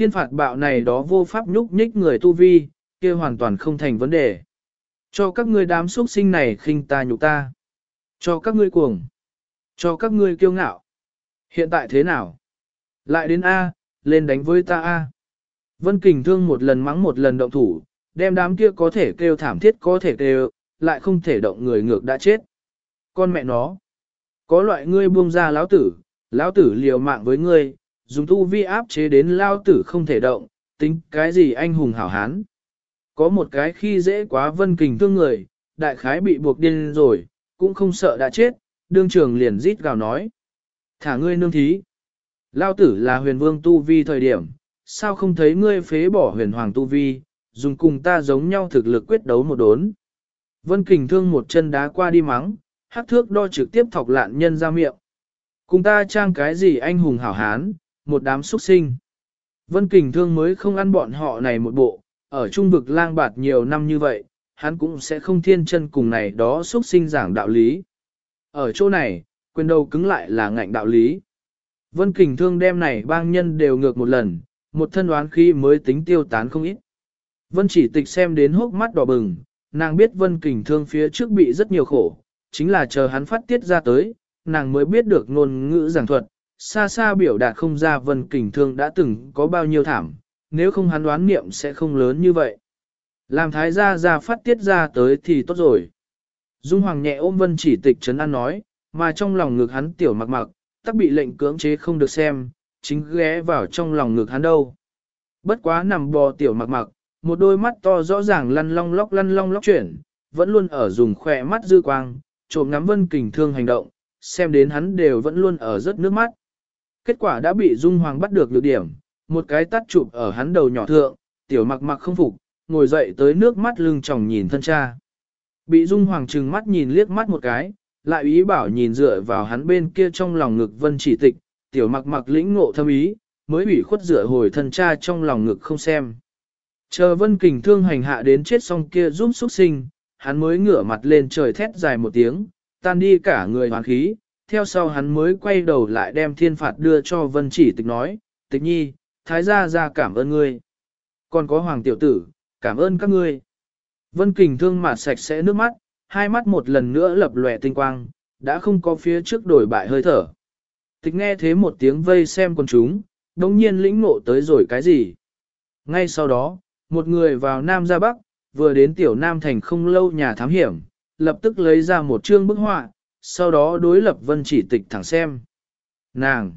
thiên phạt bạo này đó vô pháp nhúc nhích người tu vi, kia hoàn toàn không thành vấn đề. Cho các ngươi đám xuất sinh này khinh ta nhục ta. Cho các ngươi cuồng. Cho các ngươi kiêu ngạo. Hiện tại thế nào? Lại đến A, lên đánh với ta A. Vân Kình Thương một lần mắng một lần động thủ, đem đám kia có thể kêu thảm thiết có thể kêu, lại không thể động người ngược đã chết. Con mẹ nó. Có loại ngươi buông ra lão tử liều mạng với ngươi, dùng tu vi áp chế đến lão tử không thể động, tính cái gì anh hùng hảo hán. Có một cái khi dễ quá Vân Kình Thương người, đại khái bị buộc điên rồi, cũng không sợ đã chết, đương trường liền rít gào nói. Thả ngươi nương thí. Lão tử là huyền vương tu vi thời điểm, sao không thấy ngươi phế bỏ huyền hoàng tu vi, dùng cùng ta giống nhau thực lực quyết đấu một đốn. Vân Kình Thương một chân đá qua đi mắng, hắc thước đo trực tiếp thọc lạn nhân ra miệng. Cùng ta trang cái gì anh hùng hảo hán, một đám xuất sinh. Vân Kình Thương mới không ăn bọn họ này một bộ, ở trung vực lang bạt nhiều năm như vậy, hắn cũng sẽ không thiên chân cùng này đó xuất sinh giảng đạo lý. Ở chỗ này, quyền đầu cứng lại là ngạnh đạo lý. Vân Kình Thương đem này bang nhân đều ngược một lần, một thân đoán khí mới tính tiêu tán không ít. Vân Chỉ Tịch xem đến hốc mắt đỏ bừng, nàng biết Vân Kình Thương phía trước bị rất nhiều khổ, chính là chờ hắn phát tiết ra tới, nàng mới biết được ngôn ngữ giảng thuật, xa xa biểu đạt không ra Vân Kình Thương đã từng có bao nhiêu thảm, nếu không hắn đoán niệm sẽ không lớn như vậy. Làm thái gia phát tiết ra tới thì tốt rồi. Dung Hoàng nhẹ ôm Vân Chỉ Tịch trấn an nói, mà trong lòng ngực hắn tiểu mặc mặc, tắc bị lệnh cưỡng chế không được xem, chính ghé vào trong lòng ngực hắn đâu. Bất quá nằm bò tiểu mặc mặc, một đôi mắt to rõ ràng lăn long lóc chuyển, vẫn luôn ở dùng khỏe mắt dư quang, trộm ngắm Vân Kình Thương hành động, xem đến hắn đều vẫn luôn ở rớt nước mắt. Kết quả đã bị Dung Hoàng bắt được lược điểm, một cái tắt chụp ở hắn đầu nhỏ thượng, tiểu mặc mặc không phục, ngồi dậy tới nước mắt lưng tròng nhìn thân cha. Bị Dung Hoàng trừng mắt nhìn liếc mắt một cái, lại ý bảo nhìn dựa vào hắn bên kia trong lòng ngực Vân Chỉ Tịch, tiểu mặc mặc lĩnh ngộ thâm ý, mới ủy khuất dựa hồi thân cha trong lòng ngực không xem. Chờ Vân Kình Thương hành hạ đến chết xong kia giúp xuất sinh, hắn mới ngửa mặt lên trời thét dài một tiếng, tan đi cả người hoán khí, theo sau hắn mới quay đầu lại đem thiên phạt đưa cho Vân Chỉ Tịch nói, Tịch nhi, thái gia ra cảm ơn ngươi. Còn có Hoàng tiểu tử, cảm ơn các ngươi. Vân Kình Thương mặt sạch sẽ nước mắt, hai mắt một lần nữa lập lòe tinh quang, đã không có phía trước đổi bại hơi thở. Tịch nghe thế một tiếng vây xem con chúng, đồng nhiên lĩnh ngộ tới rồi cái gì. Ngay sau đó, một người vào Nam ra Bắc, vừa đến tiểu Nam thành không lâu nhà thám hiểm, lập tức lấy ra một chương bức họa, sau đó đối lập Vân Chỉ Tịch thẳng xem. Nàng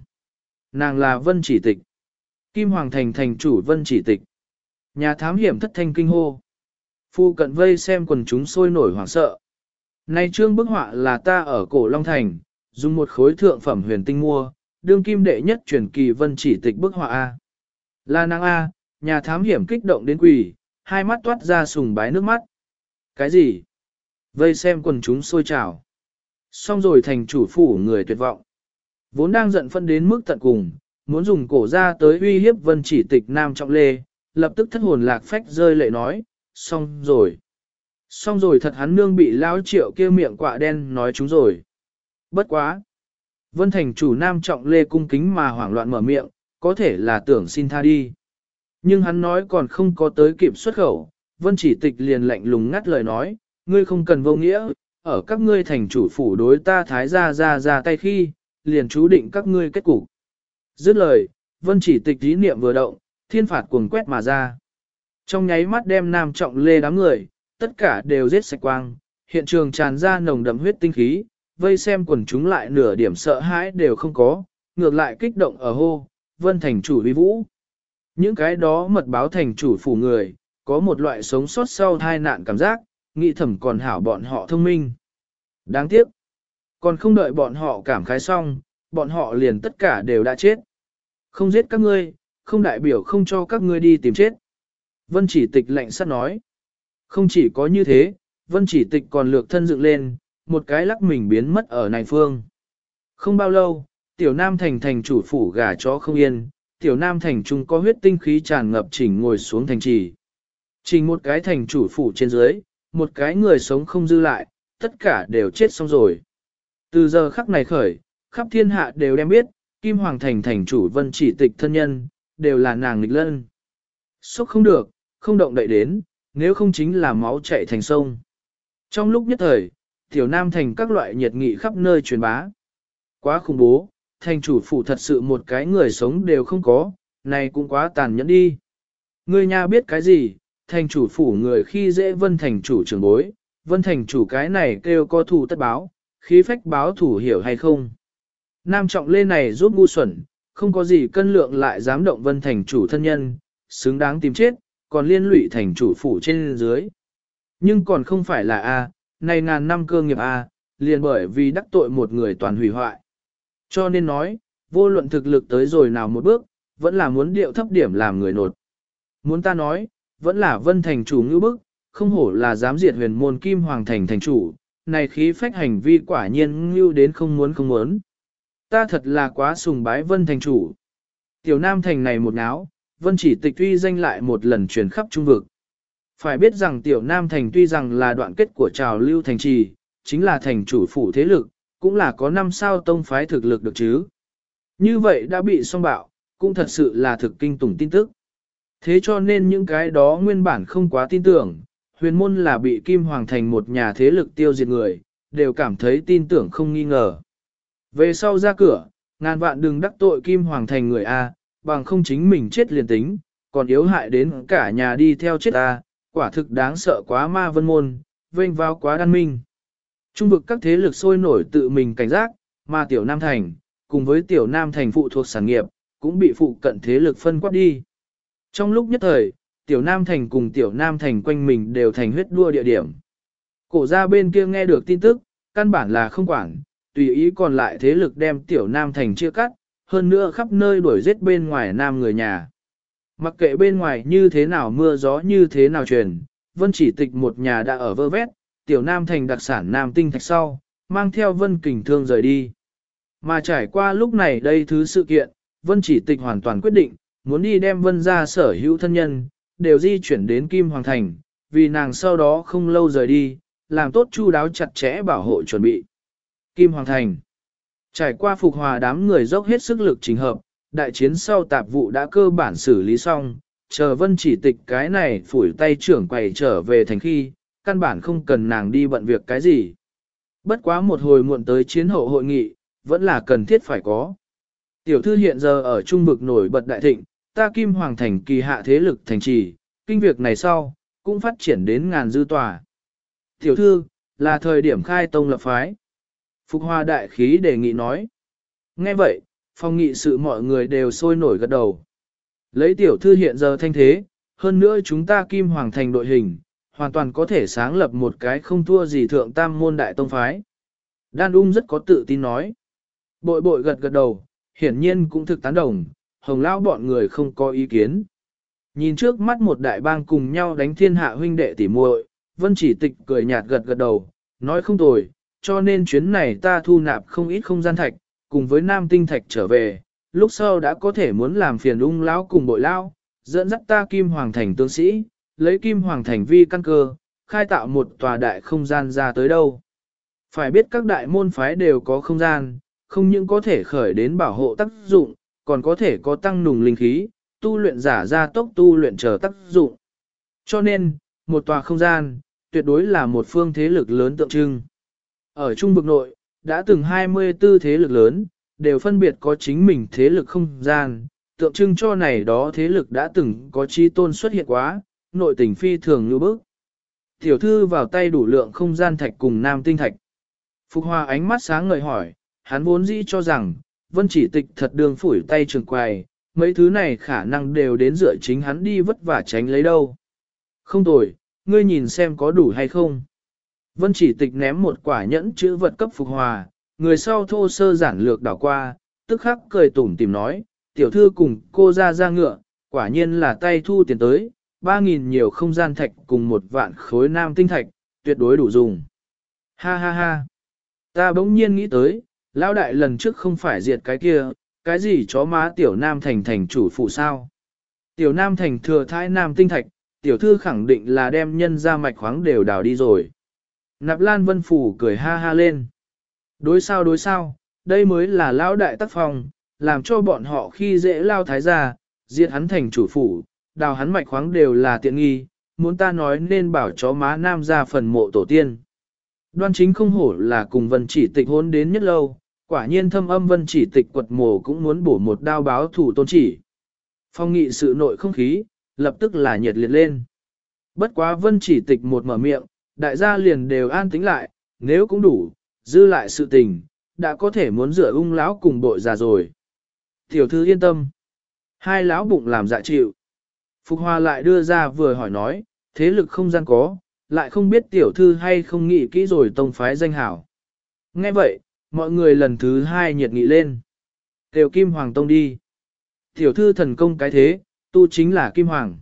là Vân Chỉ Tịch. Kim Hoàng thành thành chủ Vân Chỉ Tịch. Nhà thám hiểm thất thanh kinh hô. Phu cận vây xem quần chúng sôi nổi hoảng sợ. Này chương bức họa là ta ở cổ Long Thành, dùng một khối thượng phẩm huyền tinh mua, đương kim đệ nhất truyền kỳ Vân Chỉ Tịch bức họa A. Là nàng A, nhà thám hiểm kích động đến quỳ, hai mắt toát ra sùng bái nước mắt. Cái gì? Vây xem quần chúng sôi trào. Xong rồi thành chủ phủ người tuyệt vọng. Vốn đang giận phân đến mức tận cùng, muốn dùng cổ ra tới uy hiếp Vân Chỉ Tịch Nam Trọng Lê, lập tức thất hồn lạc phách rơi lệ nói, xong rồi. Xong rồi thật hắn nương bị lão Triệu kia miệng quạ đen nói chúng rồi. Bất quá. Vân thành chủ Nam Trọng Lê cung kính mà hoảng loạn mở miệng, có thể là tưởng xin tha đi. Nhưng hắn nói còn không có tới kịp xuất khẩu, Vân Chỉ Tịch liền lạnh lùng ngắt lời nói, ngươi không cần vô nghĩa, ở các ngươi thành chủ phủ đối ta thái gia ra tay khi, liền chú định các ngươi kết cục. Dứt lời, Vân Chỉ Tịch ý niệm vừa động, thiên phạt cuồng quét mà ra. Trong nháy mắt đem Nam Trọng Lê đám người, tất cả đều giết sạch quang, hiện trường tràn ra nồng đậm huyết tinh khí, vây xem quần chúng lại nửa điểm sợ hãi đều không có, ngược lại kích động ở hô, Vân thành chủ uy vũ. Những cái đó mật báo thành chủ phủ người, có một loại sống sót sau tai nạn cảm giác, nghĩ thầm còn hảo bọn họ thông minh. Đáng tiếc, còn không đợi bọn họ cảm khái xong, bọn họ liền tất cả đều đã chết. Không giết các ngươi, không đại biểu không cho các ngươi đi tìm chết. Vân Chỉ Tịch lạnh sắt nói. Không chỉ có như thế, Vân Chỉ Tịch còn lược thân dựng lên, một cái lắc mình biến mất ở này phương. Không bao lâu, tiểu Nam thành thành chủ phủ gà chó không yên, tiểu Nam thành trung có huyết tinh khí tràn ngập chỉnh ngồi xuống thành trì. Trình một cái thành chủ phủ trên dưới, một cái người sống không dư lại, tất cả đều chết xong rồi. Từ giờ khắc này khởi, khắp thiên hạ đều đem biết, Kim Hoàng thành thành chủ Vân Chỉ Tịch thân nhân, đều là nàng nghịch lân. Xúc không được, không động đậy đến, nếu không chính là máu chảy thành sông. Trong lúc nhất thời, tiểu nam thành các loại nhiệt nghị khắp nơi truyền bá. Quá khủng bố, thành chủ phủ thật sự một cái người sống đều không có, này cũng quá tàn nhẫn đi. Ngươi nha biết cái gì, thành chủ phủ người khi dễ vân thành chủ trưởng bối, vân thành chủ cái này kêu có thù tất báo, khí phách báo thủ hiểu hay không. Nam trọng lê này giúp ngu xuẩn, không có gì cân lượng lại dám động vân thành chủ thân nhân, xứng đáng tìm chết, còn liên lụy thành chủ phủ trên dưới. Nhưng còn không phải là A, này ngàn năm cơ nghiệp A, liền bởi vì đắc tội một người toàn hủy hoại. Cho nên nói, vô luận thực lực tới rồi nào một bước, vẫn là muốn điệu thấp điểm làm người nột. Muốn ta nói, vẫn là vân thành chủ ngữ bức, không hổ là dám diệt huyền môn kim hoàng thành thành chủ, này khí phách hành vi quả nhiên ngưu đến không muốn không muốn. Ta thật là quá sùng bái vân thành chủ. Tiểu nam thành này một náo, vân chỉ tịch tuy danh lại một lần truyền khắp trung vực. Phải biết rằng tiểu nam thành tuy rằng là đoạn kết của trào lưu thành trì, chính là thành chủ phủ thế lực, cũng là có 5 sao tông phái thực lực được chứ. Như vậy đã bị song bạo, cũng thật sự là thực kinh tủng tin tức. Thế cho nên những cái đó nguyên bản không quá tin tưởng, huyền môn là bị Kim Hoàng thành một nhà thế lực tiêu diệt người, đều cảm thấy tin tưởng không nghi ngờ. Về sau ra cửa, ngàn vạn đừng đắc tội Kim Hoàng thành người A, bằng không chính mình chết liền tính, còn yếu hại đến cả nhà đi theo chết A, quả thực đáng sợ quá ma vân môn, vênh vào quá đan minh. Trung vực các thế lực sôi nổi tự mình cảnh giác, mà tiểu Nam Thành, cùng với tiểu Nam Thành phụ thuộc sản nghiệp, cũng bị phụ cận thế lực phân quát đi. Trong lúc nhất thời, tiểu Nam Thành cùng tiểu Nam Thành quanh mình đều thành huyết đua địa điểm. Cổ gia bên kia nghe được tin tức, căn bản là không quản, tùy ý còn lại thế lực đem tiểu Nam Thành chia cắt, hơn nữa khắp nơi đuổi giết bên ngoài Nam người nhà. Mặc kệ bên ngoài như thế nào mưa gió như thế nào truyền, Vân Chỉ Tịch một nhà đã ở vơ vét, tiểu Nam Thành đặc sản Nam Tinh Thạch sau, mang theo Vân Kình Thương rời đi. Mà trải qua lúc này đây thứ sự kiện, Vân Chỉ Tịch hoàn toàn quyết định, muốn đi đem Vân ra sở hữu thân nhân, đều di chuyển đến Kim Hoàng Thành, vì nàng sau đó không lâu rời đi, làm tốt chu đáo chặt chẽ bảo hộ chuẩn bị. Kim Hoàng Thành trải qua phục hòa đám người dốc hết sức lực trình hợp, đại chiến sau tạp vụ đã cơ bản xử lý xong, chờ Vân Chỉ Tịch cái này phủi tay trưởng quầy trở về thành khi, căn bản không cần nàng đi bận việc cái gì. Bất quá một hồi muộn tới chiến hậu hội nghị, vẫn là cần thiết phải có. Tiểu thư hiện giờ ở trung vực nổi bật đại thịnh, ta Kim Hoàng thành kỳ hạ thế lực thành trì, kinh việc này sau, cũng phát triển đến ngàn dư tòa. Tiểu thư, là thời điểm khai tông lập phái. Phục Hoa đại khí đề nghị nói. Nghe vậy, phòng nghị sự mọi người đều sôi nổi gật đầu. Lấy tiểu thư hiện giờ thanh thế, hơn nữa chúng ta Kim Hoàng thành đội hình, hoàn toàn có thể sáng lập một cái không thua gì thượng tam môn đại tông phái. Đan Ung rất có tự tin nói. Bội bội gật gật đầu, hiển nhiên cũng thực tán đồng, Hồng Lão bọn người không có ý kiến. Nhìn trước mắt một đại bang cùng nhau đánh thiên hạ huynh đệ tỉ muội, Vân Chỉ Tịch cười nhạt gật gật đầu, nói không tồi, cho nên chuyến này ta thu nạp không ít không gian thạch, cùng với Nam Tinh Thạch trở về, lúc sau đã có thể muốn làm phiền Ung Lão cùng Bội Lão, dẫn dắt ta Kim Hoàng thành tướng sĩ, lấy Kim Hoàng thành vi căn cơ, khai tạo một tòa đại không gian ra tới đâu. Phải biết các đại môn phái đều có không gian, không những có thể khởi đến bảo hộ tác dụng, còn có thể có tăng nùng linh khí, tu luyện giả ra tốc tu luyện chờ tác dụng. Cho nên, một tòa không gian, tuyệt đối là một phương thế lực lớn tượng trưng. Ở Trung vực nội, đã từng 24 thế lực lớn, đều phân biệt có chính mình thế lực không gian, tượng trưng cho này đó thế lực đã từng có chi tôn xuất hiện quá, nội tình phi thường như bức. Tiểu thư vào tay đủ lượng không gian thạch cùng Nam Tinh Thạch. Phục Hoa ánh mắt sáng ngời hỏi, hắn vốn dĩ cho rằng, Vân Chỉ Tịch thật đường phủi tay trường quài, mấy thứ này khả năng đều đến dựa chính hắn đi vất vả tránh lấy đâu. Không tồi, ngươi nhìn xem có đủ hay không. Vân Chỉ Tịch ném một quả nhẫn chữ vật cấp Phục Hòa, người sau thô sơ giản lược đảo qua, tức khắc cười tủm tìm nói, tiểu thư cùng cô ra ngựa, quả nhiên là tay thu tiền tới, 3.000 nhiều không gian thạch cùng 1 vạn khối Nam Tinh Thạch, tuyệt đối đủ dùng. Ha ha ha, ta bỗng nhiên nghĩ tới, lão đại lần trước không phải diệt cái kia, cái gì chó má tiểu Nam thành thành chủ phụ sao. Tiểu Nam thành thừa thái Nam Tinh Thạch, tiểu thư khẳng định là đem nhân ra mạch khoáng đều đào đi rồi. Nạp Lan Vân Phủ cười ha ha lên. Đối sao, đây mới là lão đại tác phong, làm cho bọn họ khi dễ lao thái gia, diệt hắn thành chủ phủ, đào hắn mạch khoáng đều là tiện nghi, muốn ta nói nên bảo chó má nam ra phần mộ tổ tiên. Đoan Chính không hổ là cùng Vân Chỉ Tịch hôn đến nhất lâu, quả nhiên thâm âm Vân Chỉ Tịch quật mổ cũng muốn bổ một đao báo thủ Tôn Chỉ. Phong nghị sự nội không khí, lập tức là nhiệt liệt lên. Bất quá Vân Chỉ Tịch một mở miệng, đại gia liền đều an tĩnh lại, nếu cũng đủ, dư lại sự tình, đã có thể muốn rửa ung lão cùng bội già rồi. Tiểu thư yên tâm. Hai lão bụng làm dạ chịu. Phục Hòa lại đưa ra vừa hỏi nói, thế lực không gian có, lại không biết tiểu thư hay không nghĩ kỹ rồi tông phái danh hảo. Nghe vậy, mọi người lần thứ hai nhiệt nghị lên. Tiểu Kim Hoàng Tông đi. Tiểu thư thần công cái thế, tu chính là Kim Hoàng.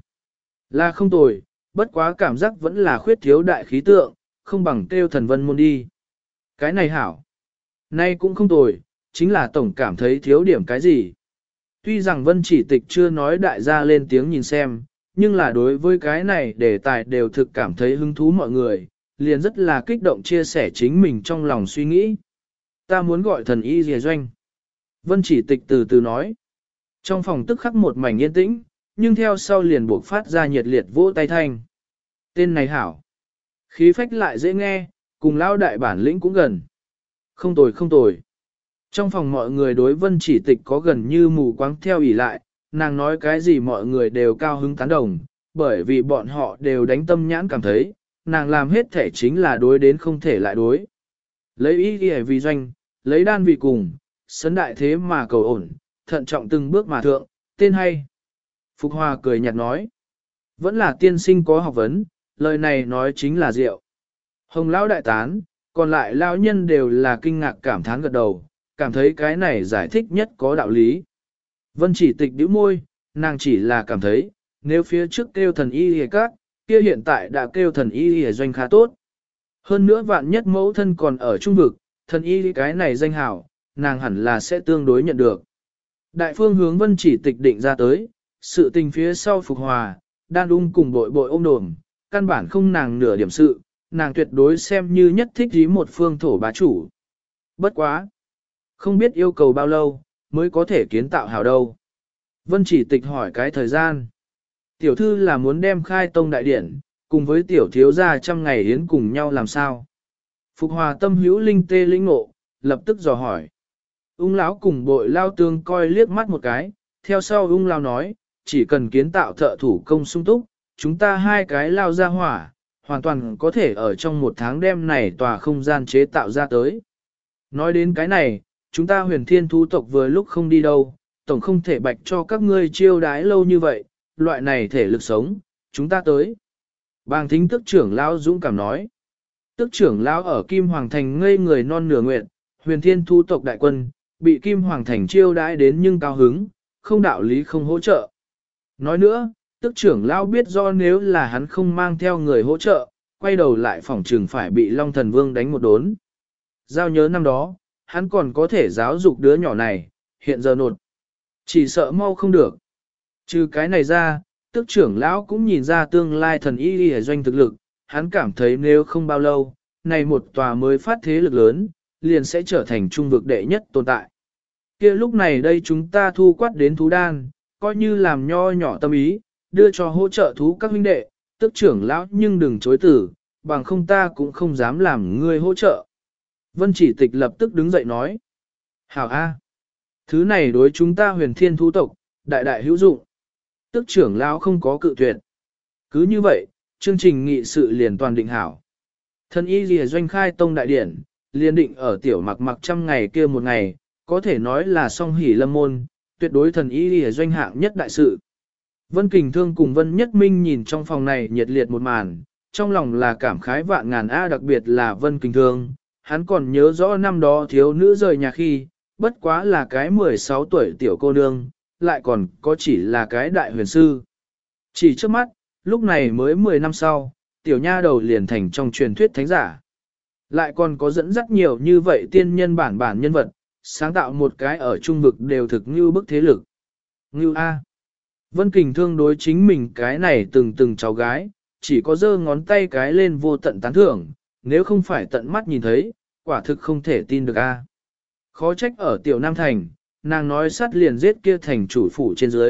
Là không tồi, bất quá cảm giác vẫn là khuyết thiếu đại khí tượng, không bằng kêu thần vân môn đi. Cái này hảo. Nay cũng không tồi, chính là tổng cảm thấy thiếu điểm cái gì. Tuy rằng Vân Chỉ Tịch chưa nói đại gia lên tiếng nhìn xem, nhưng là đối với cái này đề tài đều thực cảm thấy hứng thú mọi người, liền rất là kích động chia sẻ chính mình trong lòng suy nghĩ. Ta muốn gọi thần y dìa doanh. Vân Chỉ Tịch từ từ nói. Trong phòng tức khắc một mảnh yên tĩnh, nhưng theo sau liền buộc phát ra nhiệt liệt vỗ tay thanh. Tên này hảo. Khí phách lại dễ nghe, cùng lao đại bản lĩnh cũng gần. Không tồi không tồi. Trong phòng mọi người đối Vân Chỉ Tịch có gần như mù quáng theo ỷ lại, nàng nói cái gì mọi người đều cao hứng tán đồng, bởi vì bọn họ đều đánh tâm nhãn cảm thấy, nàng làm hết thể chính là đối đến không thể lại đối. Lấy ý ghi vì doanh, lấy đan vì cùng, sấn đại thế mà cầu ổn, thận trọng từng bước mà thượng, tên hay. Phục Hòa cười nhạt nói, vẫn là tiên sinh có học vấn, lời này nói chính là diệu. Hồng lão đại tán, còn lại lão nhân đều là kinh ngạc cảm thán gật đầu, cảm thấy cái này giải thích nhất có đạo lý. Vân Chỉ Tịch bĩu môi, nàng chỉ là cảm thấy, nếu phía trước kêu thần y hề các, kia hiện tại đã kêu thần y hề doanh khá tốt. Hơn nữa vạn nhất mẫu thân còn ở trung vực, thần y cái này danh hảo, nàng hẳn là sẽ tương đối nhận được. Đại phương hướng Vân Chỉ Tịch định ra tới, sự tình phía sau Phục Hòa, đan ung cùng bội bội ôm đồm, căn bản không nàng nửa điểm sự, nàng tuyệt đối xem như nhất thích ý một phương thổ bá chủ. Bất quá! Không biết yêu cầu bao lâu, mới có thể kiến tạo hảo đâu. Vân Chỉ Tịch hỏi cái thời gian. Tiểu thư là muốn đem khai tông đại điển, cùng với tiểu thiếu gia 100 ngày yến cùng nhau làm sao. Phục Hòa tâm hữu linh tê linh ngộ, lập tức dò hỏi. Ung lão cùng bội lao tương coi liếc mắt một cái, theo sau ung lao nói, chỉ cần kiến tạo thợ thủ công sung túc, chúng ta hai cái lao ra hỏa, hoàn toàn có thể ở trong một tháng đêm này tòa không gian chế tạo ra tới. Nói đến cái này, chúng ta huyền thiên thú tộc vừa lúc không đi đâu, tổng không thể bạch cho các ngươi chiêu đái lâu như vậy, loại này thể lực sống, chúng ta tới. Bàng thính tức trưởng lão dũng cảm nói. Tức trưởng lão ở Kim Hoàng Thành ngây người non nửa nguyện, huyền thiên thú tộc đại quân, bị Kim Hoàng Thành chiêu đái đến nhưng cao hứng, không đạo lý không hỗ trợ. Nói nữa, tức trưởng lão biết do nếu là hắn không mang theo người hỗ trợ, quay đầu lại phỏng trừng phải bị Long Thần Vương đánh một đốn. Giao nhớ năm đó, hắn còn có thể giáo dục đứa nhỏ này, hiện giờ nột. Chỉ sợ mau không được. Trừ cái này ra, tức trưởng lão cũng nhìn ra tương lai thần y đi doanh thực lực, hắn cảm thấy nếu không bao lâu, này một tòa mới phát thế lực lớn, liền sẽ trở thành trung vực đệ nhất tồn tại. Kia lúc này đây chúng ta thu quát đến thú đan, coi như làm nho nhỏ tâm ý, đưa cho hỗ trợ thú các huynh đệ, tức trưởng lão nhưng đừng chối tử, bằng không ta cũng không dám làm ngươi hỗ trợ. Vân Chỉ Tịch lập tức đứng dậy nói. Hảo A. Thứ này đối chúng ta huyền thiên thú tộc, đại đại hữu dụng. Tức trưởng lão không có cự tuyệt. Cứ như vậy, chương trình nghị sự liền toàn định hảo. Thân y lìa doanh khai tông đại điển, liền định ở tiểu mặc 100 ngày kia một ngày, có thể nói là song hỷ lâm môn, tuyệt đối thần y lìa doanh hạng nhất đại sự. Vân Kình Thương cùng Vân Nhất Minh nhìn trong phòng này nhiệt liệt một màn, trong lòng là cảm khái vạn ngàn A, đặc biệt là Vân Kình Thương. Hắn còn nhớ rõ năm đó thiếu nữ rời nhà khi, bất quá là cái 16 tuổi tiểu cô nương, lại còn có chỉ là cái đại huyền sư. Chỉ trước mắt, lúc này mới 10 năm sau, tiểu nha đầu liền thành trong truyền thuyết thánh giả. Lại còn có dẫn dắt nhiều như vậy tiên nhân bản nhân vật, sáng tạo một cái ở trung vực đều thực như bức thế lực. Như A. Vân Kình Thương đối chính mình cái này từng cháu gái, chỉ có giơ ngón tay cái lên vô tận tán thưởng, nếu không phải tận mắt nhìn thấy, quả thực không thể tin được a. Khó trách ở Tiểu Nam Thành, nàng nói sát liền giết kia thành chủ phủ trên dưới,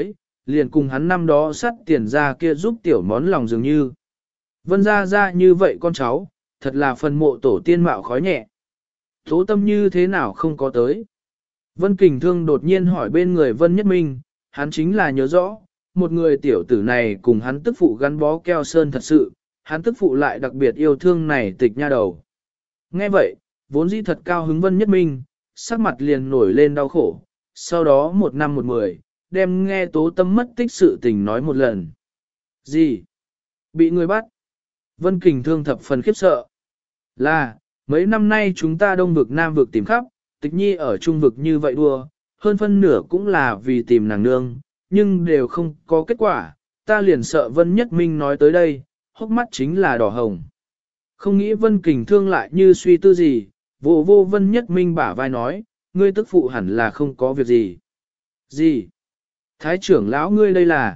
liền cùng hắn năm đó sắt tiền ra kia giúp tiểu món lòng dường như. Vân ra như vậy con cháu, thật là phần mộ tổ tiên mạo khói nhẹ. Tố tâm như thế nào không có tới. Vân Kình Thương đột nhiên hỏi bên người Vân Nhất Minh, hắn chính là nhớ rõ, một người tiểu tử này cùng hắn tức phụ gắn bó keo sơn thật sự, hắn tức phụ lại đặc biệt yêu thương này tịch nha đầu. Nghe vậy, vốn dĩ thật cao hứng Vân Nhất Minh, sắc mặt liền nổi lên đau khổ, sau đó 1 năm 1 mười, đem nghe tố tâm mất tích sự tình nói một lần. Gì? Bị người bắt? Vân Kình Thương thập phần khiếp sợ. Là, mấy năm nay chúng ta đông vực nam vực tìm khắp, tịch nhi ở trung vực như vậy đua, hơn phân nửa cũng là vì tìm nàng nương, nhưng đều không có kết quả, ta liền sợ Vân Nhất Minh nói tới đây, hốc mắt chính là đỏ hồng. Không nghĩ Vân Kình Thương lại như suy tư gì, vô Vân Nhất Minh bả vai nói, ngươi tức phụ hẳn là không có việc gì. Gì? Thái trưởng lão ngươi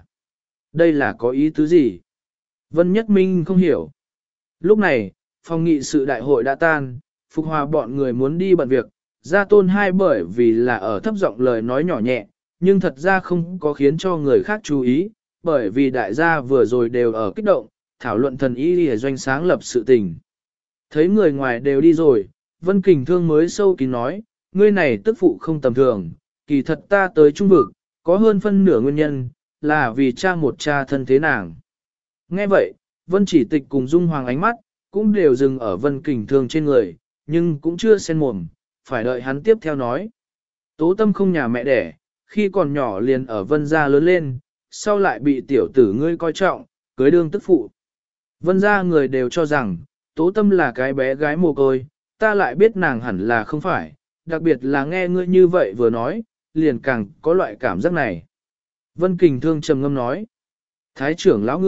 đây là có ý tứ gì? Vân Nhất Minh không hiểu. Lúc này, phòng nghị sự đại hội đã tan, Phục Hòa bọn người muốn đi bận việc, Gia Tôn hai bởi vì là ở thấp giọng lời nói nhỏ nhẹ, nhưng thật ra không có khiến cho người khác chú ý, bởi vì đại gia vừa rồi đều ở kích động, thảo luận thần y để doanh sáng lập sự tình. Thấy người ngoài đều đi rồi, Vân Kình Thương mới sâu kín nói, ngươi này tức phụ không tầm thường, kỳ thật ta tới trung vực, có hơn phân nửa nguyên nhân, là vì một cha thân thế nàng. Nghe vậy, Vân Chỉ Tịch cùng Dung Hoàng ánh mắt, cũng đều dừng ở Vân Kình Thương trên người, nhưng cũng chưa xen mồm, phải đợi hắn tiếp theo nói. Tố tâm không nhà mẹ đẻ, khi còn nhỏ liền ở Vân gia lớn lên, sau lại bị tiểu tử ngươi coi trọng, cưới đương tức phụ. Vân gia người đều cho rằng, Tố tâm là cái bé gái mồ côi, ta lại biết nàng hẳn là không phải, đặc biệt là nghe ngươi như vậy vừa nói, liền càng có loại cảm giác này. Vân Kình Thương trầm ngâm nói, Thái trưởng lão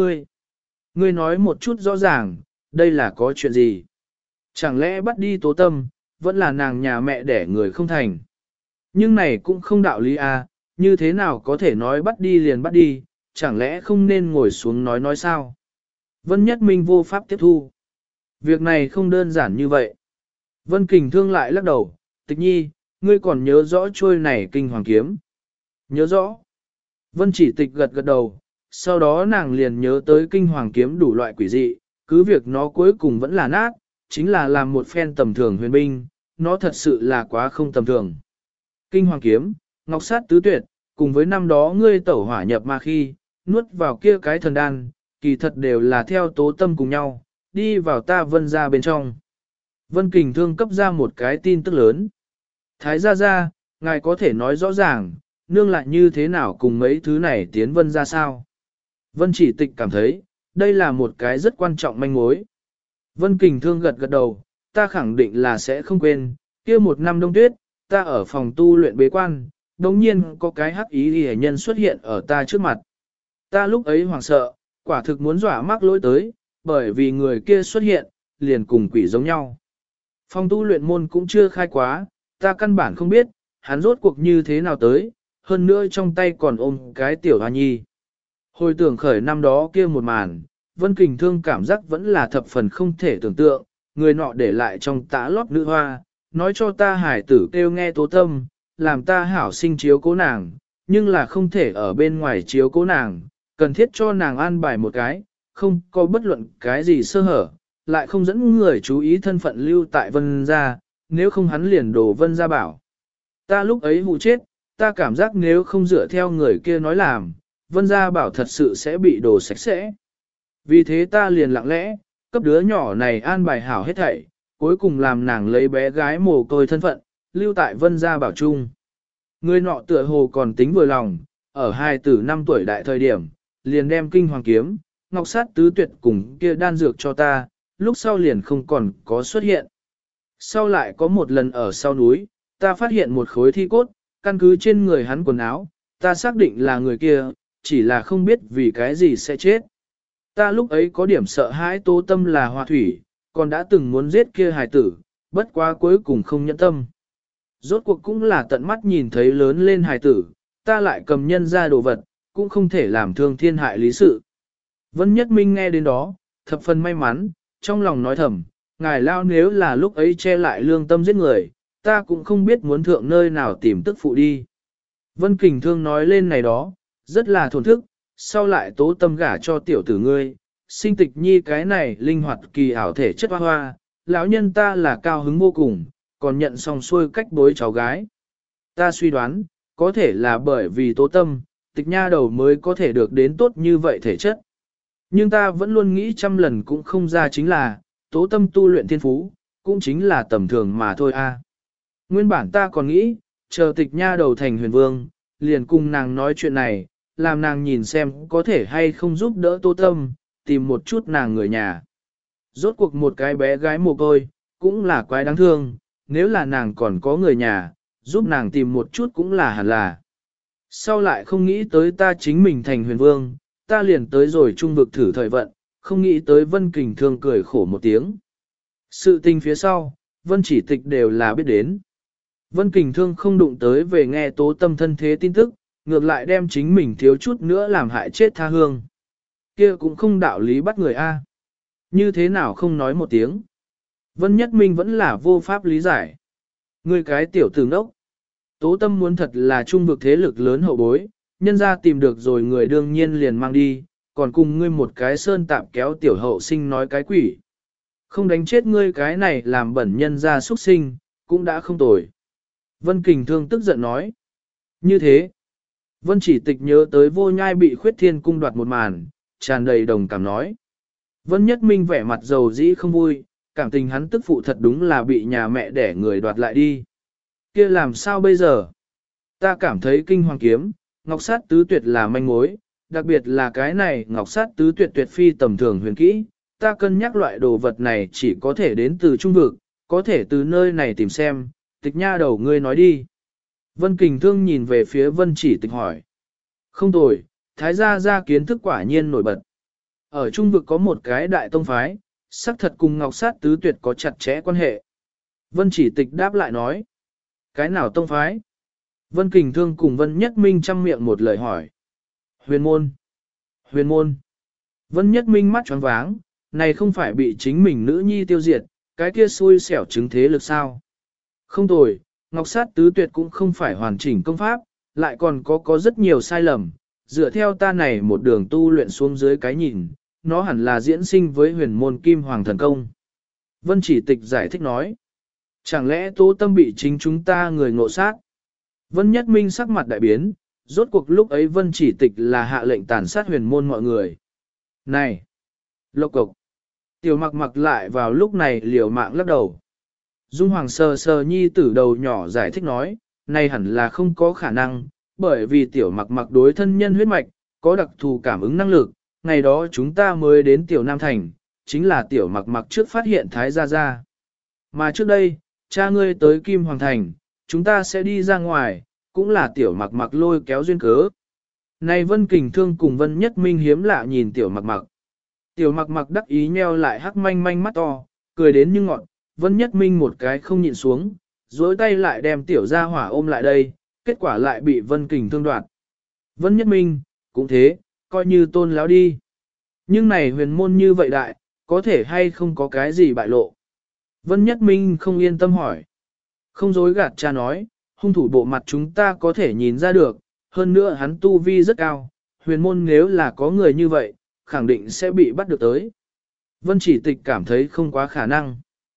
ngươi nói một chút rõ ràng, đây là có chuyện gì? Chẳng lẽ bắt đi Tố tâm, vẫn là nàng nhà mẹ đẻ người không thành? Nhưng này cũng không đạo lý à, như thế nào có thể nói bắt đi liền bắt đi, chẳng lẽ không nên ngồi xuống nói sao? Vân Nhất Minh vô pháp tiếp thu. Việc này không đơn giản như vậy. Vân Kình Thương lại lắc đầu, Tịch nhi, ngươi còn nhớ rõ trôi này kinh hoàng kiếm. Nhớ rõ. Vân Chỉ Tịch gật gật đầu, sau đó nàng liền nhớ tới kinh hoàng kiếm đủ loại quỷ dị, cứ việc nó cuối cùng vẫn là nát, chính là làm một phen tầm thường huyền binh, nó thật sự là quá không tầm thường. Kinh hoàng kiếm, ngọc sát tứ tuyệt, cùng với năm đó ngươi tẩu hỏa nhập ma khi, nuốt vào kia cái thần đan, kỳ thật đều là theo Tố tâm cùng nhau, đi vào ta Vân gia bên trong. Vân Kình Thương cấp ra một cái tin tức lớn. Thái gia, ngài có thể nói rõ ràng, nương lại như thế nào cùng mấy thứ này tiến Vân gia sao? Vân Chỉ Tịch cảm thấy, đây là một cái rất quan trọng manh mối. Vân Kình Thương gật gật đầu, ta khẳng định là sẽ không quên, kia 1 năm đông tuyết, ta ở phòng tu luyện bế quan, đồng nhiên có cái hắc ý hề nhân xuất hiện ở ta trước mặt. Ta lúc ấy hoảng sợ, quả thực muốn dọa mắc lỗi tới, bởi vì người kia xuất hiện, liền cùng quỷ giống nhau. Phòng tu luyện môn cũng chưa khai quá, ta căn bản không biết, hắn rốt cuộc như thế nào tới, hơn nữa trong tay còn ôm cái tiểu hoa nhi. Hồi tưởng khởi năm đó kia một màn, Vân Kình Thương cảm giác vẫn là thập phần không thể tưởng tượng, người nọ để lại trong tã lót nữ hoa, nói cho ta hải tử kêu nghe Tố tâm, làm ta hảo sinh chiếu cố nàng, nhưng là không thể ở bên ngoài chiếu cố nàng, cần thiết cho nàng an bài một cái, không có bất luận cái gì sơ hở, lại không dẫn người chú ý thân phận lưu tại Vân gia, nếu không hắn liền đổ Vân gia bảo. Ta lúc ấy hù chết, ta cảm giác nếu không dựa theo người kia nói làm, Vân gia bảo thật sự sẽ bị đổ sạch sẽ. Vì thế ta liền lặng lẽ, cấp đứa nhỏ này an bài hảo hết thảy, cuối cùng làm nàng lấy bé gái mồ côi thân phận, lưu tại Vân gia bảo chung. Người nọ tựa hồ còn tính vừa lòng, ở 2 tử 5 tuổi đại thời điểm, liền đem kinh hoàng kiếm, ngọc sát tứ tuyệt cùng kia đan dược cho ta, lúc sau liền không còn có xuất hiện. Sau lại có một lần ở sau núi, ta phát hiện một khối thi cốt, căn cứ trên người hắn quần áo, ta xác định là người kia, chỉ là không biết vì cái gì sẽ chết. Ta lúc ấy có điểm sợ hãi Tố tâm là hoa thủy, còn đã từng muốn giết kia hài tử, bất quá cuối cùng không nhẫn tâm. Rốt cuộc cũng là tận mắt nhìn thấy lớn lên hài tử, ta lại cầm nhân ra đồ vật, cũng không thể làm thương thiên hại lý sự. Vân Nhất Minh nghe đến đó, thập phần may mắn, trong lòng nói thầm, ngài lao nếu là lúc ấy che lại lương tâm giết người, ta cũng không biết muốn thượng nơi nào tìm tức phụ đi. Vân Kình Thương nói lên này đó, rất là thổn thức, sau lại tố tâm gả cho tiểu tử ngươi, sinh tịch nhi cái này linh hoạt kỳ ảo thể chất hoa hoa, lão nhân ta là cao hứng vô cùng, còn nhận xong xuôi cách bối cháu gái. Ta suy đoán, có thể là bởi vì tố tâm, tịch nha đầu mới có thể được đến tốt như vậy thể chất. Nhưng ta vẫn luôn nghĩ trăm lần cũng không ra chính là, tố tâm tu luyện thiên phú, cũng chính là tầm thường mà thôi a. Nguyên bản ta còn nghĩ, chờ tịch nha đầu thành huyền vương, liền cùng nàng nói chuyện này, làm nàng nhìn xem có thể hay không giúp đỡ tố tâm, tìm một chút nàng người nhà. Rốt cuộc một cái bé gái mồ côi, cũng là quái đáng thương, nếu là nàng còn có người nhà, giúp nàng tìm một chút cũng là hẳn là. Sau lại không nghĩ tới ta chính mình thành huyền vương, ta liền tới rồi trung vực thử thời vận, không nghĩ tới Vân Kình Thương cười khổ một tiếng. Sự tình phía sau, Vân Chỉ Tịch đều là biết đến. Vân Kình Thương không đụng tới về nghe tố tâm thân thế tin tức, ngược lại đem chính mình thiếu chút nữa làm hại chết tha hương. Kia cũng không đạo lý bắt người A. Như thế nào không nói một tiếng. Vân Nhất Minh vẫn là vô pháp lý giải. Ngươi cái tiểu tử ngốc. Tố tâm muốn thật là trung vực thế lực lớn hậu bối, nhân ra tìm được rồi người đương nhiên liền mang đi, còn cùng ngươi một cái sơn tạm kéo tiểu hậu sinh nói cái quỷ. Không đánh chết ngươi cái này làm bẩn nhân ra xuất sinh, cũng đã không tồi. Vân Kình Thương tức giận nói. Như thế, Vân Chỉ Tịch nhớ tới Vô Nhai bị Khuyết Thiên cung đoạt một màn, tràn đầy đồng cảm nói. Vân Nhất Minh vẻ mặt dầu dĩ không vui, cảm tình hắn tức phụ thật đúng là bị nhà mẹ đẻ người đoạt lại đi. Kia làm sao bây giờ? Ta cảm thấy kinh hoàng kiếm, ngọc sát tứ tuyệt là manh mối, đặc biệt là cái này ngọc sát tứ tuyệt tuyệt phi tầm thường huyền kỹ. Ta cân nhắc loại đồ vật này chỉ có thể đến từ trung vực, có thể từ nơi này tìm xem, tịch nha đầu ngươi nói đi. Vân Kình Thương nhìn về phía Vân Chỉ Tịch hỏi. Không tồi, thái gia gia kiến thức quả nhiên nổi bật. Ở trung vực có một cái đại tông phái, xác thật cùng ngọc sát tứ tuyệt có chặt chẽ quan hệ. Vân Chỉ Tịch đáp lại nói. Cái nào tông phái? Vân Kình Thương cùng Vân Nhất Minh chăm miệng một lời hỏi. Huyền môn. Huyền môn. Vân Nhất Minh mắt tròn váng, này không phải bị chính mình nữ nhi tiêu diệt, cái kia xui xẻo chứng thế lực sao? Không tồi, ngọc sát tứ tuyệt cũng không phải hoàn chỉnh công pháp, lại còn có rất nhiều sai lầm. Dựa theo ta này một đường tu luyện xuống dưới cái nhìn, nó hẳn là diễn sinh với huyền môn kim hoàng thần công. Vân Chỉ Tịch giải thích nói. Chẳng lẽ tố tâm bị chính chúng ta người ngộ sát? Vân Nhất Minh sắc mặt đại biến, rốt cuộc lúc ấy Vân Chỉ Tịch là hạ lệnh tàn sát huyền môn mọi người. Này! Lộc cộc! Tiểu mặc mặc lại vào lúc này liều mạng lắc đầu. Dung Hoàng sờ sờ nhi tử đầu nhỏ giải thích nói, này hẳn là không có khả năng, bởi vì tiểu mặc mặc đối thân nhân huyết mạch, có đặc thù cảm ứng năng lực, ngày đó chúng ta mới đến tiểu Nam Thành, chính là tiểu mặc mặc trước phát hiện Thái Gia Gia. Mà trước đây, cha ngươi tới Kim Hoàng Thành, chúng ta sẽ đi ra ngoài, cũng là tiểu mặc mặc lôi kéo duyên cớ. Này Vân Kình Thương cùng Vân Nhất Minh hiếm lạ nhìn tiểu mặc mặc. Tiểu mặc mặc đắc ý nheo lại hắc manh manh mắt to, cười đến như ngọn, Vân Nhất Minh một cái không nhịn xuống, dối tay lại đem tiểu gia hỏa ôm lại đây, kết quả lại bị Vân Kình Thương đoạt. Vân Nhất Minh, cũng thế, coi như tôn láo đi. Nhưng này huyền môn như vậy đại, có thể hay không có cái gì bại lộ. Vân Nhất Minh không yên tâm hỏi. Không dối gạt cha nói, hung thủ bộ mặt chúng ta có thể nhìn ra được, hơn nữa hắn tu vi rất cao, huyền môn nếu là có người như vậy, khẳng định sẽ bị bắt được tới. Vân Chỉ Tịch cảm thấy không quá khả năng.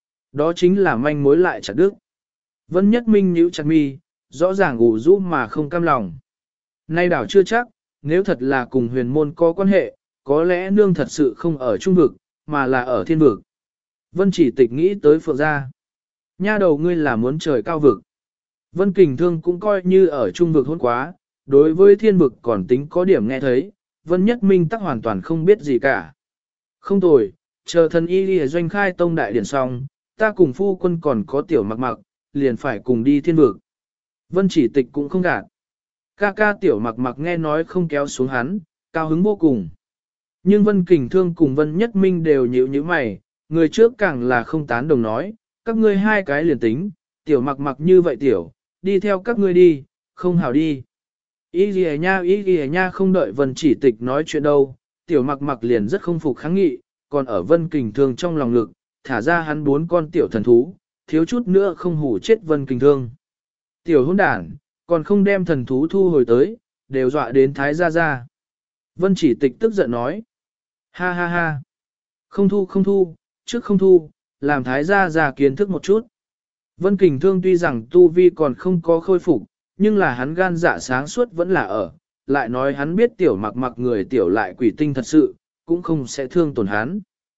Đó chính là manh mối lại chặt đứt. Vân Nhất Minh nhíu chặt mi, rõ ràng ủ rũ mà không cam lòng. Nay đảo chưa chắc, nếu thật là cùng huyền môn có quan hệ, có lẽ nương thật sự không ở trung vực, mà là ở thiên vực. Vân Chỉ Tịch nghĩ tới Phượng gia. Nha đầu ngươi là muốn trời cao vực. Vân Kình Thương cũng coi như ở trung vực hôn quá, đối với thiên vực còn tính có điểm nghe thấy, Vân Nhất Minh tắc hoàn toàn không biết gì cả. Không tồi, chờ thần y đi doanh khai tông đại điển xong, ta cùng phu quân còn có tiểu mặc mặc, liền phải cùng đi thiên vực. Vân Chỉ Tịch cũng không gạt. Ca ca tiểu mặc mặc nghe nói không kéo xuống hắn, cao hứng vô cùng. Nhưng Vân Kình Thương cùng Vân Nhất Minh đều nhíu nhíu mày, người trước càng là không tán đồng nói, các ngươi hai cái liền tính, tiểu mặc mặc như vậy tiểu, đi theo các ngươi đi, không hảo đi. Ý gì nha không đợi Vân Chỉ Tịch nói chuyện đâu, tiểu mặc mặc liền rất không phục kháng nghị, còn ở Vân Kình Thương trong lòng ngực, thả ra hắn 4 con tiểu thần thú, thiếu chút nữa không hủ chết Vân Kình Thương. Tiểu hỗn đản, còn không đem thần thú thu hồi tới, đều dọa đến thái gia gia. Vân chỉ tịch tức giận nói. Ha ha ha. Không thu không thu, trước không thu, làm thái gia gia kiến thức một chút. Vân Kình Thương tuy rằng tu vi còn không có khôi phục, nhưng là hắn gan dạ sáng suốt vẫn là ở, lại nói hắn biết tiểu mặc mặc người tiểu lại quỷ tinh thật sự, cũng không sẽ thương tổn hắn.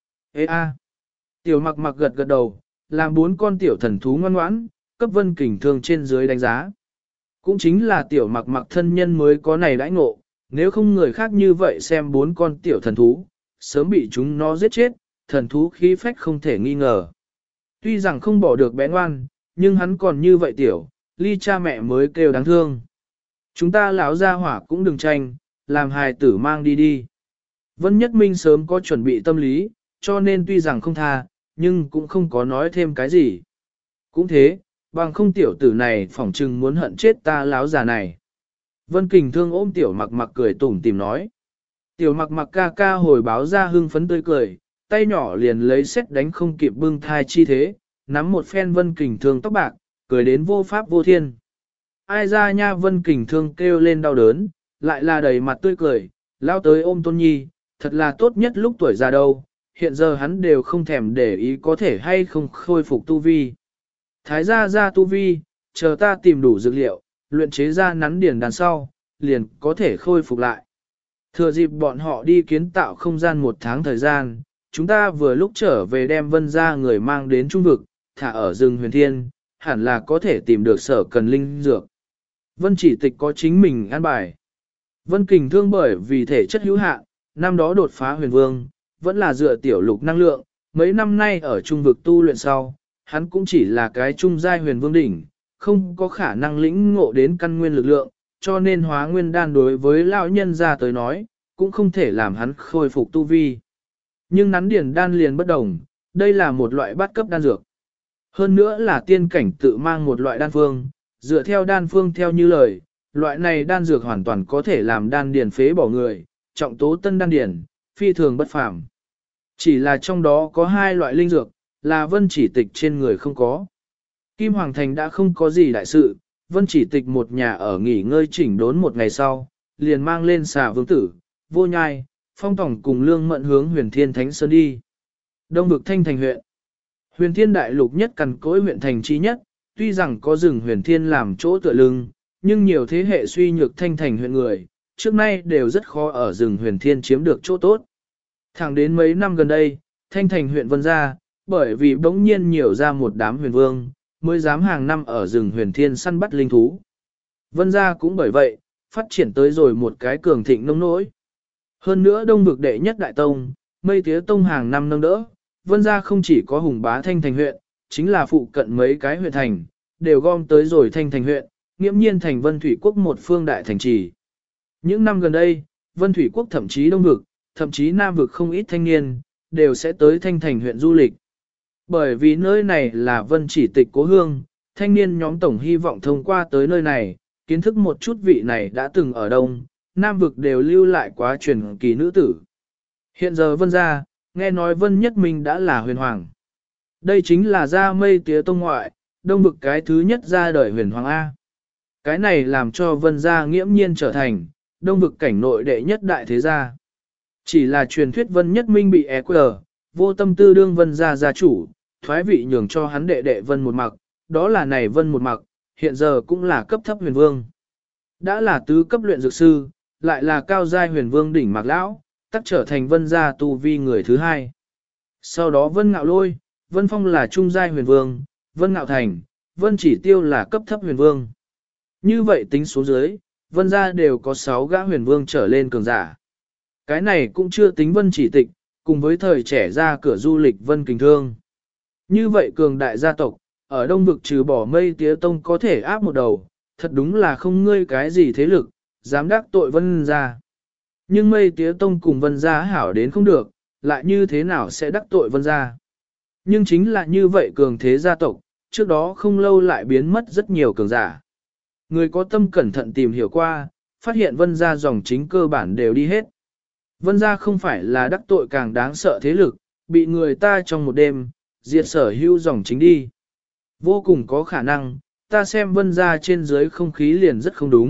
Ê a. Tiểu mặc mặc gật gật đầu, làm 4 con tiểu thần thú ngoan ngoãn, cấp Vân Kình Thương trên dưới đánh giá. Cũng chính là tiểu mặc mặc thân nhân mới có này đãi ngộ, nếu không người khác như vậy xem 4 con tiểu thần thú, sớm bị chúng nó giết chết, thần thú khí phách không thể nghi ngờ. Tuy rằng không bỏ được bé ngoan, nhưng hắn còn như vậy tiểu, ly cha mẹ mới kêu đáng thương. Chúng ta lão gia hỏa cũng đừng tranh, làm hài tử mang đi đi. Vân Nhất Minh sớm có chuẩn bị tâm lý, cho nên tuy rằng không tha, nhưng cũng không có nói thêm cái gì. Cũng thế, bằng không tiểu tử này phỏng chừng muốn hận chết ta lão già này. Vân Kình Thương ôm tiểu mặc mặc cười tủm tìm nói. Tiểu mặc mặc ca ca hồi báo ra hưng phấn tươi cười, tay nhỏ liền lấy xét đánh không kịp bưng thai chi thế, nắm một phen Vân Kình Thương tóc bạc, cười đến vô pháp vô thiên. Ai ra nha, Vân Kình Thương kêu lên đau đớn, lại là đầy mặt tươi cười, lao tới ôm Tôn Nhi, thật là tốt nhất lúc tuổi già đâu, hiện giờ hắn đều không thèm để ý có thể hay không khôi phục tu vi. Thái gia ra tu vi, chờ ta tìm đủ dược liệu, luyện chế ra nắn điển đàn sau, liền có thể khôi phục lại. Thừa dịp bọn họ đi kiến tạo không gian 1 tháng thời gian, chúng ta vừa lúc trở về đem Vân gia người mang đến trung vực, thả ở rừng huyền thiên, hẳn là có thể tìm được sở cần linh dược. Vân chỉ tịch có chính mình an bài. Vân Kình Thương bởi vì thể chất hữu hạn, năm đó đột phá huyền vương, vẫn là dựa tiểu lục năng lượng, mấy năm nay ở trung vực tu luyện sau, hắn cũng chỉ là cái trung giai huyền vương đỉnh, không có khả năng lĩnh ngộ đến căn nguyên lực lượng, cho nên hóa nguyên đan đối với lão nhân gia tới nói, cũng không thể làm hắn khôi phục tu vi. Nhưng nắn điển đan liền bất đồng, đây là một loại bát cấp đan dược. Hơn nữa là tiên cảnh tự mang một loại đan phương, dựa theo đan phương theo như lời, loại này đan dược hoàn toàn có thể làm đan điển phế bỏ người, trọng tố tân đan điển, phi thường bất phàm. Chỉ là trong đó có 2 loại linh dược, là Vân chỉ tịch trên người không có. Kim Hoàng Thành đã không có gì đại sự, Vân chỉ tịch một nhà ở nghỉ ngơi chỉnh đốn một ngày sau, liền mang lên xà vương tử, vô nhai, phong tổng cùng lương mận hướng huyền thiên thánh sơn đi. Đông vực Thanh Thành huyện. Huyền thiên đại lục nhất cằn cỗi huyện thành chi nhất, tuy rằng có rừng huyền thiên làm chỗ tựa lưng, nhưng nhiều thế hệ suy nhược Thanh Thành huyện người, trước nay đều rất khó ở rừng huyền thiên chiếm được chỗ tốt. Thẳng đến mấy năm gần đây, Thanh Thành huyện Vân gia, bởi vì bỗng nhiên nhiều ra một đám huyền vương, mới dám hàng năm ở rừng huyền thiên săn bắt linh thú. Vân gia cũng bởi vậy, phát triển tới rồi một cái cường thịnh nông nỗi. Hơn nữa đông vực đệ nhất đại tông, mây tía tông hàng năm nâng đỡ, Vân gia không chỉ có hùng bá Thanh Thành huyện, chính là phụ cận mấy cái huyện thành, đều gom tới rồi Thanh Thành huyện, nghiễm nhiên thành Vân Thủy Quốc một phương đại thành trì. Những năm gần đây, Vân Thủy Quốc thậm chí đông vực, thậm chí nam vực không ít thanh niên, đều sẽ tới Thanh Thành huyện du lịch. Bởi vì nơi này là Vân chỉ tịch cố hương, thanh niên nhóm tổng hy vọng thông qua tới nơi này, kiến thức một chút vị này đã từng ở đông, nam vực đều lưu lại quá truyền kỳ nữ tử. Hiện giờ Vân gia, nghe nói Vân Nhất Minh đã là huyền hoàng. Đây chính là gia mây tía tông ngoại, đông vực cái thứ nhất ra đời huyền hoàng A. Cái này làm cho Vân gia nghiễm nhiên trở thành, đông vực cảnh nội đệ nhất đại thế gia. Chỉ là truyền thuyết Vân Nhất Minh bị EQ, vô tâm tư đương Vân gia gia chủ, thoái vị nhường cho hắn đệ đệ Vân một mặc, đó là này Vân một mặc, hiện giờ cũng là cấp thấp huyền vương. Đã là tứ cấp luyện dược sư, lại là cao giai huyền vương đỉnh mạc lão, tắc trở thành Vân gia tu vi người thứ 2. Sau đó Vân Ngạo Lôi, Vân Phong là trung giai huyền vương, Vân Ngạo Thành, Vân Chỉ Tiêu là cấp thấp huyền vương. Như vậy tính số dưới, Vân gia đều có 6 gã huyền vương trở lên cường giả. Cái này cũng chưa tính Vân Chỉ Tịch, cùng với thời trẻ ra cửa du lịch Vân Kình Thương. Như vậy cường đại gia tộc, ở đông vực trừ bỏ mây tía tông có thể áp một đầu, thật đúng là không ngươi cái gì thế lực, dám đắc tội Vân gia. Nhưng mây tía tông cùng Vân gia hảo đến không được, lại như thế nào sẽ đắc tội Vân gia. Nhưng chính là như vậy cường thế gia tộc, trước đó không lâu lại biến mất rất nhiều cường giả. Người có tâm cẩn thận tìm hiểu qua, phát hiện Vân gia dòng chính cơ bản đều đi hết. Vân gia không phải là đắc tội càng đáng sợ thế lực, bị người ta trong một đêm, diệt sở hữu dòng chính đi. Vô cùng có khả năng, ta xem Vân gia trên dưới không khí liền rất không đúng,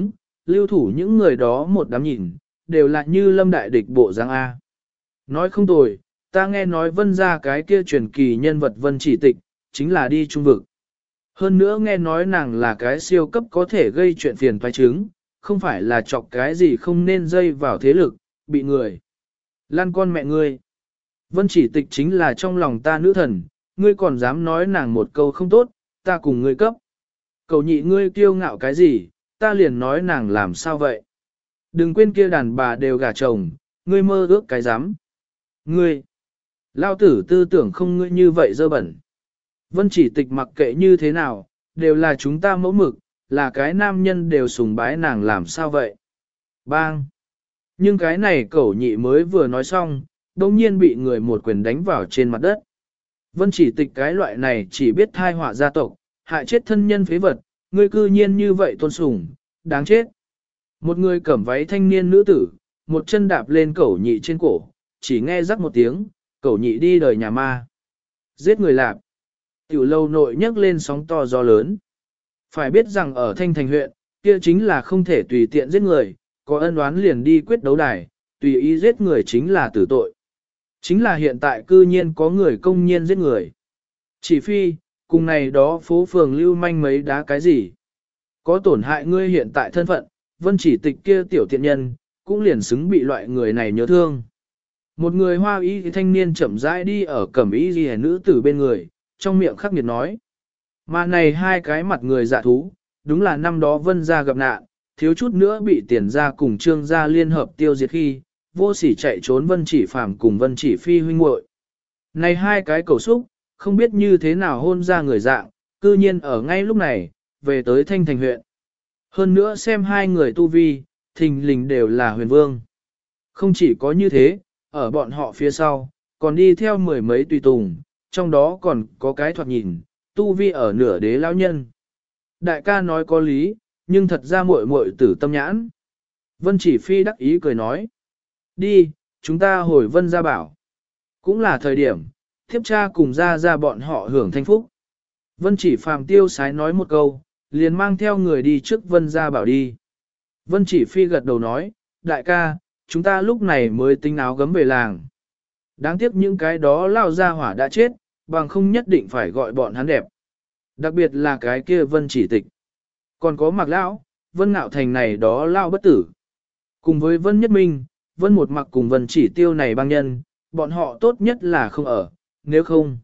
lưu thủ những người đó một đám nhìn, đều là như lâm đại địch bộ dáng A. Nói không tồi, ta nghe nói vân ra cái kia truyền kỳ nhân vật vân chỉ tịch, chính là đi trung vực. Hơn nữa nghe nói nàng là cái siêu cấp có thể gây chuyện phiền toái chứng, không phải là chọc cái gì không nên dây vào thế lực, bị người. Lan con mẹ ngươi. Vân chỉ tịch chính là trong lòng ta nữ thần, ngươi còn dám nói nàng một câu không tốt, ta cùng ngươi cấp. Cầu nhị ngươi kiêu ngạo cái gì, ta liền nói nàng làm sao vậy. Đừng quên kia đàn bà đều gả chồng, ngươi mơ ước cái dám. Ngươi, lao tử tư tưởng không ngươi như vậy dơ bẩn. Vân chỉ tịch mặc kệ như thế nào, đều là chúng ta mẫu mực, là cái nam nhân đều sùng bái nàng làm sao vậy. Bang! Nhưng cái này cẩu nhị mới vừa nói xong, đồng nhiên bị người một quyền đánh vào trên mặt đất. Vân chỉ tịch cái loại này chỉ biết thai họa gia tộc, hại chết thân nhân phế vật, ngươi cư nhiên như vậy tôn sùng, đáng chết. Một người cẩm váy thanh niên nữ tử, một chân đạp lên cẩu nhị trên cổ, chỉ nghe rắc một tiếng, cẩu nhị đi đời nhà ma. Giết người lạp. Tiểu lâu nội nhấc lên sóng to gió lớn. Phải biết rằng ở Thanh Thành huyện, kia chính là không thể tùy tiện giết người, có ân oán liền đi quyết đấu đài, tùy ý giết người chính là tử tội. Chính là hiện tại cư nhiên có người công nhiên giết người. Chỉ phi, cùng này đó phố phường lưu manh mấy đá cái gì. Có tổn hại ngươi hiện tại thân phận, vân chỉ tịch kia tiểu tiện nhân, cũng liền xứng bị loại người này nhớ thương. Một người hoa y thanh niên chậm rãi đi ở cẩm y ghi nữ tử bên người, trong miệng khắc nghiệt nói. Mà này hai cái mặt người dạ thú, đúng là năm đó vân gia gặp nạn, thiếu chút nữa bị tiền gia cùng trương gia liên hợp tiêu diệt khi, vô sỉ chạy trốn vân chỉ phàm cùng vân chỉ phi huynh muội. Này hai cái cầu xúc, không biết như thế nào hôn ra người dạng, cư nhiên ở ngay lúc này, về tới Thanh Thành huyện. Hơn nữa xem hai người tu vi, thình lình đều là huyền vương. Không chỉ có như thế, ở bọn họ phía sau, còn đi theo mười mấy tùy tùng, trong đó còn có cái thoạt nhìn, tu vi ở nửa đế lão nhân. Đại ca nói có lý, nhưng thật ra muội muội tử tâm nhãn. Vân chỉ phi đắc ý cười nói. Đi, chúng ta hồi vân gia bảo. Cũng là thời điểm, thiếp cha cùng ra bọn họ hưởng thanh phúc. Vân chỉ phàm tiêu sái nói một câu, liền mang theo người đi trước vân gia bảo đi. Vân chỉ phi gật đầu nói, đại ca, chúng ta lúc này mới tính áo gấm về làng. Đáng tiếc những cái đó lao ra hỏa đã chết, bằng không nhất định phải gọi bọn hắn đẹp. Đặc biệt là cái kia vân chỉ tịch. Còn có Mạc Lão, Vân Ngạo Thành này đó lao bất tử. Cùng với Vân Nhất Minh, Vân Một Mặc cùng Vân Chỉ Tiêu này băng nhân, bọn họ tốt nhất là không ở, nếu không.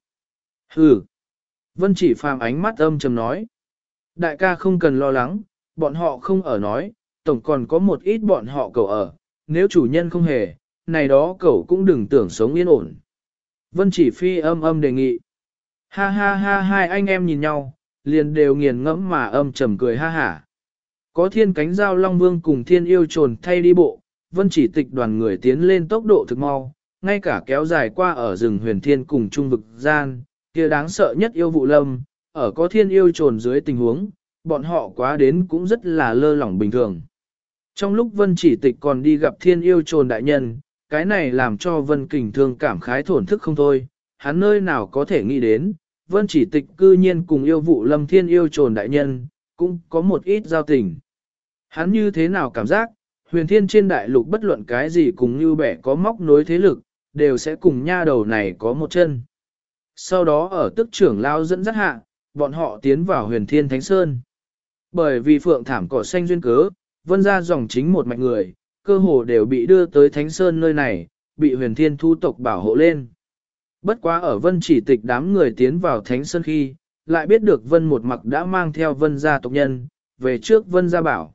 Hừ. Vân Chỉ Phàm ánh mắt âm trầm nói. Đại ca không cần lo lắng, bọn họ không ở nói, tổng còn có một ít bọn họ cầu ở, nếu chủ nhân không hề, này đó cậu cũng đừng tưởng sống yên ổn. Vân Chỉ Phi âm đề nghị. Ha ha ha hai anh em nhìn nhau, liền đều nghiền ngẫm mà âm trầm cười ha hả. Có thiên cánh giao long vương cùng thiên yêu trồn thay đi bộ, vân chỉ tịch đoàn người tiến lên tốc độ thực mau, ngay cả kéo dài qua ở rừng huyền thiên cùng trung vực gian, kia đáng sợ nhất yêu vụ lâm, ở có thiên yêu trồn dưới tình huống, bọn họ quá đến cũng rất là lơ lỏng bình thường. Trong lúc vân chỉ tịch còn đi gặp thiên yêu trồn đại nhân, cái này làm cho vân kình thương cảm khái thổn thức không thôi, hắn nơi nào có thể nghĩ đến, vân chỉ tịch cư nhiên cùng yêu vụ lâm thiên yêu trồn đại nhân, cũng có một ít giao tình. Hắn như thế nào cảm giác, huyền thiên trên đại lục bất luận cái gì cùng như bẻ có móc nối thế lực, đều sẽ cùng nha đầu này có một chân. Sau đó ở tức trưởng lao dẫn dắt hạ, bọn họ tiến vào huyền thiên thánh sơn. Bởi vì phượng thảm cỏ xanh duyên cớ, vân ra dòng chính một mạch người, cơ hồ đều bị đưa tới thánh sơn nơi này, bị huyền thiên thu tộc bảo hộ lên. Bất quá ở vân chỉ tịch đám người tiến vào thánh sơn khi, lại biết được vân một mặc đã mang theo vân gia tộc nhân, về trước vân gia bảo.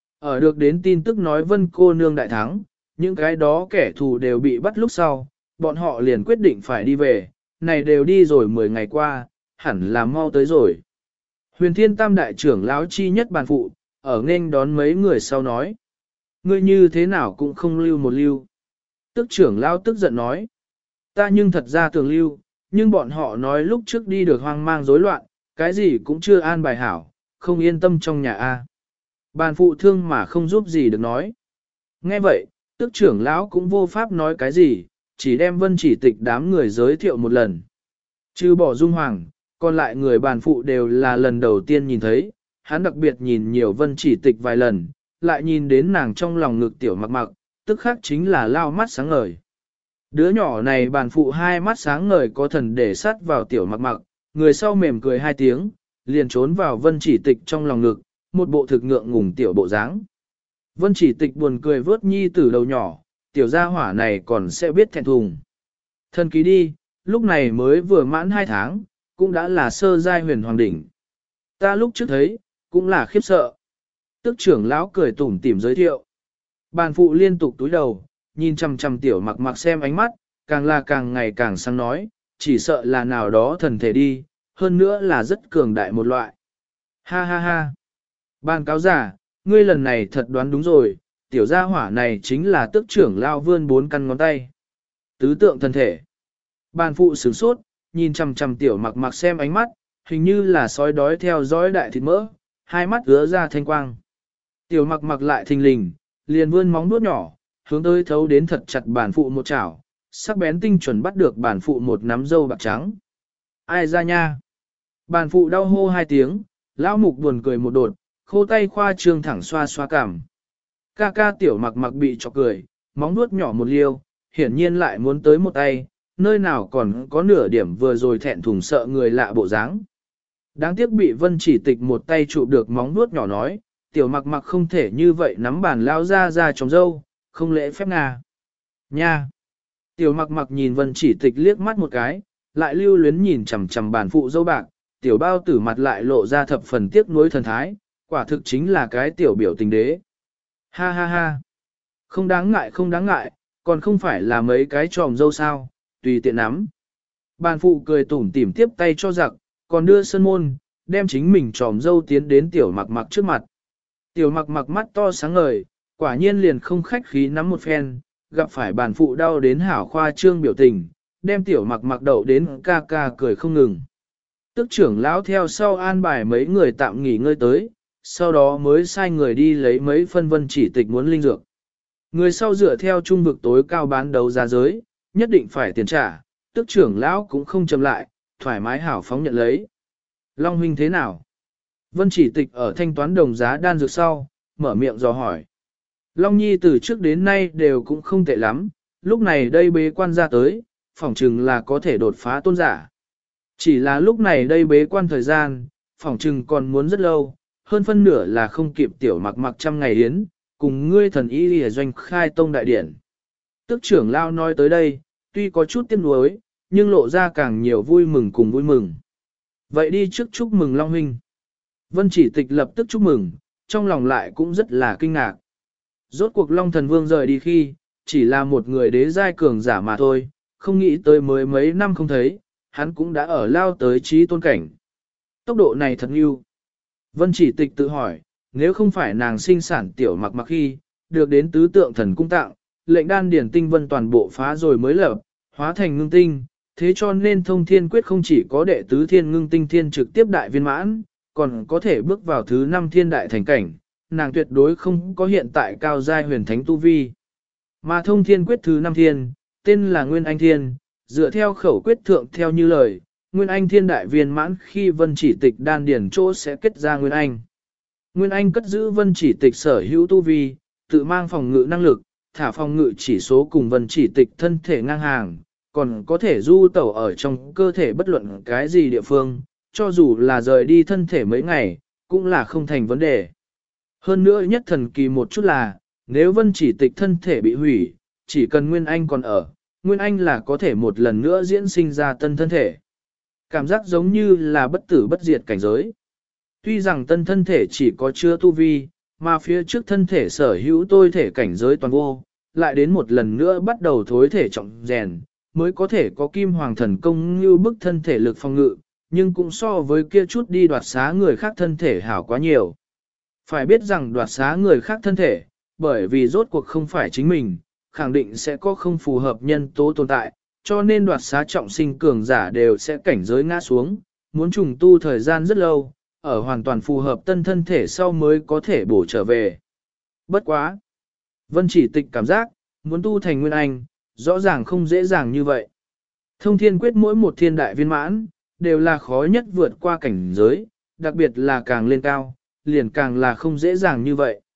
Ở được đến tin tức nói vân cô nương đại thắng, những cái đó kẻ thù đều bị bắt lúc sau, bọn họ liền quyết định phải đi về, này đều đi rồi 10 ngày qua, hẳn là mau tới rồi. Huyền thiên tam đại trưởng lão chi nhất bàn phụ, ở nghênh đón mấy người sau nói. Ngươi như thế nào cũng không lưu một lưu. Tức trưởng lão tức giận nói. Ta nhưng thật ra tưởng lưu, nhưng bọn họ nói lúc trước đi được hoang mang rối loạn, cái gì cũng chưa an bài hảo, không yên tâm trong nhà A. Bàn phụ thương mà không giúp gì được nói. Nghe vậy, tức trưởng lão cũng vô pháp nói cái gì, chỉ đem vân chỉ tịch đám người giới thiệu một lần. Trừ bỏ dung hoàng, còn lại người bàn phụ đều là lần đầu tiên nhìn thấy, hắn đặc biệt nhìn nhiều vân chỉ tịch vài lần, lại nhìn đến nàng trong lòng ngực tiểu mặc mặc, tức khắc chính là lao mắt sáng ngời. Đứa nhỏ này bàn phụ hai mắt sáng ngời có thần để sát vào tiểu mặc mặc, người sau mềm cười hai tiếng, liền trốn vào Vân Chỉ Tịch trong lòng ngực, một bộ thực ngượng ngùng tiểu bộ dáng. Vân Chỉ Tịch buồn cười vớt nhi tử đầu nhỏ, tiểu gia hỏa này còn sẽ biết thẹn thùng. Thần ký đi, lúc này mới vừa mãn 2 tháng, cũng đã là sơ giai huyền hoàng đỉnh. Ta lúc trước thấy, cũng là khiếp sợ. Tức trưởng lão cười tủm tỉm giới thiệu. Bàn phụ liên tục túi đầu, nhìn chằm chằm tiểu mặc mặc xem ánh mắt, càng là càng ngày càng sáng nói, chỉ sợ là nào đó thần thể đi, hơn nữa là rất cường đại một loại. Ha ha ha. Bàn cáo giả, ngươi lần này thật đoán đúng rồi, tiểu gia hỏa này chính là tước trưởng lao vươn 4 căn ngón tay. Tứ tượng thần thể. Bàn phụ sửng sốt, nhìn chằm chằm tiểu mặc mặc xem ánh mắt, hình như là sói đói theo dõi đại thịt mỡ, hai mắt ứa ra thanh quang. Tiểu mặc mặc lại thình lình, liền vươn móng vuốt nhỏ, hướng tới thấu đến thật chặt bản phụ một chảo, sắc bén tinh chuẩn bắt được bản phụ một nắm dâu bạc trắng. Ai ra nha? Bản phụ đau hô 2 tiếng, lão mục buồn cười một đột, khô tay khoa trương thẳng xoa xoa cảm. Ca ca tiểu mặc mặc bị chọc cười, móng vuốt nhỏ một liêu, hiển nhiên lại muốn tới một tay, nơi nào còn có nửa điểm vừa rồi thẹn thùng sợ người lạ bộ dáng. Đáng tiếc bị Vân Chỉ Tịch một tay chụp được móng vuốt nhỏ nói, tiểu mặc mặc không thể như vậy nắm bàn lao ra trong dâu, không lễ phép ngà. Nha! Tiểu mặc mặc nhìn Vân Chỉ Tịch liếc mắt một cái, lại lưu luyến nhìn chằm chằm bàn phụ dâu bạc, tiểu bao tử mặt lại lộ ra thập phần tiếc nuối thần thái, quả thực chính là cái tiểu biểu tình đế. Ha ha ha! Không đáng ngại, còn không phải là mấy cái tròm dâu sao, tùy tiện nắm. Bàn phụ cười tủm tỉm tiếp tay cho giặc, còn đưa sơn môn, đem chính mình tròm dâu tiến đến tiểu mặc mặc trước mặt. Tiểu mặc mặc mắt to sáng ngời, quả nhiên liền không khách khí nắm một phen, gặp phải bàn phụ đau đến hảo khoa trương biểu tình, đem tiểu mặc mặc đậu đến ca ca cười không ngừng. Tức trưởng lão theo sau an bài mấy người tạm nghỉ ngơi tới, sau đó mới sai người đi lấy mấy phân Vân Chỉ Tịch muốn linh dược. Người sau dựa theo trung vực tối cao bán đấu giá giới, nhất định phải tiền trả, tức trưởng lão cũng không chậm lại, thoải mái hảo phóng nhận lấy. Long huynh thế nào? Vân Chỉ Tịch ở thanh toán đồng giá đan dược sau, mở miệng dò hỏi. Long Nhi từ trước đến nay đều cũng không tệ lắm, lúc này đây bế quan ra tới, phỏng chừng là có thể đột phá tôn giả. Chỉ là lúc này đây bế quan thời gian, phỏng chừng còn muốn rất lâu, hơn phân nửa là không kịp tiểu mặc mặc trăm ngày yến, cùng ngươi thần y lìa doanh khai tông đại điển. Tức trưởng lao nói tới đây, tuy có chút tiếc nuối, nhưng lộ ra càng nhiều vui mừng cùng vui mừng. Vậy đi trước chúc mừng Long huynh. Vân Chỉ Tịch lập tức chúc mừng, trong lòng lại cũng rất là kinh ngạc. Rốt cuộc Long Thần Vương rời đi khi, chỉ là một người đế giai cường giả mà thôi, không nghĩ tới mới mấy năm không thấy, hắn cũng đã ở lao tới trí tôn cảnh. Tốc độ này thật yêu. Vân Chỉ Tịch tự hỏi, nếu không phải nàng sinh sản tiểu mặc mặc khi, được đến tứ tượng thần cung tặng, lệnh đan điển tinh vân toàn bộ phá rồi mới lập, hóa thành ngưng tinh, thế cho nên thông thiên quyết không chỉ có đệ tứ thiên ngưng tinh thiên trực tiếp đại viên mãn, còn có thể bước vào thứ 5 thiên đại thành cảnh, nàng tuyệt đối không có hiện tại cao giai huyền thánh tu vi. Mà thông thiên quyết thứ 5 thiên, tên là Nguyên Anh Thiên, dựa theo khẩu quyết thượng theo như lời, Nguyên Anh Thiên đại viên mãn khi Vân Chỉ Tịch đan điển chỗ sẽ kết ra Nguyên Anh. Nguyên Anh cất giữ Vân Chỉ Tịch sở hữu tu vi, tự mang phòng ngự năng lực, thả phòng ngự chỉ số cùng Vân Chỉ Tịch thân thể ngang hàng, còn có thể du tẩu ở trong cơ thể bất luận cái gì địa phương, cho dù là rời đi thân thể mấy ngày, cũng là không thành vấn đề. Hơn nữa nhất thần kỳ một chút là, nếu Vân Chỉ Tịch thân thể bị hủy, chỉ cần Nguyên Anh còn ở, Nguyên Anh là có thể một lần nữa diễn sinh ra tân thân thể. Cảm giác giống như là bất tử bất diệt cảnh giới. Tuy rằng tân thân thể chỉ có chứa tu vi, mà phía trước thân thể sở hữu tôi thể cảnh giới toàn vô, lại đến một lần nữa bắt đầu thối thể trọng rèn, mới có thể có kim hoàng thần công như bức thân thể lực phòng ngự, nhưng cũng so với kia chút đi đoạt xá người khác thân thể hảo quá nhiều. Phải biết rằng đoạt xá người khác thân thể, bởi vì rốt cuộc không phải chính mình, khẳng định sẽ có không phù hợp nhân tố tồn tại, cho nên đoạt xá trọng sinh cường giả đều sẽ cảnh giới ngã xuống, muốn trùng tu thời gian rất lâu, ở hoàn toàn phù hợp tân thân thể sau mới có thể bổ trở về. Bất quá! Vân Chỉ Tịch cảm giác, muốn tu thành Nguyên Anh, rõ ràng không dễ dàng như vậy. Thông thiên quyết mỗi một thiên đại viên mãn, đều là khó nhất vượt qua cảnh giới, đặc biệt là càng lên cao, liền càng là không dễ dàng như vậy.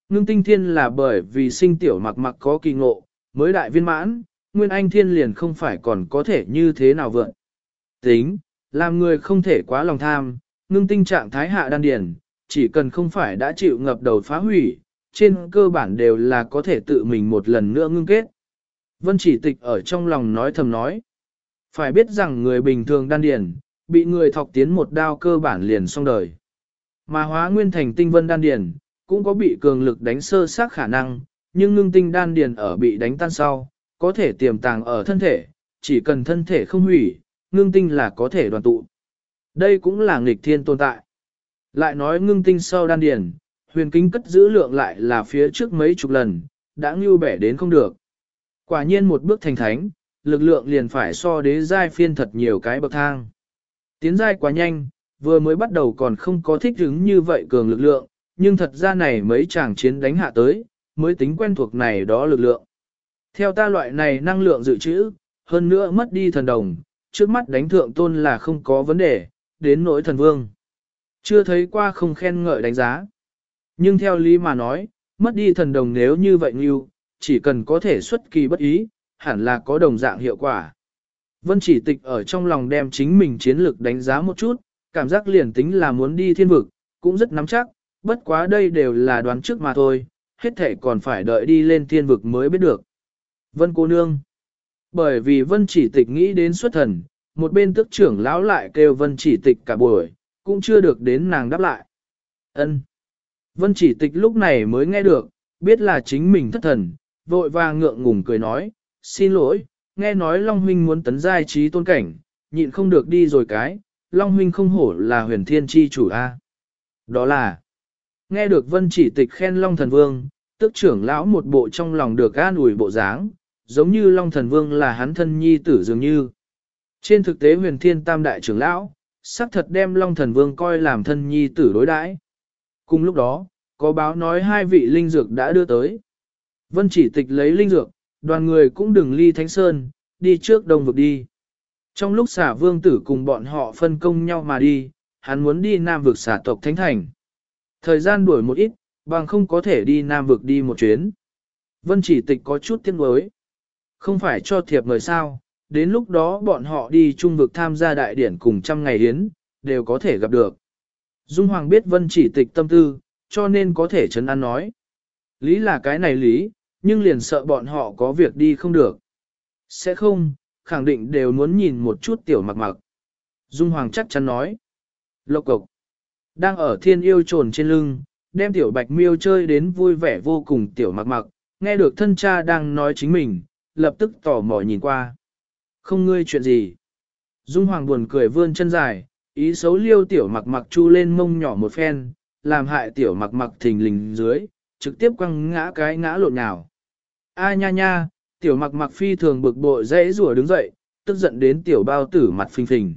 Ngưng tinh thiên là bởi vì sinh tiểu mặc mặc có kỳ ngộ, mới đại viên mãn, nguyên anh thiên liền không phải còn có thể như thế nào vượn. Tính, làm người không thể quá lòng tham, ngưng tinh trạng thái hạ đan điển, chỉ cần không phải đã chịu ngập đầu phá hủy, trên cơ bản đều là có thể tự mình một lần nữa ngưng kết. Vân Chỉ Tịch ở trong lòng nói thầm nói. Phải biết rằng người bình thường đan điển, bị người thọc tiến một đao cơ bản liền xong đời. Mà hóa nguyên thành tinh vân đan điển, cũng có bị cường lực đánh sơ xác khả năng, nhưng ngưng tinh đan điển ở bị đánh tan sau, có thể tiềm tàng ở thân thể, chỉ cần thân thể không hủy, ngưng tinh là có thể đoàn tụ. Đây cũng là nghịch thiên tồn tại. Lại nói ngưng tinh sau đan điển, huyền kính cất giữ lượng lại là phía trước mấy chục lần, đã ngưu bẻ đến không được. Quả nhiên một bước thành thánh, lực lượng liền phải so đế giai phiên thật nhiều cái bậc thang. Tiến giai quá nhanh, vừa mới bắt đầu còn không có thích ứng như vậy cường lực lượng, nhưng thật ra này mấy chàng chiến đánh hạ tới, mới tính quen thuộc này đó lực lượng. Theo ta loại này năng lượng dự trữ, hơn nữa mất đi thần đồng, trước mắt đánh thượng tôn là không có vấn đề, đến nỗi thần vương. Chưa thấy qua không khen ngợi đánh giá. Nhưng theo lý mà nói, mất đi thần đồng nếu như vậy như, chỉ cần có thể xuất kỳ bất ý, hẳn là có đồng dạng hiệu quả. Vân Chỉ Tịch ở trong lòng đem chính mình chiến lược đánh giá một chút, cảm giác liền tính là muốn đi thiên vực, cũng rất nắm chắc, bất quá đây đều là đoán trước mà thôi, hết thể còn phải đợi đi lên thiên vực mới biết được. Vân cô nương. Bởi vì Vân Chỉ Tịch nghĩ đến xuất thần, một bên tước trưởng lão lại kêu Vân Chỉ Tịch cả buổi, cũng chưa được đến nàng đáp lại. Ân. Vân Chỉ Tịch lúc này mới nghe được, biết là chính mình thất thần, vội vàng ngượng ngùng cười nói, xin lỗi, nghe nói Long Huynh muốn tấn giai trí tôn cảnh, nhịn không được đi rồi cái, Long Huynh không hổ là huyền thiên chi chủ a. Đó là, nghe được Vân Chỉ Tịch khen Long Thần Vương, tức trưởng lão một bộ trong lòng được an ủi bộ dáng, giống như Long Thần Vương là hắn thân nhi tử dường như. Trên thực tế huyền thiên tam đại trưởng lão, xác thật đem Long Thần Vương coi làm thân nhi tử đối đãi. Cùng lúc đó, có báo nói hai vị linh dược đã đưa tới. Vân Chỉ Tịch lấy linh dược, đoàn người cũng đừng ly Thánh Sơn, đi trước đông vực đi. Trong lúc xả vương tử cùng bọn họ phân công nhau mà đi, hắn muốn đi nam vực xả tộc Thánh Thành. Thời gian đuổi một ít, bằng không có thể đi nam vực đi một chuyến. Vân Chỉ Tịch có chút tiếc nuối. Không phải cho thiệp mời sao, đến lúc đó bọn họ đi trung vực tham gia đại điển cùng 100 ngày hiến, đều có thể gặp được. Dung Hoàng biết Vân Chỉ Tịch tâm tư, cho nên có thể trấn an nói. Lý là cái này lý, nhưng liền sợ bọn họ có việc đi không được. Sẽ không, khẳng định đều muốn nhìn một chút tiểu mặc mặc. Dung Hoàng chắc chắn nói. Lộc cộc. Đang ở thiên yêu trồn trên lưng, đem tiểu bạch miêu chơi đến vui vẻ vô cùng tiểu mặc mặc, nghe được thân cha đang nói chính mình, lập tức tò mò nhìn qua. Không ngươi chuyện gì. Dung Hoàng buồn cười vươn chân dài, ý xấu liêu tiểu mặc mặc chu lên mông nhỏ một phen, làm hại tiểu mặc mặc thình lình dưới, trực tiếp quăng ngã cái ngã lộn nào. A nha nha, tiểu mặc mặc phi thường bực bội dãy rủa đứng dậy, tức giận đến tiểu bao tử mặt phình phình.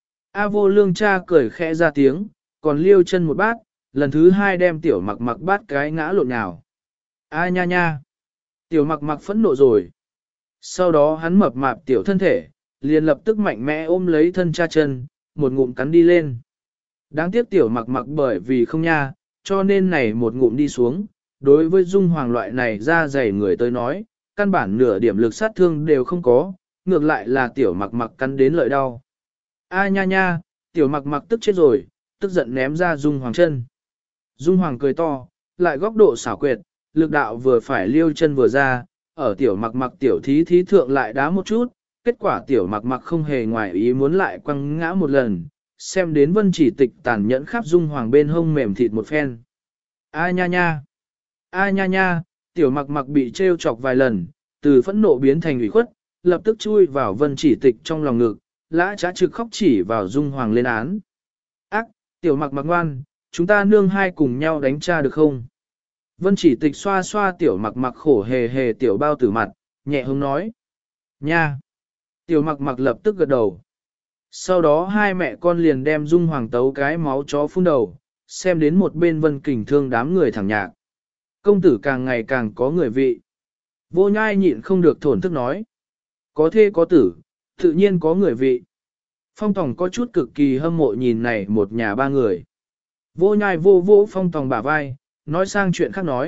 A vô lương cha cười khẽ ra tiếng, còn liêu chân một bát, lần thứ hai đem tiểu mặc mặc bát cái ngã lộn nào. A nha nha, tiểu mặc mặc phẫn nộ rồi. Sau đó hắn mập mạp tiểu thân thể, liền lập tức mạnh mẽ ôm lấy thân cha chân, một ngụm cắn đi lên. Đáng tiếc tiểu mặc mặc bởi vì không nha, cho nên này một ngụm đi xuống, đối với Dung Hoàng loại này ra dày người tới nói, căn bản nửa điểm lực sát thương đều không có, ngược lại là tiểu mặc mặc cắn đến lợi đau. A nha nha, tiểu mặc mặc tức chết rồi, tức giận ném ra Dung Hoàng chân. Dung Hoàng cười to, lại góc độ xảo quyệt, lực đạo vừa phải liêu chân vừa ra, ở tiểu mặc mặc tiểu thí thượng lại đá một chút, kết quả tiểu mặc mặc không hề ngoài ý muốn lại quăng ngã một lần, xem đến Vân Chỉ Tịch tàn nhẫn khắp Dung Hoàng bên hông mềm thịt một phen. A nha nha, a nha nha, tiểu mặc mặc bị trêu chọc vài lần, từ phẫn nộ biến thành ủy khuất, lập tức chui vào Vân Chỉ Tịch trong lòng ngực, lã trá trực khóc chỉ vào Dung Hoàng lên án. Ác, tiểu mặc mặc ngoan, chúng ta nương hai cùng nhau đánh cha được không? Vân Chỉ Tịch xoa xoa tiểu mặc mặc khổ hề hề tiểu bao tử mặt, nhẹ hứng nói. Nha! Tiểu mặc mặc lập tức gật đầu. Sau đó hai mẹ con liền đem Dung Hoàng tấu cái máu chó phun đầu, xem đến một bên Vân Kình thương đám người thẳng nhạc. Công tử càng ngày càng có người vị. Vô Nhai nhịn không được thổn thức nói. Có thê có tử, tự nhiên có người vị. Phong Tòng có chút cực kỳ hâm mộ nhìn này một nhà ba người. Vô Nhai vô vô Phong Tòng bả vai, nói sang chuyện khác nói,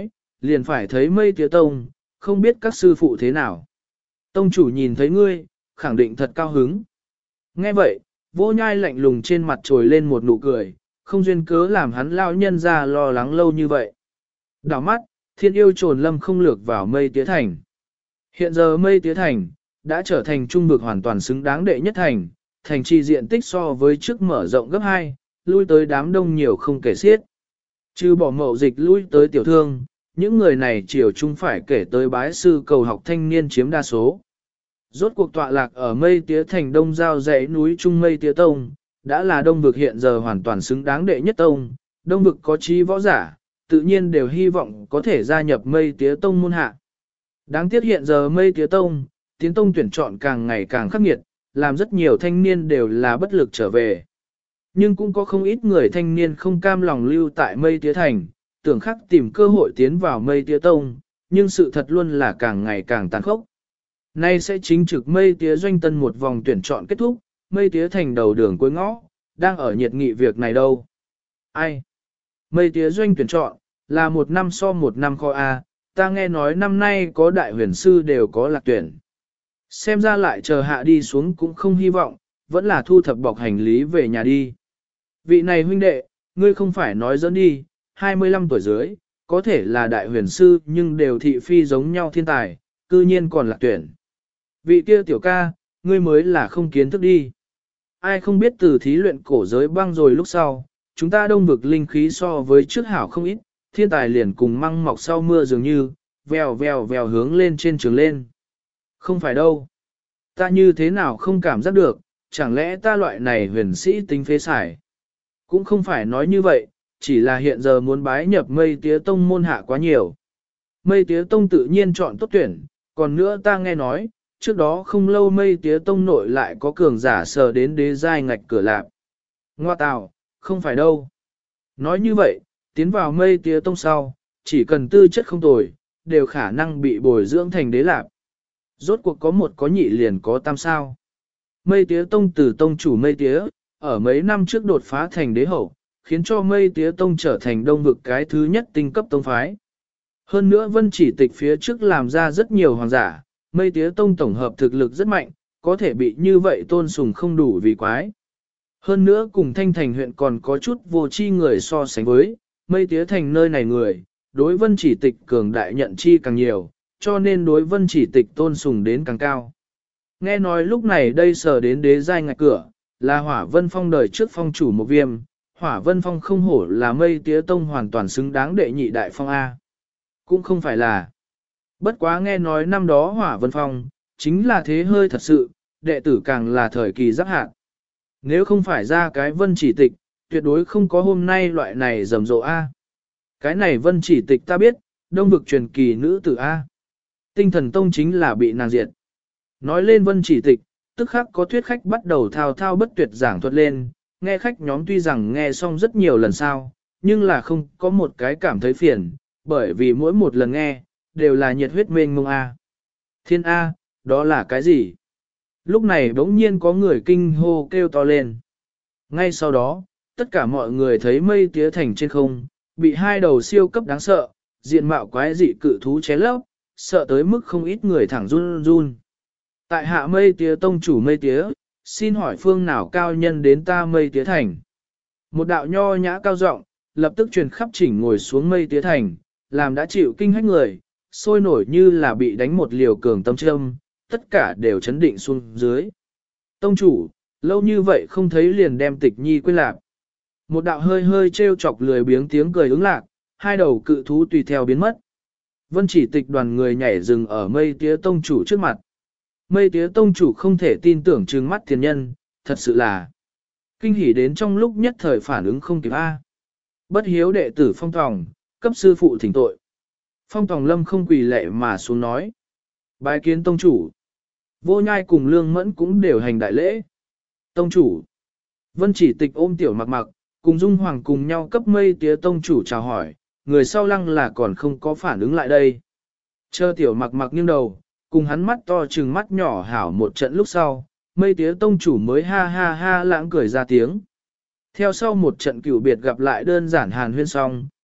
liền phải thấy mây tía tông, không biết các sư phụ thế nào. Tông chủ nhìn thấy ngươi, khẳng định thật cao hứng. Nghe vậy, Vô Nhai lạnh lùng trên mặt trồi lên một nụ cười, không duyên cớ làm hắn lao nhân ra lo lắng lâu như vậy. Đảo mắt, thiên yêu trồn lâm không lược vào mây tía thành. Hiện giờ mây tía thành, đã trở thành trung vực hoàn toàn xứng đáng đệ nhất thành, thành trì diện tích so với trước mở rộng gấp 2, lui tới đám đông nhiều không kể xiết. Trừ bỏ mậu dịch lui tới tiểu thương, những người này chiều chung phải kể tới bái sư cầu học thanh niên chiếm đa số. Rốt cuộc tọa lạc ở mây tía thành đông giao dãy núi Trung Mây Tía Tông, đã là đông vực hiện giờ hoàn toàn xứng đáng đệ nhất tông, đông vực có trí võ giả, tự nhiên đều hy vọng có thể gia nhập mây tía tông môn hạ. Đáng tiếc hiện giờ mây tía tông, tiến tông tuyển chọn càng ngày càng khắc nghiệt, làm rất nhiều thanh niên đều là bất lực trở về. Nhưng cũng có không ít người thanh niên không cam lòng lưu tại mây tía thành, tưởng khắc tìm cơ hội tiến vào mây tía tông, nhưng sự thật luôn là càng ngày càng tàn khốc. Nay sẽ chính trực mây tía doanh tân một vòng tuyển chọn kết thúc, mây tía thành đầu đường cuối ngõ, đang ở nhiệt nghị việc này đâu. Ai? Mây tía doanh tuyển chọn, là một năm so một năm kho A, ta nghe nói năm nay có đại huyền sư đều có lạc tuyển. Xem ra lại chờ hạ đi xuống cũng không hy vọng, vẫn là thu thập bọc hành lý về nhà đi. Vị này huynh đệ, ngươi không phải nói dẫn đi, 25 tuổi dưới, có thể là đại huyền sư nhưng đều thị phi giống nhau thiên tài, cư nhiên còn lạc tuyển. Vị kia tiểu ca, ngươi mới là không kiến thức đi. Ai không biết từ thí luyện cổ giới băng rồi lúc sau, chúng ta đông vực linh khí so với trước hảo không ít, thiên tài liền cùng măng mọc sau mưa dường như, vèo vèo vèo hướng lên trên trường lên. Không phải đâu. Ta như thế nào không cảm giác được, chẳng lẽ ta loại này huyền sĩ tính phế xài. Cũng không phải nói như vậy, chỉ là hiện giờ muốn bái nhập mây tía tông môn hạ quá nhiều. Mây tía tông tự nhiên chọn tốt tuyển, còn nữa ta nghe nói, trước đó không lâu mây tía tông nội lại có cường giả sờ đến đế giai ngạch cửa lạp. Ngoa tào, không phải đâu. Nói như vậy, tiến vào mây tía tông sau, chỉ cần tư chất không tồi, đều khả năng bị bồi dưỡng thành đế lạp. Rốt cuộc có một có nhị liền có tam sao. Mây tía tông từ tông chủ mây tía, ở mấy năm trước đột phá thành đế hậu, khiến cho mây tía tông trở thành đông vực cái thứ nhất tinh cấp tông phái. Hơn nữa vân chỉ tịch phía trước làm ra rất nhiều hoàng giả, mây tía tông tổng hợp thực lực rất mạnh, có thể bị như vậy tôn sùng không đủ vì quái. Hơn nữa cùng thanh thành huyện còn có chút vô chi người so sánh với, mây tía thành nơi này người, đối vân chỉ tịch cường đại nhận chi càng nhiều, cho nên đối vân chỉ tịch tôn sùng đến càng cao. Nghe nói lúc này đây sở đến đế giai ngạch cửa, là hỏa vân phong đời trước phong chủ một viêm, hỏa vân phong không hổ là mây tía tông hoàn toàn xứng đáng đệ nhị đại phong A. Cũng không phải là. Bất quá nghe nói năm đó hỏa vân phong, chính là thế hơi thật sự, đệ tử càng là thời kỳ giáp hạn. Nếu không phải ra cái vân chỉ tịch, tuyệt đối không có hôm nay loại này rầm rộ A. Cái này vân chỉ tịch ta biết, đông vực truyền kỳ nữ tử A. Tinh thần tông chính là bị nàng diệt. Nói lên vân chỉ tịch, tức khắc có thuyết khách bắt đầu thao thao bất tuyệt giảng thuật lên, nghe khách nhóm tuy rằng nghe xong rất nhiều lần sau, nhưng là không có một cái cảm thấy phiền, bởi vì mỗi một lần nghe, đều là nhiệt huyết mênh mông A. Thiên A, đó là cái gì? Lúc này bỗng nhiên có người kinh hô kêu to lên. Ngay sau đó, tất cả mọi người thấy mây tía thành trên không, bị hai đầu siêu cấp đáng sợ, diện mạo quái dị cự thú ché lấp, sợ tới mức không ít người thẳng run run. Tại hạ mây tía tông chủ mây tía, xin hỏi phương nào cao nhân đến ta mây tía thành. Một đạo nho nhã cao giọng lập tức truyền khắp chỉnh ngồi xuống mây tía thành, làm đã chịu kinh hách người, sôi nổi như là bị đánh một liều cường tâm châm, tất cả đều chấn định xuống dưới. Tông chủ, lâu như vậy không thấy liền đem tịch nhi quên lạc. Một đạo hơi hơi trêu chọc lười biếng tiếng cười ứng lạc, hai đầu cự thú tùy theo biến mất. Vân chỉ tịch đoàn người nhảy rừng ở mây tía tông chủ trước mặt. Mây tía tông chủ không thể tin tưởng trừng mắt thiền nhân, thật sự là kinh hỉ đến trong lúc nhất thời phản ứng không kịp A. Bất hiếu đệ tử Phong Tòng, cấp sư phụ thỉnh tội. Phong Tòng lâm không quỳ lệ mà xuống nói. Bái kiến tông chủ. Vô Nhai cùng Lương Mẫn cũng đều hành đại lễ. Tông chủ. Vân chỉ tịch ôm tiểu mặc mặc, cùng Dung Hoàng cùng nhau cấp mây tía tông chủ chào hỏi, người sau lăng là còn không có phản ứng lại đây. Chờ tiểu mặc mặc nghiêng đầu, cùng hắn mắt to trừng mắt nhỏ hảo một trận lúc sau, mây tía tông chủ mới ha ha ha lãng cười ra tiếng. Theo sau một trận cửu biệt gặp lại đơn giản hàn huyên xong,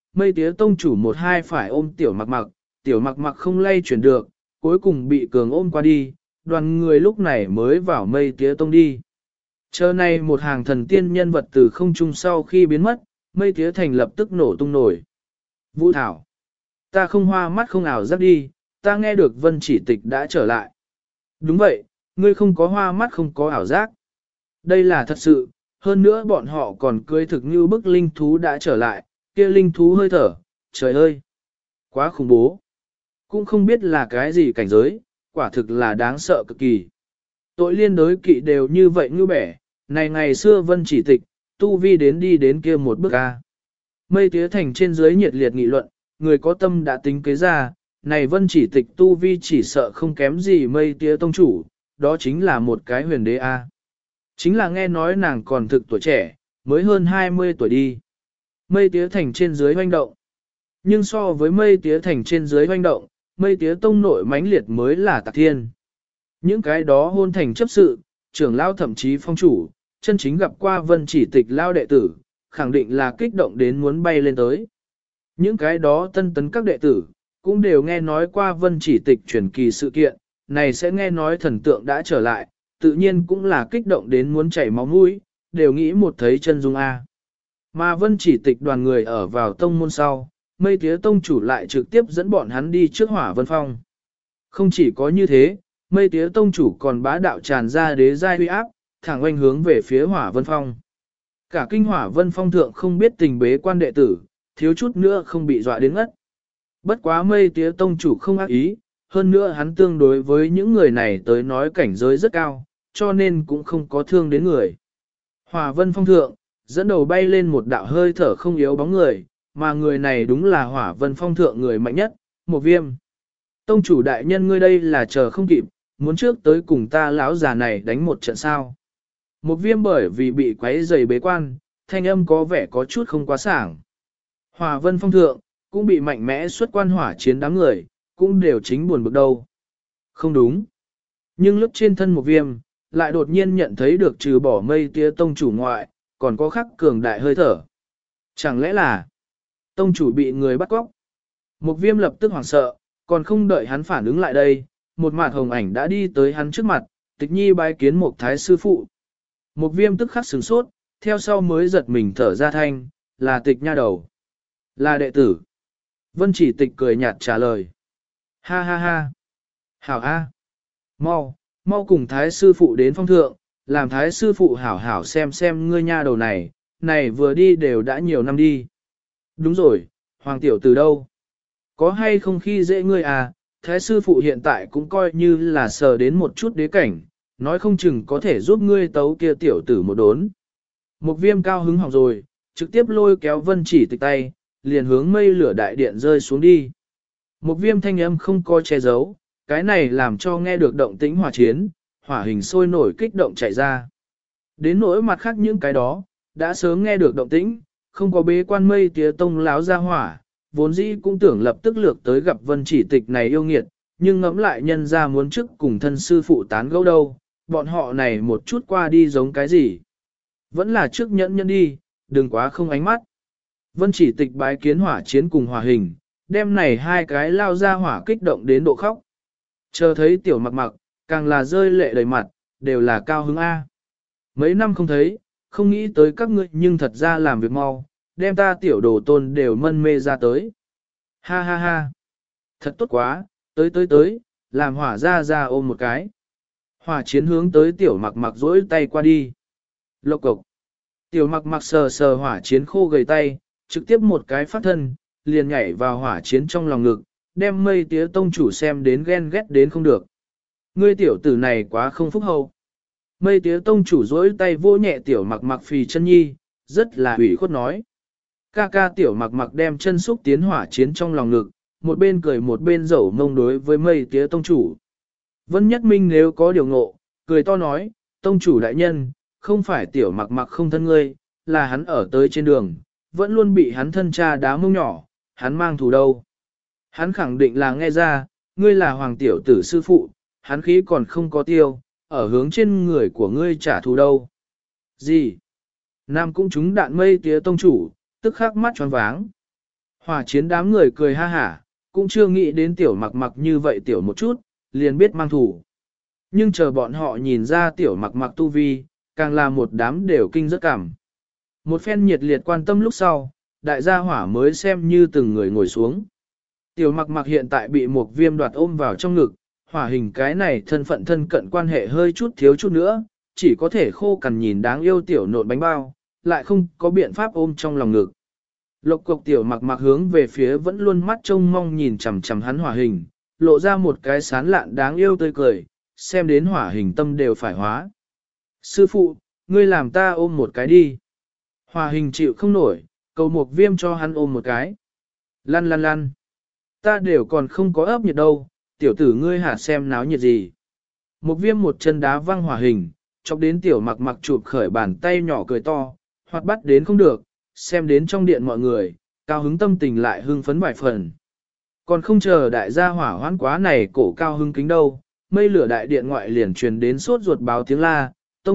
mây tía tông chủ một hai phải ôm tiểu mặc mặc, tiểu mặc mặc không lay chuyển được, cuối cùng bị cường ôm qua đi, đoàn người lúc này mới vào mây tía tông đi. Chờ này một hàng thần tiên nhân vật từ không trung sau khi biến mất, mây tía thành lập tức nổ tung nổi. Vũ Thảo, ta không hoa mắt không ảo giác đi, ta nghe được Vân Chỉ Tịch đã trở lại. Đúng vậy, ngươi không có hoa mắt không có ảo giác. Đây là thật sự, hơn nữa bọn họ còn cưới thực như bức linh thú đã trở lại, kia linh thú hơi thở, trời ơi, quá khủng bố. Cũng không biết là cái gì cảnh giới, quả thực là đáng sợ cực kỳ. Tội liên đối kỵ đều như vậy như bẻ, này ngày xưa Vân Chỉ Tịch, tu vi đến đi đến kia một bước a. Mây tía thành trên dưới nhiệt liệt nghị luận, người có tâm đã tính kế ra, này Vân Chỉ Tịch tu vi chỉ sợ không kém gì mây tía tông chủ, đó chính là một cái huyền đế a. Chính là nghe nói nàng còn thực tuổi trẻ, mới hơn 20 tuổi đi. Mây tía thành trên dưới hoành động. Nhưng so với mây tía thành trên dưới hoành động, mây tía tông nội mãnh liệt mới là tạc thiên. Những cái đó hôn thành chấp sự, trưởng lao thậm chí phong chủ, chân chính gặp qua Vân Chỉ Tịch lao đệ tử, khẳng định là kích động đến muốn bay lên tới. Những cái đó tân tấn các đệ tử, cũng đều nghe nói qua Vân Chỉ Tịch truyền kỳ sự kiện, này sẽ nghe nói thần tượng đã trở lại, tự nhiên cũng là kích động đến muốn chảy máu mũi, đều nghĩ một thấy chân dung A. Mà Vân Chỉ Tịch đoàn người ở vào tông môn sau, mây tía tông chủ lại trực tiếp dẫn bọn hắn đi trước Hỏa Vân Phong. Không chỉ có như thế, mây tía tông chủ còn bá đạo tràn ra đế giai uy áp, thẳng oanh hướng về phía Hỏa Vân Phong. Cả kinh Hỏa Vân Phong thượng không biết tình bế quan đệ tử, thiếu chút nữa không bị dọa đến ngất. Bất quá mây tía tông chủ không ác ý, hơn nữa hắn tương đối với những người này tới nói cảnh giới rất cao, cho nên cũng không có thương đến người. Hỏa Vân Phong thượng, dẫn đầu bay lên một đạo hơi thở không yếu bóng người, mà người này đúng là Hỏa Vân Phong thượng người mạnh nhất, một viêm. Tông chủ đại nhân ngươi đây là chờ không kịp, muốn trước tới cùng ta lão già này đánh một trận sao. Một viêm bởi vì bị quấy rầy bế quan, thanh âm có vẻ có chút không quá sảng. Hỏa Vân Phong thượng, cũng bị mạnh mẽ xuất quan hỏa chiến đám người, cũng đều chính buồn bực đâu. Không đúng. Nhưng lúc trên thân một viêm, lại đột nhiên nhận thấy được trừ bỏ mây tía tông chủ ngoại, còn có khắc cường đại hơi thở. Chẳng lẽ là tông chủ bị người bắt cóc? Một viêm lập tức hoảng sợ, còn không đợi hắn phản ứng lại đây, một mặt hồng ảnh đã đi tới hắn trước mặt, tịch nhi bái kiến một thái sư phụ. Một viêm tức khắc sửng sốt, theo sau mới giật mình thở ra thanh, là tịch nha đầu. Là đệ tử. Vân Chỉ Tịch cười nhạt trả lời. Ha ha ha. Hảo a. Mau cùng thái sư phụ đến phong thượng, làm thái sư phụ hảo hảo xem ngươi nha đầu này, này vừa đi đều đã nhiều năm đi. Đúng rồi, hoàng tiểu từ đâu? Có hay không khi dễ ngươi à, thái sư phụ hiện tại cũng coi như là sờ đến một chút đế cảnh, nói không chừng có thể giúp ngươi tấu kia tiểu tử một đốn. Một viêm cao hứng hỏng rồi, trực tiếp lôi kéo Vân Chỉ Tịch tay, liền hướng mây lửa đại điện rơi xuống đi. Một viêm thanh âm không coi che giấu, cái này làm cho nghe được động tĩnh hỏa chiến, hỏa hình sôi nổi kích động chạy ra. Đến nỗi mặt khác những cái đó, đã sớm nghe được động tĩnh, không có bế quan mây tía tông láo ra hỏa, vốn dĩ cũng tưởng lập tức lược tới gặp Vân Chỉ Tịch này yêu nghiệt, nhưng ngẫm lại nhân ra muốn trước cùng thân sư phụ tán gẫu đâu, bọn họ này một chút qua đi giống cái gì. Vẫn là trước nhẫn nhẫn đi, đừng quá không ánh mắt. Vân Chỉ Tịch bái kiến hỏa chiến cùng hỏa hình, đem này hai cái lao ra hỏa kích động đến độ khóc. Chờ thấy tiểu mặc mặc, càng là rơi lệ đầy mặt, đều là cao hứng A. Mấy năm không thấy, không nghĩ tới các ngươi nhưng thật ra làm việc mau, đem ta tiểu đồ tôn đều mân mê ra tới. Ha ha ha. Thật tốt quá, tới, làm hỏa ra ôm một cái. Hỏa chiến hướng tới tiểu mặc mặc dỗi tay qua đi. Lộc cộc. Tiểu mặc mặc sờ hỏa chiến khô gầy tay, trực tiếp một cái phát thân, liền nhảy vào hỏa chiến trong lòng ngực, đem mây tía tông chủ xem đến ghen ghét đến không được. Ngươi tiểu tử này quá không phúc hậu. Mây tía tông chủ dỗi tay vô nhẹ tiểu mặc mặc phì chân nhi, rất là ủy khuất nói. Ca tiểu mặc mặc đem chân xúc tiến hỏa chiến trong lòng ngực, một bên cười một bên dẩu mông đối với mây tía tông chủ. Vân Nhất Minh nếu có điều ngộ, cười to nói, tông chủ đại nhân, không phải tiểu mặc mặc không thân ngươi, là hắn ở tới trên đường, vẫn luôn bị hắn thân cha đá mông nhỏ, hắn mang thù đâu. Hắn khẳng định là nghe ra, ngươi là hoàng tiểu tử sư phụ, hắn khí còn không có tiêu, ở hướng trên người của ngươi trả thù đâu. Gì? Nam cũng trúng đạn mây tía tông chủ, tức khắc mắt tròn váng. Hỏa chiến đám người cười ha hả, cũng chưa nghĩ đến tiểu mặc mặc như vậy tiểu một chút, liền biết mang thủ. Nhưng chờ bọn họ nhìn ra tiểu mặc mặc tu vi, càng là một đám đều kinh rất cảm. Một phen nhiệt liệt quan tâm lúc sau, đại gia hỏa mới xem như từng người ngồi xuống. Tiểu mặc mặc hiện tại bị một viêm đoạt ôm vào trong ngực, hỏa hình cái này thân phận thân cận quan hệ hơi chút thiếu chút nữa, chỉ có thể khô cằn nhìn đáng yêu tiểu nộn bánh bao, lại không có biện pháp ôm trong lòng ngực. Lộc cục tiểu mặc mặc hướng về phía vẫn luôn mắt trông mong nhìn chằm chằm hắn hỏa hình, lộ ra một cái sán lạn đáng yêu tươi cười, xem đến hỏa hình tâm đều phải hóa. Sư phụ, ngươi làm ta ôm một cái đi. Hỏa hình chịu không nổi, cầu một viêm cho hắn ôm một cái. Lăn lăn lăn. Ta đều còn không có ấp nhiệt đâu, tiểu tử ngươi hả xem náo nhiệt gì. Một viêm một chân đá văng hỏa hình, chọc đến tiểu mặc mặc chụp khởi bàn tay nhỏ cười to, hoặc bắt đến không được, xem đến trong điện mọi người, cao hứng tâm tình lại hưng phấn vài phần. Còn không chờ đại gia hỏa hoãn quá này cổ cao hưng kính đâu, mây lửa đại điện ngoại liền truyền đến sốt ruột báo tiếng la,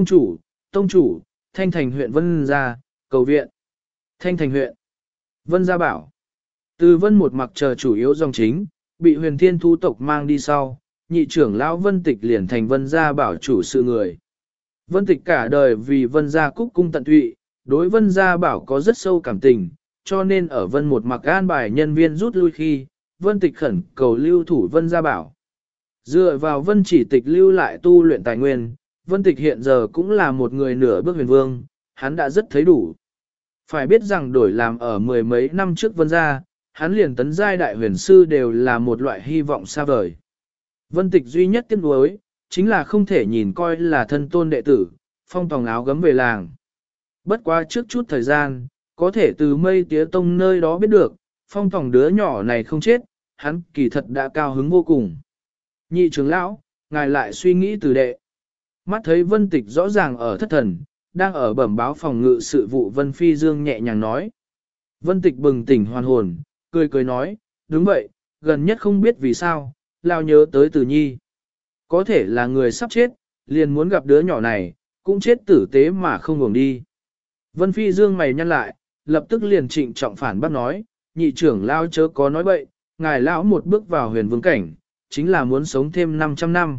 tông chủ, Thanh Thành huyện Vân Gia, cầu viện. Thanh Thành huyện, Vân Gia bảo, từ Vân một mặc chờ chủ yếu dòng chính, bị huyền thiên thú tộc mang đi sau, nhị trưởng lão Vân Tịch liền thành Vân Gia bảo chủ sự người. Vân Tịch cả đời vì Vân Gia cúc cung tận tụy, đối Vân Gia bảo có rất sâu cảm tình, cho nên ở Vân một mặc an bài nhân viên rút lui khi, Vân Tịch khẩn cầu lưu thủ Vân Gia bảo. Dựa vào Vân chỉ tịch lưu lại tu luyện tài nguyên, Vân Tịch hiện giờ cũng là một người nửa bước huyền vương, hắn đã rất thấy đủ. Phải biết rằng đổi làm ở mười mấy năm trước Vân Gia, hắn liền tấn giai đại huyền sư đều là một loại hy vọng xa vời. Vân Tịch duy nhất tiếc nuối, chính là không thể nhìn coi là thân tôn đệ tử, phong tòng áo gấm về làng. Bất quá trước chút thời gian, có thể từ mây tía tông nơi đó biết được, phong tòng đứa nhỏ này không chết, hắn kỳ thật đã cao hứng vô cùng. Nhị trưởng lão, ngài lại suy nghĩ từ đệ. Mắt thấy Vân Tịch rõ ràng ở thất thần, đang ở bẩm báo phòng ngự sự vụ Vân Phi Dương nhẹ nhàng nói. Vân Tịch bừng tỉnh hoàn hồn, cười nói, đúng vậy, gần nhất không biết vì sao, lao nhớ tới Từ Nhi. Có thể là người sắp chết, liền muốn gặp đứa nhỏ này, cũng chết tử tế mà không ngừng đi. Vân Phi Dương mày nhăn lại, lập tức liền trịnh trọng phản bác nói, nhị trưởng lao chớ có nói bậy, ngài lão một bước vào huyền vương cảnh, chính là muốn sống thêm 500 năm.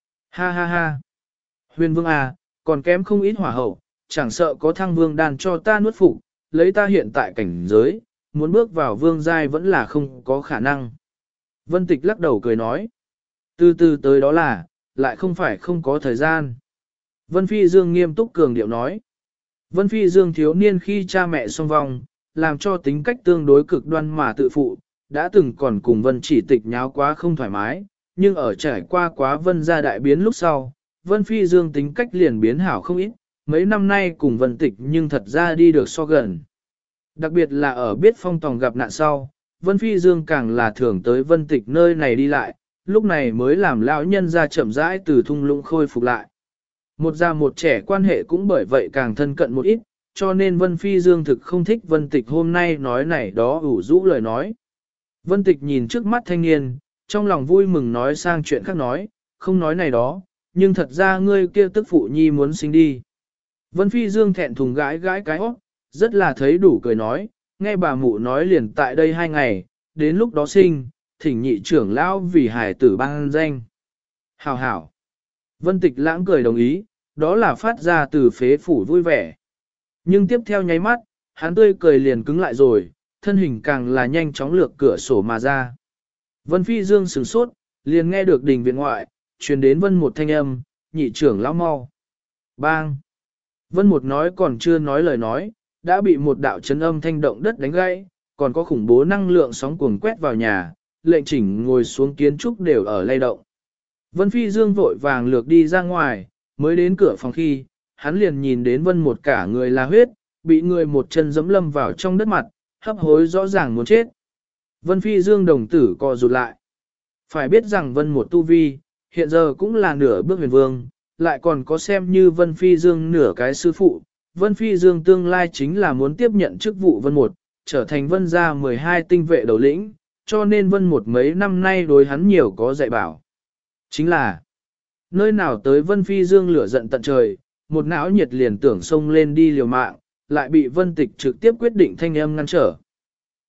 Ha ha ha. Huyền vương à, còn kém không ít hỏa hậu, chẳng sợ có thăng vương đàn cho ta nuốt phục, lấy ta hiện tại cảnh giới, muốn bước vào vương giai vẫn là không có khả năng. Vân Tịch lắc đầu cười nói, từ từ tới đó là, lại không phải không có thời gian. Vân Phi Dương nghiêm túc cường điệu nói, Vân Phi Dương thiếu niên khi cha mẹ song vong, làm cho tính cách tương đối cực đoan mà tự phụ, đã từng còn cùng Vân chỉ tịch nháo quá không thoải mái, nhưng ở trải qua quá Vân gia đại biến lúc sau, Vân Phi Dương tính cách liền biến hảo không ít, mấy năm nay cùng Vân Tịch nhưng thật ra đi được so gần. Đặc biệt là ở biết phong tòng gặp nạn sau, Vân Phi Dương càng là thường tới Vân Tịch nơi này đi lại, lúc này mới làm lão nhân ra chậm rãi từ thung lũng khôi phục lại. Một già một trẻ quan hệ cũng bởi vậy càng thân cận một ít, cho nên Vân Phi Dương thực không thích Vân Tịch hôm nay nói này đó ủ rũ lời nói. Vân Tịch nhìn trước mắt thanh niên, trong lòng vui mừng nói sang chuyện khác nói, không nói này đó, nhưng thật ra ngươi kia tức phụ nhi muốn sinh đi. Vân Phi Dương thẹn thùng gãi gãi cái óc, rất là thấy đủ cười nói, nghe bà mụ nói liền tại đây 2 ngày, đến lúc đó sinh, thỉnh nhị trưởng lão vì hải tử ban danh. Hảo hảo. Vân Tịch lãng cười đồng ý, đó là phát ra từ phế phủ vui vẻ. Nhưng tiếp theo nháy mắt, hắn tươi cười liền cứng lại rồi, thân hình càng là nhanh chóng lược cửa sổ mà ra. Vân Phi Dương sửng sốt, liền nghe được đình viện ngoại, truyền đến Vân một thanh âm, nhị trưởng lão mau. Bang! Vân một nói còn chưa nói lời nói, đã bị một đạo chấn âm thanh động đất đánh gãy, còn có khủng bố năng lượng sóng cuồng quét vào nhà, lệnh chỉnh ngồi xuống kiến trúc đều ở lay động. Vân Phi Dương vội vàng lược đi ra ngoài, mới đến cửa phòng khi, hắn liền nhìn đến Vân một cả người là huyết, bị người một chân giẫm lâm vào trong đất mặt, hấp hối rõ ràng muốn chết. Vân Phi Dương đồng tử co rụt lại. Phải biết rằng Vân một tu vi, hiện giờ cũng là nửa bước huyền vương, lại còn có xem như Vân Phi Dương nửa cái sư phụ. Vân Phi Dương tương lai chính là muốn tiếp nhận chức vụ Vân một, trở thành Vân gia 12 tinh vệ đầu lĩnh, cho nên Vân một mấy năm nay đối hắn nhiều có dạy bảo. Chính là, nơi nào tới Vân Phi Dương lửa giận tận trời, một não nhiệt liền tưởng xông lên đi liều mạng, lại bị Vân Tịch trực tiếp quyết định thanh âm ngăn trở.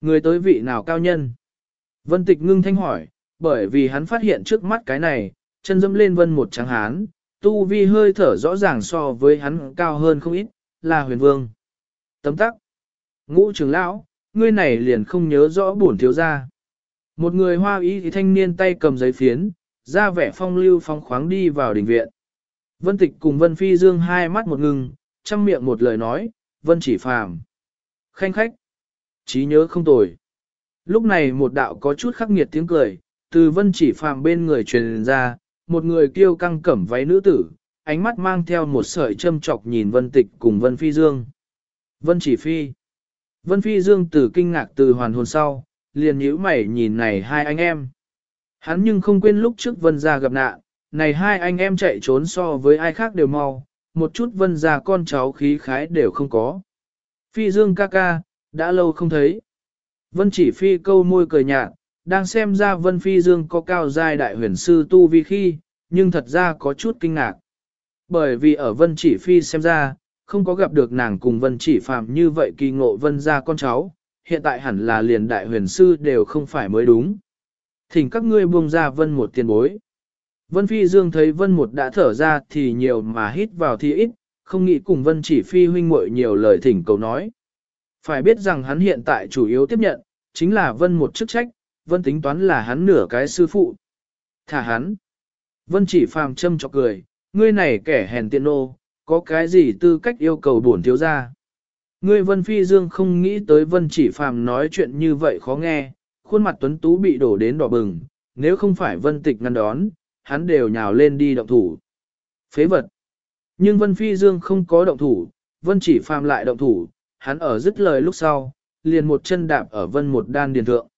Người tới vị nào cao nhân? Vân Tịch ngưng thanh hỏi, bởi vì hắn phát hiện trước mắt cái này, chân dẫm lên vân một trắng hán, tu vi hơi thở rõ ràng so với hắn cao hơn không ít, là huyền vương. Tấm tắc. Ngũ trưởng lão, ngươi này liền không nhớ rõ bổn thiếu gia. Một người hoa y thì thanh niên tay cầm giấy phiến, ra vẻ phong lưu phong khoáng đi vào đình viện. Vân Tịch cùng Vân Phi Dương hai mắt một ngừng, trăm miệng một lời nói, Vân Chỉ Phàm. Khanh khách. Trí nhớ không tồi. Lúc này một đạo có chút khắc nghiệt tiếng cười, từ Vân Chỉ Phàm bên người truyền ra, một người kiêu căng cẩm váy nữ tử, ánh mắt mang theo một sợi châm chọc nhìn Vân Tịch cùng Vân Phi Dương. Vân Chỉ Phi. Vân Phi Dương từ kinh ngạc từ hoàn hồn sau, liền nhíu mày nhìn này hai anh em. Hắn nhưng không quên lúc trước Vân gia gặp nạn, này hai anh em chạy trốn so với ai khác đều mau, một chút Vân gia con cháu khí khái đều không có. Phi Dương ca ca, đã lâu không thấy. Vân Chỉ Phi câu môi cười nhạt, đang xem ra Vân Phi Dương có cao giai đại huyền sư tu vi khi, nhưng thật ra có chút kinh ngạc. Bởi vì ở Vân Chỉ Phi xem ra, không có gặp được nàng cùng Vân Chỉ Phàm như vậy kỳ ngộ Vân gia con cháu, hiện tại hẳn là liền đại huyền sư đều không phải mới đúng. Thỉnh các ngươi buông ra Vân một tiền bối. Vân Phi Dương thấy Vân một đã thở ra thì nhiều mà hít vào thì ít, không nghĩ cùng Vân Chỉ Phi huynh muội nhiều lời thỉnh cầu nói. Phải biết rằng hắn hiện tại chủ yếu tiếp nhận, chính là Vân một chức trách, Vân tính toán là hắn nửa cái sư phụ. Thả hắn. Vân Chỉ Phàm châm chọc cười, ngươi này kẻ hèn tiện nô, có cái gì tư cách yêu cầu bổn thiếu gia? Ngươi Vân Phi Dương không nghĩ tới Vân Chỉ Phàm nói chuyện như vậy khó nghe, khuôn mặt tuấn tú bị đổ đến đỏ bừng, nếu không phải Vân Tịch ngăn đón, hắn đều nhào lên đi động thủ. Phế vật. Nhưng Vân Phi Dương không có động thủ, Vân Chỉ Phàm lại động thủ, hắn ở dứt lời lúc sau, liền một chân đạp ở Vân một đan điền thượng.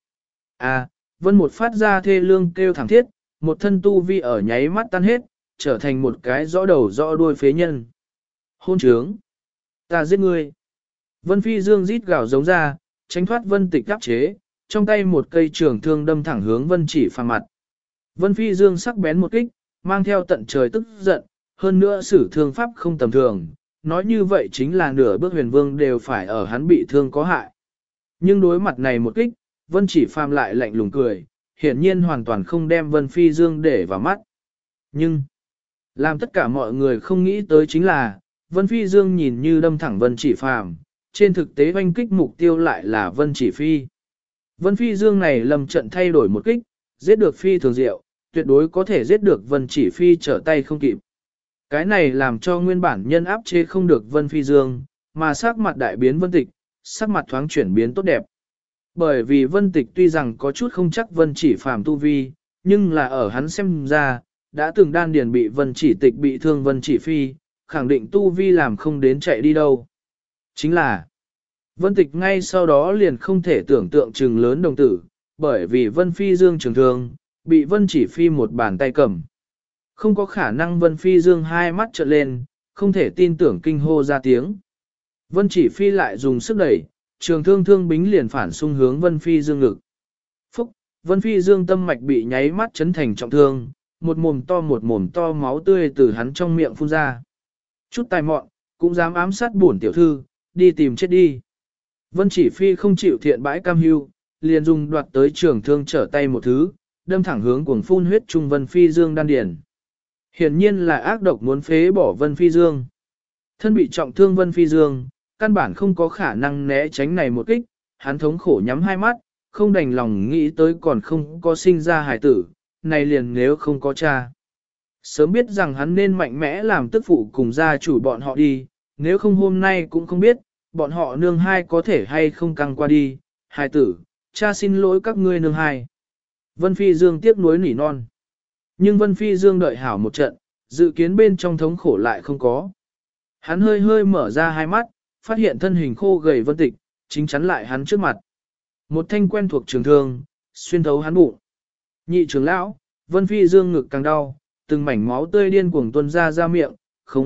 Vân một phát ra thê lương kêu thảm thiết, một thân tu vi ở nháy mắt tan hết, trở thành một cái rõ đầu rõ đuôi phế nhân. Hôn trướng! Ta giết ngươi! Vân Phi Dương rít gào giống ra, tránh thoát Vân Tịch áp chế, trong tay một cây trường thương đâm thẳng hướng Vân Chỉ Phàm mặt. Vân Phi Dương sắc bén một kích, mang theo tận trời tức giận, hơn nữa sử thương pháp không tầm thường, nói như vậy chính là nửa bước huyền vương đều phải ở hắn bị thương có hại. Nhưng đối mặt này một kích, Vân Chỉ Phàm lại lạnh lùng cười, hiển nhiên hoàn toàn không đem Vân Phi Dương để vào mắt. Nhưng, làm tất cả mọi người không nghĩ tới chính là, Vân Phi Dương nhìn như đâm thẳng Vân Chỉ Phàm, trên thực tế oanh kích mục tiêu lại là Vân Chỉ Phi. Vân Phi Dương này lầm trận thay đổi một kích, giết được Phi thường diệu, tuyệt đối có thể giết được Vân Chỉ Phi trở tay không kịp. Cái này làm cho nguyên bản nhân áp chế không được Vân Phi Dương, mà sắc mặt đại biến Vân Tịch, sắc mặt thoáng chuyển biến tốt đẹp. Bởi vì Vân Tịch tuy rằng có chút không chắc Vân Chỉ Phàm tu vi, nhưng là ở hắn xem ra, đã từng đan điền bị Vân Chỉ Tịch bị thương Vân Chỉ Phi, khẳng định tu vi làm không đến chạy đi đâu. Chính là, Vân Tịch ngay sau đó liền không thể tưởng tượng chừng lớn đồng tử, bởi vì Vân Phi Dương trường thương, bị Vân Chỉ Phi một bàn tay cầm. Không có khả năng Vân Phi Dương hai mắt trợn lên, không thể tin tưởng kinh hô ra tiếng. Vân Chỉ Phi lại dùng sức đẩy, trường thương thương bính liền phản xung hướng Vân Phi Dương ngực. Phúc, Vân Phi Dương tâm mạch bị nháy mắt chấn thành trọng thương, một mồm to máu tươi từ hắn trong miệng phun ra. Chút tài mọn, cũng dám ám sát bổn tiểu thư, đi tìm chết đi. Vân Chỉ Phi không chịu thiện bãi cam hưu, liền dùng đoạt tới trường thương trở tay một thứ, đâm thẳng hướng cuồng phun huyết trung Vân Phi Dương đan điền. Hiển nhiên là ác độc muốn phế bỏ Vân Phi Dương. Thân bị trọng thương Vân Phi Dương, căn bản không có khả năng né tránh này một kích, hắn thống khổ nhắm hai mắt, không đành lòng nghĩ tới còn không có sinh ra hải tử, này liền nếu không có cha. Sớm biết rằng hắn nên mạnh mẽ làm tức phụ cùng gia chủ bọn họ đi, nếu không hôm nay cũng không biết, bọn họ nương hai có thể hay không căng qua đi, hải tử, cha xin lỗi các ngươi nương hai. Vân Phi Dương tiếc nuối nỉ non. Nhưng Vân Phi Dương đợi hảo một trận, dự kiến bên trong thống khổ lại không có. Hắn hơi hơi mở ra hai mắt, phát hiện thân hình khô gầy Vân Tịch, chính chắn lại hắn trước mặt. Một thanh quen thuộc trường thương, xuyên thấu hắn bụng. Nhị trưởng lão, Vân Phi Dương ngực càng đau, từng mảnh máu tươi điên cuồng tuôn ra miệng,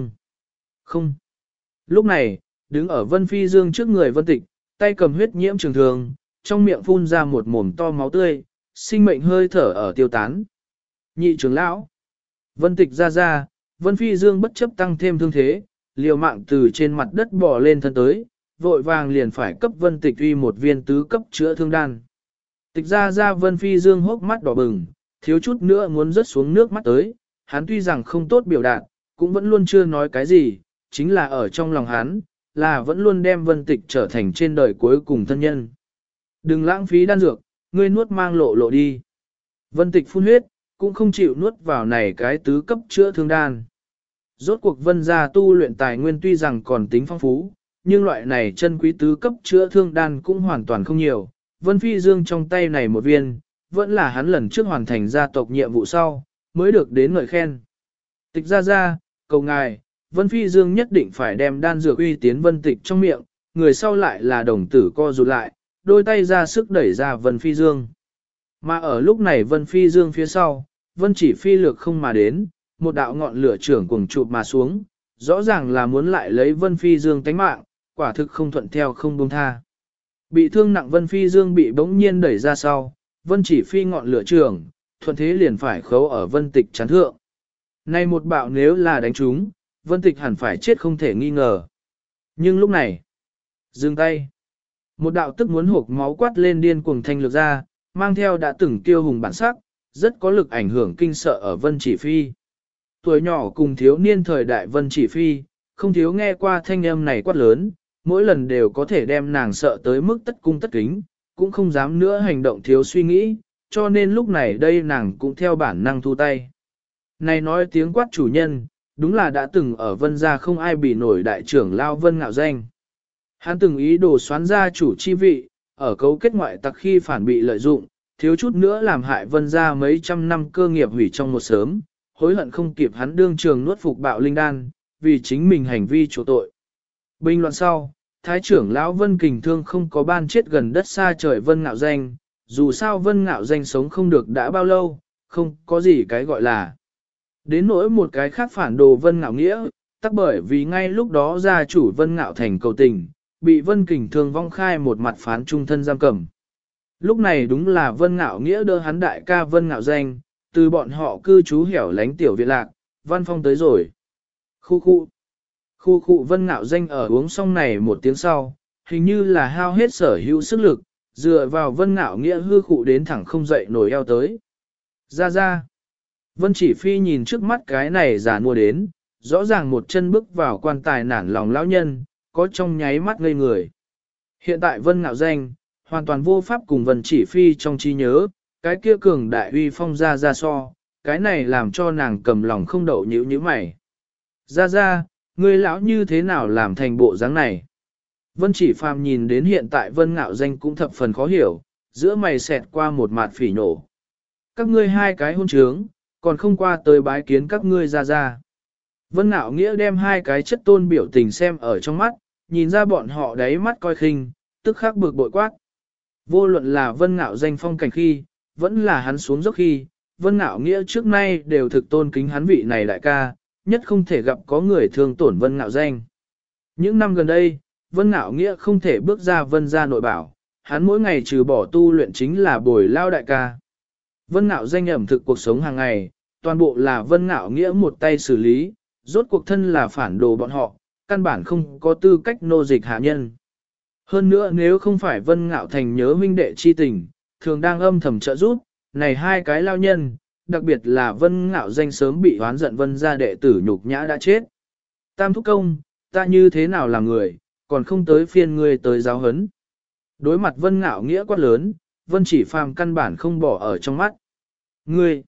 không. Lúc này, đứng ở Vân Phi Dương trước người Vân Tịch, tay cầm huyết nhiễm trường thương, trong miệng phun ra một mồm to máu tươi, sinh mệnh hơi thở ở tiêu tán. Nhị trưởng lão, Vân Tịch ra, Vân Phi Dương bất chấp tăng thêm thương thế, liều mạng từ trên mặt đất bò lên thân tới, vội vàng liền phải cấp Vân Tịch uy một viên tứ cấp chữa thương đan. Tịch ra Vân Phi Dương hốc mắt đỏ bừng, thiếu chút nữa muốn rớt xuống nước mắt tới, hắn tuy rằng không tốt biểu đạt, cũng vẫn luôn chưa nói cái gì, chính là ở trong lòng hắn, là vẫn luôn đem Vân Tịch trở thành trên đời cuối cùng thân nhân. Đừng lãng phí đan dược, ngươi nuốt mang lộ lộ đi. Vân Tịch phun huyết, cũng không chịu nuốt vào này cái tứ cấp chữa thương đan. Rốt cuộc Vân gia tu luyện tài nguyên tuy rằng còn tính phong phú, nhưng loại này chân quý tứ cấp chữa thương đan cũng hoàn toàn không nhiều. Vân Phi Dương trong tay này một viên, vẫn là hắn lần trước hoàn thành gia tộc nhiệm vụ sau, mới được đến ngợi khen. Tịch ra, cầu ngài, Vân Phi Dương nhất định phải đem đan dược uy tiến Vân Tịch trong miệng, người sau lại là đồng tử co rụt lại, đôi tay ra sức đẩy ra Vân Phi Dương. Mà ở lúc này Vân Phi Dương phía sau, Vân Chỉ Phi lược không mà đến, một đạo ngọn lửa trưởng cuồng chụp mà xuống, rõ ràng là muốn lại lấy Vân Phi Dương tánh mạng, quả thực không thuận theo không buông tha. Bị thương nặng Vân Phi Dương bị bỗng nhiên đẩy ra sau, Vân Chỉ Phi ngọn lửa trưởng, thuận thế liền phải khấu ở Vân Tịch chán thượng. Này một bạo nếu là đánh trúng, Vân Tịch hẳn phải chết không thể nghi ngờ. Nhưng lúc này, dừng tay. Một đạo tức muốn hộp máu quát lên điên cuồng thanh lực ra, mang theo đã từng kiêu hùng bản sắc, rất có lực ảnh hưởng kinh sợ ở Vân Chỉ Phi. Tuổi nhỏ cùng thiếu niên thời đại Vân Chỉ Phi, không thiếu nghe qua thanh âm này quát lớn, mỗi lần đều có thể đem nàng sợ tới mức tất cung tất kính, cũng không dám nữa hành động thiếu suy nghĩ, cho nên lúc này đây nàng cũng theo bản năng thu tay. Này nói tiếng quát chủ nhân, đúng là đã từng ở Vân gia không ai bị nổi đại trưởng lao Vân Ngạo Danh. Hắn từng ý đồ xoán gia chủ chi vị, ở cấu kết ngoại tặc khi phản bị lợi dụng, thiếu chút nữa làm hại Vân gia mấy trăm năm cơ nghiệp hủy trong một sớm, hối hận không kịp hắn đương trường nuốt phục bạo linh đan, vì chính mình hành vi chỗ tội. Bình luận sau, Thái trưởng lão Vân Kình Thương không có ban chết gần đất xa trời Vân Ngạo Danh, dù sao Vân Ngạo Danh sống không được đã bao lâu, không có gì cái gọi là. Đến nỗi một cái khác phản đồ Vân Ngạo Nghĩa, tắc bởi vì ngay lúc đó gia chủ Vân Ngạo Thành cầu tình, bị Vân Kình Thương vong khai một mặt phán trung thân giam cầm. Lúc này đúng là Vân Ngạo Nghĩa đỡ hắn đại ca Vân Ngạo Danh, từ bọn họ cư trú hẻo lánh tiểu viện lạc, Văn Phong tới rồi. Khu khu Vân Ngạo Danh ở uống xong này một tiếng sau, hình như là hao hết sở hữu sức lực, dựa vào Vân Ngạo Nghĩa hư khụ đến thẳng không dậy nổi eo tới. Ra. Vân Chỉ Phi nhìn trước mắt cái này giả mua đến, rõ ràng một chân bước vào quan tài nản lòng lão nhân, có trong nháy mắt ngây người. Hiện tại Vân Ngạo Danh, hoàn toàn vô pháp cùng Vân Chỉ Phi trong trí nhớ, cái kia cường đại uy phong ra so, cái này làm cho nàng cầm lòng không đậu nhíu như mày. Ra, ngươi lão như thế nào làm thành bộ dáng này? Vân Chỉ Phàm nhìn đến hiện tại Vân Ngạo Danh cũng thập phần khó hiểu, giữa mày xẹt qua một mặt phỉ nổ. Các ngươi hai cái hôn trướng, còn không qua tới bái kiến các ngươi ra. Vân Ngạo Nghĩa đem hai cái chất tôn biểu tình xem ở trong mắt, nhìn ra bọn họ đáy mắt coi khinh, tức khắc bực bội quát. Vô luận là Vân Ngạo Danh phong cảnh khi, vẫn là hắn xuống dốc khi, Vân Ngạo Nghĩa trước nay đều thực tôn kính hắn vị này đại ca, nhất không thể gặp có người thương tổn Vân Ngạo Danh. Những năm gần đây, Vân Ngạo Nghĩa không thể bước ra Vân gia nội bảo, hắn mỗi ngày trừ bỏ tu luyện chính là bồi lao đại ca. Vân Ngạo Danh ẩm thực cuộc sống hàng ngày, toàn bộ là Vân Ngạo Nghĩa một tay xử lý, rốt cuộc thân là phản đồ bọn họ, căn bản không có tư cách nô dịch hạ nhân. Hơn nữa nếu không phải Vân Ngạo Thành nhớ huynh đệ chi tình, thường đang âm thầm trợ giúp, này hai cái lao nhân, đặc biệt là Vân Ngạo Danh sớm bị oán giận Vân gia đệ tử nhục nhã đã chết. Tam thúc công, ta như thế nào là người, còn không tới phiên ngươi tới giáo hấn. Đối mặt Vân Ngạo Nghĩa quát lớn, Vân Chỉ Phàm căn bản không bỏ ở trong mắt. Ngươi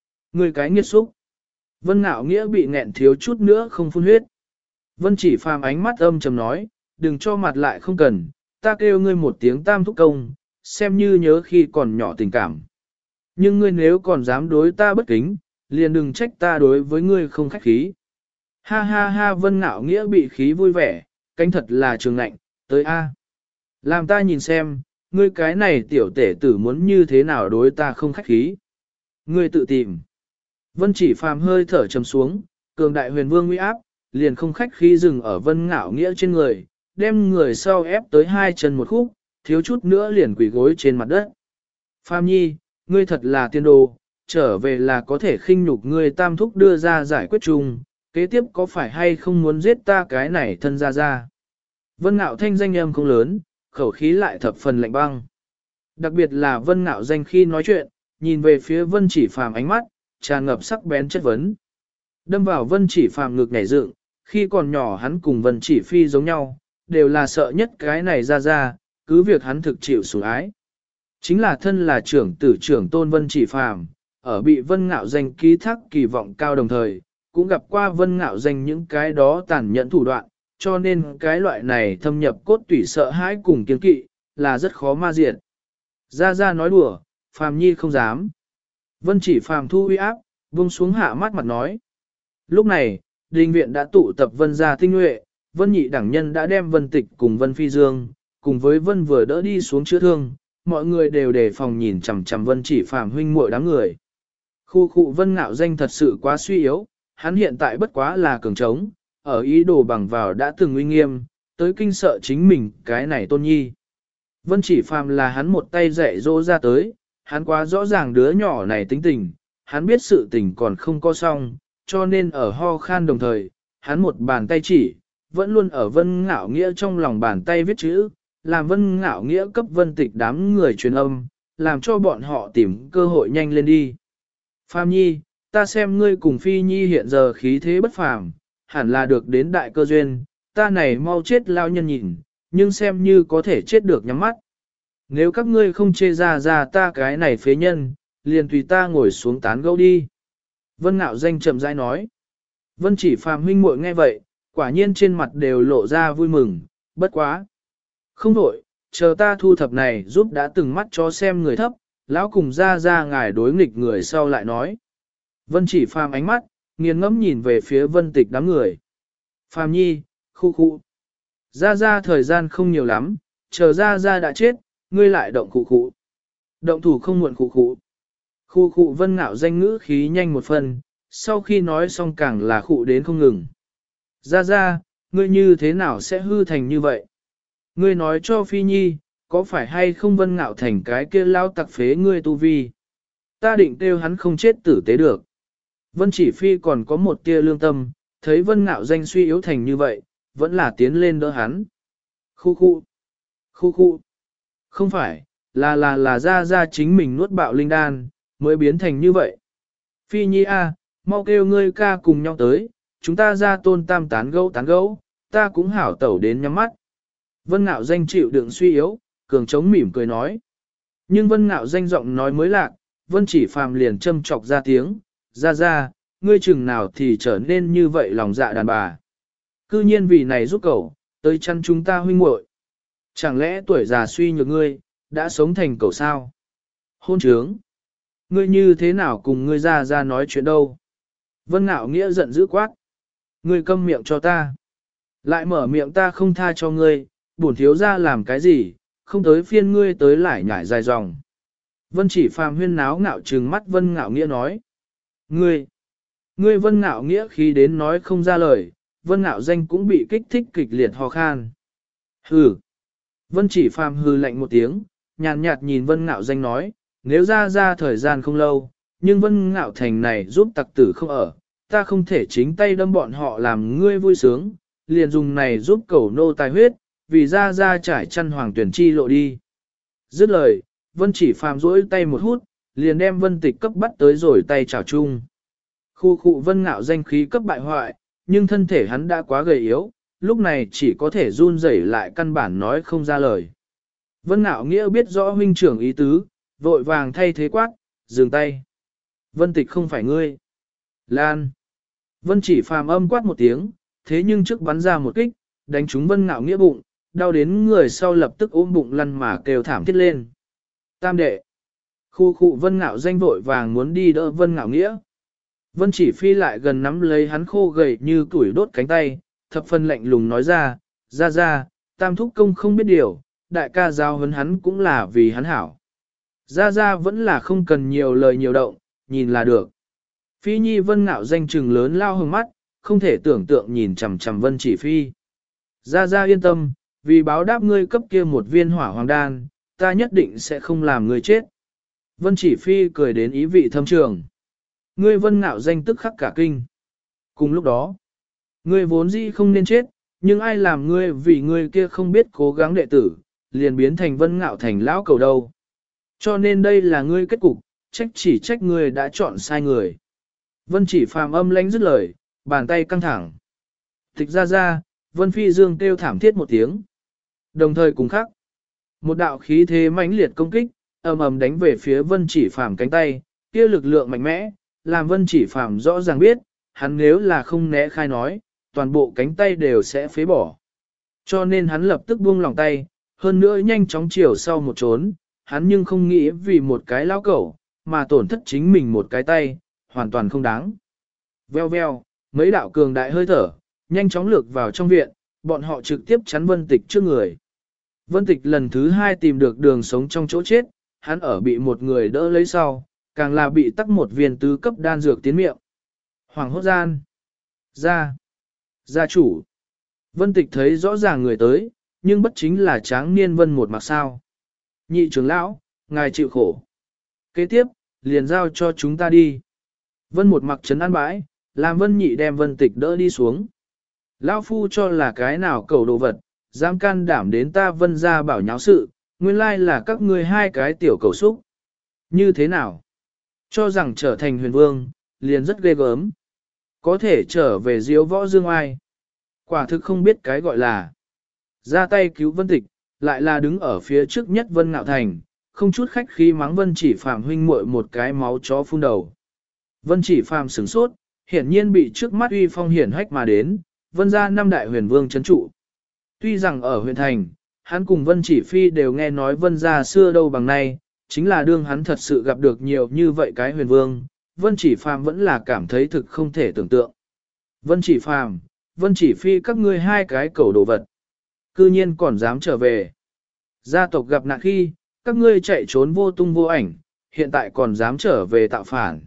cái nghiệt xúc. Vân Ngạo Nghĩa bị nghẹn thiếu chút nữa không phun huyết. Vân Chỉ Phàm ánh mắt âm trầm nói, đừng cho mặt lại không cần, ta kêu ngươi một tiếng tam thúc công, xem như nhớ khi còn nhỏ tình cảm. Nhưng ngươi nếu còn dám đối ta bất kính, liền đừng trách ta đối với ngươi không khách khí. Ha ha ha Vân Ngạo Nghĩa bị khí vui vẻ, cánh thật là trường lạnh, tới a. Làm ta nhìn xem, ngươi cái này tiểu tể tử muốn như thế nào đối ta không khách khí. Ngươi tự tìm. Vân Chỉ Phàm hơi thở trầm xuống, cường đại huyền vương uy áp, liền không khách khí dừng ở Vân Ngạo Nghĩa trên người, đem người sau ép tới hai chân một khúc, thiếu chút nữa liền quỳ gối trên mặt đất. Phàm Nhi, ngươi thật là tiên đồ, trở về là có thể khinh nhục ngươi tam thúc đưa ra giải quyết chung, kế tiếp có phải hay không muốn giết ta cái này thân ra. Vân Ngạo Thanh danh âm không lớn, khẩu khí lại thập phần lạnh băng. Đặc biệt là Vân Ngạo Danh khi nói chuyện, nhìn về phía Vân Chỉ Phàm ánh mắt, tràn ngập sắc bén chất vấn. Đâm vào Vân Chỉ Phàm ngực nhảy dựng, khi còn nhỏ hắn cùng Vân Chỉ Phi giống nhau, đều là sợ nhất cái này ra, cứ việc hắn thực chịu sủng ái. Chính là thân là trưởng tử trưởng tôn Vân Chỉ Phàm, ở bị Vân Ngạo Danh ký thác kỳ vọng cao đồng thời, cũng gặp qua Vân Ngạo Danh những cái đó tàn nhẫn thủ đoạn, cho nên cái loại này thâm nhập cốt tủy sợ hãi cùng kiên kỵ, là rất khó ma diệt. Ra nói đùa, Phàm Nhi không dám. Vân Chỉ Phàm thu uy áp, buông xuống hạ mắt mặt nói. Lúc này, đình viện đã tụ tập Vân gia tinh nhuệ, Vân nhị đẳng nhân đã đem Vân Tịch cùng Vân Phi Dương, cùng với Vân vừa đỡ đi xuống chữa thương, mọi người đều đề phòng nhìn chằm chằm Vân Chỉ Phàm huynh muội đám người. Khu khu Vân Ngạo Danh thật sự quá suy yếu, hắn hiện tại bất quá là cường trống, ở ý đồ bằng vào đã từng uy nghiêm, tới kinh sợ chính mình cái này tôn nhi. Vân Chỉ Phàm là hắn một tay dạy dỗ ra tới, hắn quá rõ ràng đứa nhỏ này tính tình, hắn biết sự tình còn không có xong, cho nên ở ho khan đồng thời, hắn một bàn tay chỉ, vẫn luôn ở Vân Ngạo Nghĩa trong lòng bàn tay viết chữ, làm Vân Ngạo Nghĩa cấp Vân Tịch đám người truyền âm, làm cho bọn họ tìm cơ hội nhanh lên đi. Phàm Nhi, ta xem ngươi cùng Phi Nhi hiện giờ khí thế bất phàm, hẳn là được đến đại cơ duyên, ta này mau chết lao nhân nhìn, nhưng xem như có thể chết được nhắm mắt. Nếu các ngươi không chê ra ta cái này phế nhân, liền tùy ta ngồi xuống tán gẫu đi. Vân Ngạo Danh chậm rãi nói. Vân Chỉ Phàm huynh muội nghe vậy, quả nhiên trên mặt đều lộ ra vui mừng, bất quá. Không đổi, chờ ta thu thập này giúp đã từng mắt cho xem người thấp, lão cùng ra ngài đối nghịch người sau lại nói. Vân Chỉ Phàm ánh mắt, nghiền ngẫm nhìn về phía Vân Tịch đám người. Phàm Nhi, khu khu. Ra thời gian không nhiều lắm, chờ ra đã chết, ngươi lại động khu khu. Động thủ không muộn khu khu. Khu khu Vân Ngạo Danh ngữ khí nhanh một phần, sau khi nói xong càng là khụ đến không ngừng. Ra, ngươi như thế nào sẽ hư thành như vậy? Ngươi nói cho Phi Nhi, có phải hay không Vân Ngạo thành cái kia lao tặc phế ngươi tu vi? Ta định kêu hắn không chết tử tế được. Vân Chỉ Phi còn có một tia lương tâm, thấy Vân Ngạo Danh suy yếu thành như vậy, vẫn là tiến lên đỡ hắn. Khu. Không phải, là ra chính mình nuốt bạo linh đan, mới biến thành như vậy. Phi Nhi a, mau kêu ngươi ca cùng nhau tới, chúng ta ra tôn tam tán gẫu, ta cũng hảo tẩu đến nhắm mắt. Vân Ngạo Danh chịu đựng suy yếu, cường chống mỉm cười nói. Nhưng Vân Ngạo Danh giọng nói mới lạc, Vân Chỉ Phàm liền châm chọc ra tiếng, ra, ngươi chừng nào thì trở nên như vậy lòng dạ đàn bà. Cư nhiên vì này giúp cậu, tới chăn chúng ta huynh muội. Chẳng lẽ tuổi già suy nhược ngươi, đã sống thành cậu sao? Hôn trướng! Ngươi như thế nào cùng ngươi ra nói chuyện đâu? Vân Ngạo Nghĩa giận dữ quát. Ngươi câm miệng cho ta. Lại mở miệng ta không tha cho ngươi, bổn thiếu ra làm cái gì, không tới phiên ngươi tới lại nhảy dài dòng. Vân Chỉ Phàm huyên náo ngạo trừng mắt Vân Ngạo Nghĩa nói. Ngươi Vân Ngạo Nghĩa khi đến nói không ra lời, Vân Ngạo Danh cũng bị kích thích kịch liệt ho khan. Hừ. Vân Chỉ Phàm hừ lạnh một tiếng, nhàn nhạt nhìn Vân Ngạo Danh nói, nếu ra thời gian không lâu, nhưng Vân Ngạo Thành này giúp tặc tử không ở, ta không thể chính tay đâm bọn họ làm ngươi vui sướng, liền dùng này giúp cẩu nô tài huyết, vì ra trải chăn hoàng tuyển chi lộ đi. Dứt lời, Vân Chỉ Phàm duỗi tay một hút, liền đem Vân Tịch cấp bắt tới rồi tay chào chung. Khu Vân Ngạo Danh khí cấp bại hoại, nhưng thân thể hắn đã quá gầy yếu, lúc này chỉ có thể run rẩy lại căn bản nói không ra lời. Vân Ngạo Nghĩa biết rõ huynh trưởng ý tứ, vội vàng thay thế quát, dừng tay. Vân Tịch không phải ngươi. Lan. Vân Chỉ Phàm âm quát một tiếng, thế nhưng trước bắn ra một kích, đánh trúng Vân Ngạo Nghĩa bụng, đau đến người sau lập tức ôm bụng lăn mà kêu thảm thiết lên. Tam đệ. Khu Vân Ngạo Danh vội vàng muốn đi đỡ Vân Ngạo Nghĩa. Vân Chỉ Phi lại gần nắm lấy hắn khô gầy như củi đốt cánh tay, thập phần lạnh lùng nói ra, tam thúc công không biết điều, đại ca giao huấn hắn cũng là vì hắn hảo. Ra vẫn là không cần nhiều lời nhiều động, nhìn là được. Phi Nhi Vân Ngạo Danh trừng lớn lao hừng mắt, không thể tưởng tượng nhìn chằm chằm Vân Chỉ Phi. Ra yên tâm, vì báo đáp ngươi cấp kia một viên hỏa hoàng đan, ta nhất định sẽ không làm ngươi chết. Vân Chỉ Phi cười đến ý vị thâm trường. Ngươi Vân Ngạo Danh tức khắc cả kinh. Cùng lúc đó, ngươi vốn dĩ không nên chết, nhưng ai làm ngươi vì ngươi kia không biết cố gắng đệ tử, liền biến thành Vân Ngạo Thành lão cầu đâu. Cho nên đây là ngươi kết cục, chỉ trách ngươi đã chọn sai người. Vân Chỉ Phàm âm lãnh dứt lời, bàn tay căng thẳng. Tịch ra, Vân Phi Dương kêu thảm thiết một tiếng. Đồng thời cùng khắc, một đạo khí thế mãnh liệt công kích, ầm ầm đánh về phía Vân Chỉ Phàm cánh tay, kia lực lượng mạnh mẽ, làm Vân Chỉ Phàm rõ ràng biết, hắn nếu là không né khai nói, toàn bộ cánh tay đều sẽ phế bỏ. Cho nên hắn lập tức buông lòng tay, hơn nữa nhanh chóng chiều sau một trốn, hắn nhưng không nghĩ vì một cái lão cẩu, mà tổn thất chính mình một cái tay, hoàn toàn không đáng. Veo veo, mấy đạo cường đại hơi thở, nhanh chóng lược vào trong viện, bọn họ trực tiếp chắn Vân Tịch trước người. Vân Tịch lần thứ 2 tìm được đường sống trong chỗ chết, hắn ở bị một người đỡ lấy sau, càng là bị tắc một viên tứ cấp đan dược tiến miệng. Hoàng hốt gian. Gia chủ. Vân Tịch thấy rõ ràng người tới, nhưng bất chính là Tráng Niên Vân một mặc sao. Nhị trưởng lão, ngài chịu khổ. Kế tiếp, liền giao cho chúng ta đi. Vân một mặc trấn an bãi, làm Vân nhị đem Vân Tịch đỡ đi xuống. Lão phu cho là cái nào cầu đồ vật, dám can đảm đến ta Vân gia bảo nháo sự, nguyên lai là các ngươi hai cái tiểu cầu xúc. Như thế nào? Cho rằng trở thành huyền vương, liền rất ghê gớm. Có thể trở về diếu võ dương oai. Quả thực không biết cái gọi là ra tay cứu Vân Tịch, lại là đứng ở phía trước nhất Vân Ngạo Thành, không chút khách khí mắng Vân Chỉ Phàm huynh muội một cái máu chó phun đầu. Vân Chỉ Phàm sửng sốt, hiển nhiên bị trước mắt uy phong hiển hách mà đến, Vân gia năm đại huyền vương chấn trụ. Tuy rằng ở huyện thành, hắn cùng Vân Chỉ Phi đều nghe nói Vân gia xưa đâu bằng nay, chính là đương hắn thật sự gặp được nhiều như vậy cái huyền vương, Vân Chỉ Phàm vẫn là cảm thấy thực không thể tưởng tượng. Vân Chỉ Phàm, Vân Chỉ Phi các ngươi hai cái cẩu đồ vật, cư nhiên còn dám trở về. Gia tộc gặp nạn khi, các ngươi chạy trốn vô tung vô ảnh, hiện tại còn dám trở về tạo phản.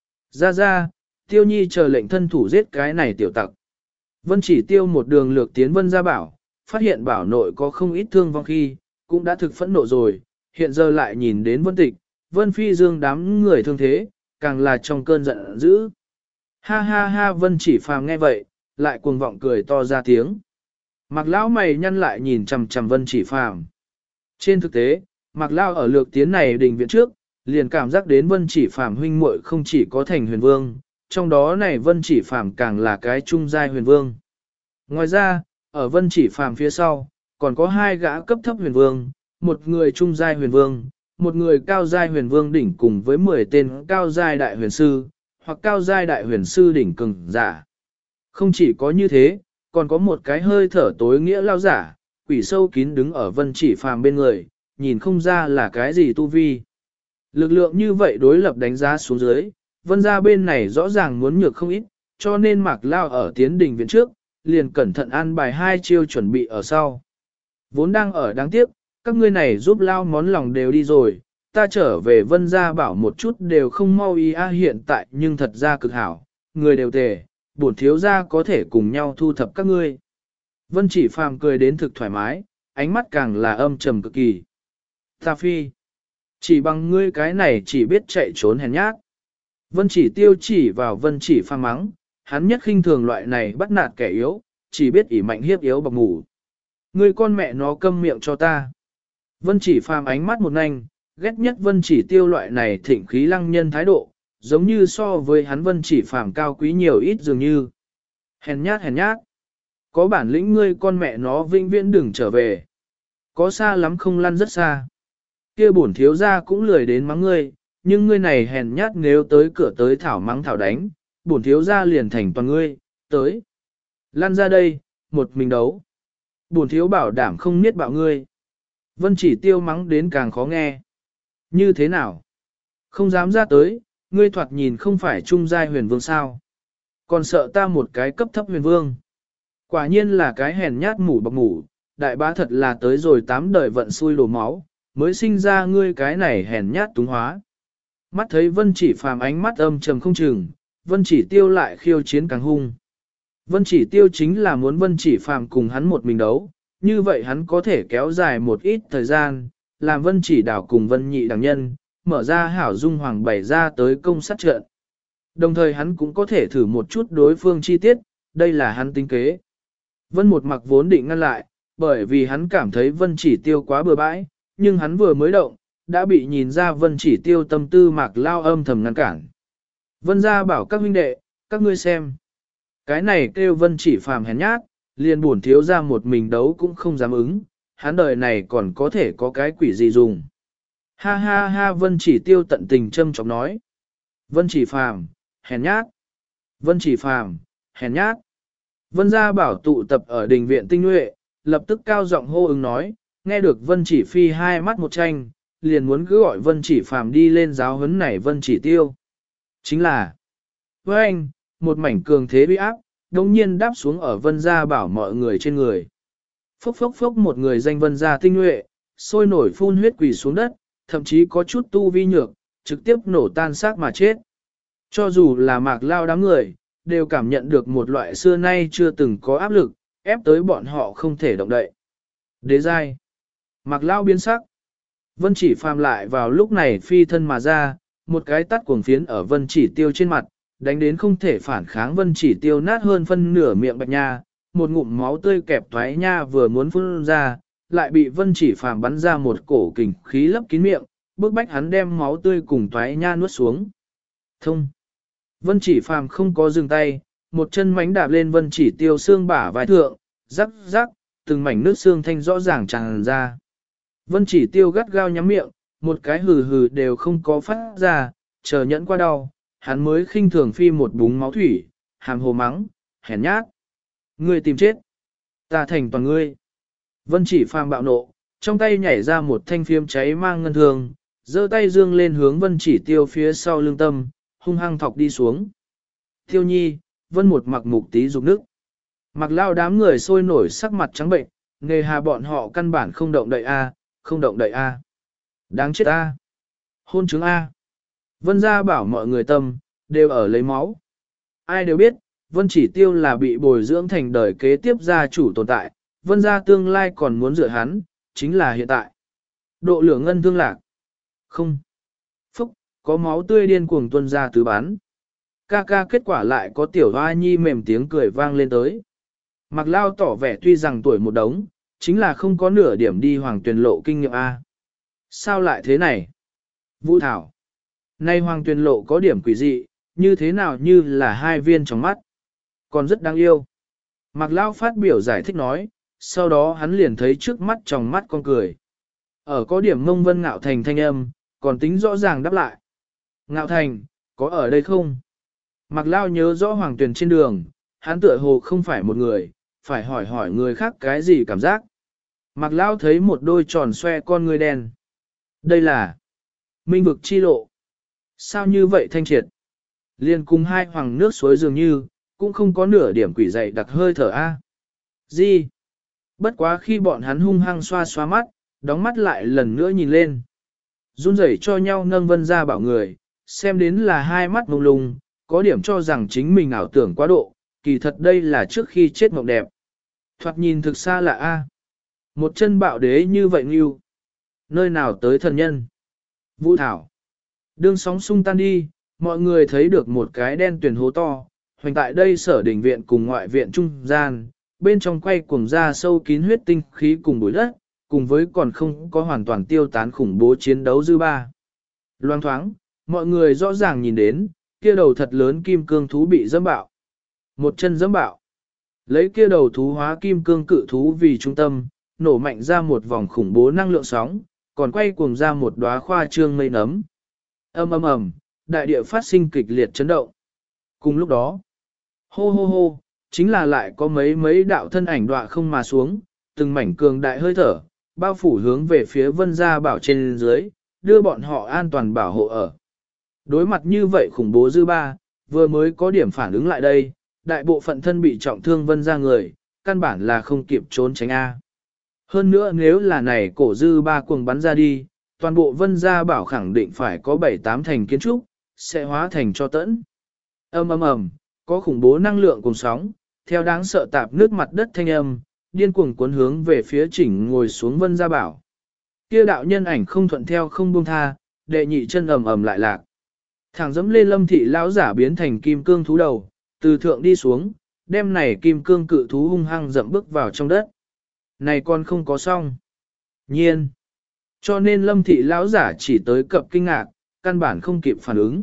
Ra, Tiêu Nhi chờ lệnh thân thủ giết cái này tiểu tặc. Vân Chỉ Tiêu một đường lược tiến Vân gia bảo, phát hiện bảo nội có không ít thương vong khi, cũng đã thực phẫn nộ rồi, hiện giờ lại nhìn đến Vân Tịch, Vân Phi Dương đám người thương thế, càng là trong cơn giận dữ. Ha ha ha, Vân Chỉ Phàm nghe vậy, lại cuồng vọng cười to ra tiếng. Mạc lão mày nhăn lại nhìn chằm chằm Vân Chỉ Phàm. Trên thực tế, Mạc lão ở lược tiến này đình viện trước, liền cảm giác đến Vân Chỉ Phàm huynh muội không chỉ có thành huyền vương, trong đó này Vân Chỉ Phàm càng là cái trung giai huyền vương. Ngoài ra, ở Vân Chỉ Phàm phía sau, còn có hai gã cấp thấp huyền vương, một người trung giai huyền vương, một người cao giai huyền vương đỉnh cùng với 10 tên cao giai đại huyền sư, hoặc cao giai đại huyền sư đỉnh cường giả. Không chỉ có như thế, còn có một cái hơi thở tối nghĩa lao giả, quỷ sâu kín đứng ở Vân Chỉ Phàm bên người, nhìn không ra là cái gì tu vi. Lực lượng như vậy đối lập đánh giá xuống dưới, Vân gia bên này rõ ràng muốn nhược không ít, cho nên Mạc Lao ở tiến đình viện trước, liền cẩn thận an bài hai chiêu chuẩn bị ở sau. Vốn đang ở đáng tiếc, các ngươi này giúp Lao món lòng đều đi rồi, ta trở về Vân gia bảo một chút đều không mau ý hiện tại nhưng thật ra cực hảo, người đều tề, bổn thiếu gia có thể cùng nhau thu thập các ngươi. Vân Chỉ Phàm cười đến thực thoải mái, ánh mắt càng là âm trầm cực kỳ. Ta phi, chỉ bằng ngươi cái này chỉ biết chạy trốn hèn nhát. Vân Chỉ Tiêu chỉ vào Vân Chỉ Phàm mắng, hắn nhất khinh thường loại này bắt nạt kẻ yếu, chỉ biết ỷ mạnh hiếp yếu bọc ngủ. Ngươi con mẹ nó câm miệng cho ta. Vân Chỉ Phàm ánh mắt một nhanh, ghét nhất Vân Chỉ Tiêu loại này thịnh khí lăng nhân thái độ, giống như so với hắn Vân Chỉ Phàm cao quý nhiều ít dường như. Hèn nhát. Có bản lĩnh ngươi con mẹ nó vĩnh viễn đừng trở về. Có xa lắm không lăn rất xa. Kia bổn thiếu gia cũng lười đến mắng ngươi, nhưng ngươi này hèn nhát nếu tới cửa tới thảo mắng thảo đánh, bổn thiếu gia liền thành toàn ngươi, tới. Lăn ra đây, một mình đấu. Bổn thiếu bảo đảm không niết bạo ngươi. Vân Chỉ Tiêu mắng đến càng khó nghe. Như thế nào? Không dám ra tới, ngươi thoạt nhìn không phải trung giai huyền vương sao. Còn sợ ta một cái cấp thấp huyền vương. Quả nhiên là cái hèn nhát mủ bọc ngủ, đại bá thật là tới rồi 8 đời vận xui đổ máu, mới sinh ra ngươi cái này hèn nhát túng hóa. Mắt thấy Vân Chỉ Phàm ánh mắt âm trầm không chừng, Vân Chỉ Tiêu lại khiêu chiến càng hung. Vân Chỉ Tiêu chính là muốn Vân Chỉ Phàm cùng hắn một mình đấu, như vậy hắn có thể kéo dài một ít thời gian, làm Vân Chỉ Đảo cùng Vân Nhị đẳng nhân, mở ra hảo dung hoàng bày ra tới công sát trận. Đồng thời hắn cũng có thể thử một chút đối phương chi tiết, đây là hắn tính kế. Vân một mặc vốn định ngăn lại, bởi vì hắn cảm thấy Vân Chỉ Tiêu quá bừa bãi, nhưng hắn vừa mới động, đã bị nhìn ra Vân Chỉ Tiêu tâm tư Mạc Lao âm thầm ngăn cản. Vân gia bảo các huynh đệ, các ngươi xem. Cái này kêu Vân Chỉ Phàm hèn nhát, liền buồn thiếu ra một mình đấu cũng không dám ứng, hắn đời này còn có thể có cái quỷ gì dùng. Ha ha ha Vân Chỉ Tiêu tận tình châm chọc nói. Vân Chỉ Phàm, hèn nhát. Vân Chỉ Phàm, hèn nhát. Vân gia bảo tụ tập ở đình viện tinh nhuệ, lập tức cao giọng hô ứng nói, nghe được Vân Chỉ Phi hai mắt một tranh, liền muốn cứ gọi Vân Chỉ Phàm đi lên giáo huấn này Vân Chỉ Tiêu. Chính là, với anh, một mảnh cường thế uy áp, đồng nhiên đáp xuống ở Vân gia bảo mọi người trên người. Phốc phốc phốc một người danh Vân gia tinh nhuệ, sôi nổi phun huyết quỳ xuống đất, thậm chí có chút tu vi nhược, trực tiếp nổ tan xác mà chết. Cho dù là Mạc Lao đám người, đều cảm nhận được một loại xưa nay chưa từng có áp lực, ép tới bọn họ không thể động đậy. Đế giai. Mạc Lao biến sắc. Vân Chỉ Phàm lại vào lúc này phi thân mà ra, một cái tát cuồng phiến ở Vân Chỉ Tiêu trên mặt, đánh đến không thể phản kháng. Vân Chỉ Tiêu nát hơn phân nửa miệng bạch nha, một ngụm máu tươi kẹp toái nha vừa muốn phun ra, lại bị Vân Chỉ Phàm bắn ra một cổ kình khí lấp kín miệng, bức bách hắn đem máu tươi cùng toái nha nuốt xuống. Thông. Vân Chỉ Phàm không có dừng tay, một chân mánh đạp lên Vân Chỉ Tiêu xương bả vai thượng, rắc rắc, từng mảnh nước xương thanh rõ ràng tràn ra. Vân Chỉ Tiêu gắt gao nhắm miệng, một cái hừ hừ đều không có phát ra, chờ nhẫn qua đau, hắn mới khinh thường phi một búng máu thủy, hàm hồ mắng, hèn nhát. Ngươi tìm chết. Ta thành toàn ngươi. Vân Chỉ Phàm bạo nộ, trong tay nhảy ra một thanh phiêm cháy mang ngân thường, giơ tay dương lên hướng Vân Chỉ Tiêu phía sau lưng tâm, hung hăng thọc đi xuống. Tiêu nhi, Vân một mặc mục tí dục nước. Mặc Lao đám người sôi nổi sắc mặt trắng bệnh, nghề hà bọn họ căn bản không động đậy a, không động đậy a. Đáng chết a. Hôn chứng a. Vân gia bảo mọi người tâm, đều ở lấy máu. Ai đều biết, Vân Chỉ Tiêu là bị bồi dưỡng thành đời kế tiếp gia chủ tồn tại, Vân gia tương lai còn muốn dựa hắn, chính là hiện tại. Độ lửa ngân thương lạc. Không. Phúc, có máu tươi điên cuồng tuôn ra tứ bán. Ca ca kết quả lại có tiểu hoa nhi mềm tiếng cười vang lên tới. Mạc Lao tỏ vẻ tuy rằng tuổi một đống, chính là không có nửa điểm đi hoàng tuyển lộ kinh nghiệm A. Sao lại thế này? Vũ Thảo. Nay hoàng tuyển lộ có điểm quỷ dị, như thế nào như là hai viên trong mắt. Còn rất đáng yêu. Mạc Lao phát biểu giải thích nói, sau đó hắn liền thấy trước mắt trong mắt con cười. Ở có điểm Mông Vân Ngạo Thành thanh âm, còn tính rõ ràng đáp lại. Ngạo Thành, có ở đây không? Mạc Lao nhớ rõ hoàng tuyển trên đường, hắn tựa hồ không phải một người, phải hỏi hỏi người khác cái gì cảm giác. Mạc Lao thấy một đôi tròn xoe con người đen. Đây là minh vực chi lộ. Sao như vậy thanh triệt? Liên cùng hai hoàng nước suối dường như, cũng không có nửa điểm quỷ dày đặc hơi thở A. Gì? Bất quá khi bọn hắn hung hăng xoa xoa mắt, đóng mắt lại lần nữa nhìn lên. Run rẩy cho nhau nâng Vân ra bảo người, xem đến là hai mắt mông lung, có điểm cho rằng chính mình ảo tưởng quá độ, kỳ thật đây là trước khi chết mộng đẹp. Thoạt nhìn thực xa là A. Một chân bạo đế như vậy nghiêu. Nơi nào tới thần nhân? Vũ Thảo. Đương sóng sung tan đi, mọi người thấy được một cái đen tuyển hố to, hoành tại đây sở đỉnh viện cùng ngoại viện trung gian, bên trong quay cuồng ra sâu kín huyết tinh khí cùng bụi đất, cùng với còn không có hoàn toàn tiêu tán khủng bố chiến đấu dư ba. Loang thoáng, mọi người rõ ràng nhìn đến, kia đầu thật lớn kim cương thú bị dẫm bạo. Một chân dẫm bạo. Lấy kia đầu thú hóa kim cương cự thú vì trung tâm, nổ mạnh ra một vòng khủng bố năng lượng sóng, còn quay cuồng ra một đóa khoa trương mây nấm. Ầm ầm ầm, đại địa phát sinh kịch liệt chấn động. Cùng lúc đó, hô hô hô, chính là lại có mấy đạo thân ảnh đọa không mà xuống, từng mảnh cường đại hơi thở, bao phủ hướng về phía Vân gia bảo trên dưới, đưa bọn họ an toàn bảo hộ ở. Đối mặt như vậy khủng bố dư ba, vừa mới có điểm phản ứng lại đây, đại bộ phận thân bị trọng thương Vân gia người, căn bản là không kịp trốn tránh A. Hơn nữa nếu là này cổ dư ba cuồng bắn ra đi, toàn bộ Vân gia bảo khẳng định phải có 7-8 thành kiến trúc, sẽ hóa thành cho tẫn. Ầm ầm ầm, có khủng bố năng lượng cùng sóng, theo đáng sợ tạp nước mặt đất thanh âm, điên cuồng cuốn hướng về phía chỉnh ngồi xuống Vân gia bảo. Kia đạo nhân ảnh không thuận theo không buông tha, đệ nhị chân ầm ầm lại lạc. Thẳng dẫm lên Lâm thị lão giả biến thành kim cương thú đầu, từ thượng đi xuống, đem này kim cương cự thú hung hăng dậm bước vào trong đất. Này còn không có xong. Nhiên. Cho nên lâm thị lão giả chỉ tới cập kinh ngạc, căn bản không kịp phản ứng.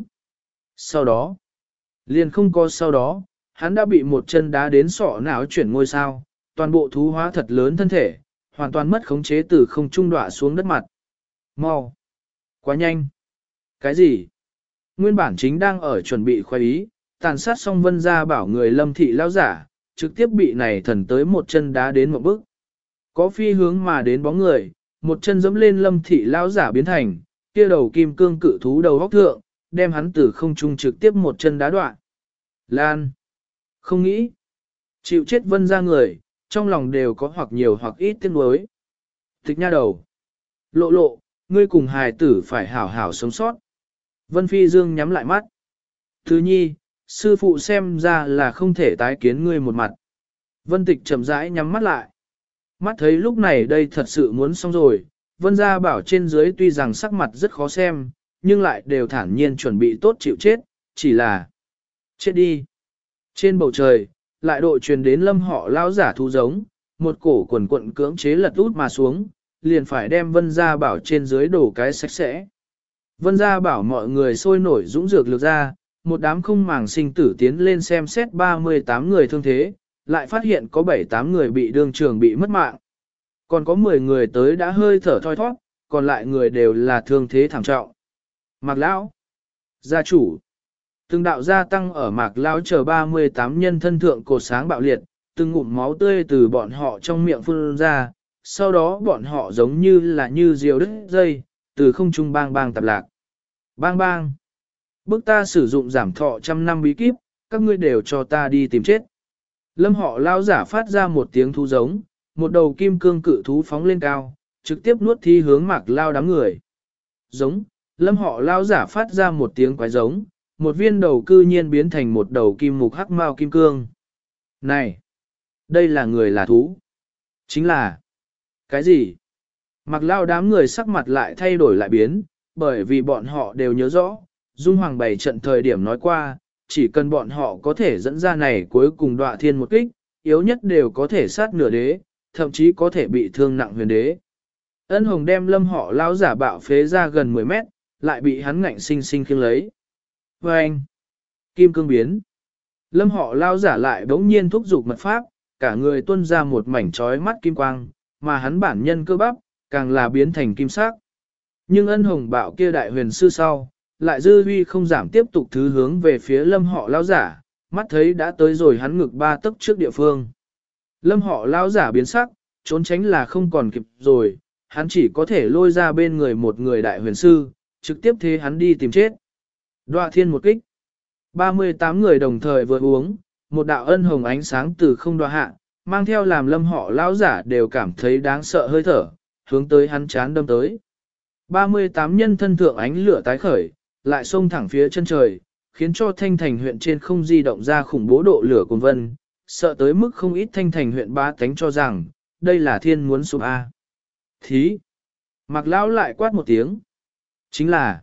Sau đó, liền không có sau đó, hắn đã bị một chân đá đến sọ não chuyển ngôi sao, toàn bộ thú hóa thật lớn thân thể, hoàn toàn mất khống chế từ không trung đọa xuống đất mặt. Mau! Quá nhanh! Cái gì? Nguyên bản chính đang ở chuẩn bị khoái ý, tàn sát xong Vân Gia Bảo người lâm thị lão giả, trực tiếp bị này thần tới một chân đá đến một bước. Có phi hướng mà đến bóng người, một chân giẫm lên lâm thị lão giả biến thành, kia đầu kim cương cự thú đầu góc thượng, đem hắn từ không trung trực tiếp một chân đá đoạn. Lan! Không nghĩ! Chịu chết Vân Gia người, trong lòng đều có hoặc nhiều hoặc ít tiếc nuối. Tịch nha đầu! Lộ lộ, ngươi cùng hài tử phải hảo hảo sống sót. Vân Phi Dương nhắm lại mắt. Thứ nhi, sư phụ xem ra là không thể tái kiến ngươi một mặt. Vân Tịch chậm rãi nhắm mắt lại. Mắt thấy lúc này đây thật sự muốn xong rồi, Vân Gia Bảo trên dưới tuy rằng sắc mặt rất khó xem, nhưng lại đều thản nhiên chuẩn bị tốt chịu chết, chỉ là chết đi. Trên bầu trời, lại độ truyền đến lâm họ lao giả thú giống, một cổ quần quận cưỡng chế lật út mà xuống, liền phải đem Vân Gia Bảo trên dưới đổ cái sạch sẽ. Vân Gia Bảo mọi người sôi nổi dũng dược lược ra, một đám không màng sinh tử tiến lên xem xét 38 người thương thế, lại phát hiện có 7-8 người bị đương trường bị mất mạng. Còn có 10 người tới đã hơi thở thoi thoát, còn lại người đều là thương thế thảm trọng. Mạc Lão, gia chủ, từng đạo gia tăng ở Mạc Lão chờ 38 nhân thân thượng cột sáng bạo liệt, từng ngụm máu tươi từ bọn họ trong miệng phun ra, sau đó bọn họ giống như là như diều đứt dây, từ không trung bang bang tạp lạc. Bang bang, bức ta sử dụng giảm thọ trăm năm bí kíp, các ngươi đều cho ta đi tìm chết. Lâm họ lao giả phát ra một tiếng thú giống, một đầu kim cương cự thú phóng lên cao, trực tiếp nuốt thi hướng Mạc Lao đám người. Giống, lâm họ lao giả phát ra một tiếng quái giống, một viên đầu cư nhiên biến thành một đầu kim mục hắc mao kim cương. Này, đây là người là thú. Chính là, cái gì? Mạc Lao đám người sắc mặt lại thay đổi lại biến, bởi vì bọn họ đều nhớ rõ, Dung Hoàng bày trận thời điểm nói qua, chỉ cần bọn họ có thể dẫn ra này cuối cùng đọa thiên một kích, yếu nhất đều có thể sát nửa đế, thậm chí có thể bị thương nặng huyền đế. Ân Hồng đem lâm họ lao giả bạo phế ra gần 10 mét, lại bị hắn ngạnh sinh sinh khiêng lấy. Và anh, kim cương biến. Lâm họ lao giả lại bỗng nhiên thúc giục mật pháp, cả người tuôn ra một mảnh trói mắt kim quang, mà hắn bản nhân cơ bắp, càng là biến thành kim sắc. Nhưng Ân Hồng bạo kia đại huyền sư sau, lại dư huy không giảm tiếp tục thứ hướng về phía lâm họ lao giả, mắt thấy đã tới rồi hắn ngực 3 tấc trước địa phương. Lâm họ lao giả biến sắc, trốn tránh là không còn kịp rồi, hắn chỉ có thể lôi ra bên người một người đại huyền sư, trực tiếp thế hắn đi tìm chết. Đoạ thiên một kích. 38 người đồng thời vừa uống, một đạo ân hồng ánh sáng từ không đoạ hạ, mang theo làm lâm họ lao giả đều cảm thấy đáng sợ hơi thở, hướng tới hắn chán đâm tới. 38 nhân thân thượng ánh lửa tái khởi, lại xông thẳng phía chân trời, khiến cho Thanh Thành huyện trên không di động ra khủng bố độ lửa cuồng vân, sợ tới mức không ít Thanh Thành huyện bá tánh cho rằng, đây là thiên muốn sụp A. Thí! Mạc Lão lại quát một tiếng. Chính là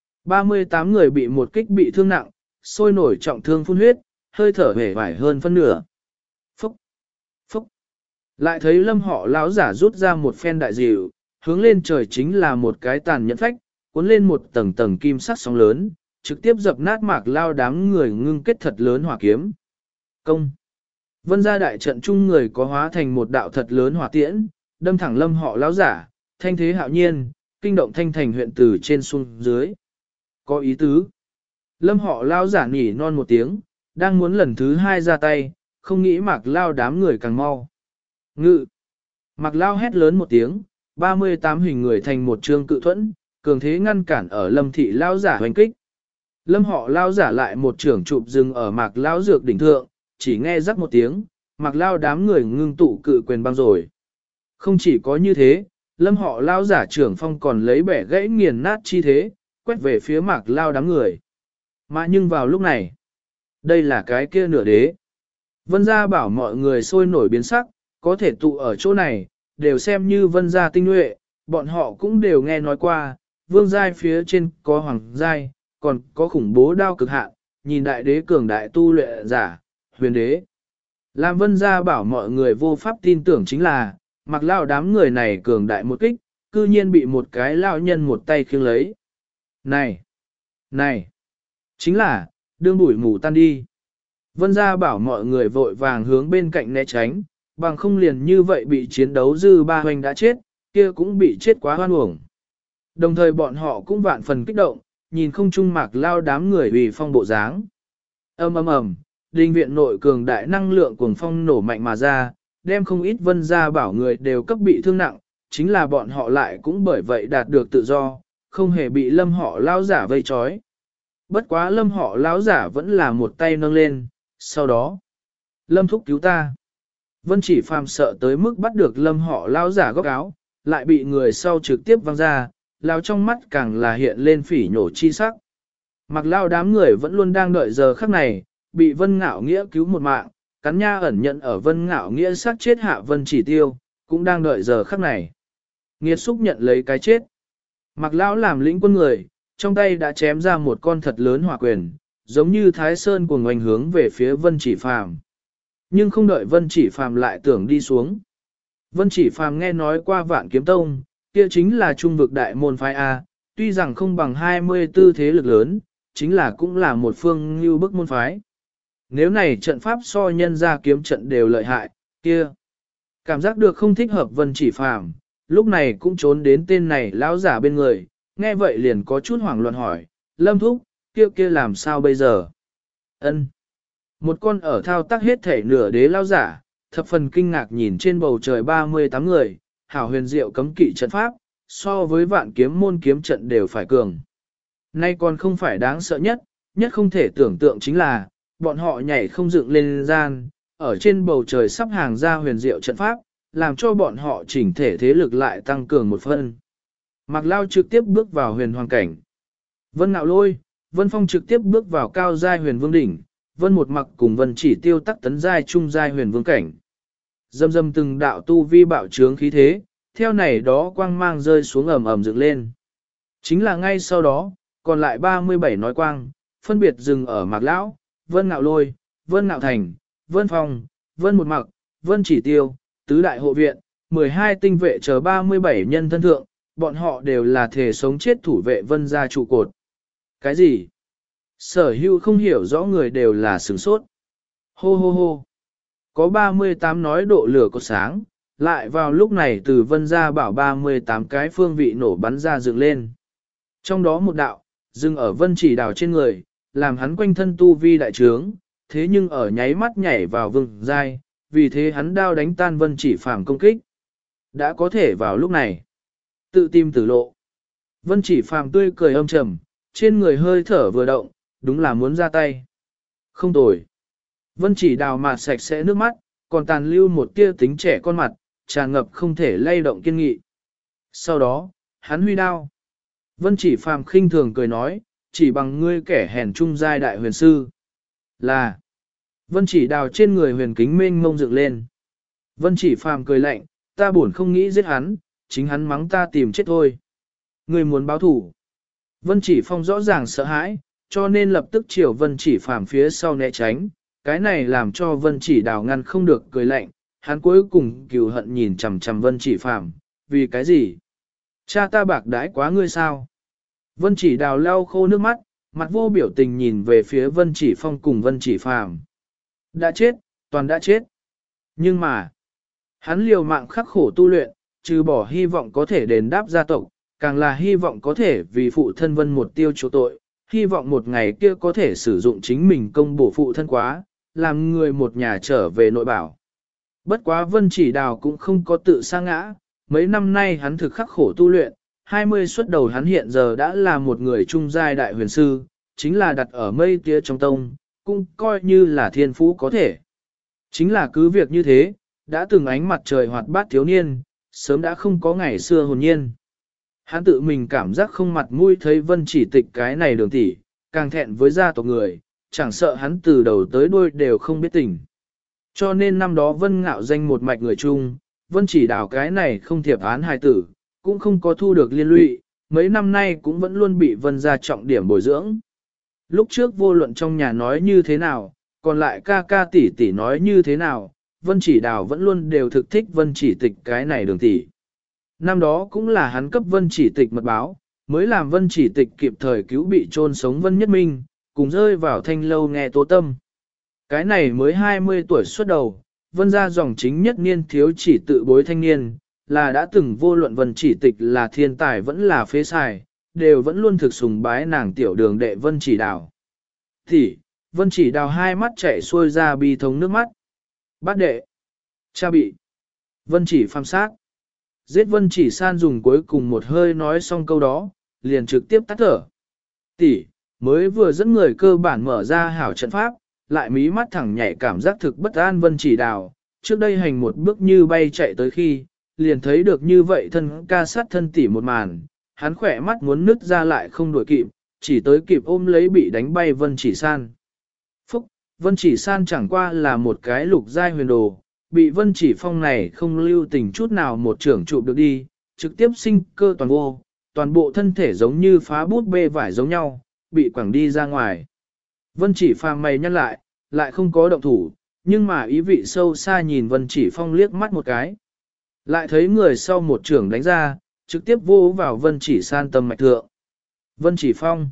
38 người bị một kích bị thương nặng, sôi nổi trọng thương phun huyết, hơi thở hể vải hơn phân nửa. Phúc! Phúc! Lại thấy lâm họ lão giả rút ra một phen đại dịu, hướng lên trời chính là một cái tàn nhẫn phách, cuốn lên một tầng tầng kim sắc sóng lớn, trực tiếp dập nát Mạc Lao đám người ngưng kết thật lớn hỏa kiếm. Công! Vân Gia đại trận chung người có hóa thành một đạo thật lớn hỏa tiễn, đâm thẳng lâm họ lão giả, thanh thế hạo nhiên, kinh động Thanh Thành huyện từ trên xuống dưới. Có ý tứ. Lâm họ lão giả nhỉ non một tiếng, đang muốn lần thứ 2 ra tay, không nghĩ Mạc Lao đám người càng mau. Ngự! Mạc Lao hét lớn một tiếng, 38 hình người thành một trương cự thuẫn, cường thế ngăn cản ở lâm thị lao giả hoành kích. Lâm họ lao giả lại một trưởng chụp dừng ở Mạc Lao dược đỉnh thượng, chỉ nghe rắc một tiếng, Mạc Lao đám người ngưng tụ cự quyền băng rồi. Không chỉ có như thế, lâm họ lao giả trưởng phong còn lấy bẻ gãy nghiền nát chi thế, quét về phía Mạc Lao đám người. Mà nhưng vào lúc này, đây là cái kia nửa đế. Vân Gia bảo mọi người sôi nổi biến sắc, có thể tụ ở chỗ này, đều xem như Vân Gia tinh nhuệ, bọn họ cũng đều nghe nói qua, vương giai phía trên có hoàng giai, còn có khủng bố đao cực hạn, nhìn đại đế cường đại tu luyện giả, huyền đế. Làm Vân gia bảo mọi người vô pháp tin tưởng chính là, mặc lao đám người này cường đại một kích, cư nhiên bị một cái lao nhân một tay khiêng lấy. Này! Này! Chính là, đương bụi mù tan đi. Vân gia bảo mọi người vội vàng hướng bên cạnh né tránh, bằng không liền như vậy bị chiến đấu dư ba hoành đã chết, kia cũng bị chết quá hoan uổng. Đồng thời bọn họ cũng vạn phần kích động, nhìn không trung mạc lao đám người vì phong bộ dáng. Ầm ầm ầm, đình viện nội cường đại năng lượng cuồng phong nổ mạnh mà ra, đem không ít Vân gia bảo người đều cấp bị thương nặng, chính là bọn họ lại cũng bởi vậy đạt được tự do, không hề bị lâm họ lao giả vây trói. Bất quá lâm họ lão giả vẫn là một tay nâng lên, sau đó, lâm thúc cứu ta. Vân Chỉ Phàm sợ tới mức bắt được lâm họ lão giả góc áo, lại bị người sau trực tiếp văng ra, lao trong mắt càng là hiện lên phỉ nhổ chi sắc. Mặc lao đám người vẫn luôn đang đợi giờ khắc này, bị Vân Ngạo Nghĩa cứu một mạng, cắn nha ẩn nhận ở Vân Ngạo Nghĩa sát chết hạ Vân Chỉ Tiêu, cũng đang đợi giờ khắc này. Nghiệt xúc nhận lấy cái chết. Mặc lão làm lĩnh quân người, trong tay đã chém ra một con thật lớn hỏa quyền, giống như Thái Sơn cuồng oanh hướng về phía Vân Chỉ Phàm. Nhưng không đợi Vân Chỉ Phàm lại tưởng đi xuống. Vân Chỉ Phàm nghe nói qua Vạn Kiếm Tông, kia chính là trung vực đại môn phái A, tuy rằng không bằng 24 thế lực lớn, chính là cũng là một phương như bức môn phái. Nếu này trận pháp so nhân ra kiếm trận đều lợi hại, kia. Cảm giác được không thích hợp Vân Chỉ Phàm, lúc này cũng trốn đến tên này lão giả bên người, nghe vậy liền có chút hoảng loạn hỏi, Lâm Thúc, kia làm sao bây giờ? Ân. Một con ở thao tác hết thể nửa đế lão giả, thập phần kinh ngạc nhìn trên bầu trời 38 người, hảo huyền diệu cấm kỵ trận pháp, so với vạn kiếm môn kiếm trận đều phải cường. Nay còn không phải đáng sợ nhất, nhất không thể tưởng tượng chính là, bọn họ nhảy không dựng lên gian, ở trên bầu trời sắp hàng ra huyền diệu trận pháp, làm cho bọn họ chỉnh thể thế lực lại tăng cường một phân. Mạc Lao trực tiếp bước vào huyền hoàng cảnh. Vân Nạo Lôi, Vân Phong trực tiếp bước vào cao giai huyền vương đỉnh, Vân Một Mặc cùng Vân Chỉ Tiêu tắc tấn giai trung giai huyền vương cảnh. Dâm dâm từng đạo tu vi bạo trướng khí thế, theo này đó quang mang rơi xuống ầm ầm dựng lên. Chính là ngay sau đó, còn lại 37 nói quang, phân biệt dừng ở Mạc Lão, Vân Nạo Lôi, Vân Nạo Thành, Vân Phong, Vân Một Mặc, Vân Chỉ Tiêu, tứ đại hộ viện, 12 tinh vệ chờ 37 nhân thân thượng, bọn họ đều là thể sống chết thủ vệ Vân gia trụ cột. Cái gì? Sở hữu không hiểu rõ người đều là sửng sốt. Hô hô hô. Có 38 nói độ lửa có sáng, lại vào lúc này từ Vân gia bảo 38 cái phương vị nổ bắn ra dựng lên. Trong đó một đạo, dừng ở Vân Chỉ Đào trên người, làm hắn quanh thân tu vi đại trướng, thế nhưng ở nháy mắt nhảy vào vương giai, vì thế hắn đao đánh tan Vân Chỉ Phàm công kích. Đã có thể vào lúc này. Tự tìm tử lộ. Vân Chỉ Phàm tươi cười âm trầm, trên người hơi thở vừa động, đúng là muốn ra tay. Không tồi. Vân Chỉ Đào mạt sạch sẽ nước mắt, còn tàn lưu một tia tính trẻ con mặt, tràn ngập không thể lay động kiên nghị. Sau đó, hắn huy đao. Vân Chỉ Phàm khinh thường cười nói, chỉ bằng ngươi kẻ hèn trung giai đại huyền sư. Là. Vân Chỉ Đào trên người huyền kính mênh mông dựng lên. Vân Chỉ Phàm cười lạnh, ta buồn không nghĩ giết hắn, chính hắn mắng ta tìm chết thôi. Ngươi muốn báo thủ. Vân Chỉ Phong rõ ràng sợ hãi, cho nên lập tức chiều Vân Chỉ Phàm phía sau né tránh. Cái này làm cho Vân Chỉ Đào ngăn không được cười lạnh, hắn cuối cùng cừu hận nhìn chằm chằm Vân Chỉ Phàm, vì cái gì? Cha ta bạc đãi quá ngươi sao? Vân Chỉ Đào lau khô nước mắt, mặt vô biểu tình nhìn về phía Vân Chỉ Phong cùng Vân Chỉ Phàm. Đã chết, toàn đã chết. Nhưng mà, hắn liều mạng khắc khổ tu luyện, trừ bỏ hy vọng có thể đền đáp gia tộc, càng là hy vọng có thể vì phụ thân Vân một tiêu chỗ tội, hy vọng một ngày kia có thể sử dụng chính mình công bổ phụ thân quá, làm người một nhà trở về nội bảo. Bất quá Vân Chỉ Đào cũng không có tự sa ngã, mấy năm nay hắn thực khắc khổ tu luyện, 20 xuất đầu hắn hiện giờ đã là một người trung giai đại huyền sư, chính là đặt ở mây tía trong tông, cũng coi như là thiên phú có thể. Chính là cứ việc như thế, đã từng ánh mặt trời hoạt bát thiếu niên, sớm đã không có ngày xưa hồn nhiên. Hắn tự mình cảm giác không mặt mũi thấy Vân Chỉ Tịch cái này đường tỷ, càng thẹn với gia tộc người, chẳng sợ hắn từ đầu tới đuôi đều không biết tình. Cho nên năm đó Vân Ngạo danh một mạch người chung, Vân Chỉ Đào cái này không thiệp án hài tử, cũng không có thu được liên lụy, mấy năm nay cũng vẫn luôn bị Vân gia trọng điểm bồi dưỡng. Lúc trước vô luận trong nhà nói như thế nào, còn lại ca ca tỷ tỷ nói như thế nào, Vân Chỉ Đào vẫn luôn đều thực thích Vân Chỉ Tịch cái này đường tỷ. Năm đó cũng là hắn cấp Vân Chỉ Tịch mật báo, mới làm Vân Chỉ Tịch kịp thời cứu bị chôn sống Vân Nhất Minh, cùng rơi vào thanh lâu nghe tố tâm. Cái này mới 20 tuổi xuất đầu, Vân gia dòng chính nhất niên thiếu chỉ tự bối thanh niên, là đã từng vô luận Vân Chỉ Tịch là thiên tài vẫn là phế xài, đều vẫn luôn thực sùng bái nàng tiểu đường đệ Vân Chỉ Đào. Thì, Vân Chỉ Đào hai mắt chảy xuôi ra bi thống nước mắt. Bát đệ, cha bị Vân Chỉ phàm sát. Giết Vân Chỉ San dùng cuối cùng một hơi nói xong câu đó, liền trực tiếp tắt thở. Tỷ, mới vừa dẫn người cơ bản mở ra hảo trận pháp, lại mí mắt thẳng nhảy cảm giác thực bất an Vân Chỉ Đào, trước đây hành một bước như bay chạy tới khi, liền thấy được như vậy thân ca sát thân tỷ một màn, hắn khỏe mắt muốn nứt ra lại không đuổi kịp, chỉ tới kịp ôm lấy bị đánh bay Vân Chỉ San. Phúc, Vân Chỉ San chẳng qua là một cái lục giai huyền đồ, bị Vân Chỉ Phong này không lưu tình chút nào một trưởng trụ được đi, trực tiếp sinh cơ toàn vô, toàn bộ thân thể giống như phá bút bê vải giống nhau, bị quẳng đi ra ngoài. Vân Chỉ Phàm mày nhăn lại không có động thủ, nhưng mà ý vị sâu xa nhìn Vân Chỉ Phong liếc mắt một cái. Lại thấy người sau một trưởng đánh ra, trực tiếp vô vào Vân Chỉ San tâm mạch thượng. Vân Chỉ Phong.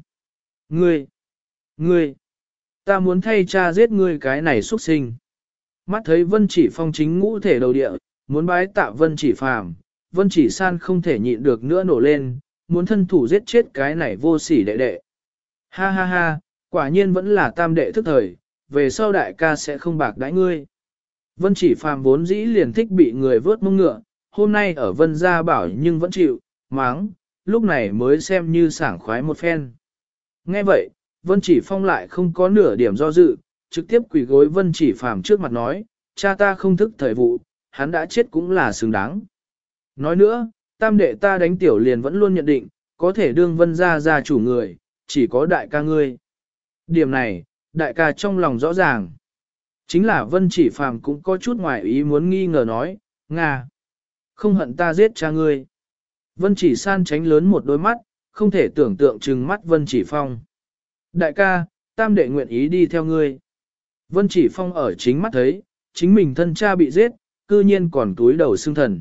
Ngươi. Ta muốn thay cha giết ngươi cái này xuất sinh. Mắt thấy Vân Chỉ Phong chính ngũ thể đầu địa, muốn bái tạ Vân Chỉ Phàm, Vân Chỉ San không thể nhịn được nữa nổ lên, muốn thân thủ giết chết cái này vô sỉ đệ đệ. Ha ha ha, quả nhiên vẫn là tam đệ thức thời, về sau đại ca sẽ không bạc đãi ngươi. Vân Chỉ Phàm vốn dĩ liền thích bị người vớt mông ngựa, hôm nay ở Vân gia bảo nhưng vẫn chịu, máng, lúc này mới xem như sảng khoái một phen. Nghe vậy, Vân Chỉ Phong lại không có nửa điểm do dự, trực tiếp quỳ gối Vân Chỉ Phàm trước mặt nói, cha ta không thức thời vụ, hắn đã chết cũng là xứng đáng. Nói nữa, tam đệ ta đánh tiểu liền vẫn luôn nhận định, có thể đương Vân gia gia chủ người, chỉ có đại ca ngươi. Điểm này, đại ca trong lòng rõ ràng. Chính là Vân Chỉ Phàm cũng có chút ngoài ý muốn nghi ngờ nói, Nga, không hận ta giết cha ngươi. Vân Chỉ San tránh lớn một đôi mắt, không thể tưởng tượng trừng mắt Vân Chỉ Phong. Đại ca, tam đệ nguyện ý đi theo ngươi. Vân Chỉ Phong ở chính mắt thấy, chính mình thân cha bị giết, cư nhiên còn túi đầu xương thần.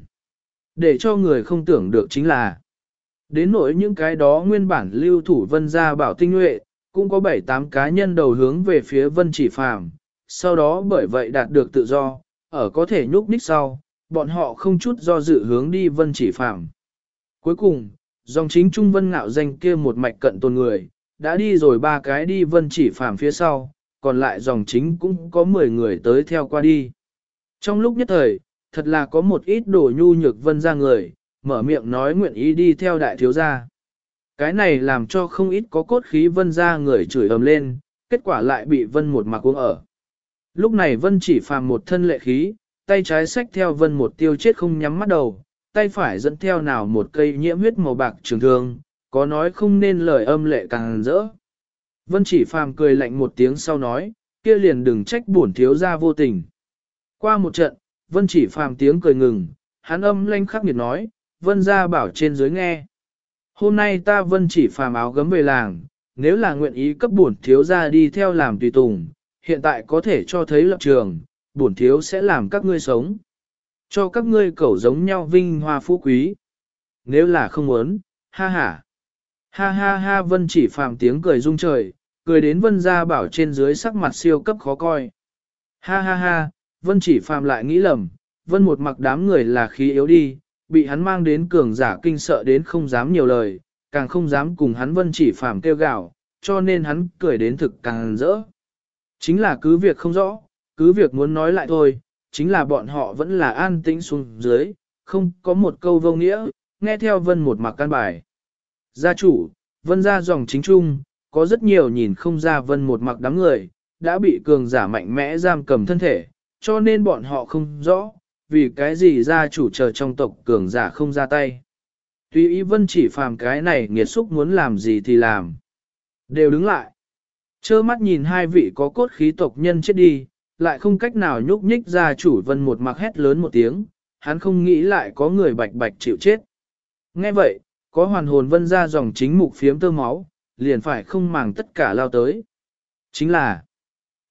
Để cho người không tưởng được chính là, đến nỗi những cái đó nguyên bản lưu thủ Vân gia bảo tinh nhuệ, cũng có 7-8 cá nhân đầu hướng về phía Vân Chỉ Phàm, sau đó bởi vậy đạt được tự do, ở có thể nhúc nhích sau, bọn họ không chút do dự hướng đi Vân Chỉ Phàm. Cuối cùng, dòng chính Trung Vân Ngạo danh kia một mạch cận tồn người, đã đi rồi 3 cái đi Vân Chỉ Phàm phía sau, còn lại dòng chính cũng có 10 người tới theo qua đi. Trong lúc nhất thời, thật là có một ít đồ nhu nhược Vân gia người, mở miệng nói nguyện ý đi theo đại thiếu gia. Cái này làm cho không ít có cốt khí Vân gia người chửi ầm lên, kết quả lại bị Vân một mặc uống ở. Lúc này Vân Chỉ Phàm một thân lệ khí, tay trái xách theo Vân một tiêu chết không nhắm mắt đầu, tay phải dẫn theo nào một cây nhiễm huyết màu bạc trường thương, có nói không nên lời âm lệ càng rỡ. Vân Chỉ Phàm cười lạnh một tiếng sau nói, kia liền đừng trách bổn thiếu gia vô tình. Qua một trận, Vân Chỉ Phàm tiếng cười ngừng, hắn âm lanh khắc nghiệt nói, Vân gia bảo trên dưới nghe. Hôm nay ta Vân Chỉ Phàm áo gấm về làng, nếu là nguyện ý cấp bổn thiếu gia đi theo làm tùy tùng, hiện tại có thể cho thấy lập trường, bổn thiếu sẽ làm các ngươi sống. Cho các ngươi cẩu giống nhau vinh hoa phú quý. Nếu là không muốn, ha ha. Ha ha ha Vân Chỉ Phàm tiếng cười rung trời, cười đến Vân gia bảo trên dưới sắc mặt siêu cấp khó coi. Ha ha ha, Vân Chỉ Phàm lại nghĩ lầm, Vân một mặc đám người là khí yếu đi, bị hắn mang đến cường giả kinh sợ đến không dám nhiều lời, càng không dám cùng hắn Vân Chỉ Phàm kêu gào, cho nên hắn cười đến thực càng rỡ. Chính là cứ việc không rõ, cứ việc muốn nói lại thôi, chính là bọn họ vẫn là an tĩnh xuống dưới, không có một câu vô nghĩa, nghe theo Vân một mặc căn bài. Gia chủ, Vân gia dòng chính trung, có rất nhiều nhìn không ra Vân một mặc đám người, đã bị cường giả mạnh mẽ giam cầm thân thể, cho nên bọn họ không rõ, vì cái gì gia chủ chờ trong tộc cường giả không ra tay. Tuy ý Vân Chỉ Phàm cái này nghiệt xúc muốn làm gì thì làm. Đều đứng lại. Chơ mắt nhìn hai vị có cốt khí tộc nhân chết đi, lại không cách nào nhúc nhích gia chủ Vân một mặc hét lớn một tiếng, hắn không nghĩ lại có người bạch bạch chịu chết. Nghe vậy, có hoàn hồn Vân ra dòng chính mục phiếm tơ máu, liền phải không màng tất cả lao tới. Chính là,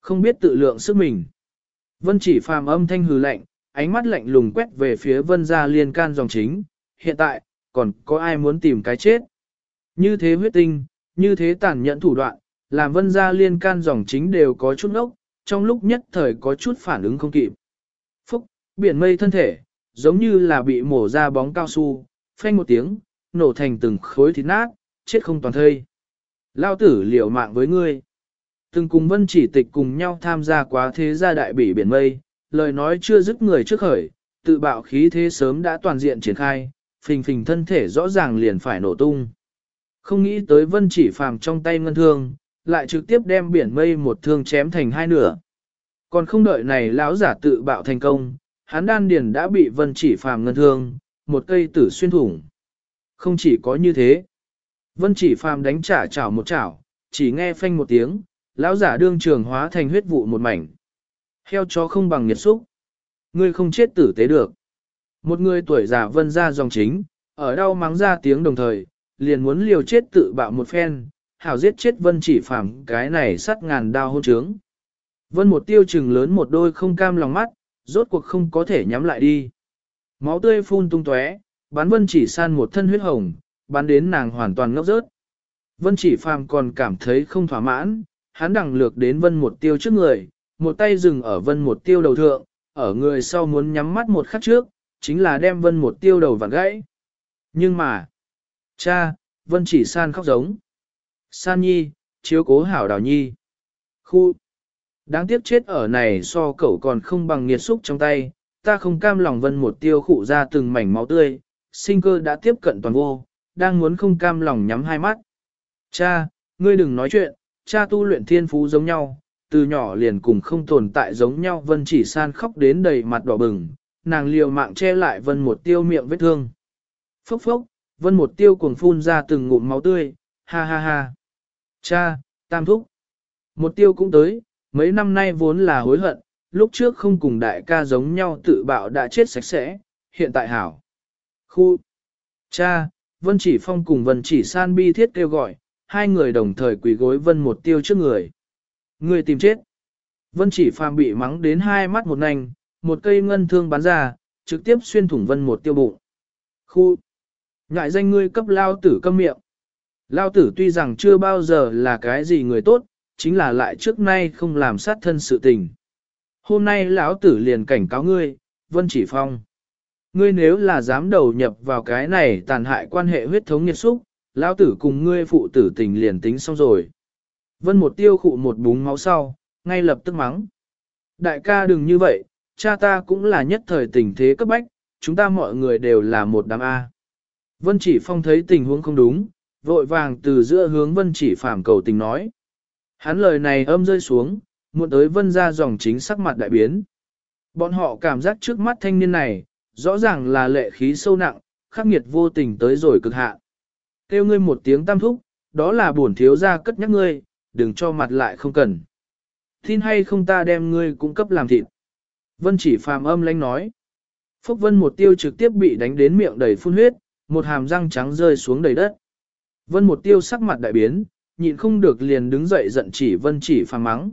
Không biết tự lượng sức mình. Vân Chỉ Phàm âm thanh hừ lạnh, ánh mắt lạnh lùng quét về phía Vân gia liên can dòng chính, hiện tại, còn có ai muốn tìm cái chết? Như thế huyết tinh, như thế tàn nhẫn thủ đoạn, làm Vân gia liên can dòng chính đều có chút ngốc, trong lúc nhất thời có chút phản ứng không kịp. Phúc, biển mây thân thể, giống như là bị mổ ra bóng cao su, phanh một tiếng, nổ thành từng khối thịt nát, chết không toàn thây. Lao tử liều mạng với ngươi. Từng cùng Vân Chỉ Tịch cùng nhau tham gia quá thế gia đại bỉ biển mây, lời nói chưa dứt người trước khởi, tự bạo khí thế sớm đã toàn diện triển khai, phình phình thân thể rõ ràng liền phải nổ tung. Không nghĩ tới Vân Chỉ Phàm trong tay ngân thương, lại trực tiếp đem biển mây một thương chém thành hai nửa. Còn không đợi này lão giả tự bạo thành công, hắn đan điền đã bị Vân Chỉ Phàm ngân thương, một cây tử xuyên thủng. Không chỉ có như thế, Vân Chỉ Phàm đánh trả chảo một chảo, chỉ nghe phanh một tiếng, lão giả đương trường hóa thành huyết vụ một mảnh. Heo chó không bằng nhiệt xúc. Ngươi không chết tử tế được. Một người tuổi già Vân ra dòng chính, ở đau mắng ra tiếng đồng thời, liền muốn liều chết tự bạo một phen, hảo giết chết Vân Chỉ Phàm cái này sắt ngàn đao hôn trướng. Vân một tiêu trừng lớn một đôi không cam lòng mắt, rốt cuộc không có thể nhắm lại đi. Máu tươi phun tung tóe, bắn Vân Chỉ San một thân huyết hồng, bắn đến nàng hoàn toàn ngốc rớt. Vân Chỉ Phàm còn cảm thấy không thỏa mãn, hắn đằng lược đến Vân một tiêu trước người, một tay dừng ở Vân một tiêu đầu thượng, ở người sau muốn nhắm mắt một khắc trước, chính là đem Vân một tiêu đầu vặn gãy. Nhưng mà, cha, Vân Chỉ San khóc giống. San nhi, chiếu cố hảo Đào nhi. Khu, đáng tiếc chết ở này so cậu còn không bằng nghiệt xúc trong tay, ta không cam lòng. Vân một tiêu khụ ra từng mảnh máu tươi, sinh cơ đã tiếp cận toàn vô, đang muốn không cam lòng nhắm hai mắt. Cha, ngươi đừng nói chuyện, cha tu luyện thiên phú giống nhau, từ nhỏ liền cùng không tồn tại giống nhau. Vân Chỉ San khóc đến đầy mặt đỏ bừng, nàng liều mạng che lại Vân một tiêu miệng vết thương. Phốc phốc, Vân một tiêu cuồng phun ra từng ngụm máu tươi, ha ha ha. Cha, tam thúc. Một tiêu cũng tới, mấy năm nay vốn là hối hận, lúc trước không cùng đại ca giống nhau tự bạo đã chết sạch sẽ, hiện tại hảo. Khu. Cha, Vân Chỉ Phong cùng Vân Chỉ San bi thiết kêu gọi, hai người đồng thời quỳ gối Vân một tiêu trước người. Người tìm chết. Vân Chỉ Phàm bị mắng đến hai mắt một nành, một cây ngân thương bắn ra, trực tiếp xuyên thủng Vân một tiêu bụng. Khu. Ngại danh ngươi cấp lao tử câm miệng. Lao tử tuy rằng chưa bao giờ là cái gì người tốt, chính là lại trước nay không làm sát thân sự tình. Hôm nay lão tử liền cảnh cáo ngươi, Vân Chỉ Phong. Ngươi nếu là dám đầu nhập vào cái này tàn hại quan hệ huyết thống nghiệt xúc, lão tử cùng ngươi phụ tử tình liền tính xong rồi. Vân một tiêu khụ một búng máu sau, ngay lập tức mắng. Đại ca đừng như vậy, cha ta cũng là nhất thời tình thế cấp bách, chúng ta mọi người đều là một đám A. Vân Chỉ Phong thấy tình huống không đúng, vội vàng từ giữa hướng Vân Chỉ Phàm cầu tình nói. Hắn lời này âm rơi xuống, muộn tới Vân ra dòng chính sắc mặt đại biến. Bọn họ cảm giác trước mắt thanh niên này, rõ ràng là lệ khí sâu nặng, khắc nghiệt vô tình tới rồi cực hạn. Kêu ngươi một tiếng tam thúc, đó là bổn thiếu gia cất nhắc ngươi, đừng cho mặt lại không cần. Tin hay không ta đem ngươi cung cấp làm thịt. Vân Chỉ Phàm âm lãnh nói. Phúc Vân một tiêu trực tiếp bị đánh đến miệng đầy phun huyết, một hàm răng trắng rơi xuống đầy đất. Vân một tiêu sắc mặt đại biến, nhịn không được liền đứng dậy giận chỉ Vân Chỉ Phàm mắng,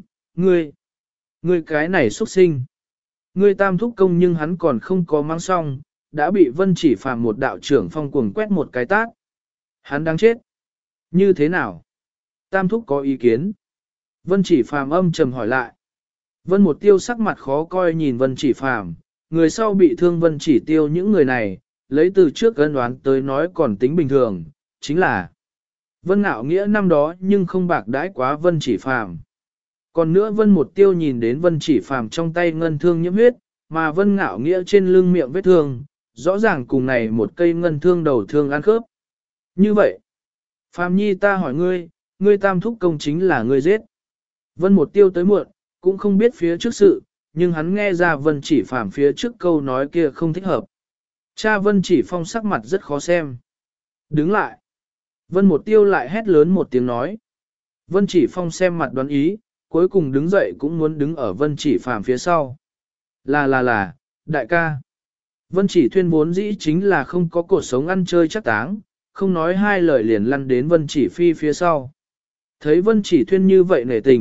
ngươi cái này xuất sinh. Ngươi tam thúc công nhưng hắn còn không có mắng xong, đã bị Vân Chỉ Phàm một đạo trưởng phong cuồng quét một cái tát. Hắn đang chết. Như thế nào? Tam thúc có ý kiến. Vân Chỉ Phàm âm trầm hỏi lại. Vân một tiêu sắc mặt khó coi nhìn Vân Chỉ Phàm, người sau bị thương Vân Chỉ tiêu những người này, lấy từ trước ân đoán tới nói còn tính bình thường, chính là Vân Ngạo Nghĩa năm đó nhưng không bạc đãi quá Vân Chỉ Phàm. Còn nữa Vân một tiêu nhìn đến Vân Chỉ Phàm trong tay ngân thương nhiễm huyết, mà Vân Ngạo Nghĩa trên lưng miệng vết thương, rõ ràng cùng này một cây ngân thương đầu thương ăn khớp. Như vậy, Phàm Nhi ta hỏi ngươi tam thúc công chính là ngươi giết. Vân một tiêu tới muộn, cũng không biết phía trước sự, nhưng hắn nghe ra Vân Chỉ Phàm phía trước câu nói kia không thích hợp. Cha Vân Chỉ Phong sắc mặt rất khó xem. Đứng lại. Vân một tiêu lại hét lớn một tiếng nói. Vân Chỉ Phong xem mặt đoán ý, cuối cùng đứng dậy cũng muốn đứng ở Vân Chỉ Phàm phía sau. Là, đại ca. Vân Chỉ Thuyên vốn dĩ chính là không có cuộc sống ăn chơi chắc táng, không nói hai lời liền lăn đến Vân Chỉ Phi phía sau. Thấy Vân Chỉ Thuyên như vậy nể tình,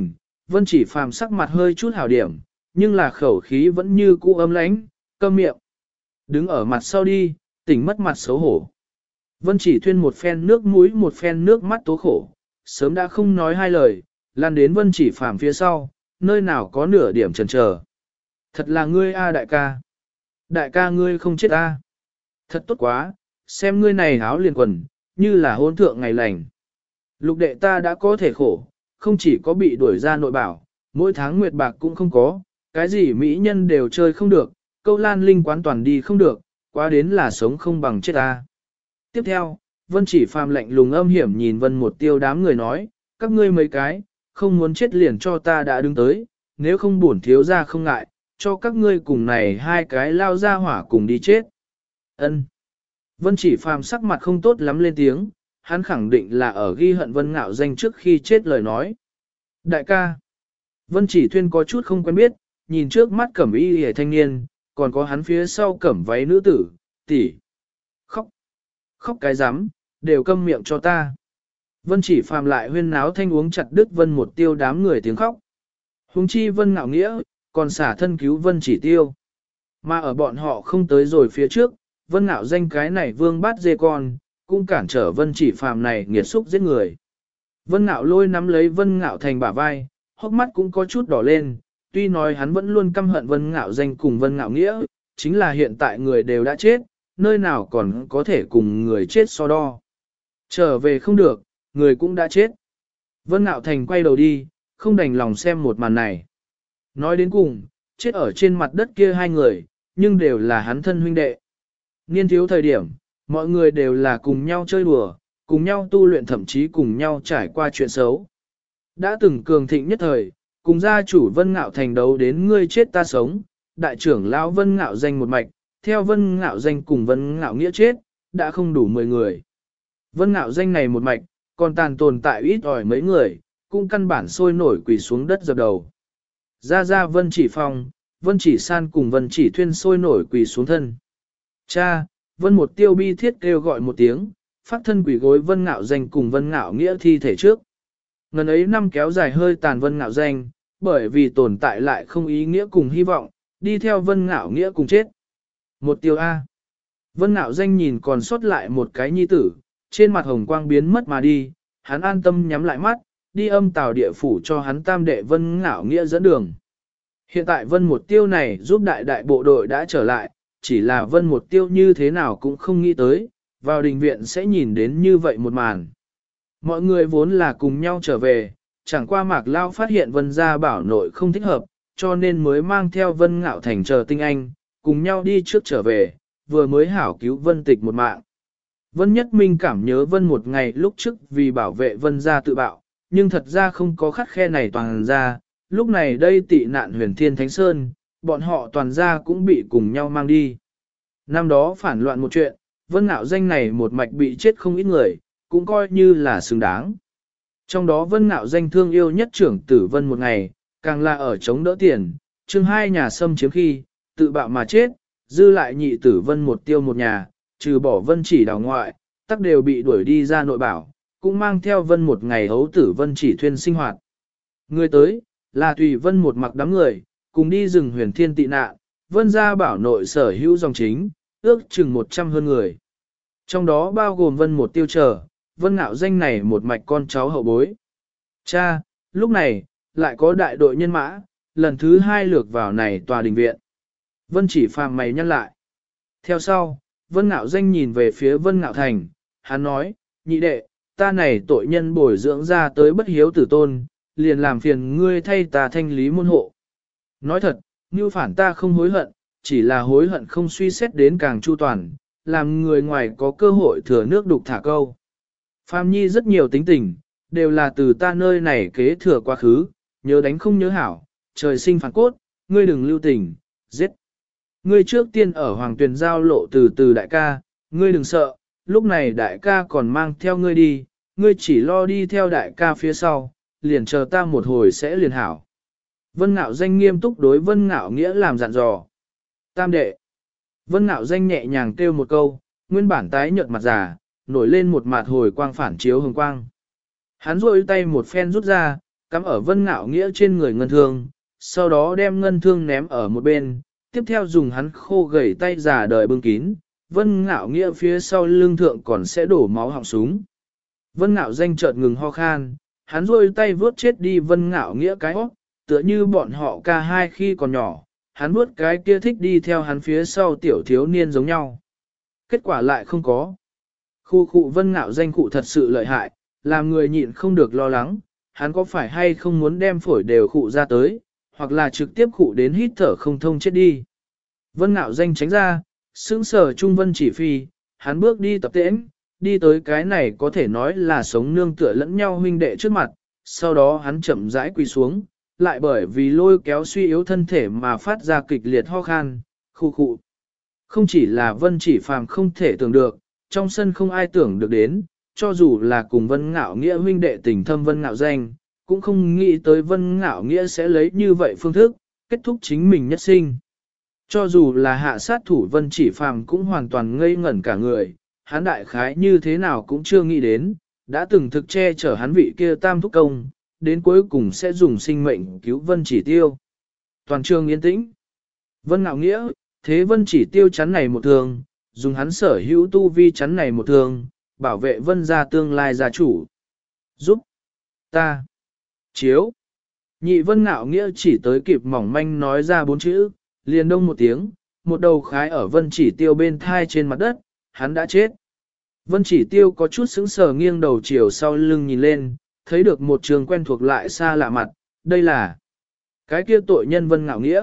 Vân Chỉ Phàm sắc mặt hơi chút hảo điểm, nhưng là khẩu khí vẫn như cũ ấm lãnh, câm miệng. Đứng ở mặt sau đi, tỉnh mất mặt xấu hổ. Vân Chỉ Thuyên một phen nước mũi một phen nước mắt tố khổ, sớm đã không nói hai lời, lan đến Vân Chỉ Phàm phía sau, nơi nào có nửa điểm chần chờ. Thật là ngươi a đại ca. Đại ca ngươi không chết a. Thật tốt quá, xem ngươi này áo liền quần, như là hôn thượng ngày lành. Lục đệ ta đã có thể khổ, không chỉ có bị đuổi ra nội bảo, mỗi tháng nguyệt bạc cũng không có, cái gì mỹ nhân đều chơi không được, câu lan linh quán toàn đi không được, quá đến là sống không bằng chết ta. Tiếp theo, Vân Chỉ Phàm lạnh lùng âm hiểm nhìn Vân Một Tiêu đám người nói, các ngươi mấy cái, không muốn chết liền cho ta đã đứng tới, nếu không bổn thiếu ra không ngại, cho các ngươi cùng này hai cái lao ra hỏa cùng đi chết. Ân. Vân Chỉ Phàm sắc mặt không tốt lắm lên tiếng, hắn khẳng định là ở ghi hận Vân Ngạo Danh trước khi chết lời nói. Đại ca. Vân Chỉ Thuyên có chút không quen biết, nhìn trước mắt cẩm y hề thanh niên, còn có hắn phía sau cẩm váy nữ tử, tỷ. Khóc. Khóc cái rắm đều câm miệng cho ta. Vân Chỉ Phàm lại huyên náo thanh uống chặt đứt Vân Một Tiêu đám người tiếng khóc. Huống chi Vân Ngạo Nghĩa, còn xả thân cứu Vân Chỉ Tiêu. Mà ở bọn họ không tới rồi phía trước, Vân Ngạo Danh cái này vương bát dê con, cũng cản trở Vân Chỉ Phàm này nghiệt xúc giết người. Vân Ngạo Lôi nắm lấy Vân Ngạo Thành bả vai, hốc mắt cũng có chút đỏ lên, tuy nói hắn vẫn luôn căm hận Vân Ngạo Danh cùng Vân Ngạo Nghĩa, chính là hiện tại người đều đã chết, nơi nào còn có thể cùng người chết so đo. Trở về không được, người cũng đã chết. Vân Ngạo Thành quay đầu đi, không đành lòng xem một màn này. Nói đến cùng, chết ở trên mặt đất kia hai người, nhưng đều là hắn thân huynh đệ. Niên thiếu thời điểm, mọi người đều là cùng nhau chơi đùa, cùng nhau tu luyện thậm chí cùng nhau trải qua chuyện xấu. Đã từng cường thịnh nhất thời, cùng gia chủ Vân Ngạo Thành đấu đến ngươi chết ta sống, đại trưởng lão Vân Ngạo Danh một mạch, theo Vân Ngạo Danh cùng Vân Ngạo Nghĩa chết, đã không đủ 10 người. Vân Ngạo Danh này một mạch, còn tồn tại ít ỏi mấy người, cũng căn bản sôi nổi quỳ xuống đất dập đầu. Ra Vân Chỉ Phong, Vân Chỉ San cùng Vân Chỉ Thuyên sôi nổi quỳ xuống thân. Cha, Vân Một Tiêu bi thiết kêu gọi một tiếng, phát thân quỳ gối Vân Ngạo Danh cùng Vân Ngạo Nghĩa thi thể trước. Ngần ấy năm kéo dài hơi tàn Vân Ngạo Danh, bởi vì tồn tại lại không ý nghĩa cùng hy vọng, đi theo Vân Ngạo Nghĩa cùng chết. Một Tiêu A. Vân Ngạo Danh nhìn còn sót lại một cái nhi tử, trên mặt hồng quang biến mất mà đi, hắn an tâm nhắm lại mắt, đi âm tào địa phủ cho hắn tam đệ Vân Ngạo Nghĩa dẫn đường. Hiện tại Vân Một Tiêu này giúp đại bộ đội đã trở lại, chỉ là Vân Một Tiêu như thế nào cũng không nghĩ tới, vào đình viện sẽ nhìn đến như vậy một màn. Mọi người vốn là cùng nhau trở về, chẳng qua Mạc Lao phát hiện Vân gia bảo nội không thích hợp, cho nên mới mang theo Vân Ngạo Thành chờ tinh anh, cùng nhau đi trước trở về, vừa mới hảo cứu Vân Tịch một mạng. Vân Nhất Minh cảm nhớ Vân một ngày lúc trước vì bảo vệ Vân gia tự bạo, nhưng thật ra không có khắt khe này toàn ra, lúc này đây tị nạn Huyền Thiên Thánh Sơn, bọn họ toàn gia cũng bị cùng nhau mang đi. Năm đó phản loạn một chuyện, Vân Ngạo Danh này một mạch bị chết không ít người, cũng coi như là xứng đáng. Trong đó Vân Ngạo Danh thương yêu nhất trưởng tử Vân một ngày, càng là ở chống đỡ tiền, chương hai nhà xâm chiếm khi, tự bạo mà chết, dư lại nhị tử Vân Một Tiêu một nhà, trừ bỏ Vân Chỉ đào ngoại, tắc đều bị đuổi đi ra nội bảo, cũng mang theo Vân một ngày hấu tử Vân Chỉ Thuyên sinh hoạt. Người tới, là tùy Vân một mặc đám người, cùng đi rừng Huyền Thiên tị nạn, Vân gia bảo nội sở hữu dòng chính, ước chừng 100 hơn người. Trong đó bao gồm Vân Một Tiêu trở, Vân Ngạo Danh này một mạch con cháu hậu bối. Cha, lúc này, lại có đại đội nhân mã, lần thứ hai lược vào này tòa đình viện. Vân Chỉ Phàm mày nhăn lại. Theo sau, Vân Ngạo Danh nhìn về phía Vân Ngạo Thành, hắn nói, nhị đệ, ta này tội nhân bồi dưỡng ra tới bất hiếu tử tôn, liền làm phiền ngươi thay ta thanh lý môn hộ. Nói thật, như phản ta không hối hận, chỉ là hối hận không suy xét đến càng chu toàn, làm người ngoài có cơ hội thừa nước đục thả câu. Phàm Nhi rất nhiều tính tình, đều là từ ta nơi này kế thừa quá khứ, nhớ đánh không nhớ hảo, trời sinh phản cốt, ngươi đừng lưu tình, giết. Ngươi trước tiên ở Hoàng Tuyền giao lộ từ đại ca, ngươi đừng sợ, lúc này đại ca còn mang theo ngươi đi, ngươi chỉ lo đi theo đại ca phía sau, liền chờ ta một hồi sẽ liền hảo. Vân Ngạo Danh nghiêm túc đối Vân Ngạo Nghĩa làm dặn dò. Tam đệ. Vân Ngạo Danh nhẹ nhàng kêu một câu, nguyên bản tái nhợt mặt già, nổi lên một mặt hồi quang phản chiếu hồng quang. Hắn rôi tay một phen rút ra, cắm ở Vân Ngạo Nghĩa trên người ngân thương, sau đó đem ngân thương ném ở một bên, tiếp theo dùng hắn khô gầy tay giả đời bưng kín, Vân Ngạo Nghĩa phía sau lưng thượng còn sẽ đổ máu họng súng. Vân Ngạo Danh chợt ngừng ho khan, hắn rôi tay vướt chết đi Vân Ngạo Nghĩa cái hót, tựa như bọn họ ca hai khi còn nhỏ, hắn vướt cái kia thích đi theo hắn phía sau tiểu thiếu niên giống nhau. Kết quả lại không có. Khu khu Vân Ngạo Danh cụ thật sự lợi hại, làm người nhịn không được lo lắng, hắn có phải hay không muốn đem phổi đều khụ ra tới, hoặc là trực tiếp khụ đến hít thở không thông chết đi. Vân Ngạo Danh tránh ra, sững sờ Trung Vân Chỉ Phi, hắn bước đi tập tễnh, đi tới cái này có thể nói là sống nương tựa lẫn nhau huynh đệ trước mặt, sau đó hắn chậm rãi quỳ xuống, lại bởi vì lôi kéo suy yếu thân thể mà phát ra kịch liệt ho khan, khu khụ. Không chỉ là Vân Chỉ Phàm không thể tưởng được, trong sân không ai tưởng được đến, cho dù là cùng Vân Ngạo Nghĩa huynh đệ tình thâm Vân Ngạo Danh, cũng không nghĩ tới Vân Ngạo Nghĩa sẽ lấy như vậy phương thức, kết thúc chính mình nhất sinh. Cho dù là hạ sát thủ Vân Chỉ Phàm cũng hoàn toàn ngây ngẩn cả người, hắn đại khái như thế nào cũng chưa nghĩ đến, đã từng thực che chở hắn vị kia tam thúc công, đến cuối cùng sẽ dùng sinh mệnh cứu Vân Chỉ Tiêu. Toàn trường yên tĩnh. Vân Ngạo Nghĩa, thế Vân Chỉ Tiêu chắn này một thường, dùng hắn sở hữu tu vi chắn này một thường, bảo vệ Vân gia tương lai gia chủ. Giúp ta. Chiếu. Nhị Vân Ngạo Nghĩa chỉ tới kịp mỏng manh nói ra 4 chữ, liền đông một tiếng, một đầu khái ở Vân Chỉ Tiêu bên thai trên mặt đất, hắn đã chết. Vân Chỉ Tiêu có chút sững sờ nghiêng đầu chiều sau lưng nhìn lên, thấy được một trường quen thuộc lại xa lạ mặt, đây là cái kia tội nhân Vân Ngạo Nghĩa.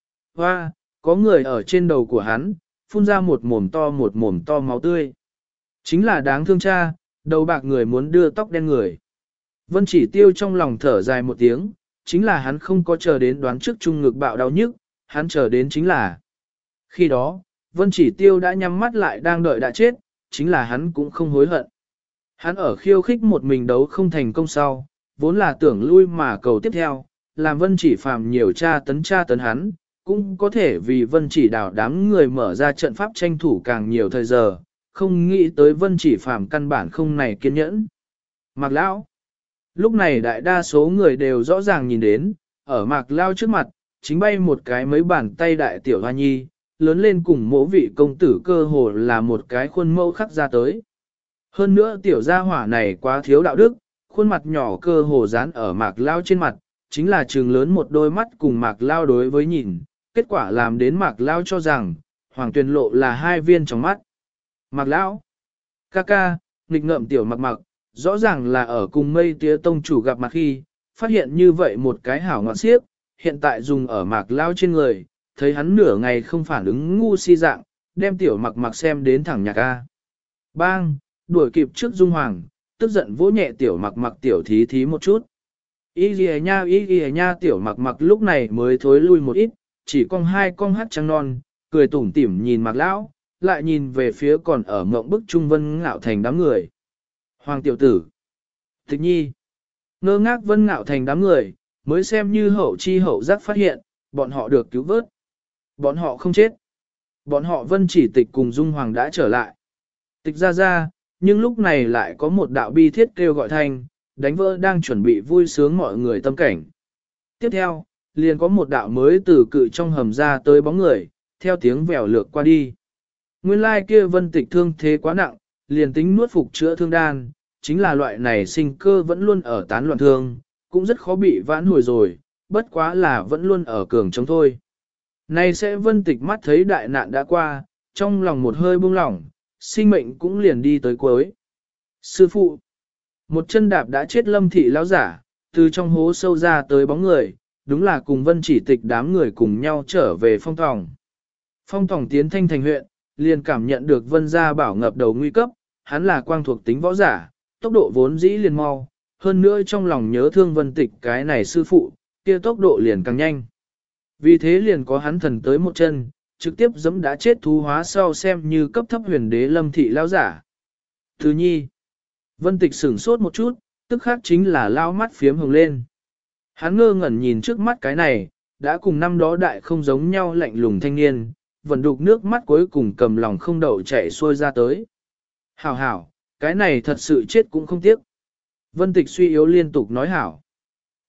Hoa, có người ở trên đầu của hắn, phun ra một mồm to máu tươi. Chính là đáng thương cha, đầu bạc người muốn đưa tóc đen người. Vân Chỉ Tiêu trong lòng thở dài một tiếng, chính là hắn không có chờ đến đoán trước trung ngực bạo đau nhức, hắn chờ đến chính là. Khi đó, Vân Chỉ Tiêu đã nhắm mắt lại đang đợi đã chết, chính là hắn cũng không hối hận. Hắn ở khiêu khích một mình đấu không thành công sau, vốn là tưởng lui mà cầu tiếp theo, làm Vân Chỉ Phàm nhiều tra tấn hắn, cũng có thể vì Vân Chỉ đảo đám người mở ra trận pháp tranh thủ càng nhiều thời giờ, không nghĩ tới Vân Chỉ Phàm căn bản không này kiên nhẫn. Mạc Lão. Lúc này đại đa số người đều rõ ràng nhìn đến, ở Mạc Lão trước mặt, chính bay một cái mấy bàn tay đại tiểu hoa nhi, lớn lên cùng mỗ vị công tử cơ hồ là một cái khuôn mẫu khắc ra tới. Hơn nữa tiểu gia hỏa này quá thiếu đạo đức, khuôn mặt nhỏ cơ hồ dán ở Mạc Lão trên mặt, chính là trừng lớn một đôi mắt cùng Mạc Lão đối với nhìn, kết quả làm đến Mạc Lão cho rằng, Hoàng Tuyền Lộ là hai viên trong mắt. Mạc Lão, ca ca, nghịch ngợm tiểu Mạc Mạc, rõ ràng là ở cùng Mây Tía Tông chủ gặp mặt khi, phát hiện như vậy một cái hảo ngọn xiếc, hiện tại dùng ở Mạc Lão trên người, thấy hắn nửa ngày không phản ứng ngu si dạng, đem tiểu Mạc Mạc xem đến thẳng nhạc ca. Bang, đuổi kịp trước Dung Hoàng, tức giận vỗ nhẹ tiểu Mạc Mạc tiểu thí thí một chút. Y ghi nha tiểu Mạc Mạc lúc này mới thối lui một ít, chỉ con hai con hát trắng non, cười tủm tỉm nhìn Mạc Lão, lại nhìn về phía còn ở mộng bức Trung Vân Ngạo Thành đám người. Hoàng tiểu tử, Tịch Nhi, ngơ ngác Vân Ngạo Thành đám người, mới xem như hậu chi hậu giác phát hiện, bọn họ được cứu vớt. Bọn họ không chết. Bọn họ Vân Chỉ Tịch cùng Dung Hoàng đã trở lại. Tịch ra, nhưng lúc này lại có một đạo bi thiết kêu gọi thanh, đánh vỡ đang chuẩn bị vui sướng mọi người tâm cảnh. Tiếp theo, liền có một đạo mới từ cự trong hầm ra tới bóng người, theo tiếng vèo lược qua đi. Nguyên lai kia Vân Tịch thương thế quá nặng, liền tính nuốt phục chữa thương đan, chính là loại này sinh cơ vẫn luôn ở tán loạn thương, cũng rất khó bị vãn hồi rồi, bất quá là vẫn luôn ở cường chống thôi. Này sẽ Vân Tịch mắt thấy đại nạn đã qua, trong lòng một hơi buông lỏng, sinh mệnh cũng liền đi tới cuối. Sư phụ, một chân đạp đã chết Lâm thị lão giả, từ trong hố sâu ra tới bóng người, đúng là cùng Vân Chỉ Tịch đám người cùng nhau trở về Phong Tòng. Phong Tòng tiến Thanh Thành huyện, liền cảm nhận được Vân gia bảo ngập đầu nguy cấp, hắn là quang thuộc tính võ giả, tốc độ vốn dĩ liền mau, hơn nữa trong lòng nhớ thương Vân Tịch cái này sư phụ, kia tốc độ liền càng nhanh. Vì thế liền có hắn thần tới một chân, trực tiếp giẫm đã chết thú hóa sau xem như cấp thấp huyền đế Lâm thị lão giả. Thứ nhi, Vân Tịch sửng sốt một chút, tức khác chính là lao mắt phiếm hồng lên. Hắn ngơ ngẩn nhìn trước mắt cái này, đã cùng năm đó đại không giống nhau lạnh lùng thanh niên, vẫn đục nước mắt cuối cùng cầm lòng không đậu chảy xuôi ra tới. Hảo hảo, cái này thật sự chết cũng không tiếc. Vân Tịch suy yếu liên tục nói hảo.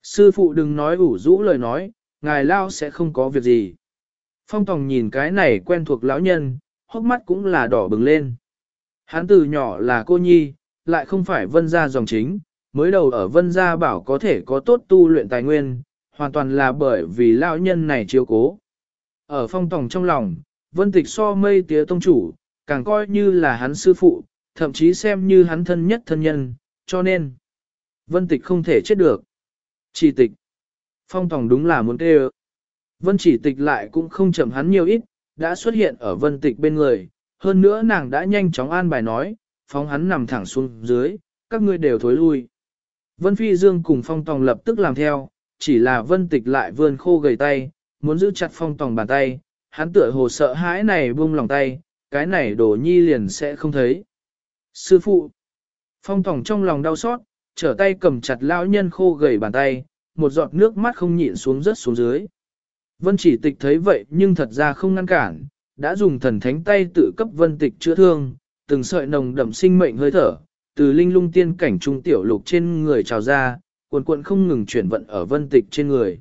Sư phụ đừng nói ủ rũ lời nói, ngài lao sẽ không có việc gì. Phong Tòng nhìn cái này quen thuộc lão nhân, hốc mắt cũng là đỏ bừng lên. Hắn từ nhỏ là cô nhi, lại không phải vân gia dòng chính, mới đầu ở vân gia bảo có thể có tốt tu luyện tài nguyên, hoàn toàn là bởi vì lão nhân này chiếu cố. Ở Phong Tòng trong lòng, vân tịch so mây tía tông chủ, càng coi như là hắn sư phụ, thậm chí xem như hắn thân nhất thân nhân, cho nên vân tịch không thể chết được. Chỉ tịch. Phong Tòng đúng là muốn tê. Vân chỉ tịch lại cũng không chậm hắn nhiều ít, đã xuất hiện ở vân tịch bên người, hơn nữa nàng đã nhanh chóng an bài nói, phóng hắn nằm thẳng xuống dưới, các ngươi đều thối lui. Vân Phi Dương cùng Phong Tòng lập tức làm theo, chỉ là vân tịch lại vươn khô gầy tay, muốn giữ chặt Phong Tòng bàn tay, hắn tựa hồ sợ hãi này buông lòng tay, cái này đồ nhi liền sẽ không thấy. Sư phụ! Phong Tòng trong lòng đau xót, trở tay cầm chặt lão nhân khô gầy bàn tay, một giọt nước mắt không nhịn xuống rớt xuống dưới. Vân chỉ tịch thấy vậy nhưng thật ra không ngăn cản, đã dùng thần thánh tay tự cấp vân tịch chữa thương, từng sợi nồng đậm sinh mệnh hơi thở, từ linh lung tiên cảnh trung tiểu lục trên người trào ra, cuộn cuộn không ngừng chuyển vận ở vân tịch trên người.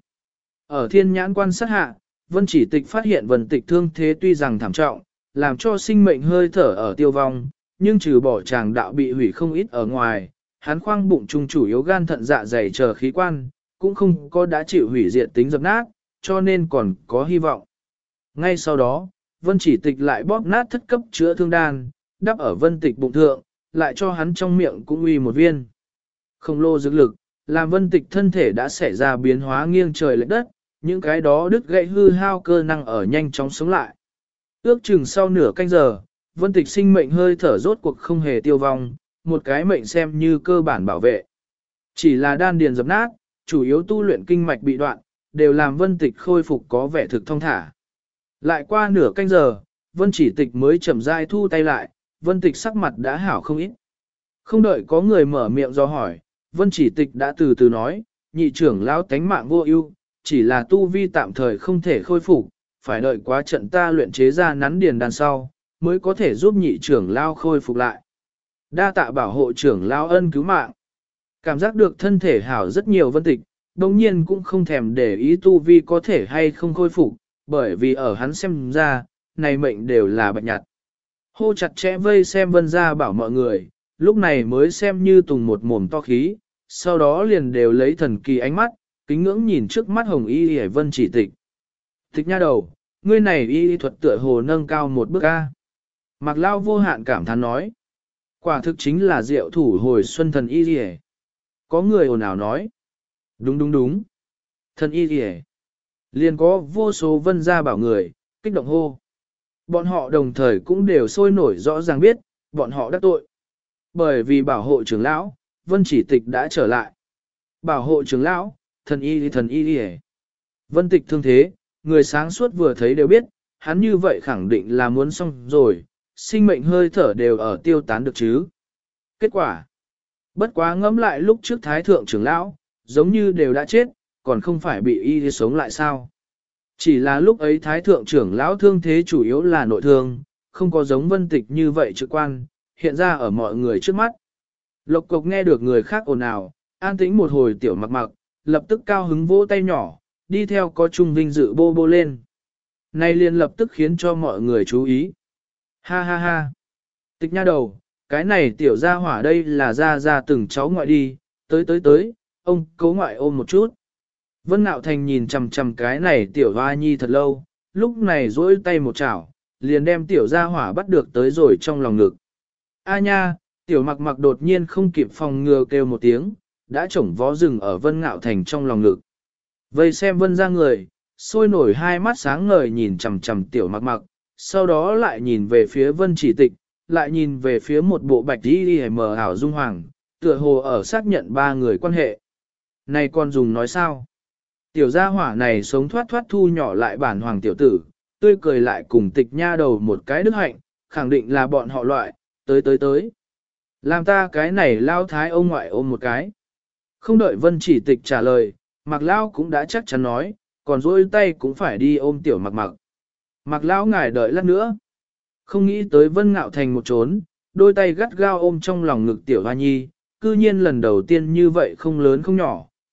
Ở thiên nhãn quan sát hạ, vân chỉ tịch phát hiện vân tịch thương thế tuy rằng thảm trọng, làm cho sinh mệnh hơi thở ở tiêu vong, nhưng trừ bỏ chàng đạo bị hủy không ít ở ngoài, hắn khoang bụng trung chủ yếu gan thận dạ dày chờ khí quan, cũng không có đã chịu hủy diệt tính dập nát, cho nên còn có hy vọng. Ngay sau đó, vân chỉ tịch lại bóp nát thất cấp chữa thương đan, đắp ở vân tịch bụng thượng, lại cho hắn trong miệng cũng uy một viên. Khổng lồ dược lực, làm vân tịch thân thể đã xảy ra biến hóa nghiêng trời lệch đất, những cái đó đứt gãy hư hao cơ năng ở nhanh chóng sống lại. Ước chừng sau nửa canh giờ, vân tịch sinh mệnh hơi thở rốt cuộc không hề tiêu vong, một cái mệnh xem như cơ bản bảo vệ. Chỉ là đan điền dập nát, chủ yếu tu luyện kinh mạch bị đoạn, đều làm vân tịch khôi phục có vẻ thực thông thả. Lại qua nửa canh giờ, vân chỉ tịch mới chậm rãi thu tay lại, vân tịch sắc mặt đã hảo không ít. Không đợi có người mở miệng do hỏi, vân chỉ tịch đã từ từ nói, nhị trưởng lão tánh mạng vô ưu, chỉ là tu vi tạm thời không thể khôi phục, phải đợi quá trận ta luyện chế ra nắn điền đàn sau, mới có thể giúp nhị trưởng lão khôi phục lại. Đa tạ bảo hộ trưởng lão ân cứu mạng. Cảm giác được thân thể hảo rất nhiều vân tịch, đồng nhiên cũng không thèm để ý tu vi có thể hay không khôi phục, bởi vì ở hắn xem ra, này mệnh đều là bạch nhặt. Hô chặt chẽ vây xem vân ra bảo mọi người, lúc này mới xem như tùng một mồm to khí, sau đó liền đều lấy thần kỳ ánh mắt, kính ngưỡng nhìn trước mắt hồng y hề vân chỉ tịch. Tịch nha đầu, ngươi này y thuật tựa hồ nâng cao một bước ca. Mạc Lao vô hạn cảm thán nói. Quả thực chính là diệu thủ hồi xuân thần y hề. Có người ồn ào nói. Đúng đúng đúng. Thần y hề. Liền có vô số vân gia bảo người, kích động hô. Bọn họ đồng thời cũng đều sôi nổi rõ ràng biết, bọn họ đắc tội. Bởi vì bảo hộ trưởng lão, vân chỉ tịch đã trở lại. Bảo hộ trưởng lão, thần y hề. Vân tịch thương thế, người sáng suốt vừa thấy đều biết, hắn như vậy khẳng định là muốn xong rồi, sinh mệnh hơi thở đều ở tiêu tán được chứ. Kết quả, bất quá ngẫm lại lúc trước thái thượng trưởng lão, giống như đều đã chết, còn không phải bị y sống lại sao. Chỉ là lúc ấy thái thượng trưởng lão thương thế chủ yếu là nội thương, không có giống vân tịch như vậy trực quan, hiện ra ở mọi người trước mắt. Lộc cộc nghe được người khác ồn ào, an tĩnh một hồi tiểu mặc mặc, lập tức cao hứng vỗ tay nhỏ, đi theo có trung vinh dự bô bô lên. Này liền lập tức khiến cho mọi người chú ý. Ha ha ha. Tịch nha đầu, cái này tiểu gia hỏa đây là ra từng cháu ngoại đi, tới, ông cố ngoại ôm một chút. Vân Nạo Thành nhìn chằm chằm cái này tiểu hoa nhi thật lâu, lúc này duỗi tay một chảo, liền đem tiểu gia hỏa bắt được tới rồi trong lòng ngực. A nha, tiểu mặc mặc đột nhiên không kịp phòng ngừa kêu một tiếng, đã chổng vó rừng ở Vân Nạo Thành trong lòng ngực. Vây xem Vân ra người, sôi nổi hai mắt sáng ngời nhìn chằm chằm tiểu mặc mặc, sau đó lại nhìn về phía Vân chỉ tịch, lại nhìn về phía một bộ bạch đi mờ ảo dung hoàng, tựa hồ ở xác nhận ba người quan hệ. Này con dùng nói sao? Tiểu gia hỏa này sống thoát thoát thu nhỏ lại bản hoàng tiểu tử, tươi cười lại cùng tịch nha đầu một cái đức hạnh, khẳng định là bọn họ loại, tới. Làm ta cái này lao thái ông ngoại ôm một cái. Không đợi Vân chỉ tịch trả lời, Mạc Lao cũng đã chắc chắn nói, còn dôi tay cũng phải đi ôm tiểu mặc mặc. Mạc Lao ngài đợi lát nữa. Không nghĩ tới Vân Ngạo Thành một trốn, đôi tay gắt gao ôm trong lòng ngực tiểu hoa nhi, cư nhiên lần đầu tiên như vậy không lớn không nhỏ,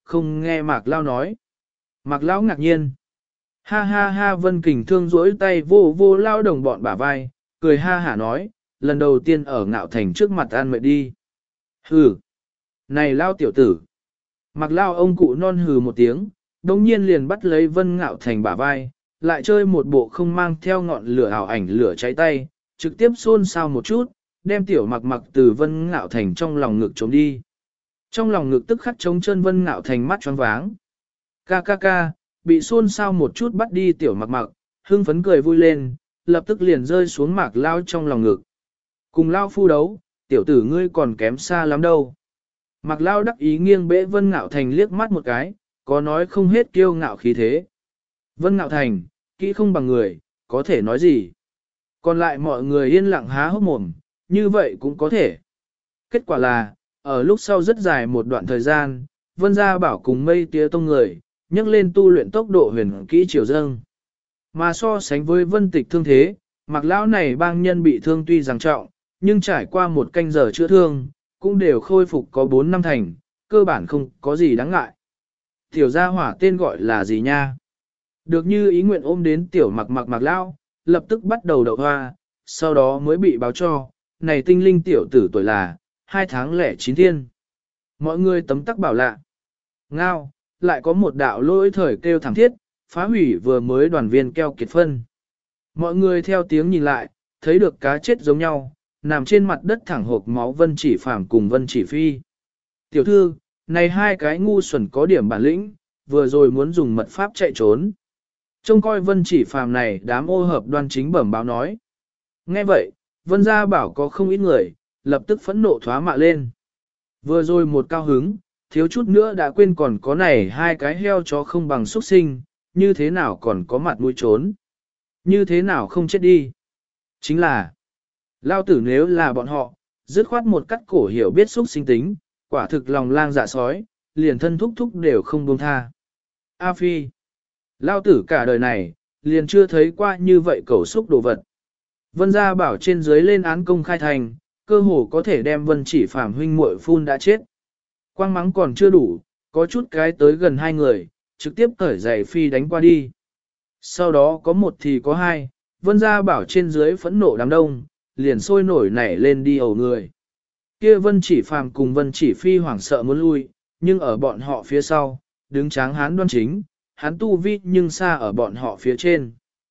không nghe Mạc Lao nói. Mạc Lão ngạc nhiên. Ha ha ha, Vân Kình Thương duỗi tay vô vô Lao đồng bọn bả vai, cười ha hả nói, lần đầu tiên ở Ngạo Thành trước mặt ăn mệt đi. Hừ. Này Lao tiểu tử. Mạc Lao ông cụ non hừ một tiếng, đồng nhiên liền bắt lấy Vân Ngạo Thành bả vai, lại chơi một bộ không mang theo ngọn lửa ảo ảnh lửa cháy tay, trực tiếp xôn xao một chút, đem tiểu Mặc Mặc từ Vân Ngạo Thành trong lòng ngực trốn đi. Trong lòng ngực tức khắc trống chân Vân Ngạo Thành mắt choáng váng. Ca ca ca, bị xôn xao một chút bắt đi tiểu Mặc Mặc, hưng phấn cười vui lên, lập tức liền rơi xuống Mạc Lao trong lòng ngực. Cùng Lao phu đấu, tiểu tử ngươi còn kém xa lắm đâu. Mạc Lao đắc ý nghiêng bẽ Vân Ngạo Thành liếc mắt một cái, có nói không hết kiêu ngạo khí thế. Vân Ngạo Thành, kỹ không bằng người, có thể nói gì. Còn lại mọi người yên lặng há hốc mồm, như vậy cũng có thể. Kết quả là, ở lúc sau rất dài một đoạn thời gian, Vân Gia Bảo cùng Mây Tía Tông người, nhấc lên tu luyện tốc độ huyền kỹ triều dâng. Mà so sánh với Vân Tịch thương thế, Mạc Lão này bang nhân bị thương tuy rằng trọng, nhưng trải qua một canh giờ chữa thương, cũng đều khôi phục có 4 năm thành, cơ bản không có gì đáng ngại. Tiểu gia hỏa tên gọi là gì nha? Được như ý nguyện ôm đến tiểu Mạc Lão, lập tức bắt đầu đậu hoa, sau đó mới bị báo cho, này tinh linh tiểu tử tuổi là 2 tháng lẻ 9 thiên. Mọi người tấm tắc bảo lạ. Ngao, lại có một đạo lỗi thời kêu thẳng thiết, phá hủy vừa mới đoàn viên keo kiệt phân. Mọi người theo tiếng nhìn lại, thấy được cá chết giống nhau, nằm trên mặt đất thẳng hộp máu Vân Chỉ Phàm cùng Vân Chỉ Phi. Tiểu thư, này hai cái ngu xuẩn có điểm bản lĩnh, vừa rồi muốn dùng mật pháp chạy trốn. Trông coi Vân Chỉ Phàm này đám ô hợp đoan chính bẩm báo nói. Nghe vậy, Vân Gia Bảo có không ít người, lập tức phẫn nộ thoá mạ lên. Vừa rồi một cao hứng, thiếu chút nữa đã quên còn có này hai cái heo chó không bằng xuất sinh, như thế nào còn có mặt mũi trốn. Như thế nào không chết đi. Chính là, lao tử nếu là bọn họ, dứt khoát một cắt cổ hiểu biết xuất sinh tính, quả thực lòng lang dạ sói, liền thân thúc thúc đều không buông tha. A Phi, lao tử cả đời này, liền chưa thấy qua như vậy cẩu xúc đồ vật. Vân Gia Bảo trên dưới lên án công khai thành, cơ hồ có thể đem Vân Chỉ Phàm huynh muội phun đã chết. Quang mắng còn chưa đủ, có chút cái tới gần hai người, trực tiếp cởi giày phi đánh qua đi. Sau đó có một thì có hai, Vân Gia Bảo trên dưới phẫn nộ đám đông, liền sôi nổi nảy lên đi ẩu người. Kia Vân Chỉ Phàm cùng Vân Chỉ Phi hoảng sợ muốn lui, nhưng ở bọn họ phía sau, đứng tráng hán đoan chính, hán tu vi nhưng xa ở bọn họ phía trên.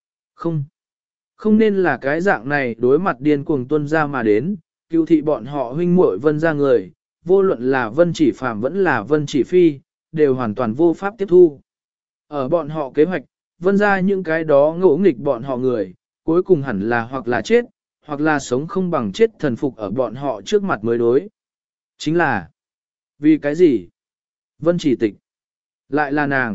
Không nên là cái dạng này đối mặt điên cuồng tuân ra mà đến, cứu thị bọn họ huynh muội Vân gia người, vô luận là Vân Chỉ Phàm vẫn là Vân Chỉ Phi, đều hoàn toàn vô pháp tiếp thu. Ở bọn họ kế hoạch, Vân gia những cái đó ngỗ nghịch bọn họ người, cuối cùng hẳn là hoặc là chết, hoặc là sống không bằng chết thần phục ở bọn họ trước mặt mới đối. Chính là, vì cái gì? Vân Chỉ Tịch, lại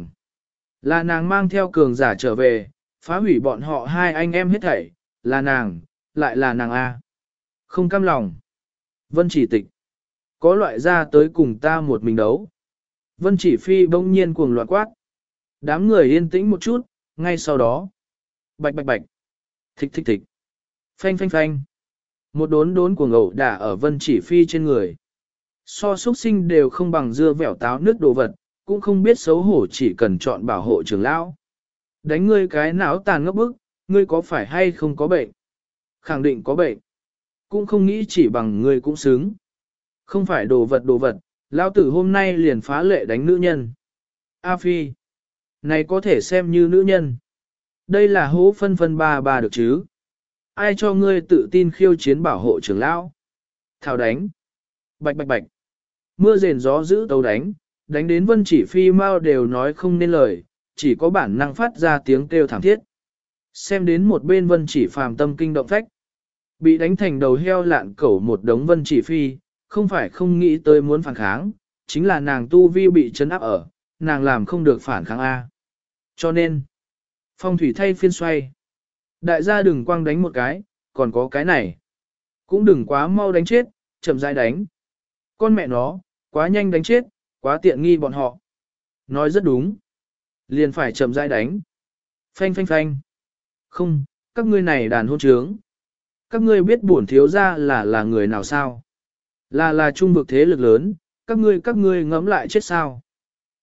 là nàng mang theo cường giả trở về, phá hủy bọn họ hai anh em hết thảy, là nàng, lại là nàng A. Không cam lòng. Vân Chỉ Tịch, có loại ra tới cùng ta một mình đấu. Vân Chỉ Phi bỗng nhiên cuồng loạn quát. Đám người yên tĩnh một chút, ngay sau đó. Bạch bạch bạch. Thịch thịch thịch. Phanh phanh phanh. Một đốn cuồng ẩu đả ở Vân Chỉ Phi trên người. So xuất sinh đều không bằng dưa vẻo táo nước đồ vật, cũng không biết xấu hổ chỉ cần chọn bảo hộ trưởng lão. Đánh ngươi cái não tàn ngốc bức, ngươi có phải hay không có bệnh? Khẳng định có bệnh. Cũng không nghĩ chỉ bằng ngươi cũng xứng. Không phải đồ vật, lão tử hôm nay liền phá lệ đánh nữ nhân. A Phi, này có thể xem như nữ nhân. Đây là hố phân ba được chứ. Ai cho ngươi tự tin khiêu chiến bảo hộ trưởng lão? Thảo đánh. Bạch bạch bạch. Mưa rền gió giữ tấu đánh đến Vân Chỉ Phi mau đều nói không nên lời, chỉ có bản năng phát ra tiếng kêu thảm thiết. Xem đến một bên Vân Chỉ Phàm tâm kinh động phách. Bị đánh thành đầu heo lạn cẩu một đống Vân Chỉ Phi, không phải không nghĩ tới muốn phản kháng, chính là nàng tu vi bị chấn áp ở, nàng làm không được phản kháng A. Cho nên, phong thủy thay phiên xoay. Đại gia đừng quăng đánh một cái, còn có cái này. Cũng đừng quá mau đánh chết, chậm rãi đánh. Con mẹ nó, quá nhanh đánh chết, quá tiện nghi bọn họ. Nói rất đúng. Liền phải chậm rãi đánh. Phanh phanh phanh. Không, các ngươi này đàn hôn trướng. Các ngươi biết bổn thiếu gia là người nào sao? Là trung vực thế lực lớn, các ngươi ngẫm lại chết sao?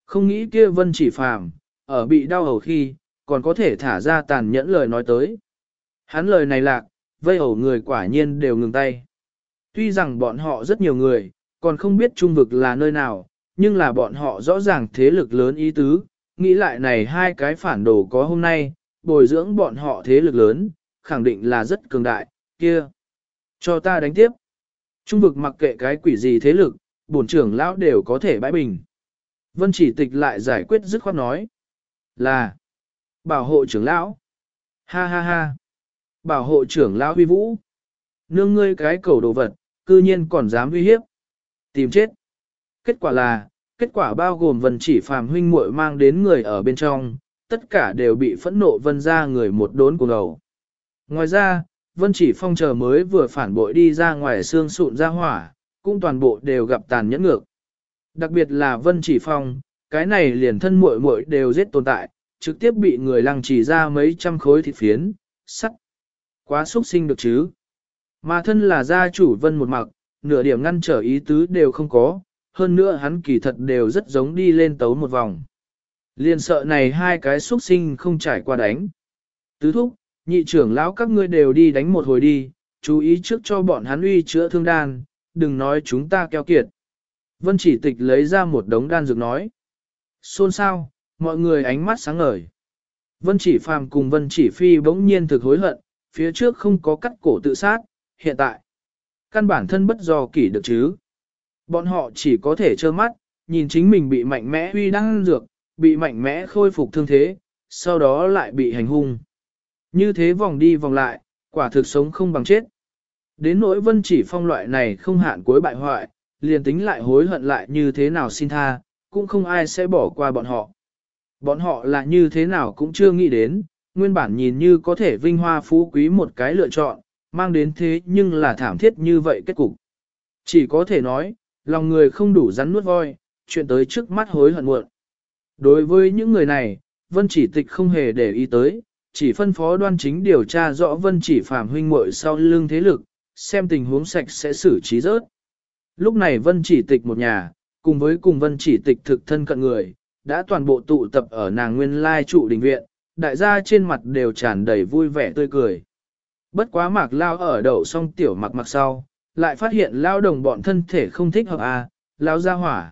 Không nghĩ kia Vân Chỉ Phàm, ở bị đau hầu khi, còn có thể thả ra tàn nhẫn lời nói tới. Hắn lời này lạc, vây hầu người quả nhiên đều ngừng tay. Tuy rằng bọn họ rất nhiều người, còn không biết trung vực là nơi nào, nhưng là bọn họ rõ ràng thế lực lớn ý tứ, nghĩ lại này hai cái phản đồ có hôm nay, bồi dưỡng bọn họ thế lực lớn, khẳng định là rất cường đại, kia. Cho ta đánh tiếp. Trung vực mặc kệ cái quỷ gì thế lực, bổn trưởng lão đều có thể bãi bình. Vân Chỉ Tịch lại giải quyết dứt khoát nói. Là. Bảo hộ trưởng lão. Ha ha ha. Bảo hộ trưởng lão huy vũ. Nương ngươi cái cầu đồ vật, cư nhiên còn dám uy hiếp. Tìm chết. Kết quả bao gồm Vân Chỉ Phàm huynh muội mang đến người ở bên trong, tất cả đều bị phẫn nộ Vân ra người một đốn cuồng đầu. Ngoài ra, Vân Chỉ Phong chờ mới vừa phản bội đi ra ngoài xương sụn ra hỏa, cũng toàn bộ đều gặp tàn nhẫn ngược. Đặc biệt là Vân Chỉ Phong, cái này liền thân muội muội đều giết tồn tại, trực tiếp bị người lăng chỉ ra mấy trăm khối thịt phiến, sắt. Quá xúc sinh được chứ. Mà thân là gia chủ Vân một mặc, nửa điểm ngăn trở ý tứ đều không có, hơn nữa hắn kỳ thật đều rất giống đi lên tấu một vòng. Liên sợ này hai cái xúc sinh không trải qua đánh. Tứ thúc, nhị trưởng lão các ngươi đều đi đánh một hồi đi, chú ý trước cho bọn hắn uy chữa thương đan, đừng nói chúng ta keo kiệt. Vân Chỉ Tịch lấy ra một đống đan dược nói. Xôn xao, mọi người ánh mắt sáng ngời. Vân Chỉ Phàm cùng Vân Chỉ Phi bỗng nhiên thực hối hận, phía trước không có cắt cổ tự sát, hiện tại. Căn bản thân bất do kỷ được chứ. Bọn họ chỉ có thể trơ mắt, nhìn chính mình bị mạnh mẽ huy đan dược, bị mạnh mẽ khôi phục thương thế, sau đó lại bị hành hung. Như thế vòng đi vòng lại, quả thực sống không bằng chết. Đến nỗi Vân Chỉ Phong loại này không hạn cuối bại hoại, liền tính lại hối hận lại như thế nào xin tha, cũng không ai sẽ bỏ qua bọn họ. Bọn họ là như thế nào cũng chưa nghĩ đến, nguyên bản nhìn như có thể vinh hoa phú quý một cái lựa chọn, mang đến thế nhưng là thảm thiết như vậy kết cục. Chỉ có thể nói, lòng người không đủ rắn nuốt voi, chuyện tới trước mắt hối hận muộn. Đối với những người này, Vân Chỉ Tịch không hề để ý tới, chỉ phân phó Đoan Chính điều tra rõ Vân Chỉ Phàm huynh muội sau lưng thế lực, xem tình huống sạch sẽ xử trí rớt. Lúc này Vân Chỉ Tịch một nhà, cùng với cùng Vân Chỉ Tịch thực thân cận người, đã toàn bộ tụ tập ở nàng nguyên lai trụ đình viện, đại gia trên mặt đều tràn đầy vui vẻ tươi cười. Bất quá Mạc Lao ở đậu xong tiểu mặc mặc sau, lại phát hiện Lao đồng bọn thân thể không thích hợp à, Lao ra hỏa,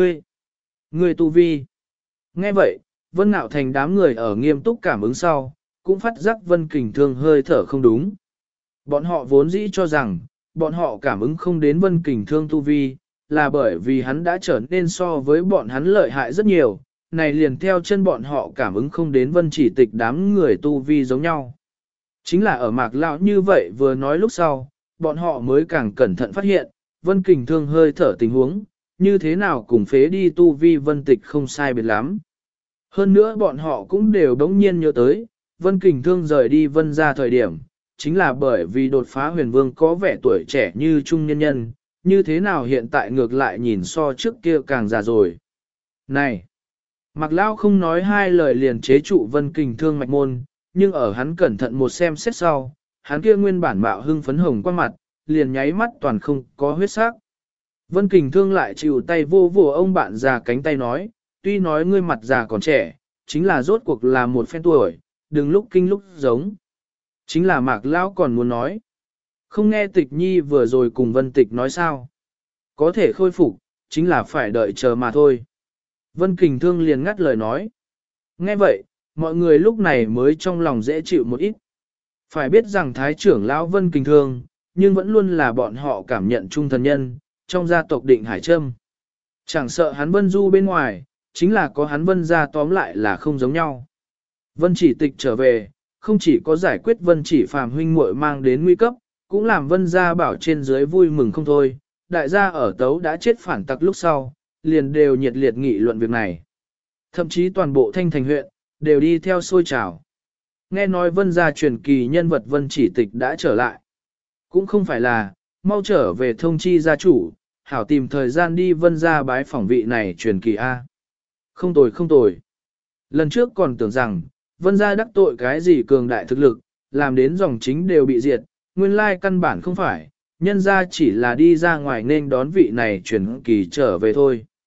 ngươi tu vi. Nghe vậy, Vân Nạo Thành đám người ở nghiêm túc cảm ứng sau, cũng phát giác Vân Kình Thương hơi thở không đúng. Bọn họ vốn dĩ cho rằng, bọn họ cảm ứng không đến Vân Kình Thương tu vi, là bởi vì hắn đã trở nên so với bọn hắn lợi hại rất nhiều, này liền theo chân bọn họ cảm ứng không đến Vân Chỉ Tịch đám người tu vi giống nhau. Chính là ở Mạc Lão như vậy vừa nói lúc sau, bọn họ mới càng cẩn thận phát hiện, Vân Kình Thương hơi thở tình huống, như thế nào cùng phế đi tu vi Vân Tịch không sai biệt lắm. Hơn nữa bọn họ cũng đều đống nhiên nhớ tới, Vân Kình Thương rời đi Vân ra thời điểm, chính là bởi vì đột phá huyền vương có vẻ tuổi trẻ như trung nhân nhân, như thế nào hiện tại ngược lại nhìn so trước kia càng già rồi. Này! Mạc Lão không nói hai lời liền chế trụ Vân Kình Thương mạch môn, nhưng ở hắn cẩn thận một xem xét sau, hắn kia nguyên bản mạo hưng phấn hồng qua mặt, liền nháy mắt toàn không có huyết sắc. Vân Kình Thương lại chịu tay vô vô ông bạn già cánh tay nói, tuy nói ngươi mặt già còn trẻ, chính là rốt cuộc là một phen tuổi, đừng lúc kinh lúc giống. Chính là Mạc Lão còn muốn nói. Không nghe Tịch Nhi vừa rồi cùng Vân Tịch nói sao. Có thể khôi phục, chính là phải đợi chờ mà thôi. Vân Kình Thương liền ngắt lời nói. Nghe vậy, mọi người lúc này mới trong lòng dễ chịu một ít. Phải biết rằng Thái trưởng Lão Vân Kình Thương, nhưng vẫn luôn là bọn họ cảm nhận trung thần nhân, trong gia tộc Định Hải Trâm. Chẳng sợ hắn Vân Du bên ngoài, chính là có hắn Vân gia tóm lại là không giống nhau. Vân Chỉ Tịch trở về, không chỉ có giải quyết Vân Chỉ Phàm huynh muội mang đến nguy cấp, cũng làm Vân gia bảo trên dưới vui mừng không thôi. Đại gia ở Tấu đã chết phản tặc lúc sau, liền đều nhiệt liệt nghị luận việc này. Thậm chí toàn bộ Thanh Thành huyện, đều đi theo sôi trào. Nghe nói Vân gia truyền kỳ nhân vật Vân Chỉ Tịch đã trở lại. Cũng không phải là, mau trở về thông chi gia chủ, hảo tìm thời gian đi Vân gia bái phỏng vị này truyền kỳ A. Không tồi không tồi. Lần trước còn tưởng rằng, Vân gia đắc tội cái gì cường đại thực lực, làm đến dòng chính đều bị diệt, nguyên lai căn bản không phải, nhân gia chỉ là đi ra ngoài nên đón vị này truyền kỳ trở về thôi.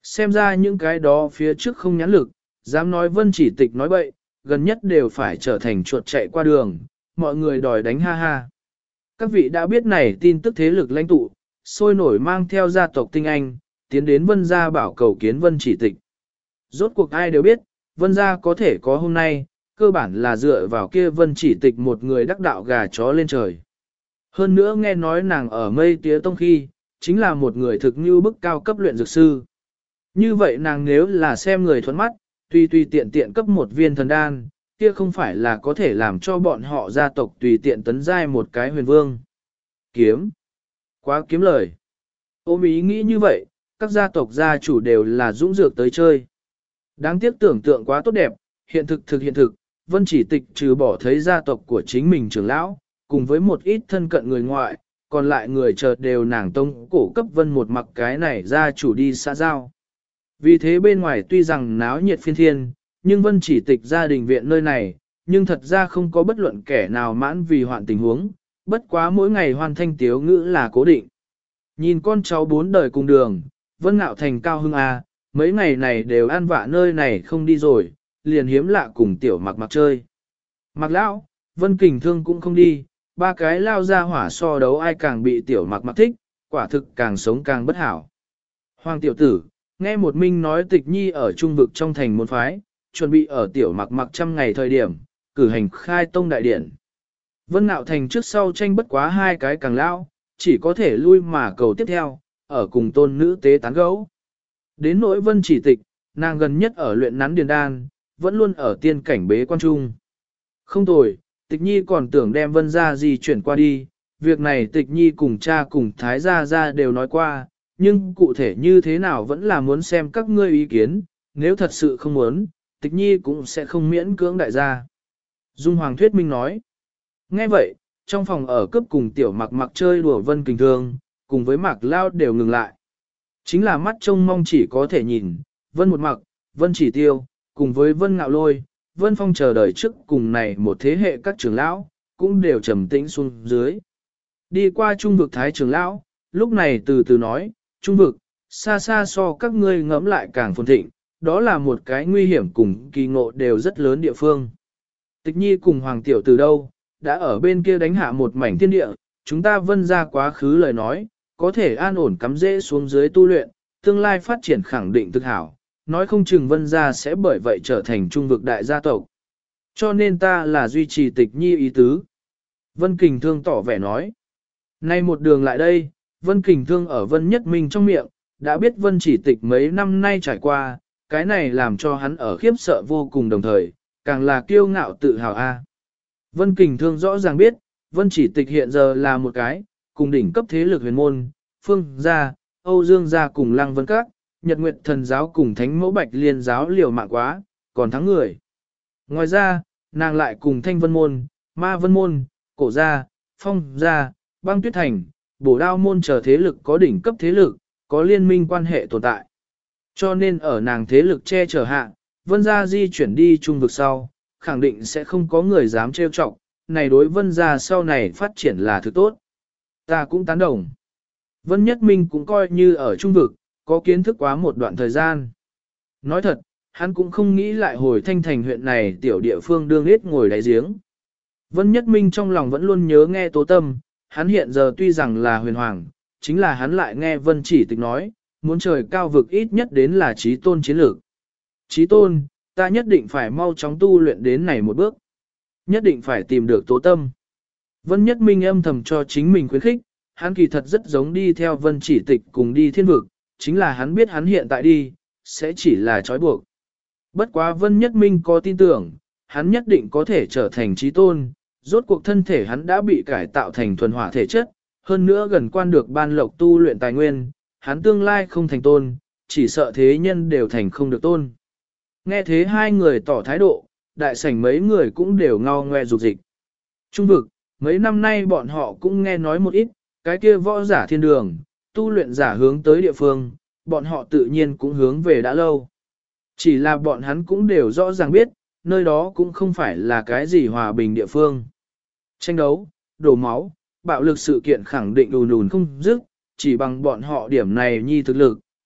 Xem ra những cái đó phía trước không nhãn lực, dám nói Vân Chỉ Tịch nói bậy, gần nhất đều phải trở thành chuột chạy qua đường, mọi người đòi đánh ha ha. Các vị đã biết này tin tức thế lực lãnh tụ, sôi nổi mang theo gia tộc tinh anh, tiến đến Vân gia bảo cầu kiến Vân Chỉ Tịch. Rốt cuộc ai đều biết, Vân gia có thể có hôm nay, cơ bản là dựa vào kia Vân Chỉ Tịch một người đắc đạo gà chó lên trời. Hơn nữa nghe nói nàng ở mây tía tông khi, chính là một người thực như bức cao cấp luyện dược sư. Như vậy nàng nếu là xem người thuẫn mắt, tùy tùy tiện tiện cấp một viên thần đan, kia không phải là có thể làm cho bọn họ gia tộc tùy tiện tấn giai một cái huyền vương. Kiếm. Quá kiếm lời. Ôm ý nghĩ như vậy, các gia tộc gia chủ đều là dũng dược tới chơi. Đáng tiếc tưởng tượng quá tốt đẹp, hiện thực, Vân Chỉ Tịch trừ bỏ thấy gia tộc của chính mình trưởng lão, cùng với một ít thân cận người ngoại, còn lại người chợt đều nàng tông cổ cấp Vân một mặc cái này gia chủ đi xã giao. Vì thế bên ngoài tuy rằng náo nhiệt phiên thiên, nhưng Vân Chỉ Tịch gia đình viện nơi này, nhưng thật ra không có bất luận kẻ nào mãn vì hoạn tình huống, bất quá mỗi ngày hoàn thanh tiếu ngữ là cố định. Nhìn con cháu bốn đời cùng đường, Vân Ngạo Thành cao hưng a, mấy ngày này đều ăn vạ nơi này không đi rồi, liền hiếm lạ cùng tiểu mặc mặc chơi. Mặc lão, Vân Kình Thương cũng không đi, ba cái lao ra hỏa so đấu ai càng bị tiểu mặc mặc thích, quả thực càng sống càng bất hảo. Hoàng tiểu tử, nghe một minh nói Tịch Nhi ở trung vực trong thành môn phái, chuẩn bị ở tiểu mặc mặc trăm ngày thời điểm, cử hành khai tông đại điển. Vân Nạo Thành trước sau tranh bất quá hai cái càng lao, chỉ có thể lui mà cầu tiếp theo, ở cùng tôn nữ tế tán gấu. Đến nỗi Vân Chỉ Tịch, nàng gần nhất ở luyện nắn điền đan, vẫn luôn ở tiên cảnh bế quan trung. Không tồi, Tịch Nhi còn tưởng đem Vân gia di chuyển qua đi, việc này Tịch Nhi cùng cha cùng Thái gia đều nói qua, nhưng cụ thể như thế nào vẫn là muốn xem các ngươi ý kiến, nếu thật sự không muốn, Tịch Nhi cũng sẽ không miễn cưỡng đại gia. Dung Hoàng thuyết minh nói. Nghe vậy, trong phòng ở cướp cùng tiểu mặc mặc chơi đùa Vân Kình Thương, cùng với Mạc Lao đều ngừng lại. Chính là mắt trông mong chỉ có thể nhìn, Vân một mặc, Vân Chỉ Tiêu, cùng với Vân Ngạo Lôi, Vân Phong chờ đợi trước cùng này một thế hệ các trưởng lão, cũng đều trầm tĩnh xuống dưới. Đi qua trung vực Thái trưởng lão, lúc này từ từ nói, trung vực, xa xa so các ngươi ngẫm lại càng phồn thịnh, đó là một cái nguy hiểm cùng kỳ ngộ đều rất lớn địa phương. Tịch Nhi cùng Hoàng Tiểu từ đâu, đã ở bên kia đánh hạ một mảnh thiên địa, chúng ta Vân ra quá khứ lời nói, có thể an ổn cắm rễ xuống dưới tu luyện, tương lai phát triển khẳng định thực hảo, nói không chừng Vân gia sẽ bởi vậy trở thành trung vực đại gia tộc. Cho nên ta là duy trì Tịch Nhi ý tứ. Vân Kình Thương tỏ vẻ nói. Nay một đường lại đây, Vân Kình Thương ở Vân Nhất Minh trong miệng, đã biết Vân Chỉ Tịch mấy năm nay trải qua, cái này làm cho hắn ở khiếp sợ vô cùng đồng thời, càng là kiêu ngạo tự hào a. Vân Kình Thương rõ ràng biết, Vân Chỉ Tịch hiện giờ là một cái, cùng đỉnh cấp thế lực huyền môn, Phương gia, Âu Dương gia cùng Lăng Vân Các, Nhật Nguyệt Thần giáo cùng Thánh Mẫu Bạch Liên giáo liều mạng quá, còn thắng người. Ngoài ra, nàng lại cùng Thanh Vân môn, Ma Vân môn, Cổ gia, Phong gia, Băng Tuyết Thành, Bổ Đao môn chờ thế lực có đỉnh cấp thế lực, có liên minh quan hệ tồn tại. Cho nên ở nàng thế lực che chở hạ, Vân gia di chuyển đi trung vực sau, khẳng định sẽ không có người dám trêu chọc, này đối Vân gia sau này phát triển là thứ tốt. Ta cũng tán đồng. Vân Nhất Minh cũng coi như ở trung vực, có kiến thức quá một đoạn thời gian. Nói thật, hắn cũng không nghĩ lại hồi Thanh Thành huyện này tiểu địa phương đương ít ngồi đáy giếng. Vân Nhất Minh trong lòng vẫn luôn nhớ nghe Tố Tâm, hắn hiện giờ tuy rằng là huyền hoàng, chính là hắn lại nghe Vân Chỉ Tịch nói, muốn trời cao vực ít nhất đến là trí tôn chiến lược. Trí tôn, ta nhất định phải mau chóng tu luyện đến này một bước. Nhất định phải tìm được Tố Tâm. Vân Nhất Minh âm thầm cho chính mình khuyến khích, hắn kỳ thật rất giống đi theo Vân Chỉ Tịch cùng đi thiên vực, chính là hắn biết hắn hiện tại đi, sẽ chỉ là trói buộc. Bất quá Vân Nhất Minh có tin tưởng, hắn nhất định có thể trở thành trí tôn, rốt cuộc thân thể hắn đã bị cải tạo thành thuần hỏa thể chất, hơn nữa gần quan được ban lộc tu luyện tài nguyên, hắn tương lai không thành tôn, chỉ sợ thế nhân đều thành không được tôn. Nghe thế hai người tỏ thái độ, đại sảnh mấy người cũng đều ngao ngoe rục dịch. Trung vực, mấy năm nay bọn họ cũng nghe nói một ít, cái kia võ giả thiên đường, tu luyện giả hướng tới địa phương, bọn họ tự nhiên cũng hướng về đã lâu. Chỉ là bọn hắn cũng đều rõ ràng biết, nơi đó cũng không phải là cái gì hòa bình địa phương. Tranh đấu, đổ máu, bạo lực sự kiện khẳng định đùn đùn không dứt, chỉ bằng bọn họ điểm này nhi thực lực,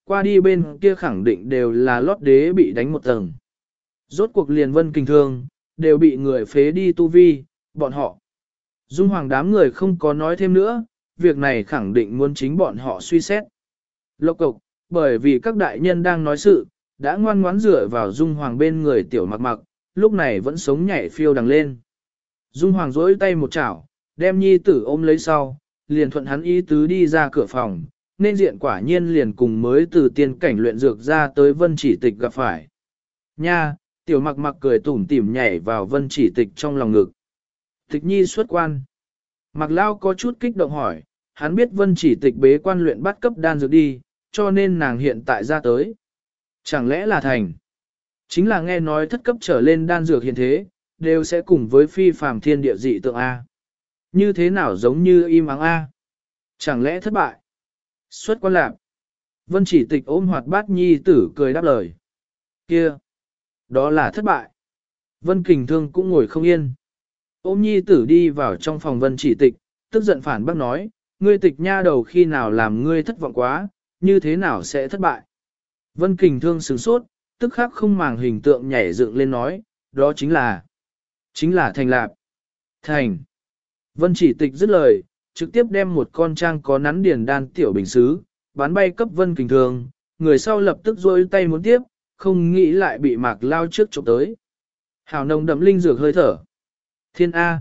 qua đi bên kia khẳng định đều là lót đế bị đánh một tầng. Rốt cuộc liền Vân Kình Thương, đều bị người phế đi tu vi, bọn họ. Dung Hoàng đám người không có nói thêm nữa, việc này khẳng định muốn chính bọn họ suy xét. Lộc cộc, bởi vì các đại nhân đang nói sự, đã ngoan ngoãn dựa vào Dung Hoàng bên người tiểu mặc mặc, lúc này vẫn sống nhảy phiêu đằng lên. Dung Hoàng duỗi tay một chảo, đem nhi tử ôm lấy sau, liền thuận hắn ý tứ đi ra cửa phòng, nên diện quả nhiên liền cùng mới từ tiên cảnh luyện dược ra tới Vân Chỉ Tịch gặp phải. Nha, tiểu mặc mặc cười tủm tỉm nhảy vào Vân Chỉ Tịch trong lòng ngực. Tịch nhi xuất quan. Mặc Lao có chút kích động hỏi, hắn biết Vân Chỉ Tịch bế quan luyện bắt cấp đan dược đi, cho nên nàng hiện tại ra tới. Chẳng lẽ là thành? Chính là nghe nói thất cấp trở lên đan dược hiện thế, đều sẽ cùng với phi phàm thiên địa dị tượng A. Như thế nào giống như im ắng A? Chẳng lẽ thất bại? Xuất quan lạc. Vân Chỉ Tịch ôm hoạt bát nhi tử cười đáp lời. Kia! Đó là thất bại. Vân Kình Thương cũng ngồi không yên. Ôm nhi tử đi vào trong phòng Vân Chỉ Tịch, tức giận phản bác nói, ngươi Tịch nha đầu khi nào làm ngươi thất vọng quá, như thế nào sẽ thất bại? Vân Kình Thương sửng sốt, tức khắc không màng hình tượng nhảy dựng lên nói, đó chính là thành lạp. Thành. Vân Chỉ Tịch dứt lời, trực tiếp đem một con trang có nắn điền đan tiểu bình xứ, bán bay cấp Vân Kình Thương, người sau lập tức rôi tay muốn tiếp, không nghĩ lại bị Mạc Lao trước chụp tới. Hảo nồng đậm linh dược hơi thở. Thiên A,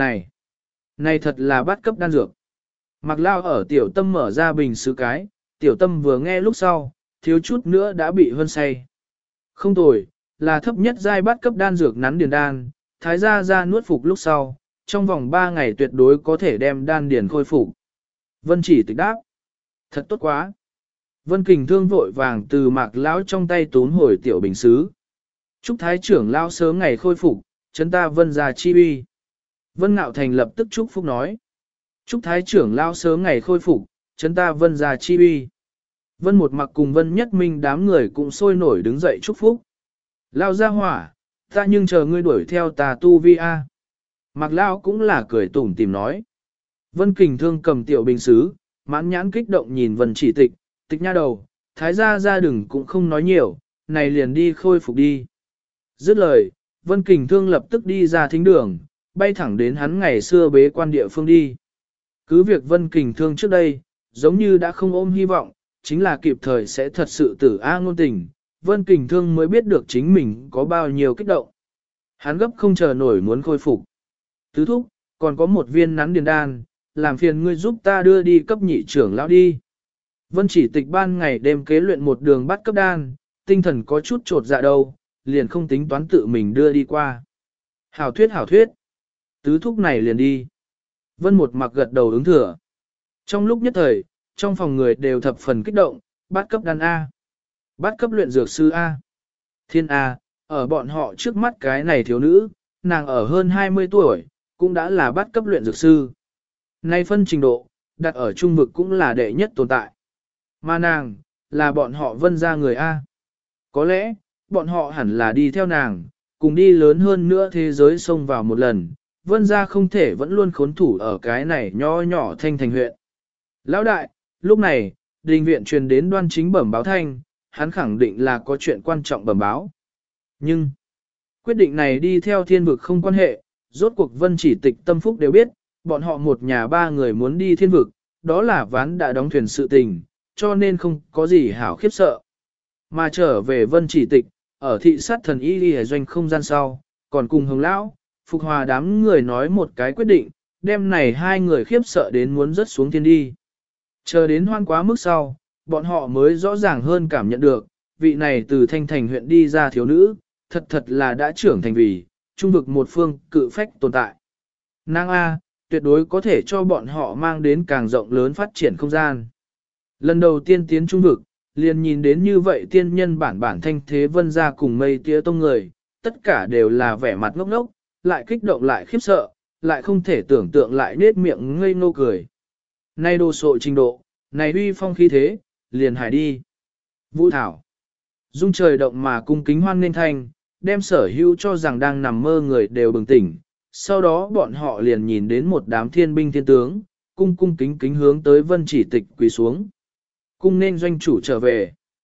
này thật là bát cấp đan dược. Mạc Lao ở tiểu tâm mở ra bình xứ cái, tiểu tâm vừa nghe lúc sau, thiếu chút nữa đã bị hơn say. Không tồi, là thấp nhất giai bát cấp đan dược nắn điền đan, thái gia ra nuốt phục lúc sau, trong vòng 3 ngày tuyệt đối có thể đem đan điền khôi phục. Vân Chỉ Tịch đáp. Thật tốt quá. Vân Kình Thương vội vàng từ Mạc Lão trong tay tốn hồi tiểu bình xứ. Chúc Thái trưởng Lão sớm ngày khôi phục, chấn ta Vân gia chi uy. Vân Ngạo Thành lập tức chúc phúc nói. Chúc Thái trưởng Lão sớm ngày khôi phục, chấn ta Vân gia chi uy. Vân Một Mặc cùng Vân Nhất Minh đám người cũng sôi nổi đứng dậy chúc phúc. Lao ra hỏa, ta nhưng chờ ngươi đuổi theo ta tu vi a. Mạc Lao cũng là cười tủm tìm nói. Vân Kình Thương cầm tiểu bình xứ, mãn nhãn kích động nhìn Vân Chỉ Tịch, Tịch nha đầu, thái gia ra đừng cũng không nói nhiều, này liền đi khôi phục đi. Dứt lời, Vân Kình Thương lập tức đi ra thính đường, bay thẳng đến hắn ngày xưa bế quan địa phương đi. Cứ việc Vân Kình Thương trước đây, giống như đã không ôm hy vọng, chính là kịp thời sẽ thật sự tử a ngôn tình, Vân Kình Thương mới biết được chính mình có bao nhiêu kích động. Hắn gấp không chờ nổi muốn khôi phục. Tứ thúc, còn có một viên nắn điền đan, làm phiền ngươi giúp ta đưa đi cấp nhị trưởng lão đi. Vân Chỉ Tịch ban ngày đêm kế luyện một đường bắt cấp đan, tinh thần có chút trột dạ đâu, liền không tính toán tự mình đưa đi qua. Hảo thuyết, tứ thúc này liền đi. Vân Một Mặc gật đầu ứng thừa. Trong lúc nhất thời, trong phòng người đều thập phần kích động, bắt cấp đan A. Bắt cấp luyện dược sư A. Thiên A, ở bọn họ trước mắt cái này thiếu nữ, nàng ở hơn 20 tuổi, cũng đã là bắt cấp luyện dược sư. Nay phân trình độ, đặt ở trung vực cũng là đệ nhất tồn tại. Mà nàng, là bọn họ Vân gia người A. Có lẽ, bọn họ hẳn là đi theo nàng, cùng đi lớn hơn nữa thế giới xông vào một lần, Vân gia không thể vẫn luôn khốn thủ ở cái này nho nhỏ Thanh Thành huyện. Lão đại, lúc này, đình viện truyền đến Đoan Chính bẩm báo thanh, hắn khẳng định là có chuyện quan trọng bẩm báo. Nhưng, quyết định này đi theo thiên vực không quan hệ, rốt cuộc Vân Chỉ Tịch tâm phúc đều biết, bọn họ một nhà 3 người muốn đi thiên vực, đó là ván đã đóng thuyền sự tình, cho nên không có gì hảo khiếp sợ. Mà trở về Vân Chỉ Tịch, ở thị sát thần y đi doanh không gian sau, còn cùng Hồng Lão, Phục Hòa đám người nói một cái quyết định, đêm này 2 người khiếp sợ đến muốn rớt xuống thiên đi. Chờ đến hoan quá mức sau, bọn họ mới rõ ràng hơn cảm nhận được, vị này từ Thanh Thành huyện đi ra thiếu nữ, thật là đã trưởng thành vì, trung vực một phương cự phách tồn tại. Nàng A, tuyệt đối có thể cho bọn họ mang đến càng rộng lớn phát triển không gian. Lần đầu tiên tiến trung vực, liền nhìn đến như vậy tiên nhân bản thanh thế Vân gia cùng mây tía tông người, tất cả đều là vẻ mặt ngốc ngốc, lại kích động lại khiếp sợ, lại không thể tưởng tượng lại nết miệng ngây ngô cười. Nay đồ sộ trình độ, này uy phong khí thế, liền hải đi. Vũ Thảo. Dung trời động mà cung kính hoan nên thanh, đem sở hữu cho rằng đang nằm mơ người đều bừng tỉnh. Sau đó bọn họ liền nhìn đến một đám thiên binh thiên tướng, cung kính hướng tới Vân Chỉ Tịch quỳ xuống. Cung nên doanh chủ trở về.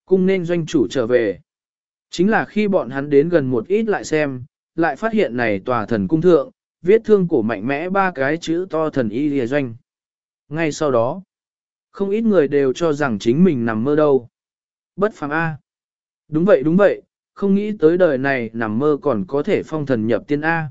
cung nên doanh chủ trở về. Chính là khi bọn hắn đến gần một ít lại xem, lại phát hiện này tòa thần cung thượng, viết thương cổ mạnh mẽ ba cái chữ to thần y lìa doanh. Ngay sau đó, không ít người đều cho rằng chính mình nằm mơ đâu. Bất phàm A. Đúng vậy, không nghĩ tới đời này nằm mơ còn có thể phong thần nhập tiên A.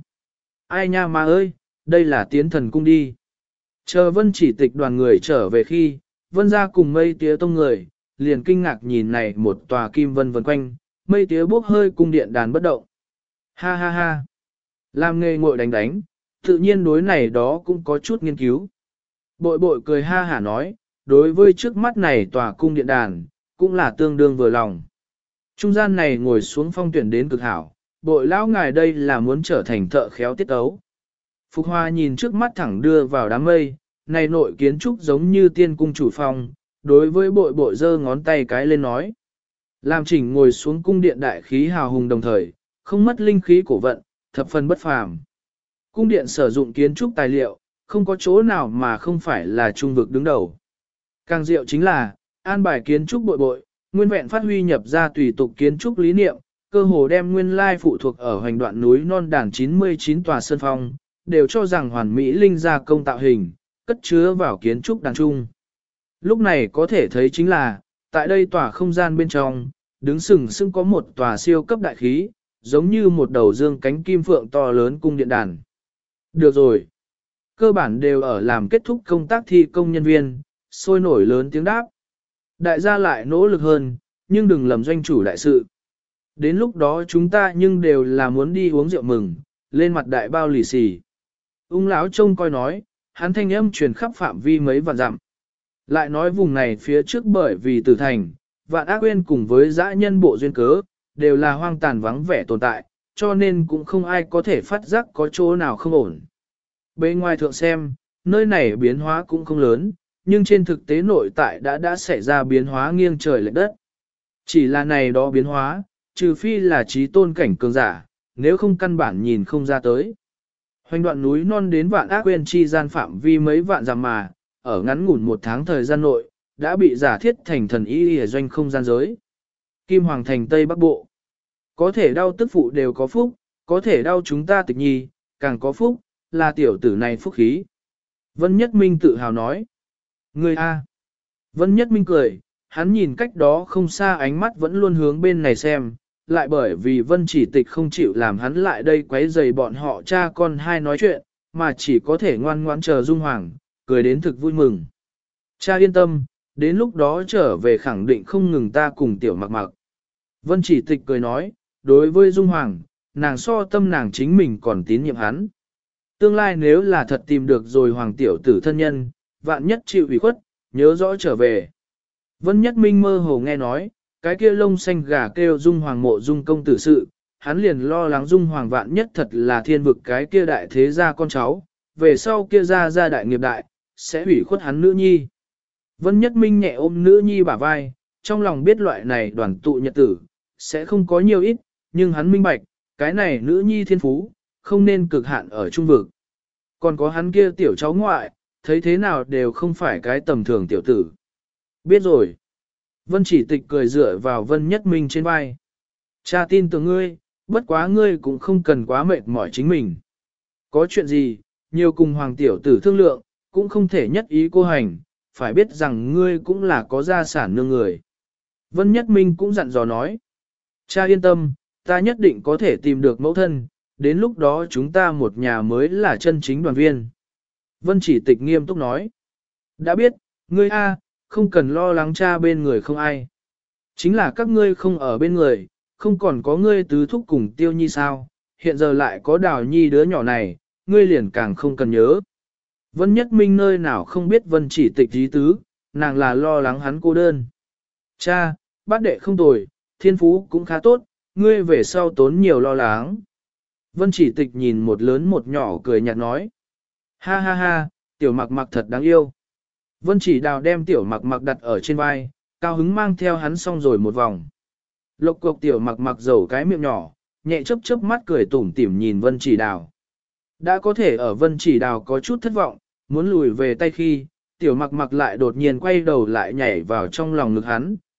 Ai nha mà ơi, đây là tiến thần cung đi. Chờ Vân Chỉ Tịch đoàn người trở về khi, Vân ra cùng Mây Tía tông người, liền kinh ngạc nhìn này một tòa kim vân vần quanh, Mây Tía bốc hơi cung điện đàn bất động. Ha ha ha. Làm nghề ngội đánh, tự nhiên đối này đó cũng có chút nghiên cứu. Bội bội cười ha hả nói, đối với trước mắt này tòa cung điện đàn, cũng là tương đương vừa lòng. Trung gian này ngồi xuống phong tuyển đến cực hảo, bội lão ngài đây là muốn trở thành thợ khéo tiết ấu. Phục Hoa nhìn trước mắt thẳng đưa vào đám mây, này nội kiến trúc giống như tiên cung chủ phong, đối với bội bội giơ ngón tay cái lên nói. Làm chỉnh ngồi xuống cung điện đại khí hào hùng đồng thời, không mất linh khí cổ vận, thập phần bất phàm. Cung điện sử dụng kiến trúc tài liệu, không có chỗ nào mà không phải là trung vực đứng đầu. Càng diệu chính là, an bài kiến trúc bội bội, nguyên vẹn phát huy nhập ra tùy tục kiến trúc lý niệm, cơ hồ đem nguyên lai phụ thuộc ở hoành đoạn núi non đàn 99 tòa sơn phong, đều cho rằng hoàn mỹ linh gia công tạo hình, cất chứa vào kiến trúc đàn trung. Lúc này có thể thấy chính là, tại đây tòa không gian bên trong, đứng sừng sững có một tòa siêu cấp đại khí, giống như một đầu dương cánh kim phượng to lớn cung điện đàn. Được rồi. Cơ bản đều ở làm kết thúc công tác thi công nhân viên, sôi nổi lớn tiếng đáp. Đại gia lại nỗ lực hơn, nhưng đừng lầm doanh chủ đại sự. Đến lúc đó chúng ta nhưng đều là muốn đi uống rượu mừng, lên mặt đại bao lì xì. Ung lão trông coi nói, hắn thanh âm truyền khắp phạm vi mấy vạn dặm. Lại nói vùng này phía trước bởi vì tử thành, vạn ác quên cùng với dã nhân bộ duyên cớ, đều là hoang tàn vắng vẻ tồn tại, cho nên cũng không ai có thể phát giác có chỗ nào không ổn. Bên ngoài thượng xem, nơi này biến hóa cũng không lớn, nhưng trên thực tế nội tại đã xảy ra biến hóa nghiêng trời lệch đất. Chỉ là này đó biến hóa, trừ phi là trí tôn cảnh cường giả, nếu không căn bản nhìn không ra tới. Hoành đoạn núi non đến vạn ác quên chi gian phạm vi mấy vạn dặm mà, ở ngắn ngủn một tháng thời gian nội, đã bị giả thiết thành thần y ở doanh không gian giới. Kim Hoàng thành Tây Bắc Bộ. Có thể đau tức phụ đều có phúc, có thể đau chúng ta tịch nhi, càng có phúc, là tiểu tử này phúc khí. Vân Nhất Minh tự hào nói. Người A. Vân Nhất Minh cười, hắn nhìn cách đó không xa ánh mắt vẫn luôn hướng bên này xem, lại bởi vì Vân Chỉ Tịch không chịu làm hắn lại đây quấy rầy bọn họ cha con hai nói chuyện, mà chỉ có thể ngoan ngoãn chờ Dung Hoàng, cười đến thực vui mừng. Cha yên tâm, đến lúc đó trở về khẳng định không ngừng ta cùng tiểu mặc mặc. Vân Chỉ Tịch cười nói, đối với Dung Hoàng, nàng so tâm nàng chính mình còn tín nhiệm hắn. Tương lai nếu là thật tìm được rồi Hoàng tiểu tử thân nhân, vạn nhất chịu ủy khuất, nhớ rõ trở về. Vân Nhất Minh mơ hồ nghe nói, cái kia lông xanh gà kêu Dung Hoàng mộ Dung công tử sự, hắn liền lo lắng Dung Hoàng vạn nhất thật là thiên vực cái kia đại thế gia con cháu, về sau kia ra đại nghiệp đại, sẽ ủy khuất hắn nữ nhi. Vân Nhất Minh nhẹ ôm nữ nhi bả vai, trong lòng biết loại này đoàn tụ nhật tử, sẽ không có nhiều ít, nhưng hắn minh bạch, cái này nữ nhi thiên phú, không nên cực hạn ở trung vực. Còn có hắn kia tiểu cháu ngoại, thấy thế nào đều không phải cái tầm thường tiểu tử. Biết rồi. Vân Chỉ Tịch cười dựa vào Vân Nhất Minh trên vai. Cha tin tưởng ngươi, bất quá ngươi cũng không cần quá mệt mỏi chính mình. Có chuyện gì, nhiều cùng hoàng tiểu tử thương lượng, cũng không thể nhất ý cô hành, phải biết rằng ngươi cũng là có gia sản nương người. Vân Nhất Minh cũng dặn dò nói. Cha yên tâm, ta nhất định có thể tìm được mẫu thân, đến lúc đó chúng ta một nhà mới là chân chính đoàn viên. Vân Chỉ Tịch nghiêm túc nói. Đã biết, ngươi A, không cần lo lắng cha bên người không ai. Chính là các ngươi không ở bên người, không còn có ngươi tứ thúc cùng Tiêu Nhi sao, hiện giờ lại có Đào Nhi đứa nhỏ này, ngươi liền càng không cần nhớ. Vân Nhất Minh nơi nào không biết Vân Chỉ Tịch ý tứ, nàng là lo lắng hắn cô đơn. Cha, bát đệ không tồi, thiên phú cũng khá tốt, ngươi về sau tốn nhiều lo lắng. Vân Chỉ Tịch nhìn một lớn một nhỏ cười nhạt nói. Ha ha ha, tiểu mặc mặc thật đáng yêu. Vân Chỉ Đào đem tiểu mặc mặc đặt ở trên vai, cao hứng mang theo hắn xong rồi một vòng. Lộc cục tiểu mặc mặc dầu cái miệng nhỏ, nhẹ chớp chớp mắt cười tủm tỉm nhìn Vân Chỉ Đào. Đã có thể ở Vân Chỉ Đào có chút thất vọng, muốn lùi về tay khi, tiểu mặc mặc lại đột nhiên quay đầu lại nhảy vào trong lòng ngực hắn,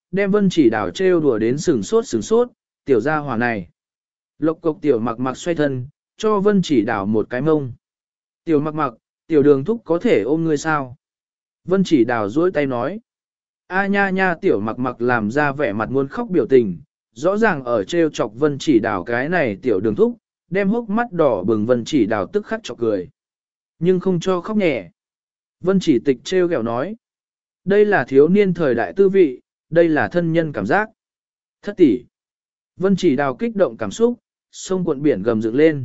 đem Vân Chỉ Đào trêu đùa đến sừng sốt, tiểu gia hỏa này. Lộc cộc tiểu mặc mặc xoay thân, cho Vân Chỉ Đào một cái mông. Tiểu mặc mặc, tiểu đường thúc có thể ôm ngươi sao? Vân Chỉ Đào duỗi tay nói. A nha nha tiểu mặc mặc làm ra vẻ mặt muốn khóc biểu tình, rõ ràng ở trêu chọc Vân Chỉ Đào cái này tiểu đường thúc, đem hốc mắt đỏ bừng Vân Chỉ Đào tức khắc chọc cười. Nhưng không cho khóc nhẹ. Vân Chỉ Tịch trêu ghẹo nói. Đây là thiếu niên thời đại tư vị, đây là thân nhân cảm giác. Thất tỷ. Vân Chỉ Đào kích động cảm xúc, sông cuộn biển gầm dựng lên.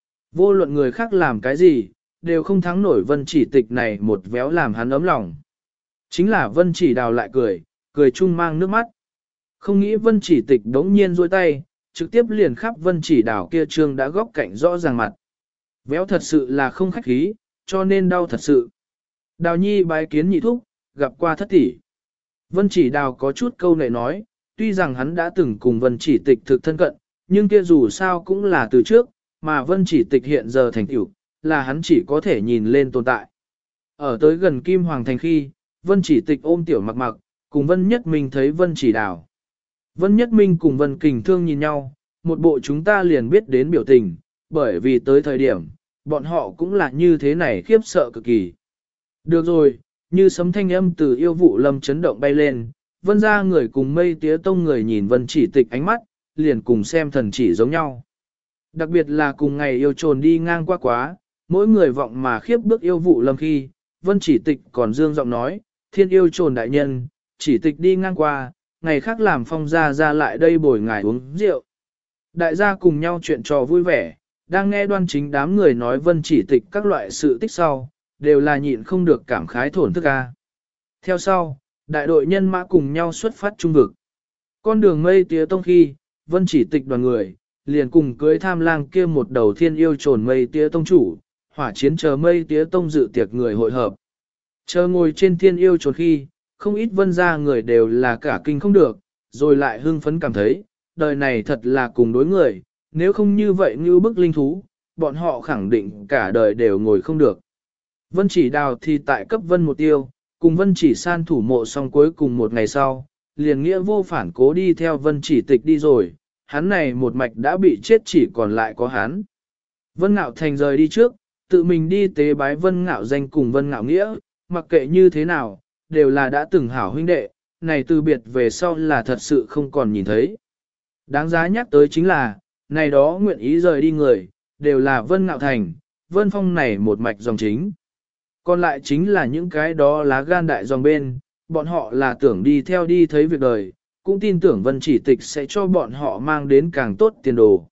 Vô luận người khác làm cái gì, đều không thắng nổi Vân Chỉ Tịch này một véo làm hắn ấm lòng. Chính là Vân Chỉ Đào lại cười chung mang nước mắt. Không nghĩ Vân Chỉ Tịch đống nhiên duỗi tay, trực tiếp liền khắp Vân Chỉ Đào kia trương đã góc cạnh rõ ràng mặt. Véo thật sự là không khách khí, cho nên đau thật sự. Đào Nhi bái kiến nhị thúc, gặp qua thất tỷ. Vân Chỉ Đào có chút câu nệ nói, tuy rằng hắn đã từng cùng Vân Chỉ Tịch thực thân cận, nhưng kia dù sao cũng là từ trước, mà Vân Chỉ Tịch hiện giờ thành tựu, là hắn chỉ có thể nhìn lên tồn tại. Ở tới gần Kim Hoàng Thành khi, Vân Chỉ Tịch ôm tiểu mặc mặc, cùng Vân Nhất Minh thấy Vân Chỉ Đào. Vân Nhất Minh cùng Vân Kình Thương nhìn nhau, một bộ chúng ta liền biết đến biểu tình, bởi vì tới thời điểm, bọn họ cũng là như thế này khiếp sợ cực kỳ. Được rồi, như sấm thanh âm từ yêu vụ lâm chấn động bay lên, Vân ra người cùng Mây Tía Tông người nhìn Vân Chỉ Tịch ánh mắt, liền cùng xem thần chỉ giống nhau. Đặc biệt là cùng ngày yêu trồn đi ngang qua quá, mỗi người vọng mà khiếp bước yêu vụ lâm khi, Vân Chỉ Tịch còn dương giọng nói, thiên yêu trồn đại nhân, Chỉ Tịch đi ngang qua, ngày khác làm phong gia ra lại đây bồi ngài uống rượu. Đại gia cùng nhau chuyện trò vui vẻ, đang nghe Đoan Chính đám người nói Vân Chỉ Tịch các loại sự tích sau, đều là nhịn không được cảm khái thổn thức ca. Theo sau, đại đội nhân mã cùng nhau xuất phát trung vực. Con đường Mây Tía Tông khi, Vân Chỉ Tịch đoàn người, liền cùng cưới tham lang kia một đầu thiên yêu trồn Mây Tía Tông chủ, hỏa chiến chờ Mây Tía Tông dự tiệc người hội hợp. Chờ ngồi trên thiên yêu trồn khi, không ít Vân gia người đều là cả kinh không được, rồi lại hưng phấn cảm thấy, đời này thật là cùng đối người, nếu không như vậy như bức linh thú, bọn họ khẳng định cả đời đều ngồi không được. Vân Chỉ Đào thì tại cấp Vân Một Tiêu, cùng Vân Chỉ San thủ mộ xong cuối cùng một ngày sau, liền nghĩa vô phản cố đi theo Vân Chỉ Tịch đi rồi, hắn này một mạch đã bị chết chỉ còn lại có hắn. Vân Ngạo Thành rời đi trước, tự mình đi tế bái Vân Ngạo Danh cùng Vân Ngạo Nghĩa, mặc kệ như thế nào, đều là đã từng hảo huynh đệ, này từ biệt về sau là thật sự không còn nhìn thấy. Đáng giá nhắc tới chính là, này đó nguyện ý rời đi người, đều là Vân Ngạo Thành, Vân Phong này một mạch dòng chính. Còn lại chính là những cái đó lá gan đại dòng bên, bọn họ là tưởng đi theo đi thấy việc đời, cũng tin tưởng Vân Chỉ Tịch sẽ cho bọn họ mang đến càng tốt tiền đồ.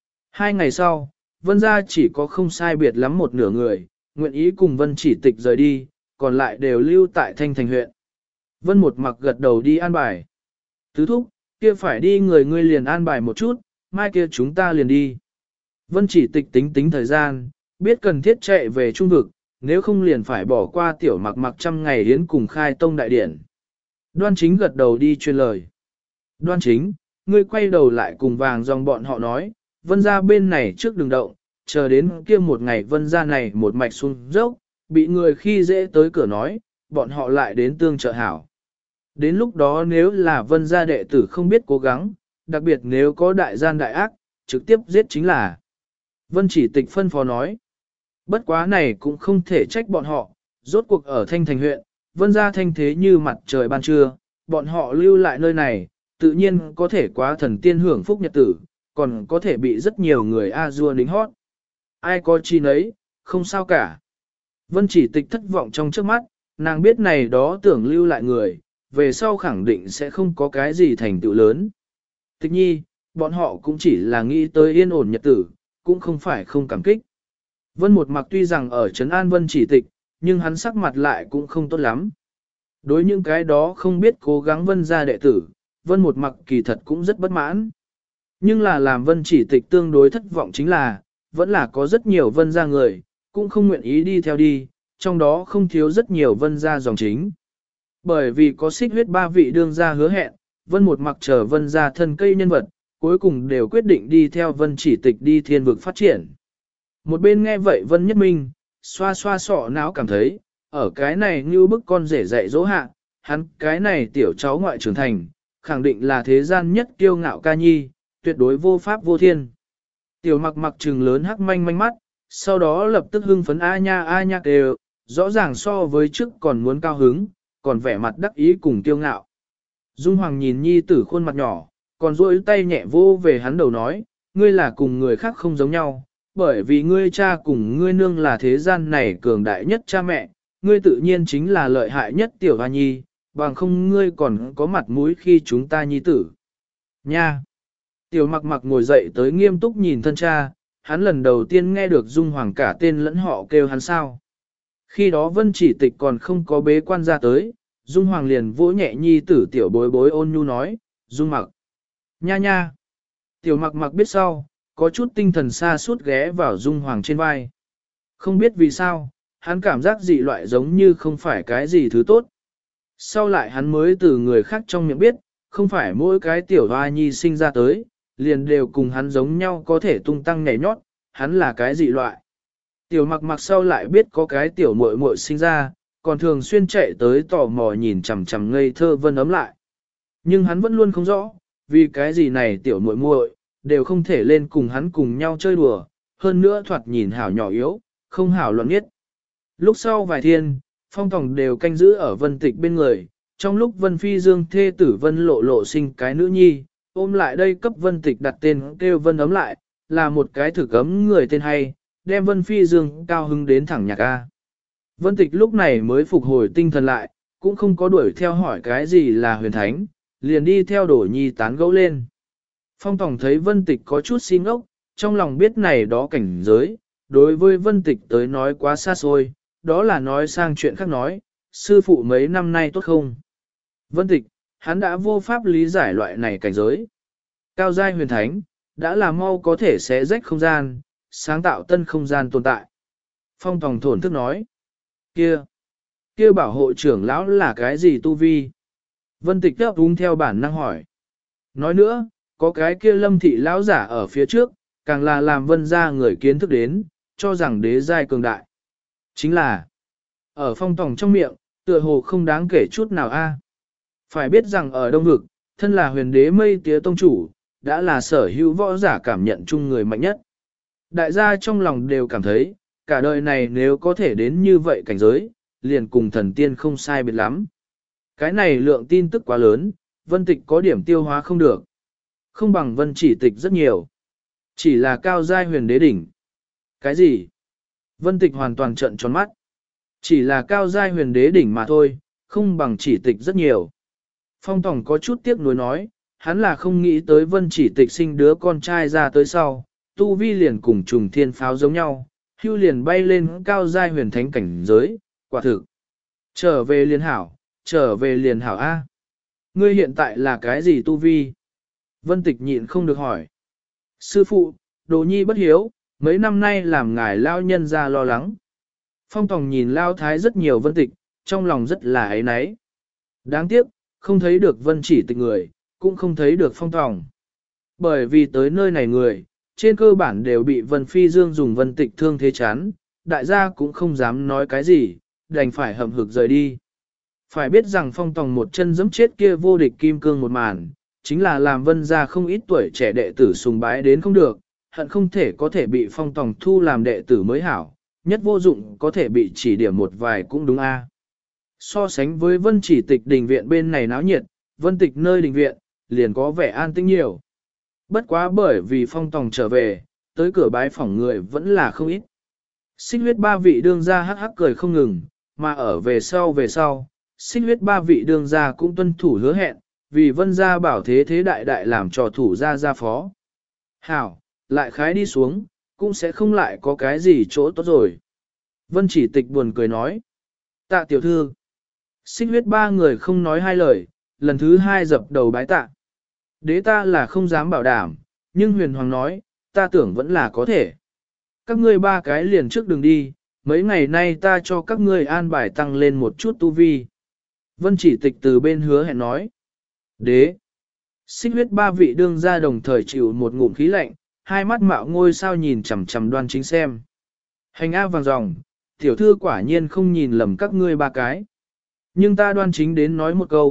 2 ngày sau, Vân gia chỉ có không sai biệt lắm một nửa người, nguyện ý cùng Vân Chỉ Tịch rời đi, còn lại đều lưu tại Thanh Thành huyện. Vân Một Mặc gật đầu đi an bài. Tứ thúc, kia phải đi người ngươi liền an bài một chút, mai kia chúng ta liền đi. Vân Chỉ Tịch tính thời gian, biết cần thiết chạy về trung vực, nếu không liền phải bỏ qua tiểu mặc mặc trăm ngày hiến cùng khai tông đại điển. Đoan Chính gật đầu đi truyền lời. Đoan Chính, ngươi quay đầu lại cùng vàng dòng bọn họ nói, Vân gia bên này trước đừng động, chờ đến kia một ngày Vân gia này một mạch xuống dốc, bị người khi dễ tới cửa nói, bọn họ lại đến tương trợ hảo. Đến lúc đó nếu là Vân gia đệ tử không biết cố gắng, đặc biệt nếu có đại gian đại ác, trực tiếp giết chính là. Vân Chỉ Tịch phân phó nói, bất quá này cũng không thể trách bọn họ, rốt cuộc ở Thanh Thành huyện, Vân gia thanh thế như mặt trời ban trưa, bọn họ lưu lại nơi này, tự nhiên có thể quá thần tiên hưởng phúc nhật tử, còn có thể bị rất nhiều người A-dua đính hót. Ai có chi nấy, không sao cả. Vân Chỉ Tịch thất vọng trong trước mắt, nàng biết này đó tưởng lưu lại người, về sau khẳng định sẽ không có cái gì thành tựu lớn. Tịch nhi, bọn họ cũng chỉ là nghĩ tới yên ổn nhật tử, cũng không phải không cảm kích. Vân Một Mặc tuy rằng ở Trấn An Vân Chỉ Tịch, nhưng hắn sắc mặt lại cũng không tốt lắm. Đối những cái đó không biết cố gắng Vân gia đệ tử, Vân Một Mặc kỳ thật cũng rất bất mãn. Nhưng là làm Vân Chỉ Tịch tương đối thất vọng chính là, vẫn là có rất nhiều Vân gia người, cũng không nguyện ý đi theo đi, trong đó không thiếu rất nhiều Vân gia dòng chính. Bởi vì có xích huyết 3 vị đương gia hứa hẹn, Vân Một Mặc chờ Vân gia thân cây nhân vật, cuối cùng đều quyết định đi theo Vân Chỉ Tịch đi thiên vực phát triển. Một bên nghe vậy Vân Nhất Minh, xoa xoa sọ não cảm thấy, ở cái này như bức con rể dạy dỗ hạ, hắn cái này tiểu cháu ngoại trưởng thành, khẳng định là thế gian nhất kiêu ngạo ca nhi, tuyệt đối vô pháp vô thiên. Tiểu mặc mặc trừng lớn hắc manh manh mắt, sau đó lập tức hưng phấn a nha đều, rõ ràng so với trước còn muốn cao hứng, còn vẻ mặt đắc ý cùng kiêu ngạo. Dung Hoàng nhìn nhi tử khuôn mặt nhỏ, còn duỗi tay nhẹ vô về hắn đầu nói, ngươi là cùng người khác không giống nhau, bởi vì ngươi cha cùng ngươi nương là thế gian này cường đại nhất cha mẹ, ngươi tự nhiên chính là lợi hại nhất tiểu hoa nhi, bằng không ngươi còn có mặt mũi khi chúng ta nhi tử. Nha! Tiểu mặc mặc ngồi dậy tới nghiêm túc nhìn thân cha, hắn lần đầu tiên nghe được Dung Hoàng cả tên lẫn họ kêu hắn sao. Khi đó Vân Chỉ Tịch còn không có bế quan ra tới, Dung Hoàng liền vỗ nhẹ nhi tử tiểu bối bối ôn nhu nói, Dung mặc. Nha nha. Tiểu mặc mặc biết sau, có chút tinh thần xa suốt ghé vào Dung Hoàng trên vai. Không biết vì sao, hắn cảm giác dị loại giống như không phải cái gì thứ tốt. Sau lại hắn mới từ người khác trong miệng biết, không phải mỗi cái tiểu hoa nhi sinh ra tới, liền đều cùng hắn giống nhau có thể tung tăng nhảy nhót, hắn là cái dị loại. Tiểu mặc mặc sau lại biết có cái tiểu muội muội sinh ra, còn thường xuyên chạy tới tò mò nhìn chằm chằm ngây thơ Vân ấm lại. Nhưng hắn vẫn luôn không rõ, vì cái gì này tiểu muội muội đều không thể lên cùng hắn cùng nhau chơi đùa, hơn nữa thoạt nhìn hảo nhỏ yếu, không hảo luận nhất. Lúc sau vài thiên, Phong Tòng đều canh giữ ở Vân Tịch bên người, trong lúc Vân Phi Dương thê tử Vân Lộ Lộ sinh cái nữ nhi, ôm lại đây cấp Vân Tịch đặt tên kêu Vân ấm lại, là một cái thực ấm người tên hay, đem Vân Phi Dương cao hứng đến thẳng nhạc A. Vân Tịch lúc này mới phục hồi tinh thần lại, cũng không có đuổi theo hỏi cái gì là huyền thánh, liền đi theo Đổ Nhi tán gẫu lên. Phong Tòng thấy Vân Tịch có chút si ngốc, trong lòng biết này đó cảnh giới, đối với Vân Tịch tới nói quá xa xôi, đó là nói sang chuyện khác nói, sư phụ mấy năm nay tốt không? Vân Tịch, hắn đã vô pháp lý giải loại này cảnh giới. Cao giai huyền thánh, đã là mau có thể xé rách không gian, sáng tạo tân không gian tồn tại. Phong Tòng thổn thức nói, kia bảo hộ trưởng lão là cái gì tu vi? Vân Tịch đáp đúng theo bản năng hỏi. Nói nữa, có cái kia Lâm thị lão giả ở phía trước, càng là làm Vân gia người kiến thức đến, cho rằng đế giai cường đại. Chính là, ở Phong Tòng trong miệng, tựa hồ không đáng kể chút nào a. Phải biết rằng ở Đông Vực, thân là huyền đế mây tía tông chủ, đã là sở hữu võ giả cảm nhận chung người mạnh nhất. Đại gia trong lòng đều cảm thấy, cả đời này nếu có thể đến như vậy cảnh giới, liền cùng thần tiên không sai biệt lắm. Cái này lượng tin tức quá lớn, Vân Tịch có điểm tiêu hóa không được. Không bằng Vân Chỉ Tịch rất nhiều. Chỉ là cao giai huyền đế đỉnh. Cái gì? Vân Tịch hoàn toàn trợn tròn mắt. Chỉ là cao giai huyền đế đỉnh mà thôi, không bằng Chỉ Tịch rất nhiều. Phong Tòng có chút tiếc nuối nói, hắn là không nghĩ tới Vân Chỉ Tịch sinh đứa con trai ra tới sau, tu vi liền cùng trùng thiên pháo giống nhau, hưu liền bay lên cao giai huyền thánh cảnh giới, quả thực. Trở về liền hảo A. Ngươi hiện tại là cái gì tu vi? Vân Tịch nhịn không được hỏi. Sư phụ, Đồ Nhi bất hiếu, mấy năm nay làm ngài lao nhân ra lo lắng. Phong Tòng nhìn lao thái rất nhiều Vân Tịch, trong lòng rất là ấy náy. Đáng tiếc, không thấy được Vân Chỉ Tịch người, cũng không thấy được Phong Tòng. Bởi vì tới nơi này người, trên cơ bản đều bị Vân Phi Dương dùng Vân Tịch thương thế chán, đại gia cũng không dám nói cái gì, đành phải hậm hực rời đi. Phải biết rằng Phong Tòng một chân giẫm chết kia vô địch kim cương một màn, chính là làm Vân gia không ít tuổi trẻ đệ tử sùng bái đến không được, hận không thể có thể bị Phong Tòng thu làm đệ tử mới hảo, nhất vô dụng có thể bị chỉ điểm một vài cũng đúng a. So sánh với Vân Chỉ Tịch đình viện bên này náo nhiệt, Vân Tịch nơi đình viện, liền có vẻ an tĩnh nhiều. Bất quá bởi vì Phong Tòng trở về, tới cửa bái phỏng người vẫn là không ít. Xích huyết ba vị đương gia hắc hắc cười không ngừng, mà ở về sau, xích huyết ba vị đương gia cũng tuân thủ hứa hẹn, vì Vân gia bảo thế thế đại đại làm trò thủ gia phó. Hảo, lại khái đi xuống, cũng sẽ không lại có cái gì chỗ tốt rồi. Vân Chỉ Tịch buồn cười nói. Tạ tiểu thư. Xích huyết ba người không nói hai lời, lần thứ hai dập đầu bái tạ. Đế ta là không dám bảo đảm, nhưng huyền hoàng nói, ta tưởng vẫn là có thể. Các ngươi ba cái liền trước đường đi, mấy ngày nay ta cho các ngươi an bài tăng lên một chút tu vi. Vân Chỉ Tịch từ bên hứa hẹn nói. Đế. Xích huyết ba vị đương gia đồng thời chịu một ngụm khí lạnh, hai mắt mạo ngôi sao nhìn chằm chằm Đoan Chính xem. Hành A vàng ròng, tiểu thư quả nhiên không nhìn lầm các ngươi ba cái. Nhưng ta Đoan Chính đến nói một câu,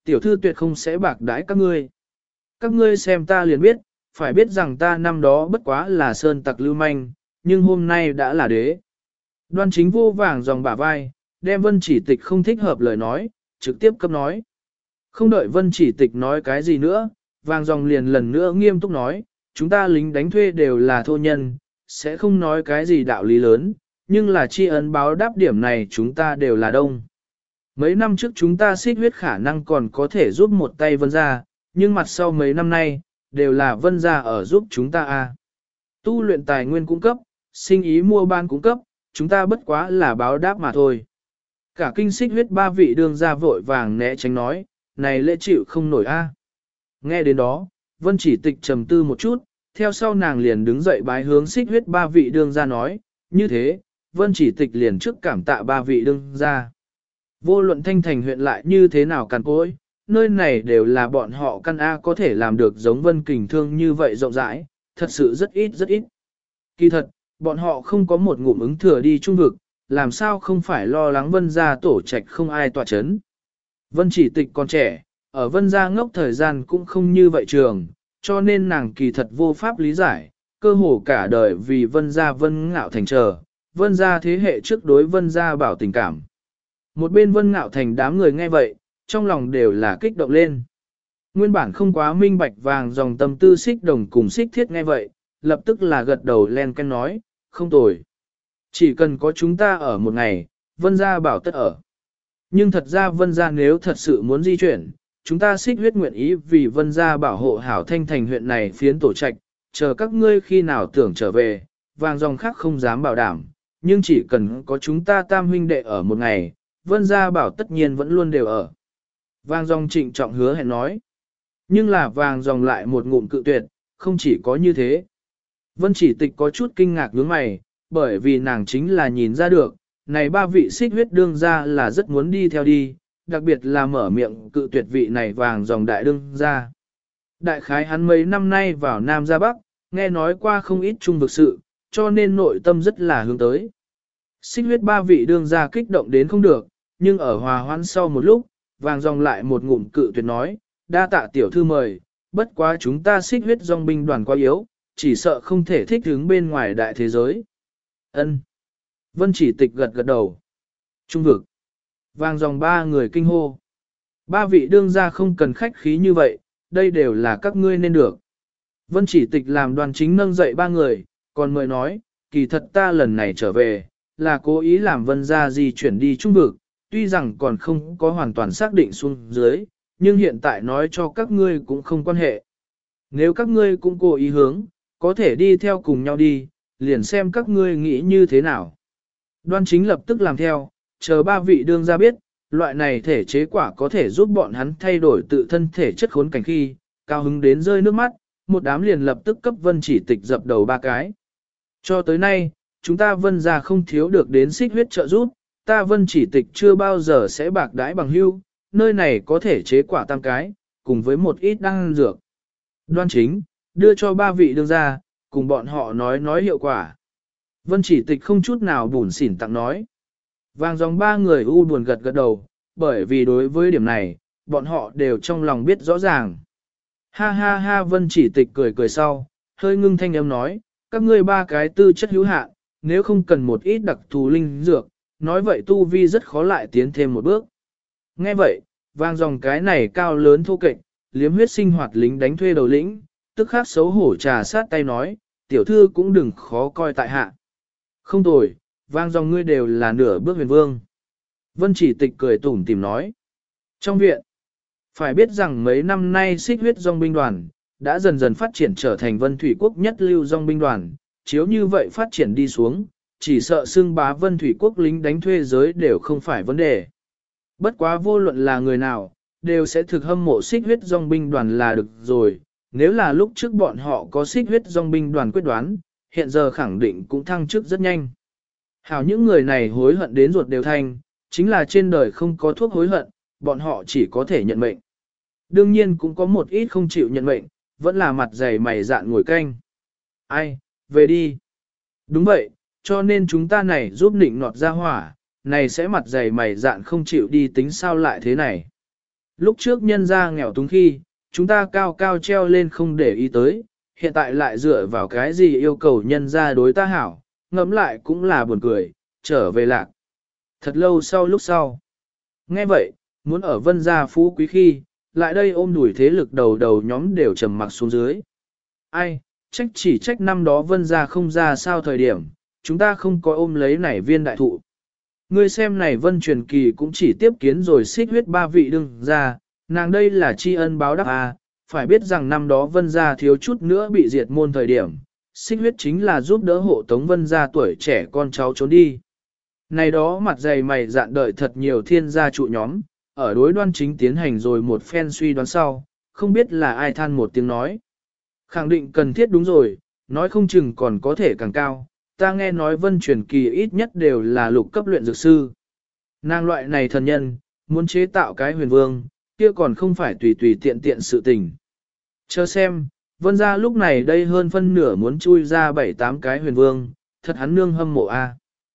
tiểu thư tuyệt không sẽ bạc đãi các ngươi. Các ngươi xem ta liền biết, phải biết rằng ta năm đó bất quá là sơn tặc lưu manh, nhưng hôm nay đã là đế. Đoan Chính vô vàng dòng bả vai, đem Vân Chỉ Tịch không thích hợp lời nói, trực tiếp cấp nói. Không đợi Vân Chỉ Tịch nói cái gì nữa, vàng dòng liền lần nữa nghiêm túc nói, chúng ta lính đánh thuê đều là thô nhân, sẽ không nói cái gì đạo lý lớn, nhưng là tri ân báo đáp điểm này chúng ta đều là đông. Mấy năm trước chúng ta xích huyết khả năng còn có thể giúp một tay Vân gia, nhưng mặt sau mấy năm nay, đều là Vân gia ở giúp chúng ta a. Tu luyện tài nguyên cung cấp, sinh ý mua ban cung cấp, chúng ta bất quá là báo đáp mà thôi. Cả kinh xích huyết ba vị đương gia vội vàng né tránh nói, này lễ chịu không nổi a. Nghe đến đó, Vân Chỉ Tịch trầm tư một chút, theo sau nàng liền đứng dậy bái hướng xích huyết ba vị đương gia nói, như thế, Vân Chỉ Tịch liền trước cảm tạ ba vị đương gia. Vô luận Thanh Thành huyện lại như thế nào càn cối, nơi này đều là bọn họ căn A có thể làm được giống Vân Kình Thương như vậy rộng rãi, thật sự rất ít rất ít. Kỳ thật, bọn họ không có một ngụm ứng thừa đi trung vực, làm sao không phải lo lắng Vân gia tổ trạch không ai tỏa chấn. Vân Chỉ Tịch còn trẻ, ở Vân gia ngốc thời gian cũng không như vậy trường, cho nên nàng kỳ thật vô pháp lý giải, cơ hồ cả đời vì Vân gia Vân Ngạo Thành chờ, Vân gia thế hệ trước đối Vân gia bảo tình cảm. Một bên Vân Ngạo Thành đám người nghe vậy, trong lòng đều là kích động lên. Nguyên bản không quá minh bạch vàng dòng tâm tư xích đồng cùng xích thiết nghe vậy, lập tức là gật đầu len canh nói, không tồi. Chỉ cần có chúng ta ở một ngày, Vân gia bảo tất ở. Nhưng thật ra Vân gia nếu thật sự muốn di chuyển, chúng ta xích huyết nguyện ý vì Vân gia bảo hộ hảo Thanh Thành huyện này phiến tổ trạch, chờ các ngươi khi nào tưởng trở về, vàng dòng khác không dám bảo đảm, nhưng chỉ cần có chúng ta tam huynh đệ ở một ngày, Vân gia bảo tất nhiên vẫn luôn đều ở. Vàng dòng trịnh trọng hứa hẹn nói. Nhưng là vàng dòng lại một ngụm cự tuyệt, không chỉ có như thế. Vân Chỉ Tịch có chút kinh ngạc nhướng mày, bởi vì nàng chính là nhìn ra được, này ba vị xích huyết đương gia là rất muốn đi theo đi, đặc biệt là mở miệng cự tuyệt vị này vàng dòng đại đương gia. Đại khái hắn mấy năm nay vào Nam ra Bắc, nghe nói qua không ít trung vực sự, cho nên nội tâm rất là hướng tới. Xích huyết ba vị đương gia kích động đến không được, nhưng ở hòa hoãn sau một lúc, vàng dòng lại một ngụm cự tuyệt nói, đa tạ tiểu thư mời, bất quá chúng ta xích huyết dòng binh đoàn quá yếu, chỉ sợ không thể thích ứng bên ngoài đại thế giới. Ân. Vân Chỉ Tịch gật gật đầu. Trung vực. Vàng dòng ba người kinh hô. Ba vị đương gia không cần khách khí như vậy, đây đều là các ngươi nên được. Vân Chỉ Tịch làm đoàn chính nâng dậy ba người, còn mời nói, kỳ thật ta lần này trở về, là cố ý làm Vân gia di chuyển đi trung vực, tuy rằng còn không có hoàn toàn xác định xuống dưới, nhưng hiện tại nói cho các ngươi cũng không quan hệ. Nếu các ngươi cũng cố ý hướng, có thể đi theo cùng nhau đi, liền xem các ngươi nghĩ như thế nào. Đoan chính lập tức làm theo, chờ ba vị đương gia biết, loại này thể chế quả có thể giúp bọn hắn thay đổi tự thân thể chất khốn cảnh khi, cao hứng đến rơi nước mắt, một đám liền lập tức cấp Vân Chỉ Tịch dập đầu ba cái. Cho tới nay, chúng ta Vân gia không thiếu được đến xích huyết trợ giúp, ta Vân Chỉ Tịch chưa bao giờ sẽ bạc đãi bằng hưu, nơi này có thể chế quả tam cái, cùng với một ít đan dược. Đoan chính, đưa cho ba vị đương gia, cùng bọn họ nói hiệu quả. Vân Chỉ Tịch không chút nào bủn xỉn tặng nói. Vàng dòng ba người u buồn gật gật đầu, bởi vì đối với điểm này, bọn họ đều trong lòng biết rõ ràng. Ha ha ha Vân Chỉ Tịch cười cười sau, hơi ngưng thanh âm nói, các ngươi ba cái tư chất hữu hạn, nếu không cần một ít đặc thù linh dược, nói vậy tu vi rất khó lại tiến thêm một bước. Nghe vậy, vàng dòng cái này cao lớn thô kệch, liếm huyết sinh hoạt lính đánh thuê đầu lĩnh, tức khắc xấu hổ trà sát tay nói, tiểu thư cũng đừng khó coi tại hạ. Không tồi, vang dòng ngươi đều là nửa bước huyền vương. Vân Chỉ Tịch cười tủm tìm nói. Trong viện, phải biết rằng mấy năm nay xích huyết dòng binh đoàn, đã dần dần phát triển trở thành Vân Thủy Quốc nhất lưu dòng binh đoàn, chiếu như vậy phát triển đi xuống, chỉ sợ xưng bá Vân Thủy Quốc lính đánh thuê giới đều không phải vấn đề. Bất quá vô luận là người nào, đều sẽ thực hâm mộ xích huyết dòng binh đoàn là được rồi, nếu là lúc trước bọn họ có xích huyết dòng binh đoàn quyết đoán, hiện giờ khẳng định cũng thăng chức rất nhanh. Hảo những người này hối hận đến ruột đều thanh, chính là trên đời không có thuốc hối hận, bọn họ chỉ có thể nhận mệnh. Đương nhiên cũng có một ít không chịu nhận mệnh, vẫn là mặt dày mày dạn ngồi canh. Ai, về đi. Đúng vậy, cho nên chúng ta này giúp nịnh nọt ra hỏa, này sẽ mặt dày mày dạn không chịu đi tính sao lại thế này. Lúc trước nhân ra nghèo túng khi, chúng ta cao cao treo lên không để ý tới, hiện tại lại dựa vào cái gì yêu cầu nhân ra đối ta hảo, ngẫm lại cũng là buồn cười, trở về lạc. Thật lâu sau lúc sau. Nghe vậy, muốn ở vân gia phú quý khi, lại đây ôm đuổi thế lực đầu đầu nhóm đều trầm mặc xuống dưới. Ai, chỉ trách năm đó vân gia không ra sao thời điểm, chúng ta không có ôm lấy nảy viên đại thụ. Ngươi xem này vân truyền kỳ cũng chỉ tiếp kiến rồi xích huyết ba vị đương ra, nàng đây là tri ân báo đáp à, phải biết rằng năm đó vân gia thiếu chút nữa bị diệt môn thời điểm, xích huyết chính là giúp đỡ hộ tống vân gia tuổi trẻ con cháu trốn đi. Này đó mặt dày mày dạn đợi thật nhiều thiên gia trụ nhóm, ở đối Đoan Chính tiến hành rồi một phen suy đoán sau, không biết là ai than một tiếng nói. Khẳng định cần thiết đúng rồi, nói không chừng còn có thể càng cao, ta nghe nói vân truyền kỳ ít nhất đều là lục cấp luyện dược sư. Nàng loại này thần nhân, muốn chế tạo cái huyền vương, kia còn không phải tùy tùy tiện tiện sự tình. Chờ xem, vân gia lúc này đây hơn phân nửa muốn chui ra 7-8 cái huyền vương, thật hắn nương hâm mộ a.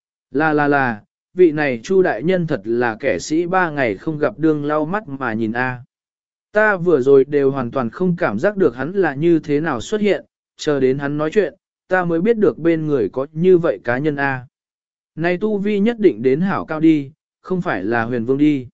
Là, vị này Chu đại nhân thật là kẻ sĩ 3 ngày không gặp đương lau mắt mà nhìn a. Ta vừa rồi đều hoàn toàn không cảm giác được hắn là như thế nào xuất hiện, chờ đến hắn nói chuyện, ta mới biết được bên người có như vậy cá nhân a. Này tu vi nhất định đến hảo cao đi, không phải là huyền vương đi.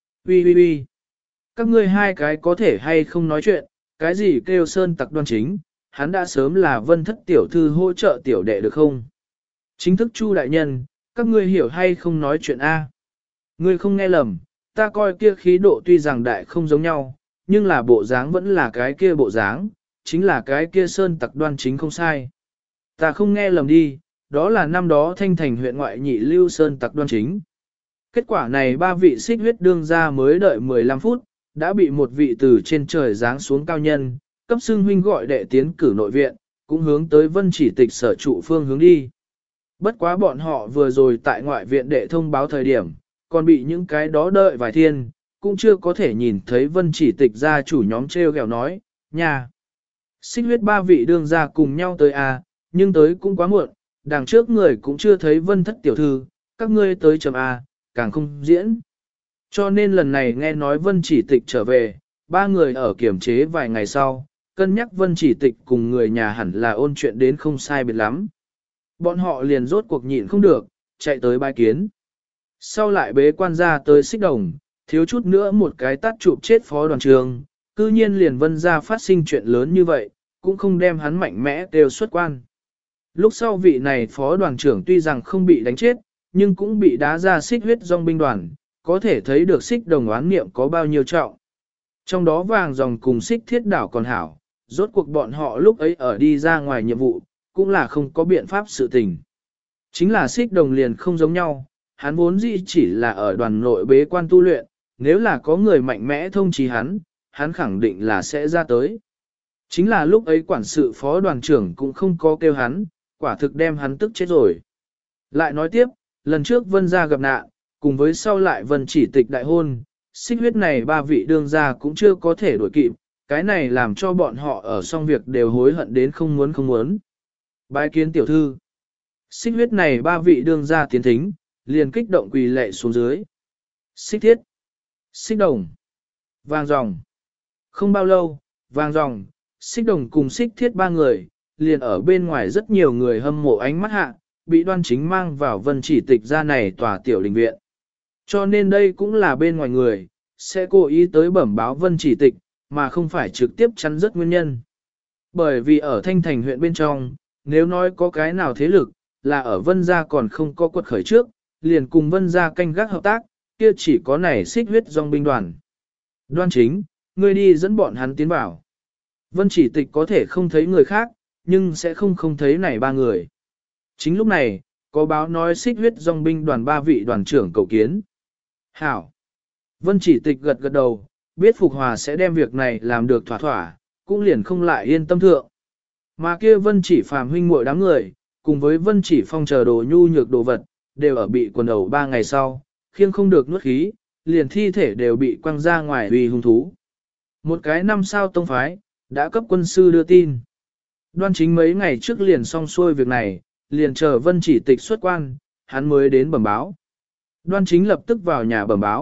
Ui. Các ngươi hai cái có thể hay không nói chuyện, cái gì kêu sơn tặc Đoan Chính, hắn đã sớm là vân thất tiểu thư hỗ trợ tiểu đệ được không? Chính thức Chu đại nhân, các ngươi hiểu hay không nói chuyện A. Ngươi không nghe lầm, ta coi kia khí độ tuy rằng đại không giống nhau, nhưng là bộ dáng vẫn là cái kia bộ dáng, chính là cái kia sơn tặc Đoan Chính không sai. Ta không nghe lầm đi, đó là năm đó thanh thành huyện ngoại nhị lưu sơn tặc Đoan Chính. Kết quả này ba vị xích huyết đương ra mới đợi 15 phút, đã bị một vị từ trên trời giáng xuống cao nhân, cấp xưng huynh gọi đệ tiến cử nội viện, cũng hướng tới vân chỉ tịch sở trụ phương hướng đi. Bất quá bọn họ vừa rồi tại ngoại viện đệ thông báo thời điểm, còn bị những cái đó đợi vài thiên, cũng chưa có thể nhìn thấy vân chỉ tịch gia chủ nhóm treo gẹo nói, nhà. Xích huyết ba vị đương ra cùng nhau tới à, nhưng tới cũng quá muộn, đằng trước người cũng chưa thấy vân thất tiểu thư, các ngươi tới chấm A, càng không diễn. Cho nên lần này nghe nói vân chỉ tịch trở về, ba người ở kiểm chế vài ngày sau, cân nhắc vân chỉ tịch cùng người nhà hẳn là ôn chuyện đến không sai biệt lắm. Bọn họ liền rốt cuộc nhịn không được, chạy tới bái kiến. Sau lại bế quan ra tới xích đồng, thiếu chút nữa một cái tát chụp chết phó đoàn trường, cư nhiên liền vân ra phát sinh chuyện lớn như vậy, cũng không đem hắn mạnh mẽ đều xuất quan. Lúc sau vị này phó đoàn trưởng tuy rằng không bị đánh chết, nhưng cũng bị đá ra xích huyết dòng binh đoàn, có thể thấy được xích đồng oán niệm có bao nhiêu trọng. Trong đó vàng dòng cùng xích thiết đảo còn hảo, rốt cuộc bọn họ lúc ấy ở đi ra ngoài nhiệm vụ, cũng là không có biện pháp sự tình. Chính là xích đồng liền không giống nhau, hắn vốn dĩ chỉ là ở đoàn nội bế quan tu luyện, nếu là có người mạnh mẽ thông chí hắn khẳng định là sẽ ra tới. Chính là lúc ấy quản sự phó đoàn trưởng cũng không có kêu hắn, quả thực đem hắn tức chết rồi. Lại nói tiếp, lần trước vân gia gặp nạn, cùng với sau lại vân chỉ tịch đại hôn, xích huyết này ba vị đương gia cũng chưa có thể đuổi kịp, cái này làm cho bọn họ ở xong việc đều hối hận đến không muốn. Bái kiến tiểu thư. Xích huyết này ba vị đương gia tiến thính, liền kích động quỳ lệ xuống dưới. Xích thiết, xích đồng, vàng ròng. Không bao lâu, vàng ròng, xích đồng cùng xích thiết ba người, liền ở bên ngoài rất nhiều người hâm mộ ánh mắt hạ, bị Đoan Chính mang vào vân chỉ tịch ra này tòa tiểu đình viện. Cho nên đây cũng là bên ngoài người, sẽ cố ý tới bẩm báo vân chỉ tịch, mà không phải trực tiếp chắn rất nguyên nhân. Bởi vì ở Thanh Thành huyện bên trong, nếu nói có cái nào thế lực, là ở vân gia còn không có quật khởi trước, liền cùng vân gia canh gác hợp tác, kia chỉ có này xích huyết dòng binh đoàn. Đoan Chính, ngươi đi dẫn bọn hắn tiến vào. Vân chỉ tịch có thể không thấy người khác, nhưng sẽ không thấy này ba người. Chính lúc này, có báo nói xích huyết dòng binh đoàn ba vị đoàn trưởng cầu kiến. Hảo. Vân chỉ tịch gật gật đầu, biết Phục Hòa sẽ đem việc này làm được thỏa thỏa, cũng liền không lại yên tâm thượng. Mà kia vân chỉ phàm huynh muội đám người, cùng với vân chỉ phong chờ đồ nhu nhược đồ vật, đều ở bị quần đầu 3 ngày sau, khiêng không được nuốt khí, liền thi thể đều bị quăng ra ngoài uy hung thú. Một cái 5 sao tông phái, đã cấp quân sư đưa tin. Đoan Chính mấy ngày trước liền xong xuôi việc này, liền chờ vân chỉ tịch xuất quan, hắn mới đến bẩm báo. Đoan Chính lập tức vào nhà bẩm báo,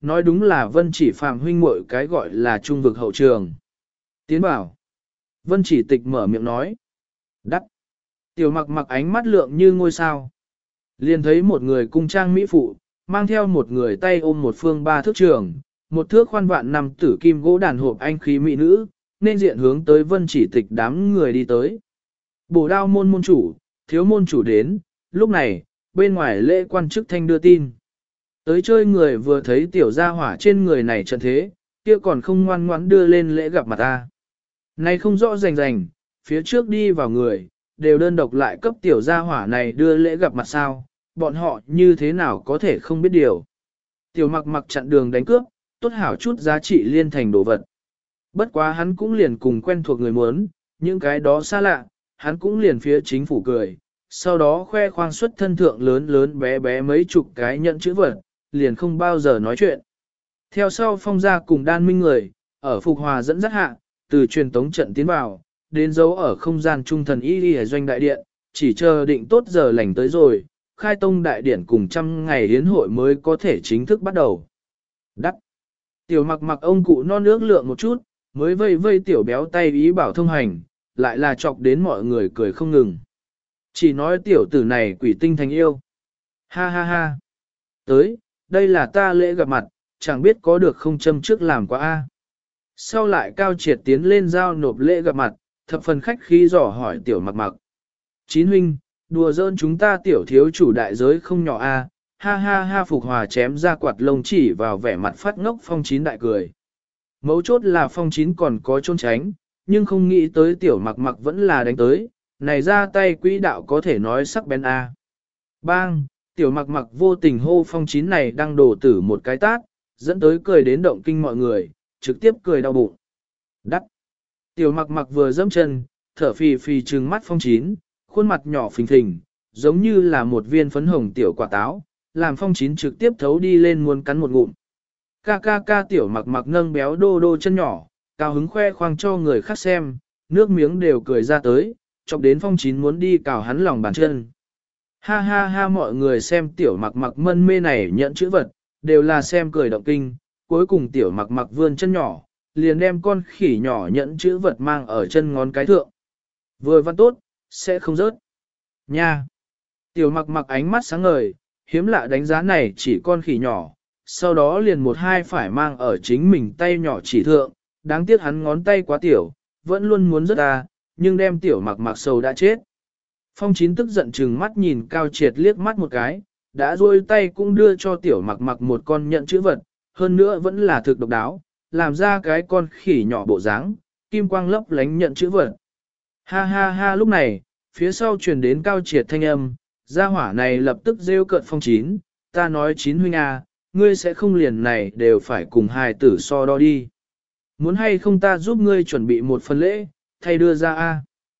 nói đúng là Vân Chỉ Phạm huynh muội cái gọi là trung vực hậu trường. Tiến bảo. Vân Chỉ Tịch mở miệng nói. Đắc. Tiểu Mặc Mặc ánh mắt lượng như ngôi sao. Liền thấy một người cung trang mỹ phụ, mang theo một người tay ôm một phương 3 thước trường, một thước khoan vạn nằm tử kim gỗ đàn hộp anh khí mỹ nữ, nên diện hướng tới Vân Chỉ Tịch đám người đi tới. Bổ đao môn môn chủ, thiếu môn chủ đến, lúc này, bên ngoài lễ quan chức thanh đưa tin. Tới chơi người vừa thấy tiểu gia hỏa trên người này trận thế, kia còn không ngoan ngoãn đưa lên lễ gặp mặt ta. Này không rõ rành rành, phía trước đi vào người, đều đơn độc lại cấp tiểu gia hỏa này đưa lễ gặp mặt sao, bọn họ như thế nào có thể không biết điều. Tiểu Mặc Mặc chặn đường đánh cướp, tốt hảo chút giá trị liên thành đồ vật. Bất quá hắn cũng liền cùng quen thuộc người muốn, những cái đó xa lạ, hắn cũng liền phía chính phủ cười, sau đó khoe khoang xuất thân thượng lớn lớn bé bé mấy chục cái nhận chữ vật, liền không bao giờ nói chuyện. Theo sau Phong gia cùng Đan Minh người, ở Phục Hòa dẫn dắt hạ, từ truyền tống trận tiến vào, đến dấu ở không gian trung thần y ở doanh đại điện, chỉ chờ định tốt giờ lành tới rồi, khai tông đại điển cùng 100 ngày hiến hội mới có thể chính thức bắt đầu. Đắc. Tiểu Mặc Mặc ông cụ non nước lượng một chút, mới vây vây tiểu béo tay ý bảo thông hành, lại là chọc đến mọi người cười không ngừng. Chỉ nói tiểu tử này quỷ tinh thành yêu. Ha ha ha. Tới, đây là ta lễ gặp mặt, chẳng biết có được không châm trước làm quá a. Sau lại Cao Triệt tiến lên giao nộp lễ gặp mặt, thập phần khách khí dò hỏi tiểu Mặc Mặc. Chín huynh, đùa giỡn chúng ta tiểu thiếu chủ đại giới không nhỏ a. Ha ha ha. Phục Hòa chém ra quạt lông chỉ vào vẻ mặt phát ngốc Phong Chín đại cười. Mấu chốt là Phong Chín còn có trốn tránh, nhưng không nghĩ tới tiểu Mặc Mặc vẫn là đánh tới, này ra tay quỹ đạo có thể nói sắc bén a. Bang, tiểu Mặc Mặc vô tình hô Phong Chín này đang đổ tử một cái tát, dẫn tới cười đến động kinh mọi người, trực tiếp cười đau bụng. Đắc. Tiểu Mặc Mặc vừa dẫm chân, thở phì phì trừng mắt Phong Chín, khuôn mặt nhỏ phình phình, giống như là một viên phấn hồng tiểu quả táo, làm Phong Chín trực tiếp thấu đi lên muốn cắn một ngụm. Ca ca ca tiểu Mặc Mặc nâng béo đô đô chân nhỏ, cao hứng khoe khoang cho người khác xem, nước miếng đều cười ra tới, chọc đến Phong Chín muốn đi cào hắn lòng bàn chân. Ha ha ha, mọi người xem tiểu Mặc Mặc mân mê này nhận chữ vật, đều là xem cười động kinh, cuối cùng tiểu Mặc Mặc vươn chân nhỏ, liền đem con khỉ nhỏ nhận chữ vật mang ở chân ngón cái thượng. Vừa văn tốt, sẽ không rớt. Nha! Tiểu Mặc Mặc ánh mắt sáng ngời, hiếm lạ đánh giá này chỉ con khỉ nhỏ, sau đó liền một hai phải mang ở chính mình tay nhỏ chỉ thượng, đáng tiếc hắn ngón tay quá tiểu, vẫn luôn muốn rớt ra, nhưng đem tiểu Mặc Mặc sầu đã chết. Phong Chín tức giận chừng mắt nhìn Cao Triệt liếc mắt một cái, đã rôi tay cũng đưa cho tiểu Mặc Mặc một con nhận chữ vật, hơn nữa vẫn là thực độc đáo, làm ra cái con khỉ nhỏ bộ dáng, kim quang lấp lánh nhận chữ vật. Ha ha ha, lúc này, phía sau truyền đến Cao Triệt thanh âm, gia hỏa này lập tức rêu cợt Phong Chín, ta nói Chín huynh à, ngươi sẽ không liền này đều phải cùng hài tử so đo đi. Muốn hay không ta giúp ngươi chuẩn bị một phần lễ, thay đưa ra a.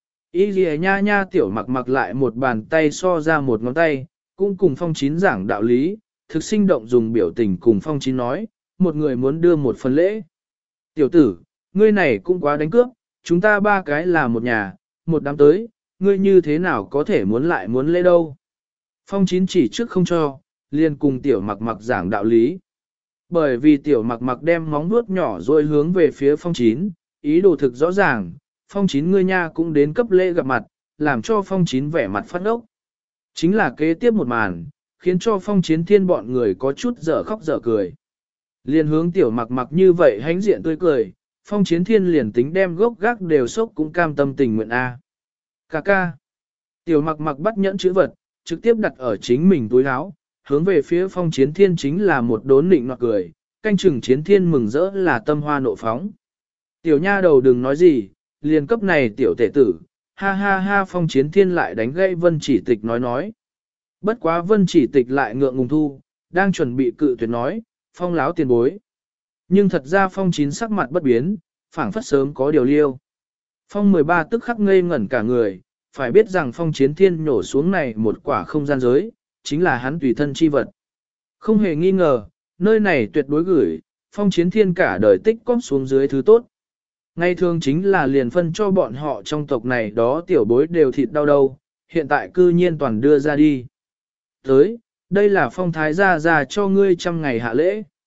Ý gì nha nha, tiểu Mặc Mặc lại một bàn tay so ra một ngón tay, cũng cùng Phong Chín giảng đạo lý, thực sinh động dùng biểu tình cùng Phong Chín nói, một người muốn đưa một phần lễ. Tiểu tử, ngươi này cũng quá đánh cướp, chúng ta ba cái là một nhà, một đám tới, ngươi như thế nào có thể muốn lại muốn lễ đâu. Phong Chín chỉ trước không cho, liền cùng tiểu Mặc Mặc giảng đạo lý. Bởi vì tiểu Mặc Mặc đem móng vuốt nhỏ rồi hướng về phía Phong Chín, ý đồ thực rõ ràng, Phong Chín ngươi nha cũng đến cấp lễ gặp mặt, làm cho Phong Chín vẻ mặt phát ốc. Chính là kế tiếp một màn, khiến cho Phong Chiến Thiên bọn người có chút dở khóc dở cười. Liền hướng tiểu Mặc Mặc như vậy hánh diện tươi cười, Phong Chiến Thiên liền tính đem gốc gác đều sốc cũng cam tâm tình nguyện a. Cà ca. Tiểu Mặc Mặc bắt nhẫn chữ vật, trực tiếp đặt ở chính mình túi áo, hướng về phía Phong Chiến Thiên chính là một đốn nịnh nọt cười, canh chừng Chiến Thiên mừng rỡ là tâm hoa nộ phóng. Tiểu nha đầu đừng nói gì, liền cấp này tiểu tể tử, ha ha ha. Phong Chiến Thiên lại đánh gãy Vân Chỉ Tịch nói. Bất quá Vân Chỉ Tịch lại ngượng ngùng thu, đang chuẩn bị cự tuyệt nói, Phong láo tiền bối. Nhưng thật ra Phong Chín sắc mặt bất biến, phảng phất sớm có điều liêu. Phong 13 tức khắc ngây ngẩn cả người, phải biết rằng Phong Chiến Thiên nhổ xuống này một quả không gian giới, chính là hắn tùy thân chi vật. Không hề nghi ngờ, nơi này tuyệt đối gửi, Phong Chiến Thiên cả đời tích cóp xuống dưới thứ tốt. Ngày thường chính là liền phân cho bọn họ trong tộc này đó tiểu bối đều thịt đau đầu, hiện tại cư nhiên toàn đưa ra đi. Tới, đây là Phong Thái gia cho ngươi 100 ngày hạ lễ.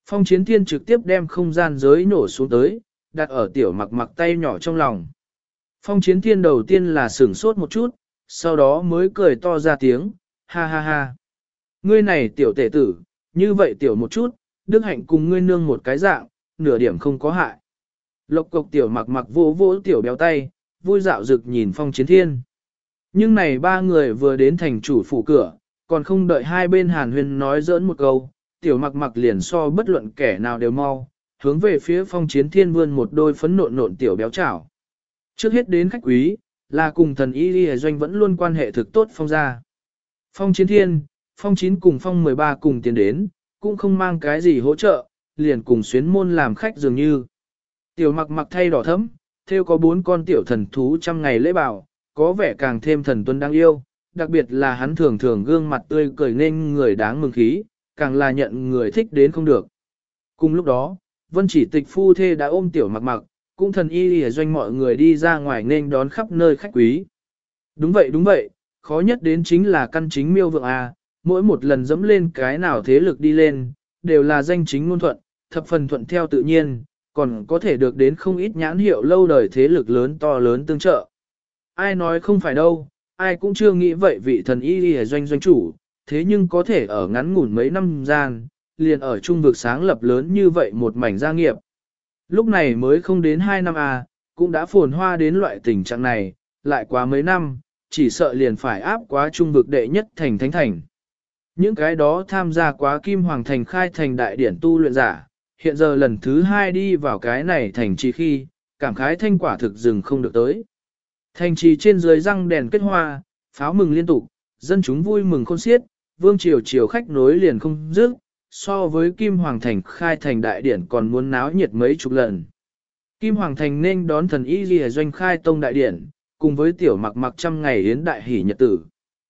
Phong Chiến Thiên trực tiếp đem không gian giới nổ xuống tới, đặt ở tiểu mặc mặc tay nhỏ trong lòng. Phong Chiến Thiên đầu tiên là sửng sốt một chút, sau đó mới cười to ra tiếng, ha ha ha. Ngươi này tiểu tể tử, như vậy tiểu một chút, Đức Hạnh cùng ngươi nương một cái dạng, nửa điểm không có hại. Lộc cộc tiểu mặc mặc vỗ vỗ tiểu béo tay, vui dạo rực nhìn Phong Chiến Thiên. Nhưng này ba người vừa đến thành chủ phủ cửa, còn không đợi hai bên hàn huyên nói giỡn một câu, tiểu mặc mặc liền so bất luận kẻ nào đều mau, hướng về phía Phong Chiến Thiên vươn một đôi phấn nộn nộn tiểu béo chảo. Trước hết đến khách quý, là cùng thần y y doanh vẫn luôn quan hệ thực tốt Phong gia. Phong Chiến Thiên, Phong 9 cùng Phong 13 cùng tiến đến, cũng không mang cái gì hỗ trợ, liền cùng xuyến môn làm khách dường như. Tiểu mặc mặc thay đỏ thẫm, theo có 4 con tiểu thần thú trăm ngày lễ bào, có vẻ càng thêm thần tuấn đáng yêu, đặc biệt là hắn thường thường gương mặt tươi cười nên người đáng mừng khí, càng là nhận người thích đến không được. Cùng lúc đó, Vân Chỉ Tịch phu thê đã ôm tiểu mặc mặc, cũng thần y y doanh mọi người đi ra ngoài nên đón khắp nơi khách quý. Đúng vậy, khó nhất đến chính là căn chính miêu vượng A, mỗi một lần dẫm lên cái nào thế lực đi lên, đều là danh chính ngôn thuận, thập phần thuận theo tự nhiên, còn có thể được đến không ít nhãn hiệu lâu đời thế lực lớn to lớn tương trợ. Ai nói không phải đâu, ai cũng chưa nghĩ vậy vị thần y y doanh doanh chủ, thế nhưng có thể ở ngắn ngủn mấy năm gian, liền ở trung vực sáng lập lớn như vậy một mảnh gia nghiệp. Lúc này mới không đến 2 năm cũng đã phồn hoa đến loại tình trạng này, lại quá mấy năm, chỉ sợ liền phải áp quá trung vực đệ nhất thành thánh thành. Những cái đó tham gia quá Kim Hoàng Thành khai thành đại điển tu luyện giả, hiện giờ lần thứ 2 đi vào cái này thành trì khi, cảm khái thanh quả thực dừng không được tới. Thành trì trên dưới răng đèn kết hoa, pháo mừng liên tục, dân chúng vui mừng khôn xiết, vương triều triều khách nối liền không dứt, so với Kim Hoàng Thành khai thành đại điển còn muốn náo nhiệt mấy chục lần. Kim Hoàng Thành nên đón thần y ghi doanh khai tông đại điển, cùng với tiểu mặc mặc trăm ngày yến đại hỷ nhật tử.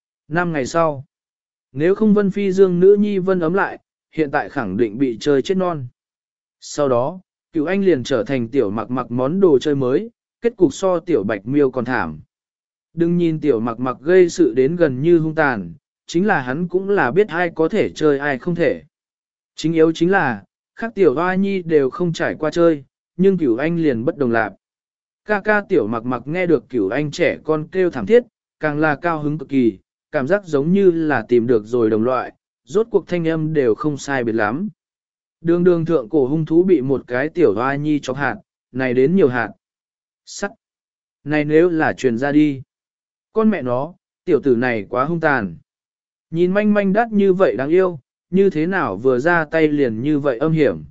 5 ngày sau, nếu không Vân Phi Dương nữ nhi Vân ấm lại, hiện tại khẳng định bị chơi chết non. Sau đó, Cửu Anh liền trở thành tiểu mặc mặc món đồ chơi mới, kết cục so tiểu bạch miêu còn thảm. Đừng nhìn tiểu mặc mặc gây sự đến gần như hung tàn, chính là hắn cũng là biết ai có thể chơi ai không thể. Chính yếu chính là, khác tiểu hoa nhi đều không trải qua chơi, nhưng Cửu Anh liền bất đồng lạc. Ca ca tiểu mặc mặc nghe được Cửu Anh trẻ con kêu thảm thiết, càng là cao hứng cực kỳ, cảm giác giống như là tìm được rồi đồng loại, rốt cuộc thanh âm đều không sai biệt lắm. Đường đường thượng cổ hung thú bị một cái tiểu hoa nhi chọc hạt, này đến nhiều hạt. Sắt! Này nếu là truyền ra đi. Con mẹ nó, tiểu tử này quá hung tàn. Nhìn manh manh đắt như vậy đáng yêu, như thế nào vừa ra tay liền như vậy âm hiểm.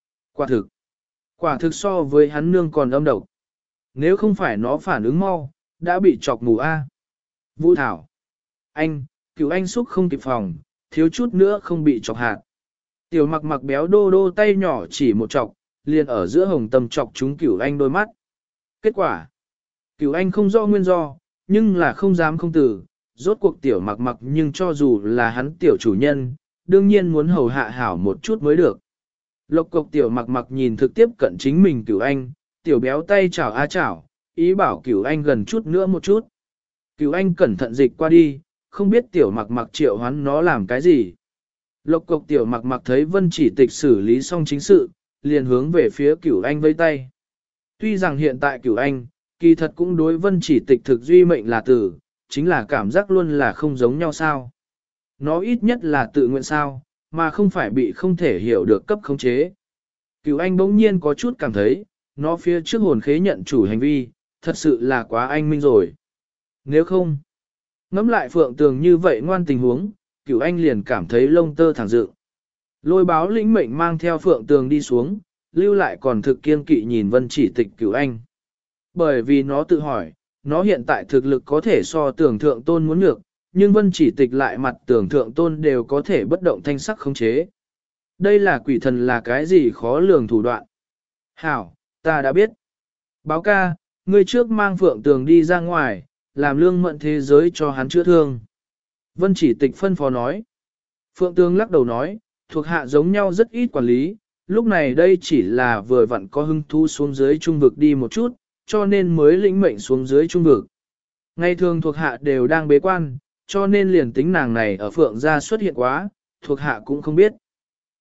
Quả thực so với hắn nương còn âm độc. Nếu không phải nó phản ứng mau, đã bị chọc mù A. Vũ Thảo! Anh, Cửu Anh xúc không kịp phòng, thiếu chút nữa không bị chọc hạt. Tiểu mặc mặc béo đô đô tay nhỏ chỉ một chọc, liền ở giữa hồng tâm chọc chúng Cửu Anh đôi mắt. Kết quả, Cửu Anh không rõ nguyên do, nhưng là không dám không từ, rốt cuộc tiểu mặc mặc nhưng cho dù là hắn tiểu chủ nhân, đương nhiên muốn hầu hạ hảo một chút mới được. Lộc cộc tiểu mặc mặc nhìn thực tiếp cận chính mình Cửu Anh, tiểu béo tay chảo a chảo, ý bảo Cửu Anh gần chút nữa một chút. Cửu Anh cẩn thận dịch qua đi, không biết tiểu mặc mặc triệu hoán nó làm cái gì. Lộc cộc tiểu mặc mặc thấy Vân Chỉ Tịch xử lý xong chính sự, liền hướng về phía Cửu Anh vây tay. Tuy rằng hiện tại Cửu Anh, kỳ thật cũng đối Vân Chỉ Tịch thực duy mệnh là tử, chính là cảm giác luôn là không giống nhau sao. Nó ít nhất là tự nguyện sao, mà không phải bị không thể hiểu được cấp khống chế. Cửu Anh bỗng nhiên có chút cảm thấy, nó phía trước hồn khế nhận chủ hành vi, thật sự là quá anh minh rồi. Nếu không, ngẫm lại Phượng Tường như vậy ngoan tình huống, Cửu Anh liền cảm thấy lông tơ thẳng dự. Lôi báo lĩnh mệnh mang theo Phượng Tường đi xuống, lưu lại còn thực kiên kỵ nhìn Vân Chỉ Tịch Cửu Anh. Bởi vì nó tự hỏi, nó hiện tại thực lực có thể so Tưởng Thượng Tôn muốn nhược, nhưng Vân Chỉ Tịch lại mặt Tưởng Thượng Tôn đều có thể bất động thanh sắc khống chế. Đây là quỷ thần là cái gì khó lường thủ đoạn. Hảo, ta đã biết. Báo ca, ngươi trước mang Phượng Tường đi ra ngoài, làm lương mận thế giới cho hắn chữa thương. Vân Chỉ Tịch phân phó nói. Phượng Tường lắc đầu nói, thuộc hạ giống nhau rất ít quản lý, lúc này đây chỉ là vừa vặn có hưng thú xuống dưới trung vực đi một chút, cho nên mới lĩnh mệnh xuống dưới trung vực. Ngày thường thuộc hạ đều đang bế quan, cho nên liền tính nàng này ở Phượng gia xuất hiện quá, thuộc hạ cũng không biết.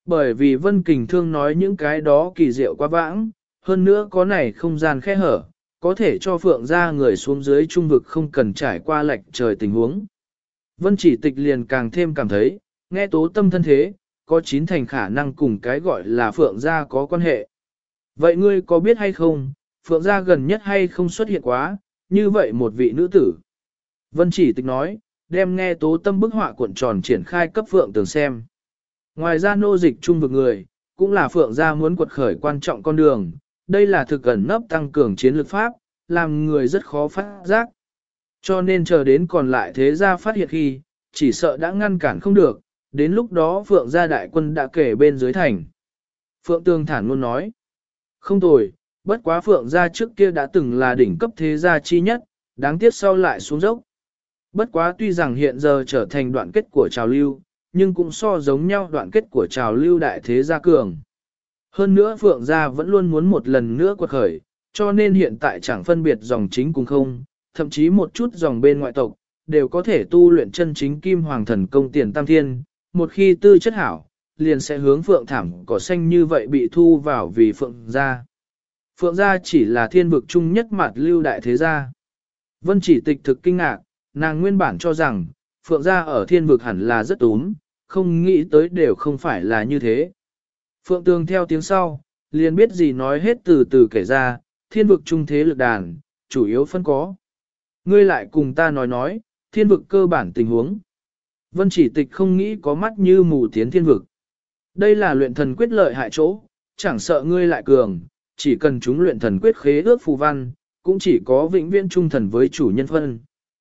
Bởi vì Vân Kình Thương nói những cái đó kỳ diệu quá vãng, hơn nữa có này không gian khe hở, có thể cho Phượng gia người xuống dưới trung vực không cần trải qua lệch trời tình huống. Vân Chỉ Tịch liền càng thêm cảm thấy, nghe tố tâm thân thế, có 9 thành khả năng cùng cái gọi là Phượng gia có quan hệ. Vậy ngươi có biết hay không, Phượng gia gần nhất hay không xuất hiện quá, như vậy một vị nữ tử. Vân Chỉ Tịch nói, đem nghe tố tâm bức họa cuộn tròn triển khai cấp Phượng Tường xem. Ngoài ra nô dịch trung vực người, cũng là Phượng gia muốn quật khởi quan trọng con đường, đây là thực ẩn nấp tăng cường chiến lược pháp, làm người rất khó phát giác. Cho nên chờ đến còn lại thế gia phát hiện khi, chỉ sợ đã ngăn cản không được, đến lúc đó Phượng gia đại quân đã kể bên dưới thành. Phượng Tường thản luôn nói, không tồi, bất quá Phượng gia trước kia đã từng là đỉnh cấp thế gia chi nhất, đáng tiếc sau lại xuống dốc. Bất quá tuy rằng hiện giờ trở thành đoạn kết của trào lưu, nhưng cũng so giống nhau đoạn kết của trào lưu đại thế gia cường. Hơn nữa Phượng gia vẫn luôn muốn một lần nữa quật khởi, cho nên hiện tại chẳng phân biệt dòng chính cùng không, thậm chí một chút dòng bên ngoại tộc, đều có thể tu luyện chân chính kim hoàng thần công tiền tam thiên, một khi tư chất hảo, liền sẽ hướng Phượng thảm cỏ xanh như vậy bị thu vào vì Phượng gia. Phượng gia chỉ là thiên vực chung nhất mặt lưu đại thế gia. Vân Chỉ Tịch thực kinh ngạc, nàng nguyên bản cho rằng, Phượng gia ở thiên vực hẳn là rất túm, không nghĩ tới đều không phải là như thế. Phượng Tường theo tiếng sau, liền biết gì nói hết từ từ kể ra, thiên vực trung thế lực đàn, chủ yếu phân có. Ngươi lại cùng ta nói, thiên vực cơ bản tình huống. Vân Chỉ Tịch không nghĩ có mắt như mù tiến thiên vực. Đây là luyện thần quyết lợi hại chỗ, chẳng sợ ngươi lại cường, chỉ cần chúng luyện thần quyết khế ước phù văn, cũng chỉ có vĩnh viễn trung thần với chủ nhân phân.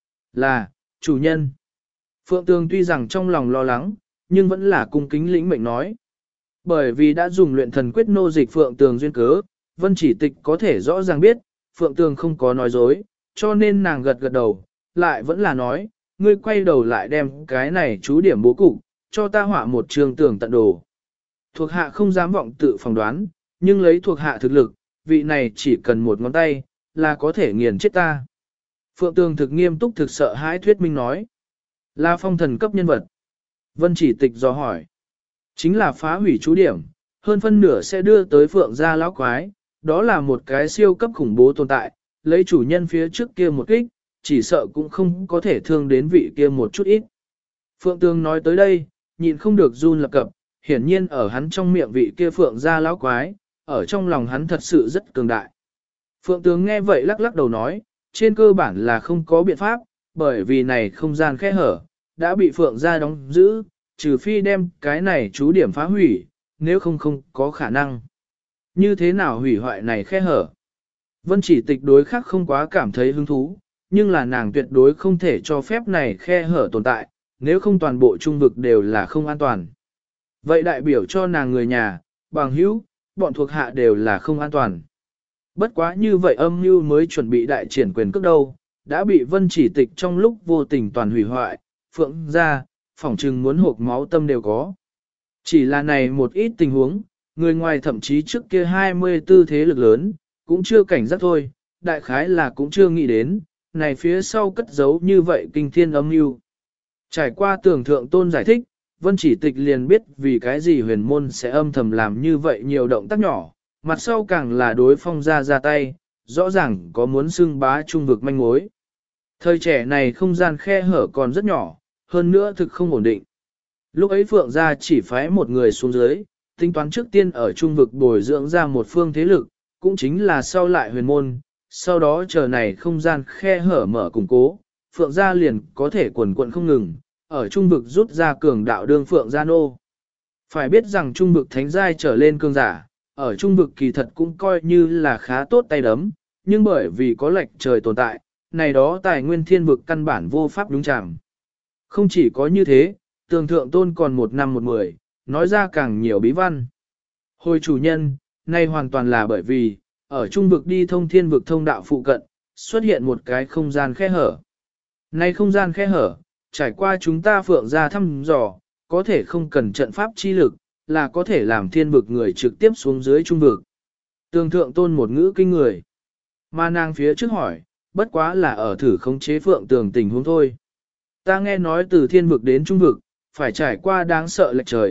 Là, chủ nhân. Phượng Tường tuy rằng trong lòng lo lắng, nhưng vẫn là cung kính lĩnh mệnh nói. Bởi vì đã dùng luyện thần quyết nô dịch Phượng Tường duyên cớ, Vân Chỉ Tịch có thể rõ ràng biết, Phượng Tường không có nói dối, cho nên nàng gật gật đầu, lại vẫn là nói, ngươi quay đầu lại đem cái này chú điểm bố cục, cho ta họa một trường tường tận đồ. Thuộc hạ không dám vọng tự phỏng đoán, nhưng lấy thuộc hạ thực lực, vị này chỉ cần một ngón tay, là có thể nghiền chết ta. Phượng Tường thực nghiêm túc thực sợ hãi thuyết minh nói, là phong thần cấp nhân vật. Vân Chỉ Tịch dò hỏi, chính là phá hủy chú điểm, hơn phân nửa sẽ đưa tới Phượng gia lão quái, đó là một cái siêu cấp khủng bố tồn tại, lấy chủ nhân phía trước kia một kích, chỉ sợ cũng không có thể thương đến vị kia một chút ít. Phượng Tường nói tới đây, nhịn không được run lập cập, hiển nhiên ở hắn trong miệng vị kia Phượng gia lão quái, ở trong lòng hắn thật sự rất cường đại. Phượng Tường nghe vậy lắc lắc đầu nói, trên cơ bản là không có biện pháp, bởi vì này không gian khe hở, đã bị Phượng gia đóng giữ, trừ phi đem cái này chú điểm phá hủy, nếu không có khả năng. Như thế nào hủy hoại này khe hở? Vân Chỉ Tịch đối khác không quá cảm thấy hứng thú, nhưng là nàng tuyệt đối không thể cho phép này khe hở tồn tại, nếu không toàn bộ trung vực đều là không an toàn. Vậy đại biểu cho nàng người nhà, bằng hữu, bọn thuộc hạ đều là không an toàn. Bất quá như vậy âm mưu mới chuẩn bị đại triển quyền cước đâu, đã bị Vân Chỉ Tịch trong lúc vô tình toàn hủy hoại, Phượng gia, phỏng chừng muốn hộp máu tâm đều có. Chỉ là này một ít tình huống, người ngoài thậm chí trước kia 24 thế lực lớn, cũng chưa cảnh giác thôi, đại khái là cũng chưa nghĩ đến, này phía sau cất giấu như vậy kinh thiên âm mưu. Trải qua tưởng thượng tôn giải thích, Vân Chỉ Tịch liền biết vì cái gì huyền môn sẽ âm thầm làm như vậy nhiều động tác nhỏ, mặt sau càng là đối phong ra tay, rõ ràng có muốn xưng bá trung vực manh mối. Thời trẻ này không gian khe hở còn rất nhỏ, hơn nữa thực không ổn định. Lúc ấy Phượng gia chỉ phái một người xuống dưới, tính toán trước tiên ở trung vực bồi dưỡng ra một phương thế lực, cũng chính là sau lại huyền môn, sau đó chờ này không gian khe hở mở củng cố, Phượng gia liền có thể quần quận không ngừng, ở trung vực rút ra cường đạo đương Phượng gia nô. Phải biết rằng trung vực thánh giai trở lên cường giả, ở trung vực kỳ thật cũng coi như là khá tốt tay đấm, nhưng bởi vì có lệch trời tồn tại, này đó tài nguyên thiên vực căn bản vô pháp đúng chạm. Không chỉ có như thế, tường thượng tôn còn một năm một mười, nói ra càng nhiều bí văn. Hồi chủ nhân, nay hoàn toàn là bởi vì, ở trung vực đi thông thiên vực thông đạo phụ cận, xuất hiện một cái không gian khe hở. Nay không gian khe hở, trải qua chúng ta Phượng gia thăm dò, có thể không cần trận pháp chi lực, là có thể làm thiên vực người trực tiếp xuống dưới trung vực. Tường thượng tôn một ngữ kinh người. Mà nàng phía trước hỏi, bất quá là ở thử khống chế Phượng tường tình huống thôi. Ta nghe nói từ thiên vực đến trung vực, phải trải qua đáng sợ lệch trời,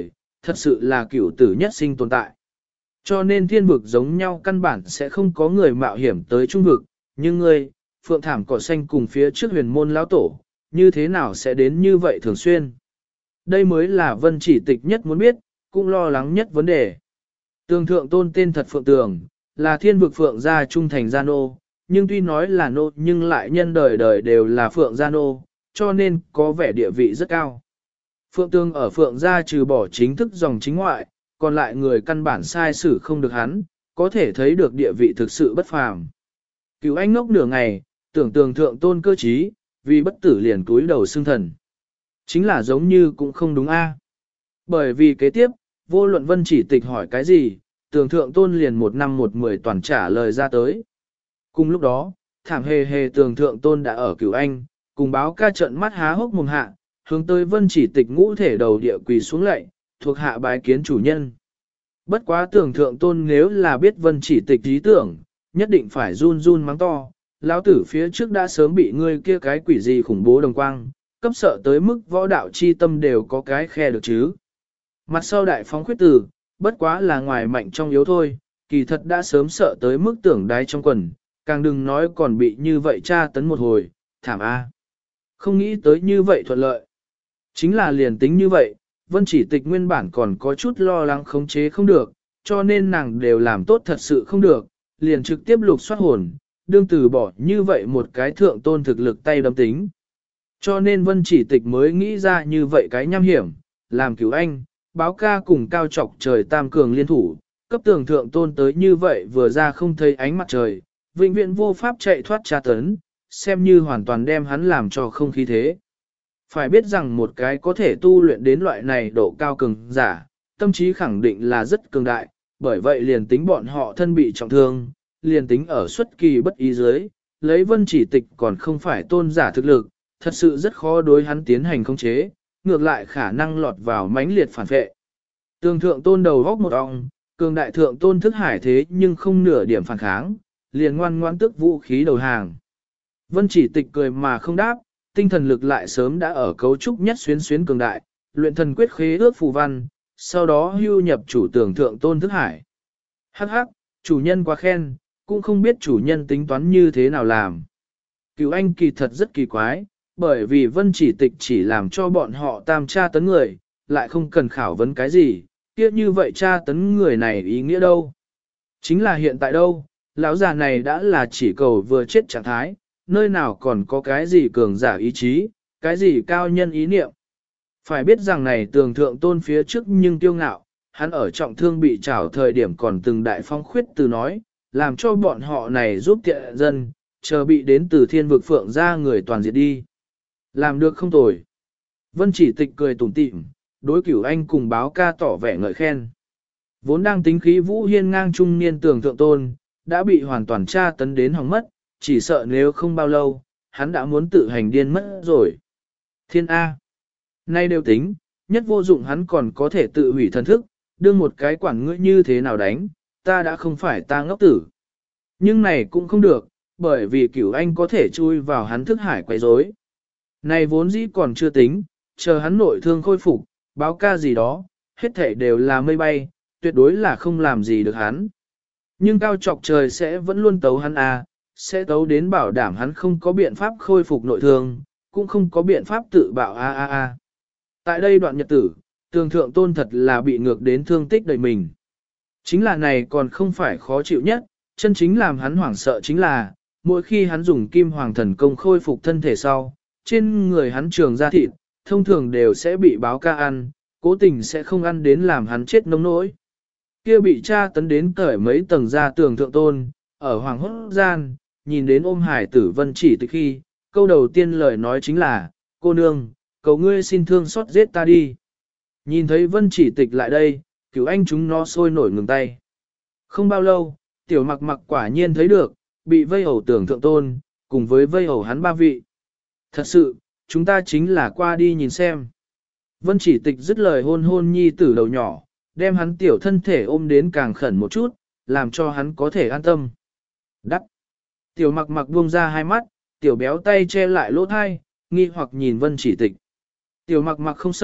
thật sự là cửu tử nhất sinh tồn tại. Cho nên thiên vực giống nhau căn bản sẽ không có người mạo hiểm tới trung vực, nhưng ngươi, phượng thảm cỏ xanh cùng phía trước huyền môn lão tổ, như thế nào sẽ đến như vậy thường xuyên? Đây mới là Vân Chỉ Tịch nhất muốn biết, cũng lo lắng nhất vấn đề. Tường thượng tôn tên thật Phượng Tường, là thiên vực Phượng gia trung thành gia nô, nhưng tuy nói là nô nhưng lại nhân đời đời đều là Phượng gia nô, cho nên có vẻ địa vị rất cao. Phượng Tường ở Phượng gia trừ bỏ chính thức dòng chính ngoại, còn lại người căn bản sai xử không được hắn, có thể thấy được địa vị thực sự bất phàm. Cửu Anh ngốc nửa ngày, tưởng Tường thượng tôn cơ trí, vì bất tử liền túi đầu xưng thần. Chính là giống như cũng không đúng a. Bởi vì kế tiếp, vô luận Vân Chỉ Tịch hỏi cái gì, Tường thượng tôn liền 1 năm 1 10 toàn trả lời ra tới. Cùng lúc đó, thảm hề hề Tường thượng tôn đã ở Cửu Anh, cùng báo ca trận mắt há hốc mồm hạ, hướng tới Vân Chỉ Tịch ngũ thể đầu địa quỳ xuống lạy, thuộc hạ bái kiến chủ nhân. Bất quá Tường thượng tôn nếu là biết Vân Chỉ Tịch ý tưởng, nhất định phải run run mắng to, lão tử phía trước đã sớm bị ngươi kia cái quỷ gì khủng bố đồng quang, cấp sợ tới mức võ đạo chi tâm đều có cái khe được chứ. Mặt sau đại phóng khuyết tử, bất quá là ngoài mạnh trong yếu thôi, kỳ thật đã sớm sợ tới mức tưởng đáy trong quần, càng đừng nói còn bị như vậy tra tấn một hồi, thảm a. Không nghĩ tới như vậy thuận lợi. Chính là liền tính như vậy, Vân Chỉ Tịch nguyên bản còn có chút lo lắng khống chế không được, cho nên nàng đều làm tốt thật sự không được, liền trực tiếp lục soát hồn, đương từ bỏ như vậy một cái thượng tôn thực lực tay đấm tính. Cho nên Vân Chỉ Tịch mới nghĩ ra như vậy cái nham hiểm, làm Cửu Anh, báo ca cùng cao trọc trời tam cường liên thủ, cấp tường thượng tôn tới như vậy vừa ra không thấy ánh mặt trời, vĩnh viễn vô pháp chạy thoát tra tấn, xem như hoàn toàn đem hắn làm cho không khí thế. Phải biết rằng một cái có thể tu luyện đến loại này độ cao cường giả, tâm trí khẳng định là rất cường đại, bởi vậy liền tính bọn họ thân bị trọng thương, liền tính ở xuất kỳ bất ý dưới, lấy Vân Chỉ Tịch còn không phải tôn giả thực lực, thật sự rất khó đối hắn tiến hành khống chế, ngược lại khả năng lọt vào mãnh liệt phản vệ. Tường thượng tôn đầu góc một ong, cường đại thượng tôn thức hải thế nhưng không nửa điểm phản kháng, liền ngoan ngoãn tức vũ khí đầu hàng. Vân Chỉ Tịch cười mà không đáp, tinh thần lực lại sớm đã ở cấu trúc nhất xuyến xuyến cường đại, luyện thần quyết khế ước phù văn, sau đó hưu nhập chủ tường thượng tôn thức hải. Hắc hắc, chủ nhân quá khen, cũng không biết chủ nhân tính toán như thế nào làm. Cửu Anh kỳ thật rất kỳ quái, bởi vì Vân Chỉ Tịch chỉ làm cho bọn họ tam tra tấn người, lại không cần khảo vấn cái gì, kia như vậy tra tấn người này ý nghĩa đâu. Chính là hiện tại đâu, lão già này đã là chỉ cầu vừa chết trạng thái, nơi nào còn có cái gì cường giả ý chí, cái gì cao nhân ý niệm. Phải biết rằng này tường thượng tôn phía trước nhưng tiêu ngạo, hắn ở trọng thương bị trảo thời điểm còn từng đại phong khuyết từ nói, làm cho bọn họ này giúp tiện dân, chờ bị đến từ thiên vực phượng ra người toàn diệt đi. Làm được không tồi. Vân Chỉ Tịch cười tủm tỉm, đối Cửu Anh cùng báo ca tỏ vẻ ngợi khen. Vốn đang tính khí vũ hiên ngang trung niên tường thượng tôn, đã bị hoàn toàn tra tấn đến hỏng mất, chỉ sợ nếu không bao lâu, hắn đã muốn tự hành điên mất rồi. Thiên A. Nay đều tính, nhất vô dụng hắn còn có thể tự hủy thần thức, đương một cái quản ngươi như thế nào đánh, ta đã không phải ta ngốc tử. Nhưng này cũng không được, bởi vì Cửu Anh có thể chui vào hắn thức hải quấy rối. Này vốn dĩ còn chưa tính, chờ hắn nội thương khôi phục, báo ca gì đó, hết thảy đều là mây bay, tuyệt đối là không làm gì được hắn. Nhưng cao trọc trời sẽ vẫn luôn tấu hắn à, sẽ tấu đến bảo đảm hắn không có biện pháp khôi phục nội thương, cũng không có biện pháp tự bảo a. Tại đây đoạn nhật tử, tường thượng tôn thật là bị ngược đến thương tích đầy mình. Chính là này còn không phải khó chịu nhất, chân chính làm hắn hoảng sợ chính là, mỗi khi hắn dùng kim hoàng thần công khôi phục thân thể sau, trên người hắn trường ra thịt, thông thường đều sẽ bị báo ca ăn, cố tình sẽ không ăn đến làm hắn chết nông nỗi. Kia bị tra tấn đến cởi mấy tầng ra tường thượng tôn, ở hoàng hốt gian, nhìn đến ôm hải tử Vân Chỉ Tịch khi, câu đầu tiên lời nói chính là, cô nương, cầu ngươi xin thương xót giết ta đi. Nhìn thấy Vân Chỉ Tịch lại đây, Cửu Anh chúng nó sôi nổi ngừng tay. Không bao lâu, tiểu mặc mặc quả nhiên thấy được, bị vây hầu tường thượng tôn, cùng với vây hầu hắn 3 vị. Thật sự, chúng ta chính là qua đi nhìn xem. Vân Chỉ Tịch dứt lời hôn hôn nhi tử đầu nhỏ, đem hắn tiểu thân thể ôm đến càng khẩn một chút, làm cho hắn có thể an tâm. Đắc. Tiểu mặc mặc buông ra hai mắt, tiểu béo tay che lại lỗ thai, nghi hoặc nhìn Vân Chỉ Tịch. Tiểu mặc mặc không sợ,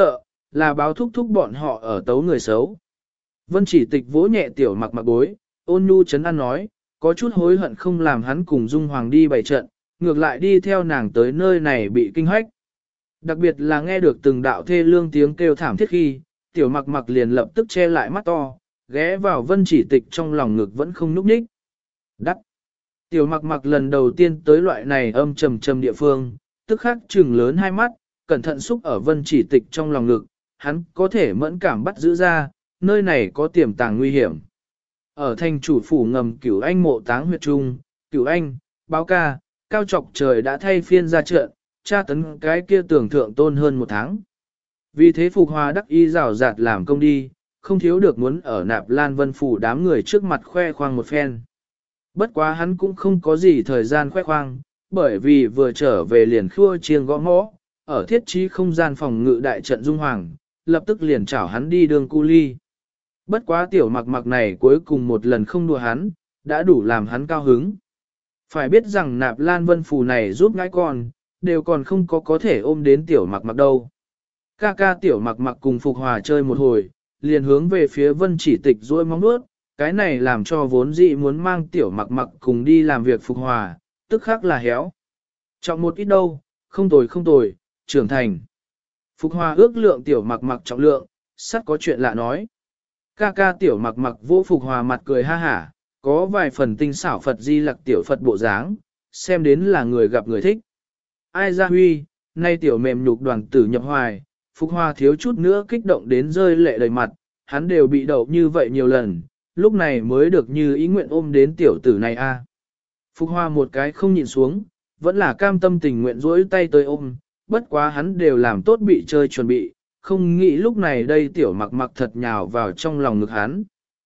là báo thúc thúc bọn họ ở tấu người xấu. Vân Chỉ Tịch vỗ nhẹ tiểu mặc mặc bối, ôn nhu chấn an nói, có chút hối hận không làm hắn cùng Dung Hoàng đi bày trận, ngược lại đi theo nàng tới nơi này bị kinh hách. Đặc biệt là nghe được từng đạo thê lương tiếng kêu thảm thiết khi, tiểu mặc mặc liền lập tức che lại mắt to, ghé vào Vân Chỉ Tịch trong lòng ngực vẫn không núp ních. Đắc! Tiểu mặc mặc lần đầu tiên tới loại này âm trầm trầm địa phương, tức khắc trừng lớn hai mắt, cẩn thận xúc ở Vân Chỉ Tịch trong lòng ngực, hắn có thể mẫn cảm bắt giữ ra, nơi này có tiềm tàng nguy hiểm. Ở thành chủ phủ ngầm Cửu Anh mộ táng huyệt trung, Cửu Anh, báo ca, cao trọc trời đã thay phiên ra trận, tra tấn cái kia tưởng thượng tôn hơn một tháng. Vì thế Phục Hòa đắc y rào rạt làm công đi, không thiếu được muốn ở Nạp Lan Vân phủ đám người trước mặt khoe khoang một phen. Bất quá hắn cũng không có gì thời gian khoe khoang, bởi vì vừa trở về liền khua chiêng gõ mõ, ở thiết trí không gian phòng ngự đại trận Dung Hoàng, lập tức liền chảo hắn đi đường cu ly. Bất quá tiểu mặc mặc này cuối cùng một lần không đùa hắn, đã đủ làm hắn cao hứng. Phải biết rằng Nạp Lan Vân Phù này giúp ngãi con, đều còn không có thể ôm đến tiểu mặc mặc đâu. Ca ca tiểu mặc mặc cùng Phục Hòa chơi một hồi, liền hướng về phía Vân Chỉ Tịch duỗi móng vuốt, cái này làm cho vốn dị muốn mang tiểu mặc mặc cùng đi làm việc Phục Hòa, tức khắc là héo. Trọng một ít đâu, không tồi, trưởng thành. Phục Hòa ước lượng tiểu mặc mặc trọng lượng, sắt có chuyện lạ nói. Ca ca tiểu mặc mặc vỗ Phục Hòa mặt cười ha hả, có vài phần tinh xảo Phật di lặc tiểu Phật bộ dáng, xem đến là người gặp người thích. Ai ra huy, nay tiểu mềm nhục đoàn tử nhập hoài, Phục Hòa thiếu chút nữa kích động đến rơi lệ đầy mặt, hắn đều bị đậu như vậy nhiều lần, lúc này mới được như ý nguyện ôm đến tiểu tử này a. Phục Hòa một cái không nhìn xuống, vẫn là cam tâm tình nguyện rỗi tay tới ôm, bất quá hắn đều làm tốt bị chơi chuẩn bị, không nghĩ lúc này đây tiểu mặc mặc thật nhào vào trong lòng ngực hắn.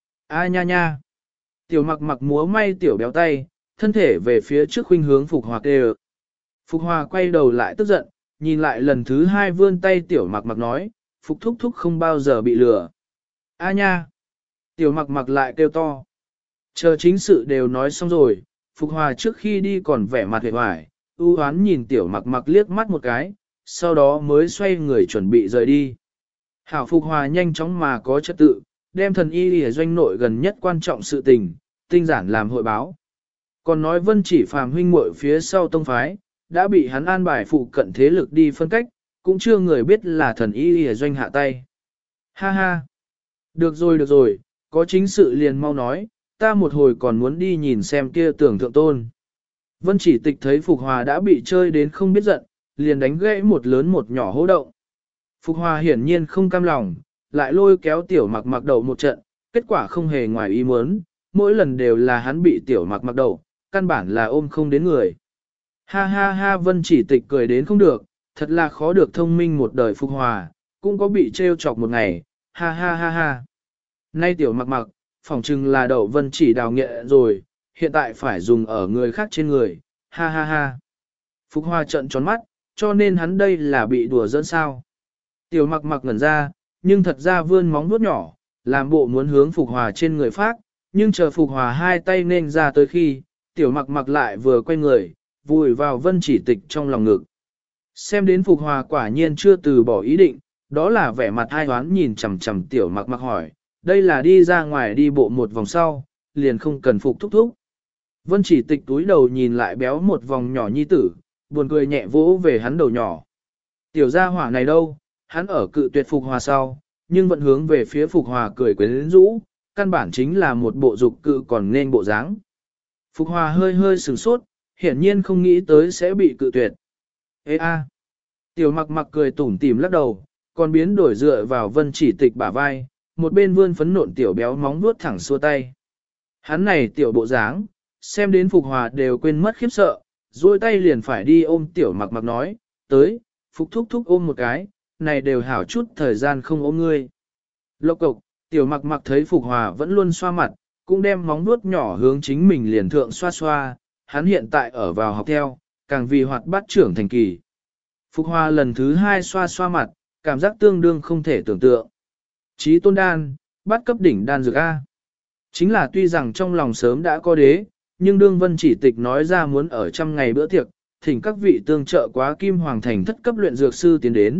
A nha nha! Tiểu mặc mặc múa may tiểu béo tay, thân thể về phía trước khuynh hướng Phục Hòa kêu. Phục Hòa quay đầu lại tức giận, nhìn lại lần thứ hai vươn tay tiểu mặc mặc nói, Phục thúc thúc không bao giờ bị lừa. A nha! Tiểu mặc mặc lại kêu to. Chờ chính sự đều nói xong rồi, Phục Hòa trước khi đi còn vẻ mặt hề hoài, ưu hoán nhìn tiểu mặc mặc liếc mắt một cái, sau đó mới xoay người chuẩn bị rời đi. Hảo Phục Hòa nhanh chóng mà có trật tự, đem thần y ở doanh nội gần nhất quan trọng sự tình, tinh giản làm hội báo. Còn nói Vân Chỉ Phàm huynh muội phía sau tông phái, đã bị hắn an bài phụ cận thế lực đi phân cách, cũng chưa người biết là thần y ở doanh hạ tay. Ha ha! Được rồi, có chính sự liền mau nói, ta một hồi còn muốn đi nhìn xem kia tưởng thượng tôn. Vân Chỉ Tịch thấy Phục Hòa đã bị chơi đến không biết giận, liền đánh gãy một lớn một nhỏ hô động. Phục Hòa hiển nhiên không cam lòng, lại lôi kéo tiểu mặc mặc đầu một trận, kết quả không hề ngoài ý muốn, mỗi lần đều là hắn bị tiểu mặc mặc đầu, căn bản là ôm không đến người. Ha ha ha, Vân Chỉ Tịch cười đến không được, thật là khó được thông minh một đời Phục Hòa, cũng có bị trêu chọc một ngày, ha ha ha ha. Nay tiểu mặc mặc, phỏng chừng là đậu Vân Chỉ đào nghệ rồi, hiện tại phải dùng ở người khác trên người, ha ha ha. Phục Hòa trợn tròn mắt, cho nên hắn đây là bị đùa giỡn sao. Tiểu mặc mặc ngẩn ra, nhưng thật ra vươn móng vuốt nhỏ, làm bộ muốn hướng Phục Hòa trên người phát, nhưng chờ Phục Hòa hai tay nên ra tới khi, tiểu mặc mặc lại vừa quay người, vùi vào Vân Chỉ Tịch trong lòng ngực. Xem đến Phục Hòa quả nhiên chưa từ bỏ ý định, đó là vẻ mặt ai hoán nhìn chằm chằm tiểu mặc mặc hỏi, đây là đi ra ngoài đi bộ một vòng sau, liền không cần Phục thúc thúc. Vân Chỉ Tịch túi đầu nhìn lại béo một vòng nhỏ nhi tử, buồn cười nhẹ vỗ về hắn đầu nhỏ. Tiểu gia hỏa này đâu, hắn ở cự tuyệt Phục Hòa sau, nhưng vẫn hướng về phía Phục Hòa cười quyến rũ, căn bản chính là một bộ dục cự còn nên bộ dáng. Phục Hòa hơi hơi sửng sốt, hiển nhiên không nghĩ tới sẽ bị cự tuyệt. Ê a! Tiểu mặc mặc cười tủm tỉm lắc đầu, còn biến đổi dựa vào Vân Chỉ Tịch bả vai, một bên vươn phấn nộn tiểu béo móng vuốt thẳng xua tay. Hắn này tiểu bộ dáng, xem đến Phục Hòa đều quên mất khiếp sợ, duỗi tay liền phải đi ôm tiểu mặc mặc nói, tới, Phục thúc thúc ôm một cái, này đều hảo chút thời gian không ôm ngươi. Lộc cộc, tiểu mặc mặc thấy Phục Hòa vẫn luôn xoa mặt, cũng đem móng vuốt nhỏ hướng chính mình liền thượng xoa xoa, hắn hiện tại ở vào học theo, càng vì hoạt bát trưởng thành kỳ. Phục Hòa lần thứ hai xoa xoa mặt, cảm giác tương đương không thể tưởng tượng. Chí tôn đan, bắt cấp đỉnh đan dược A. Chính là tuy rằng trong lòng sớm đã có đế, nhưng đương Vân Chỉ Tịch nói ra muốn ở 100 ngày bữa tiệc, thỉnh các vị tương trợ quá Kim Hoàng Thành thất cấp luyện dược sư tiến đến,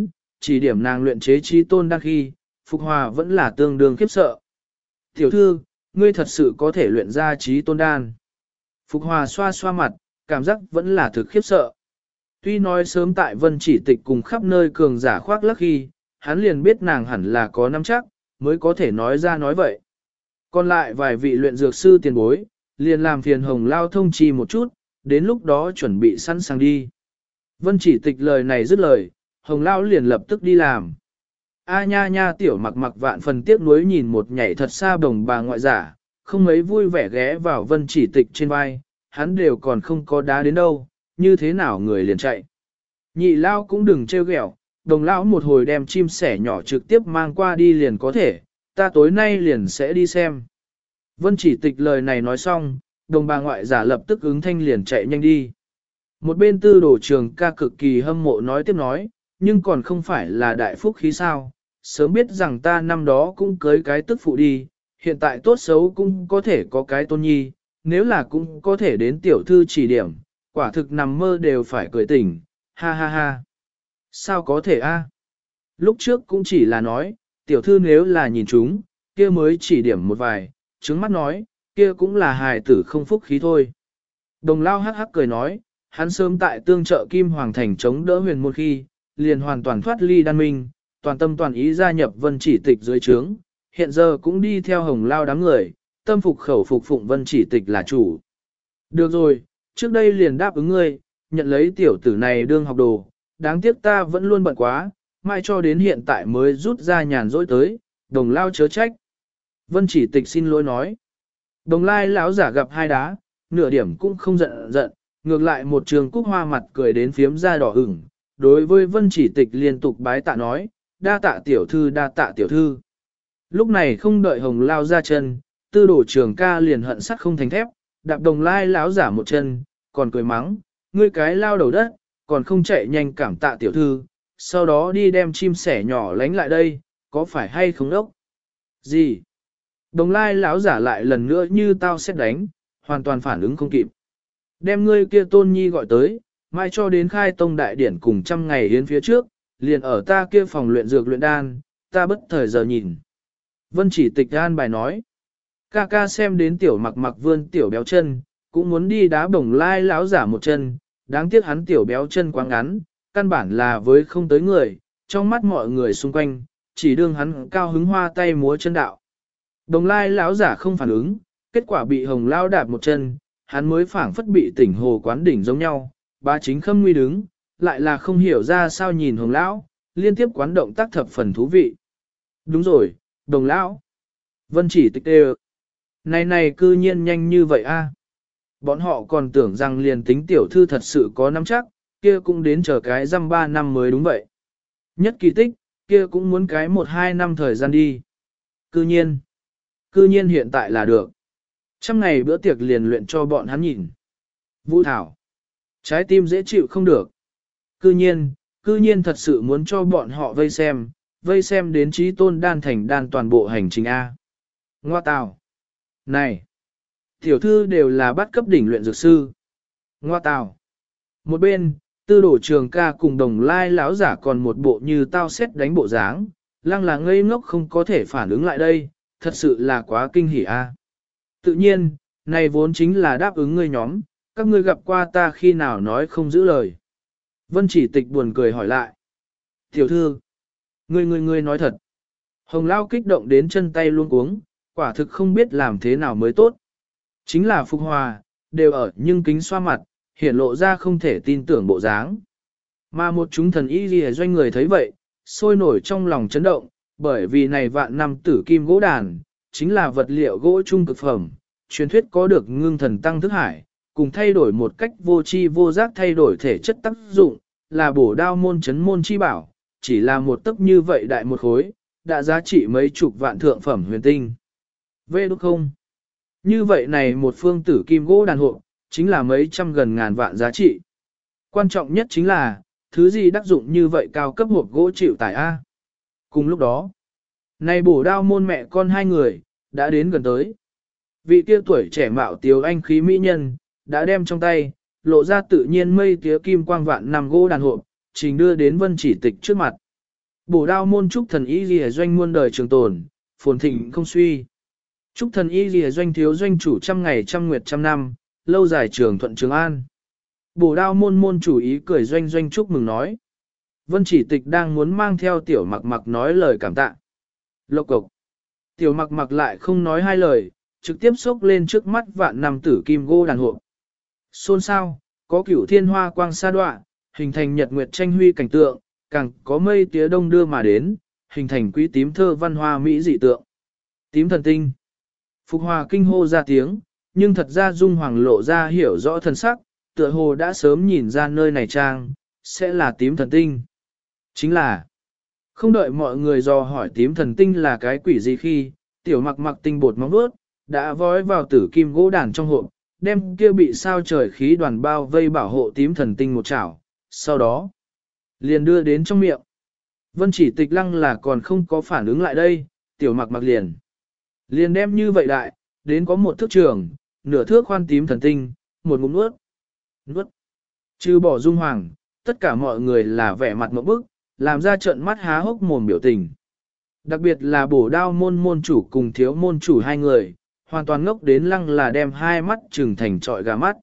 chỉ điểm nàng luyện chế trí tôn đan khi, Phục Hòa vẫn là tương đương khiếp sợ. Tiểu thư, ngươi thật sự có thể luyện ra trí tôn đan. Phục Hòa xoa xoa mặt, cảm giác vẫn là thực khiếp sợ. Tuy nói sớm tại Vân Chỉ Tịch cùng khắp nơi cường giả khoác lác khi, hắn liền biết nàng hẳn là có nắm chắc, mới có thể nói ra nói vậy. Còn lại vài vị luyện dược sư tiền bối, liền làm phiền Hồng Lao thông trì một chút, đến lúc đó chuẩn bị sẵn sàng đi. Vân Chỉ Tịch lời này dứt lời, Hồng Lao liền lập tức đi làm. A nha nha tiểu mặc mặc vạn phần tiếc nuối nhìn một nhảy thật xa đồng bà ngoại giả, không mấy vui vẻ ghé vào Vân Chỉ Tịch trên vai, hắn đều còn không có đá đến đâu, như thế nào người liền chạy. Nhị Lao cũng đừng trêu ghẹo, đồng lão một hồi đem chim sẻ nhỏ trực tiếp mang qua đi liền có thể, ta tối nay liền sẽ đi xem. Vân Chỉ Tịch lời này nói xong, đồng bà ngoại giả lập tức ứng thanh liền chạy nhanh đi. Một bên tư đổ trường ca cực kỳ hâm mộ nói tiếp nói, nhưng còn không phải là đại phúc khí sao, sớm biết rằng ta năm đó cũng cưới cái tức phụ đi, hiện tại tốt xấu cũng có thể có cái tôn nhi, nếu là cũng có thể đến tiểu thư chỉ điểm, quả thực nằm mơ đều phải cười tỉnh, ha ha ha. Sao có thể a? Lúc trước cũng chỉ là nói, tiểu thư nếu là nhìn chúng, kia mới chỉ điểm một vài, trứng mắt nói, kia cũng là hài tử không phúc khí thôi. Đồng lao hắc hắc cười nói, hắn sớm tại tương trợ Kim Hoàng Thành chống đỡ huyền một khi, liền hoàn toàn thoát ly đan minh, toàn tâm toàn ý gia nhập Vân Chỉ Tịch dưới trướng, hiện giờ cũng đi theo Hồng Lao đám người, tâm phục khẩu phục phụng Vân Chỉ Tịch là chủ. Được rồi, trước đây liền đáp ứng ngươi, nhận lấy tiểu tử này đương học đồ, đáng tiếc ta vẫn luôn bận quá, mai cho đến hiện tại mới rút ra nhàn rỗi tới, đồng lao chớ trách. Vân Chỉ Tịch xin lỗi nói. Đồng lai lão giả gặp hai đá, nửa điểm cũng không giận, ngược lại một trường cúc hoa mặt cười đến phiếm da đỏ ửng. Đối với Vân Chỉ Tịch liên tục bái tạ nói, đa tạ tiểu thư đa tạ tiểu thư. Lúc này không đợi Hồng Lao ra chân, tư đổ trường ca liền hận sắt không thành thép, đạp đồng lai lão giả một chân, còn cười mắng, ngươi cái lao đầu đất, còn không chạy nhanh cảm tạ tiểu thư, sau đó đi đem chim sẻ nhỏ lánh lại đây, có phải hay không đốc? Gì? Đồng lai lão giả lại lần nữa như tao xét đánh, hoàn toàn phản ứng không kịp. Đem ngươi kia tôn nhi gọi tới, mai cho đến khai tông đại điển cùng 100 ngày hiến phía trước, liền ở ta kia phòng luyện dược luyện đan, ta bất thời giờ nhìn. Vân Chỉ Tịch an bài nói. Ca ca xem đến tiểu mặc mặc vươn tiểu béo chân, cũng muốn đi đá đồng lai lão giả một chân, đáng tiếc hắn tiểu béo chân quá ngắn, căn bản là với không tới người, trong mắt mọi người xung quanh, chỉ đương hắn cao hứng hoa tay múa chân đạo. Đồng lai lão giả không phản ứng, kết quả bị Hồng Lao đạp một chân, hắn mới phảng phất bị tỉnh hồ quán đỉnh giống nhau, ba chính khâm nguy đứng, lại là không hiểu ra sao nhìn Hồng Lão, liên tiếp quán động tác thập phần thú vị. Đúng rồi, Đồng Lão. Vân Chỉ Tịch đều. Này cư nhiên nhanh như vậy a. Bọn họ còn tưởng rằng liền tính tiểu thư thật sự có nắm chắc, kia cũng đến chờ cái răm 3 năm mới đúng vậy. Nhất kỳ tích, kia cũng muốn cái 1-2 năm thời gian đi. Cư nhiên hiện tại là được. 100 ngày bữa tiệc liền luyện cho bọn hắn nhìn. Vũ Thảo. Trái tim dễ chịu không được. Cư nhiên thật sự muốn cho bọn họ vây xem đến trí tôn đan thành đan toàn bộ hành trình A. Ngoa tào. Này. Tiểu thư đều là bắt cấp đỉnh luyện dược sư. Ngoa tào. Một bên, tư đổ trường ca cùng đồng lai lão giả còn một bộ như tao xét đánh bộ dáng, lăng là ngây ngốc không có thể phản ứng lại đây, thật sự là quá kinh hỉ A. Tự nhiên, này vốn chính là đáp ứng ngươi nhóm, các ngươi gặp qua ta khi nào nói không giữ lời. Vân Chỉ Tịch buồn cười hỏi lại. Tiểu thư, ngươi nói thật. Hồng Lao kích động đến chân tay luôn cuống, quả thực không biết làm thế nào mới tốt. Chính là Phục Hòa, đều ở nhưng kính xoa mặt, hiển lộ ra không thể tin tưởng bộ dáng. Mà một chúng thần y ghi doanh người thấy vậy, sôi nổi trong lòng chấn động, bởi vì này vạn năm tử kim gỗ đàn, chính là vật liệu gỗ trung cực phẩm, truyền thuyết có được ngưng thần tăng thức hải, cùng thay đổi một cách vô tri vô giác thay đổi thể chất tác dụng, là bổ đao môn chấn môn chi bảo, chỉ là một tấc như vậy đại một khối, đã giá trị mấy chục vạn thượng phẩm huyền tinh. Vê đúng không? Như vậy này một phương tử kim gỗ đàn hộ, chính là mấy trăm gần ngàn vạn giá trị. Quan trọng nhất chính là, thứ gì đắc dụng như vậy cao cấp hộp gỗ chịu tải A. Cùng lúc đó, này bổ đao môn mẹ con hai người, đã đến gần tới. Vị kia tuổi trẻ mạo tiếu anh khí mỹ nhân, đã đem trong tay, lộ ra tự nhiên mây tía kim quang vạn nằm gỗ đàn hộp, trình đưa đến Vân Chỉ Tịch trước mặt. Bổ đao môn trúc thần y lìa doanh muôn đời trường tồn, phồn thịnh không suy. Trúc thần y lìa doanh thiếu doanh chủ trăm ngày trăm nguyệt trăm năm, lâu dài trường thuận trường an. Bổ đao môn môn chủ ý cười doanh doanh chúc mừng nói. Vân Chỉ Tịch đang muốn mang theo tiểu mặc mặc nói lời cảm tạ. Lộc cộc. Tiểu mặc mặc lại không nói hai lời, trực tiếp xốc lên trước mắt vạn năm tử kim gô đàn hộ. Xôn sao, có cửu thiên hoa quang sa đoạ, hình thành nhật nguyệt tranh huy cảnh tượng, càng có mây tía đông đưa mà đến, hình thành quý tím thơ văn hoa mỹ dị tượng. Tím thần tinh. Phục Hòa kinh hô ra tiếng, nhưng thật ra Dung Hoàng lộ ra hiểu rõ thần sắc, tựa hồ đã sớm nhìn ra nơi này trang, sẽ là tím thần tinh. Chính là, không đợi mọi người dò hỏi tím thần tinh là cái quỷ gì khi, tiểu mặc mặc tinh bột móng vuốt, đã vói vào tử kim gỗ đàn trong hộp, đem kia bị sao trời khí đoàn bao vây bảo hộ tím thần tinh một chảo, sau đó, liền đưa đến trong miệng. Vân Chỉ Tịch lăng là còn không có phản ứng lại đây, tiểu mặc mặc liền đem như vậy đại, đến có một thước trường, nửa thước khoan tím thần tinh, một ngụm nuốt. Nuốt. Trừ bỏ Dung Hoàng, tất cả mọi người là vẻ mặt ngộp bức, làm ra trận mắt há hốc mồm biểu tình. Đặc biệt là bổ đao môn môn chủ cùng thiếu môn chủ hai người, hoàn toàn ngốc đến lăng là đem hai mắt trừng thành trọi gà mắt.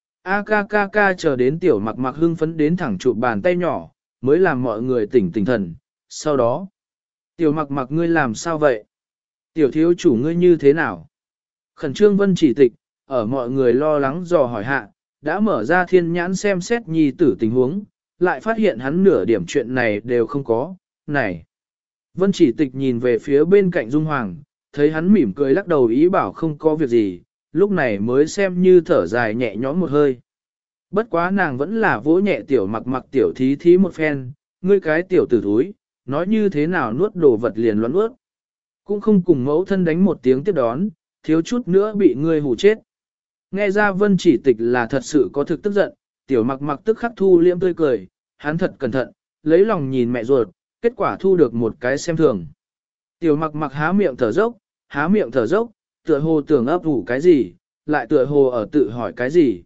A ca ca ca chờ đến tiểu mặc mặc hưng phấn đến thẳng chụp bàn tay nhỏ, mới làm mọi người tỉnh tỉnh thần. Sau đó, tiểu mặc mặc ngươi làm sao vậy? Tiểu thiếu chủ ngươi như thế nào? Khẩn trương Vân Chỉ Tịch, ở mọi người lo lắng dò hỏi hạ, đã mở ra thiên nhãn xem xét nhi tử tình huống, lại phát hiện hắn nửa điểm chuyện này đều không có. Này! Vân Chỉ Tịch nhìn về phía bên cạnh Dung Hoàng, thấy hắn mỉm cười lắc đầu ý bảo không có việc gì, lúc này mới xem như thở dài nhẹ nhõm một hơi. Bất quá nàng vẫn là vỗ nhẹ tiểu mặc mặc tiểu thí thí một phen, ngươi cái tiểu tử thúi, nói như thế nào nuốt đồ vật liền loạn nuốt. Cũng không cùng mẫu thân đánh một tiếng tiếp đón, thiếu chút nữa bị ngươi hù chết. Nghe ra Vân Chỉ Tịch là thật sự có thực tức giận, tiểu mặc mặc tức khắc thu liễm tươi cười, hắn thật cẩn thận, lấy lòng nhìn mẹ ruột, kết quả thu được một cái xem thường. Tiểu mặc mặc há miệng thở dốc, tựa hồ tưởng ấp ủ cái gì, lại tựa hồ ở tự hỏi cái gì.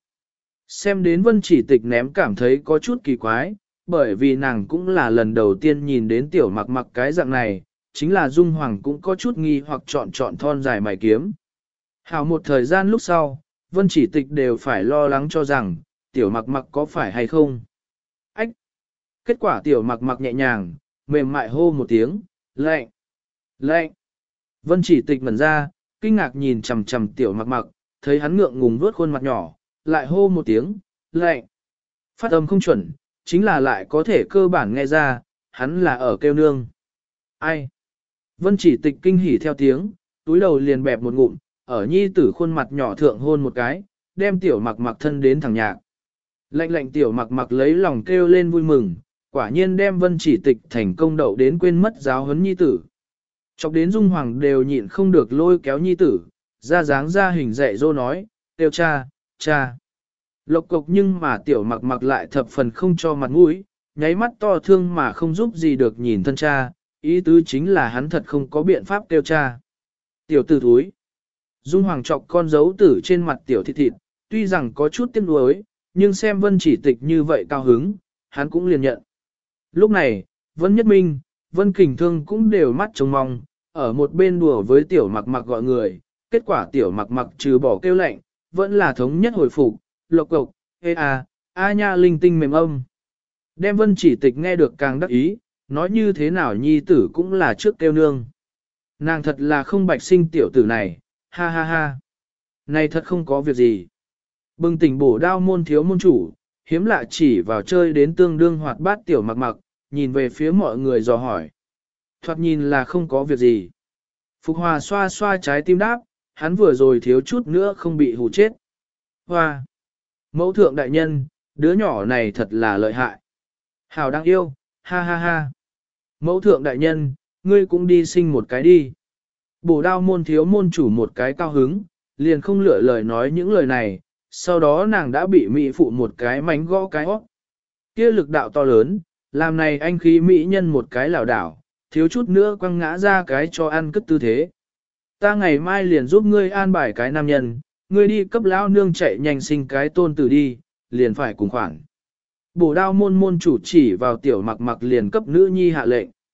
Xem đến Vân Chỉ Tịch ném cảm thấy có chút kỳ quái, bởi vì nàng cũng là lần đầu tiên nhìn đến tiểu mặc mặc cái dạng này, chính là Dung Hoàng cũng có chút nghi hoặc chọn thon dài mày kiếm. Hào một thời gian lúc sau, Vân Chỉ Tịch đều phải lo lắng cho rằng, tiểu mặc mặc có phải hay không. Ách! Kết quả tiểu mặc mặc nhẹ nhàng, mềm mại hô một tiếng, lệnh! Lệnh! Vân Chỉ Tịch ngẩn ra, kinh ngạc nhìn chằm chằm tiểu mặc mặc, thấy hắn ngượng ngùng vuốt khuôn mặt nhỏ, lại hô một tiếng, lệnh! Phát âm không chuẩn, chính là lại có thể cơ bản nghe ra, hắn là ở kêu nương. Ai? Vân Chỉ Tịch kinh hỉ theo tiếng, túi đầu liền bẹp một ngụm, ở nhi tử khuôn mặt nhỏ thượng hôn một cái, đem tiểu mặc mặc thân đến thẳng nhạc. Lệnh tiểu mặc mặc lấy lòng kêu lên vui mừng, quả nhiên đem Vân Chỉ Tịch thành công đậu đến quên mất giáo huấn nhi tử. Chọc đến Dung Hoàng đều nhịn không được lôi kéo nhi tử, ra dáng ra hình dạy dỗ nói, kêu cha, cha. Lộc cộc nhưng mà tiểu mặc mặc lại thập phần không cho mặt mũi, nháy mắt to thương mà không giúp gì được nhìn thân cha, ý tứ chính là hắn thật không có biện pháp kêu cha. Tiểu tử thúi. Dung Hoàng chọc con dấu tử trên mặt tiểu thịt thịt, tuy rằng có chút tiếc nuối, nhưng xem Vân Chỉ Tịch như vậy cao hứng, hắn cũng liền nhận. Lúc này, Vân Nhất Minh, Vân Kình Thương cũng đều mắt trông mong, ở một bên đùa với tiểu mặc mặc gọi người, kết quả tiểu mặc mặc trừ bỏ kêu lệnh, vẫn là thống nhất hồi phục, lộc cộc, ê a nha linh tinh mềm âm. Đem Vân Chỉ Tịch nghe được càng đắc ý, nói như thế nào nhi tử cũng là trước kêu nương. Nàng thật là không bạch sinh tiểu tử này, ha ha ha. Này thật không có việc gì. Bừng tỉnh bổ đao môn thiếu môn chủ, hiếm lạ chỉ vào chơi đến tương đương hoạt bát tiểu mặc mặc, nhìn về phía mọi người dò hỏi. Thoạt nhìn là không có việc gì. Phục Hòa xoa xoa trái tim đáp, hắn vừa rồi thiếu chút nữa không bị hù chết. Hoa! Mẫu thượng đại nhân, đứa nhỏ này thật là lợi hại. Hảo đáng yêu, ha ha ha. Mẫu thượng đại nhân, ngươi cũng đi sinh một cái đi. Bổ đao môn thiếu môn chủ một cái cao hứng, liền không lựa lời nói những lời này, sau đó nàng đã bị mỹ phụ một cái mánh gõ cái hót. Kia lực đạo to lớn, làm này anh khí mỹ nhân một cái lảo đảo, thiếu chút nữa quăng ngã ra cái cho ăn cất tư thế. Ta ngày mai liền giúp ngươi an bài cái nam nhân, ngươi đi cấp lão nương chạy nhanh sinh cái tôn tử đi, liền phải cùng khoản. Bổ đao môn môn chủ chỉ vào tiểu mặc mặc liền cấp nữ nhi hạ lệnh.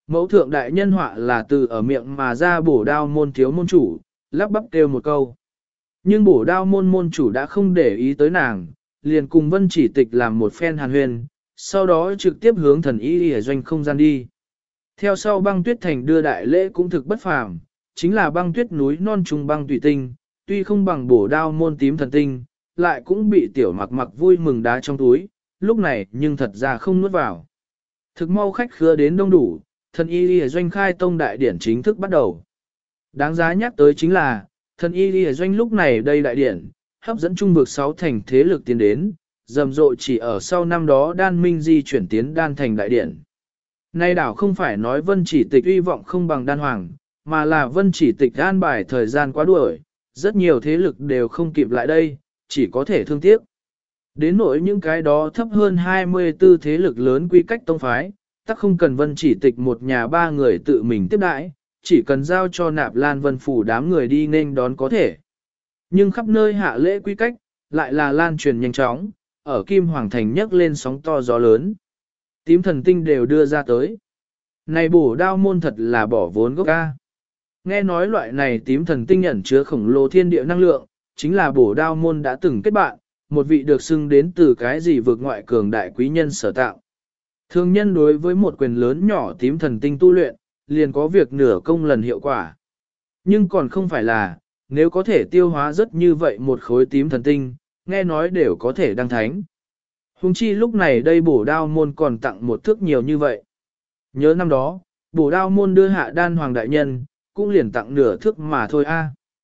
Mẫu thượng đại nhân họa là từ ở miệng mà ra bổ đao môn thiếu môn chủ, lắp bắp kêu một câu. Nhưng bổ đao môn môn chủ đã không để ý tới nàng, liền cùng Vân Chỉ Tịch làm một phen hàn huyền, sau đó trực tiếp hướng thần y ở doanh không gian đi. Theo sau băng tuyết thành đưa đại lễ cũng thực bất phàm, chính là băng tuyết núi non trùng băng tùy tinh, tuy không bằng bổ đao môn tím thần tinh, lại cũng bị tiểu mặc mặc vui mừng đá trong túi, lúc này nhưng thật ra không nuốt vào. Thực mau khách khứa đến đông đủ, thần y doanh khai tông đại điển chính thức bắt đầu. Đáng giá nhắc tới chính là, thần y doanh lúc này đây đại điển, hấp dẫn trung vực 6 thành thế lực tiến đến, rầm rộ chỉ ở sau năm đó đan minh di chuyển tiến đan thành đại điển. Nay đảo không phải nói Vân Chỉ Tịch uy vọng không bằng đan hoàng, mà là Vân Chỉ Tịch an bài thời gian quá đuổi, rất nhiều thế lực đều không kịp lại đây, chỉ có thể thương tiếc. Đến nỗi những cái đó thấp hơn 24 thế lực lớn quy cách tông phái, tắc không cần Vân Chỉ Tịch một nhà ba người tự mình tiếp đãi, chỉ cần giao cho Nạp Lan Vân Phủ đám người đi nên đón có thể. Nhưng khắp nơi hạ lễ quy cách, lại là lan truyền nhanh chóng, ở Kim Hoàng Thành nhấc lên sóng to gió lớn. Tím thần tinh đều đưa ra tới. Này bổ đao môn thật là bỏ vốn gốc ca. Nghe nói loại này tím thần tinh ẩn chứa khổng lồ thiên địa năng lượng, chính là bổ đao môn đã từng kết bạn, một vị được xưng đến từ cái gì vượt ngoại cường đại quý nhân sở tạo. Thương nhân đối với một quyền lớn nhỏ tím thần tinh tu luyện, liền có việc nửa công lần hiệu quả. Nhưng còn không phải là, nếu có thể tiêu hóa rất như vậy một khối tím thần tinh, nghe nói đều có thể đăng thánh. Hùng chi lúc này đây bổ đao môn còn tặng một thước nhiều như vậy. Nhớ năm đó, bổ đao môn đưa hạ đan hoàng đại nhân, cũng liền tặng nửa thước mà thôi a.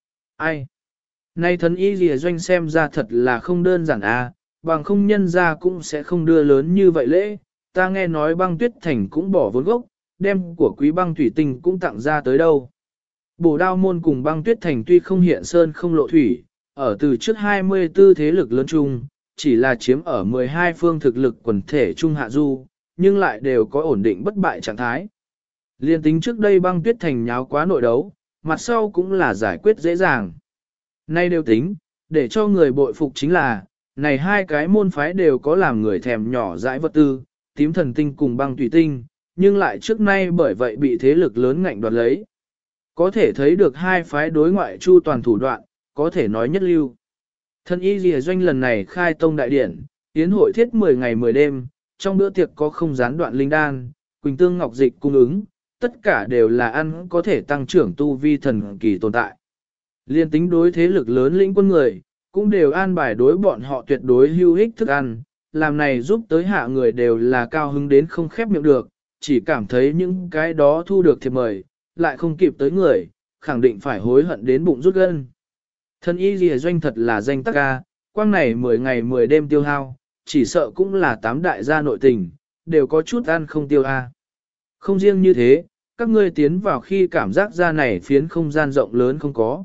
Ai? Nay thần y lìa doanh xem ra thật là không đơn giản a, bằng không nhân ra cũng sẽ không đưa lớn như vậy lễ. Ta nghe nói băng tuyết thành cũng bỏ vốn gốc, đem của quý băng thủy tinh cũng tặng ra tới đâu. Bổ đao môn cùng băng tuyết thành tuy không hiện sơn không lộ thủy, ở từ trước 24 thế lực lớn chung, chỉ là chiếm ở 12 phương thực lực quần thể trung hạ du, nhưng lại đều có ổn định bất bại trạng thái. Liên tính trước đây băng tuyết thành nháo quá nội đấu, mặt sau cũng là giải quyết dễ dàng. Nay đều tính, để cho người bội phục chính là, này hai cái môn phái đều có làm người thèm nhỏ dãi vật tư, tím thần tinh cùng băng tùy tinh, nhưng lại trước nay bởi vậy bị thế lực lớn ngạnh đoạt lấy. Có thể thấy được hai phái đối ngoại chu toàn thủ đoạn, có thể nói nhất lưu. Thân y lìa doanh lần này khai tông đại điển, yến hội thiết 10 ngày 10 đêm, trong bữa tiệc có không gián đoạn linh đan, quỳnh tương ngọc dịch cung ứng, tất cả đều là ăn có thể tăng trưởng tu vi thần kỳ tồn tại. Liên tính đối thế lực lớn lĩnh quân người, cũng đều an bài đối bọn họ tuyệt đối hữu ích thức ăn, làm này giúp tới hạ người đều là cao hứng đến không khép miệng được, chỉ cảm thấy những cái đó thu được thiệp mời, lại không kịp tới người, khẳng định phải hối hận đến bụng rút gân. Thân y lìa doanh thật là danh tắc ca, quang này 10 ngày 10 đêm tiêu hao, chỉ sợ cũng là 8 đại gia nội tình, đều có chút ăn không tiêu a. Không riêng như thế, các ngươi tiến vào khi cảm giác ra này phiến không gian rộng lớn không có.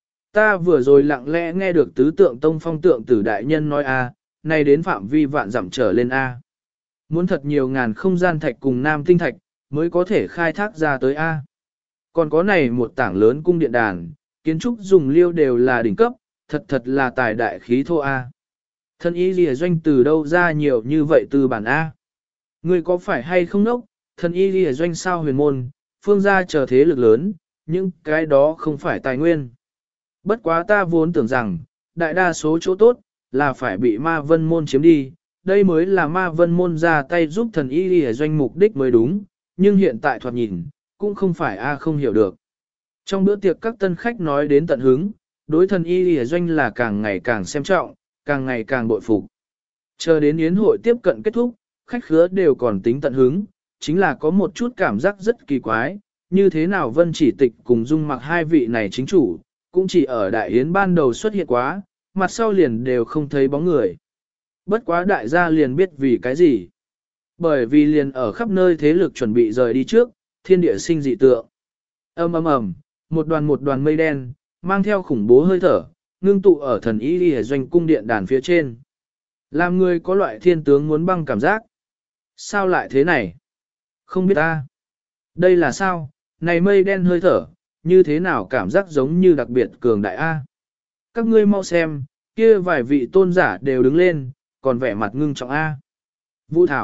Ta vừa rồi lặng lẽ nghe được tứ tượng tông phong tượng tử đại nhân nói a, nay đến phạm vi vạn dặm trở lên a. Muốn thật nhiều ngàn không gian thạch cùng nam tinh thạch, mới có thể khai thác ra tới a. Còn có này một tảng lớn cung điện đàn, kiến trúc dùng liêu đều là đỉnh cấp, thật là tài đại khí thô a. Thân y lìa doanh từ đâu ra nhiều như vậy từ bản a. Ngươi có phải hay không nốc, thân y lìa doanh sao huyền môn, phương gia chờ thế lực lớn, nhưng cái đó không phải tài nguyên. Bất quá ta vốn tưởng rằng, đại đa số chỗ tốt, là phải bị ma vân môn chiếm đi, đây mới là ma vân môn ra tay giúp thần y lìa doanh mục đích mới đúng, nhưng hiện tại thoạt nhìn, cũng không phải a không hiểu được. Trong bữa tiệc các tân khách nói đến tận hứng, đối thần y lìa doanh là càng ngày càng xem trọng, càng ngày càng bội phục. Chờ đến yến hội tiếp cận kết thúc, khách khứa đều còn tính tận hứng, chính là có một chút cảm giác rất kỳ quái, như thế nào Vân Chỉ Tịch cùng Dung Mặc hai vị này chính chủ, cũng chỉ ở đại yến ban đầu xuất hiện quá, mặt sau liền đều không thấy bóng người. Bất quá đại gia liền biết vì cái gì. Bởi vì liền ở khắp nơi thế lực chuẩn bị rời đi trước, thiên địa sinh dị tượng. Ầm ầm ầm, một đoàn mây đen, mang theo khủng bố hơi thở, ngưng tụ ở thần y lìa doanh cung điện đàn phía trên. Làm người có loại thiên tướng muốn băng cảm giác. Sao lại thế này? Không biết ta. Đây là sao? Này mây đen hơi thở, như thế nào cảm giác giống như đặc biệt cường đại A? Các ngươi mau xem, kia vài vị tôn giả đều đứng lên, còn vẻ mặt ngưng trọng A. Vũ Thảo,